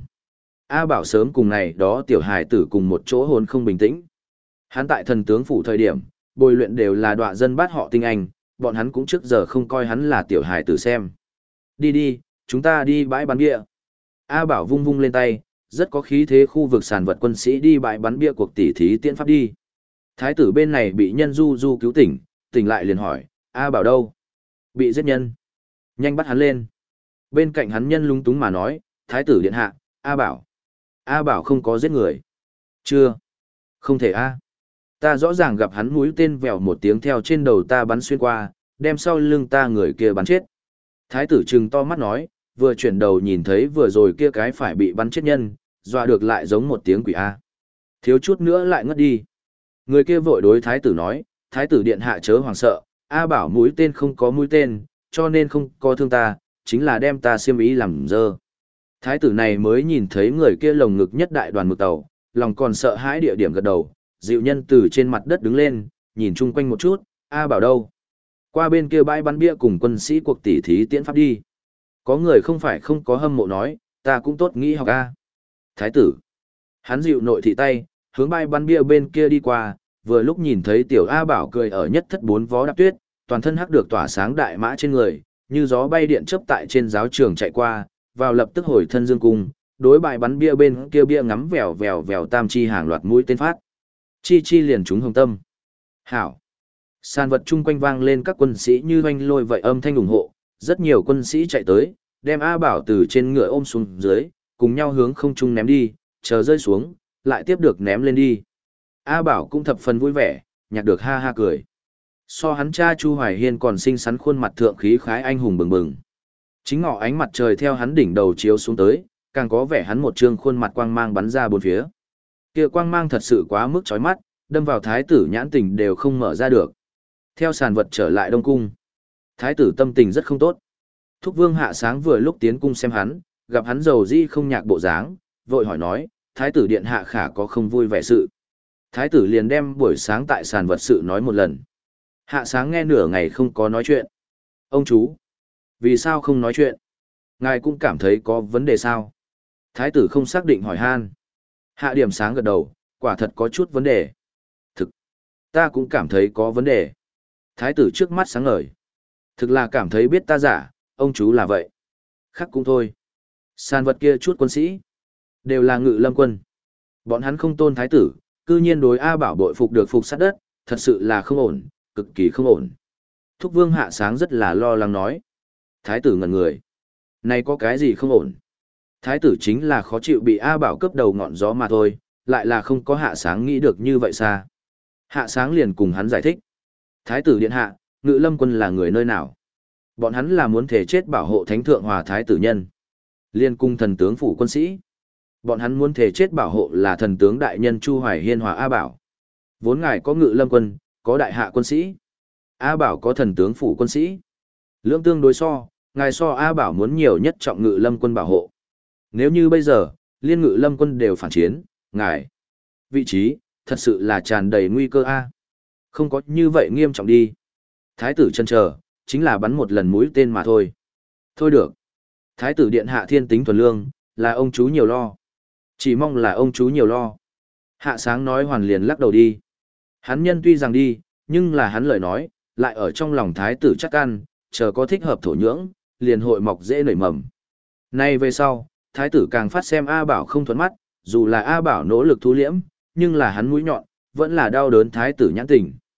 A Bảo sớm cùng này đó tiểu hài tử cùng một chỗ hồn không bình tĩnh. Hắn tại thần tướng phủ thời điểm, bồi luyện đều là đọa dân bát họ tinh anh, bọn hắn cũng trước giờ không coi hắn là tiểu hài tử xem. Đi đi, chúng ta đi bãi bắn bia. A Bảo vung vung lên tay, rất có khí thế khu vực sàn vật quân sĩ đi bãi bắn bia cuộc tỉ thí tiễn pháp đi. Thái tử bên này bị nhân du du cứu tỉnh, tỉnh lại liền hỏi, A Bảo đâu? Bị giết nhân. Nhanh bắt hắn lên. Bên cạnh hắn nhân lung túng mà nói, Thái tử điện hạ, A Bảo. A Bảo không có giết người. Chưa. Không thể A. Ta rõ ràng gặp hắn mũi tên vèo một tiếng theo trên đầu ta bắn xuyên qua, đem sau lưng ta người kia bắn chết. Thái tử trừng to mắt nói, vừa chuyển đầu nhìn thấy vừa rồi kia cái phải bị bắn chết nhân, dọa được lại giống một tiếng quỷ A. Thiếu chút nữa lại ngất đi. Người kia vội đối thái tử nói, thái tử điện hạ chớ hoàng sợ, A Bảo mũi tên không có mũi tên, cho nên không có thương ta, chính là đem ta xiêm ý làm dơ. Thái tử này mới nhìn thấy người kia lồng ngực nhất đại đoàn mực tàu, lòng còn sợ hãi địa điểm gật đầu, dịu nhân từ trên mặt đất đứng lên, nhìn chung quanh một chút, A Bảo đâu? Qua bên kia bãi bắn bia cùng quân sĩ cuộc tỉ thí tiễn pháp đi. Có người không phải không có hâm mộ nói, ta cũng tốt nghĩ học A. Thái tử. Hắn dịu nội thị tay, hướng bãi bắn bia bên kia đi qua, vừa lúc nhìn thấy tiểu A Bảo cười ở nhất thất bốn vó đạp tuyết, toàn thân hắc được tỏa sáng đại mã trên người, như gió bay điện chớp tại trên giáo trường chạy qua, vào lập tức hồi thân dương cung, đối bãi bắn bia bên kia bia ngắm vèo vèo vèo tam chi hàng loạt mũi tên phát. Chi chi liền trúng hồng tâm. Hảo. Sàn vật chung quanh vang lên các quân sĩ như oanh lôi vậy âm thanh ủng hộ, rất nhiều quân sĩ chạy tới, đem A Bảo từ trên ngựa ôm xuống dưới, cùng nhau hướng không trung ném đi, chờ rơi xuống, lại tiếp được ném lên đi. A Bảo cũng thập phần vui vẻ, nhạc được ha ha cười. So hắn cha Chu Hoài Hiên còn xinh xắn khuôn mặt thượng khí khái anh hùng bừng bừng. Chính ngọ ánh mặt trời theo hắn đỉnh đầu chiếu xuống tới, càng có vẻ hắn một trương khuôn mặt quang mang bắn ra bốn phía. Kia quang mang thật sự quá mức chói mắt, đâm vào thái tử nhãn tình đều không mở ra được. Theo sàn vật trở lại Đông Cung. Thái tử tâm tình rất không tốt. Thúc Vương Hạ Sáng vừa lúc tiến cung xem hắn, gặp hắn giàu di không nhạc bộ dáng, vội hỏi nói, Thái tử điện hạ khả có không vui vẻ sự. Thái tử liền đem buổi sáng tại sàn vật sự nói một lần. Hạ Sáng nghe nửa ngày không có nói chuyện. Ông chú, vì sao không nói chuyện? Ngài cũng cảm thấy có vấn đề sao? Thái tử không xác định hỏi han. Hạ Điểm Sáng gật đầu, quả thật có chút vấn đề. Thực, ta cũng cảm thấy có vấn đề. Thái tử trước mắt sáng ngời. Thực là cảm thấy biết ta giả, ông chú là vậy. Khác cũng thôi. Sàn vật kia chút quân sĩ, đều là Ngự Lâm quân. Bọn hắn không tôn thái tử, cư nhiên đối A Bảo bội phục được phục sát đất, thật sự là không ổn, cực kỳ không ổn. Thúc Vương Hạ Sáng rất là lo lắng nói. Thái tử ngẩn người. Này có cái gì không ổn? Thái tử chính là khó chịu bị A Bảo cướp đầu ngọn gió mà thôi, lại là không có Hạ Sáng nghĩ được như vậy xa. Hạ Sáng liền cùng hắn giải thích. Thái tử điện hạ, Ngự Lâm quân là người nơi nào? Bọn hắn là muốn thể chết bảo hộ thánh thượng hòa thái tử nhân. Liên cung thần tướng phủ quân sĩ. Bọn hắn muốn thể chết bảo hộ là thần tướng đại nhân Chu Hoài Hiên hòa A Bảo. Vốn ngài có Ngự Lâm quân, có đại hạ quân sĩ. A Bảo có thần tướng phủ quân sĩ. Lưỡng tương đối so, ngài so A Bảo muốn nhiều nhất trọng Ngự Lâm quân bảo hộ. Nếu như bây giờ, liên Ngự Lâm quân đều phản chiến, ngài vị trí, thật sự là tràn đầy nguy cơ A. Không có như vậy nghiêm trọng đi. Thái tử chân chờ, chính là bắn một lần mũi tên mà thôi. Thôi được. Thái tử điện hạ thiên tính thuần lương, là ông chú nhiều lo. Chỉ mong là ông chú nhiều lo. Hạ Sáng nói hoàn liền lắc đầu đi. Hắn nhân tuy rằng đi, nhưng là hắn lời nói, lại ở trong lòng thái tử chắc ăn, chờ có thích hợp thổ nhưỡng, liền hội mọc dễ nảy mầm. Nay về sau, thái tử càng phát xem A Bảo không thuận mắt, dù là A Bảo nỗ lực thu liễm, nhưng là hắn mũi nhọn, vẫn là đau đớn thái tử nhãn tình.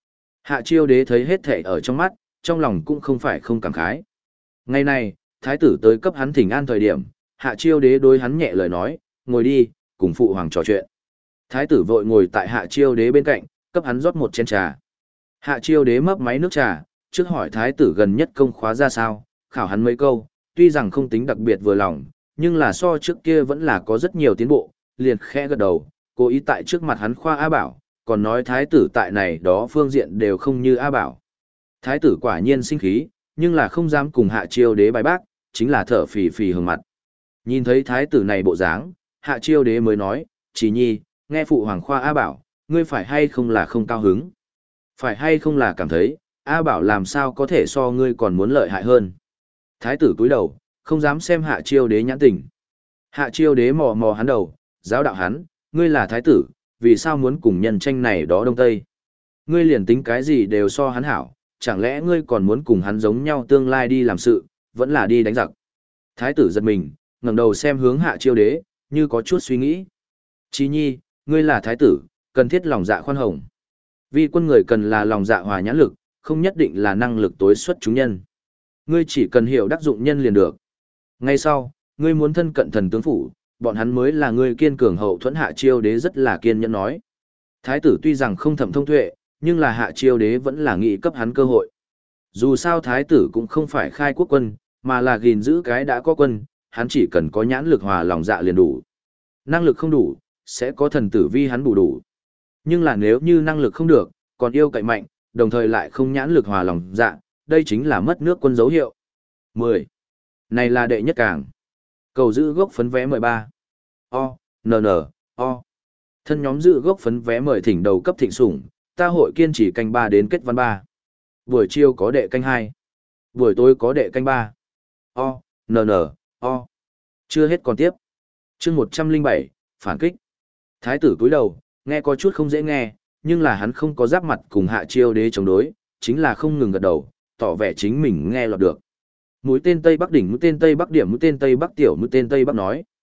Hạ chiêu đế thấy hết thảy ở trong mắt, trong lòng cũng không phải không cảm khái. Ngày này, thái tử tới cấp hắn thỉnh an thời điểm, hạ chiêu đế đối hắn nhẹ lời nói, ngồi đi, cùng phụ hoàng trò chuyện. Thái tử vội ngồi tại hạ chiêu đế bên cạnh, cấp hắn rót một chén trà. Hạ chiêu đế mấp máy nước trà, trước hỏi thái tử gần nhất công khóa ra sao, khảo hắn mấy câu, tuy rằng không tính đặc biệt vừa lòng, nhưng là so trước kia vẫn là có rất nhiều tiến bộ, liền khẽ gật đầu, cố ý tại trước mặt hắn khoa A Bảo, còn nói thái tử tại này đó phương diện đều không như A Bảo. Thái tử quả nhiên sinh khí, nhưng là không dám cùng hạ chiêu đế bài bác, chính là thở phì phì hừng mặt. Nhìn thấy thái tử này bộ dáng, hạ chiêu đế mới nói, chỉ nhi, nghe phụ hoàng khoa A Bảo, ngươi phải hay không là không cao hứng? Phải hay không là cảm thấy, A Bảo làm sao có thể so ngươi còn muốn lợi hại hơn? Thái tử cúi đầu, không dám xem hạ chiêu đế nhãn tình. Hạ chiêu đế mò mò hắn đầu, giáo đạo hắn, ngươi là thái tử, vì sao muốn cùng nhân tranh này đó đông tây? Ngươi liền tính cái gì đều so hắn hảo, chẳng lẽ ngươi còn muốn cùng hắn giống nhau tương lai đi làm sự, vẫn là đi đánh giặc? Thái tử giật mình, ngẩng đầu xem hướng hạ chiêu đế, như có chút suy nghĩ. Chí nhi, ngươi là thái tử, cần thiết lòng dạ khoan hồng. Vì quân người cần là lòng dạ hòa nhãn lực, không nhất định là năng lực tối xuất chúng nhân. Ngươi chỉ cần hiểu đắc dụng nhân liền được. Ngay sau, ngươi muốn thân cận thần tướng phủ, bọn hắn mới là ngươi kiên cường hậu thuẫn. Hạ chiêu đế rất là kiên nhẫn nói. Thái tử tuy rằng không thẩm thông tuệ, nhưng là hạ chiêu đế vẫn là nghị cấp hắn cơ hội. Dù sao thái tử cũng không phải khai quốc quân, mà là gìn giữ cái đã có quân, hắn chỉ cần có nhãn lực hòa lòng dạ liền đủ. Năng lực không đủ, sẽ có thần tử vi hắn bù đủ. Nhưng là nếu như năng lực không được, còn yêu cậy mạnh, đồng thời lại không nhãn lực hòa lòng dạ, đây chính là mất nước quân dấu hiệu. mười. Này là đệ nhất cảng. Cầu giữ gốc phấn vé mười ba. O, N N, O. Thân nhóm giữ gốc phấn vé mời thỉnh đầu cấp thịnh sủng, ta hội kiên trì canh ba đến kết văn ba. Buổi chiều có đệ canh hai. Buổi tối có đệ canh ba. O, N N, O. Chưa hết còn tiếp. Chương một trăm linh bảy, phản kích. Thái tử cúi đầu, nghe có chút không dễ nghe, nhưng là hắn không có giáp mặt cùng hạ chiêu đế chống đối, chính là không ngừng gật đầu, tỏ vẻ chính mình nghe lọt được. Mũi tên Tây Bắc đỉnh, mũi tên Tây Bắc điểm, mũi tên Tây Bắc tiểu, mũi tên Tây Bắc nói.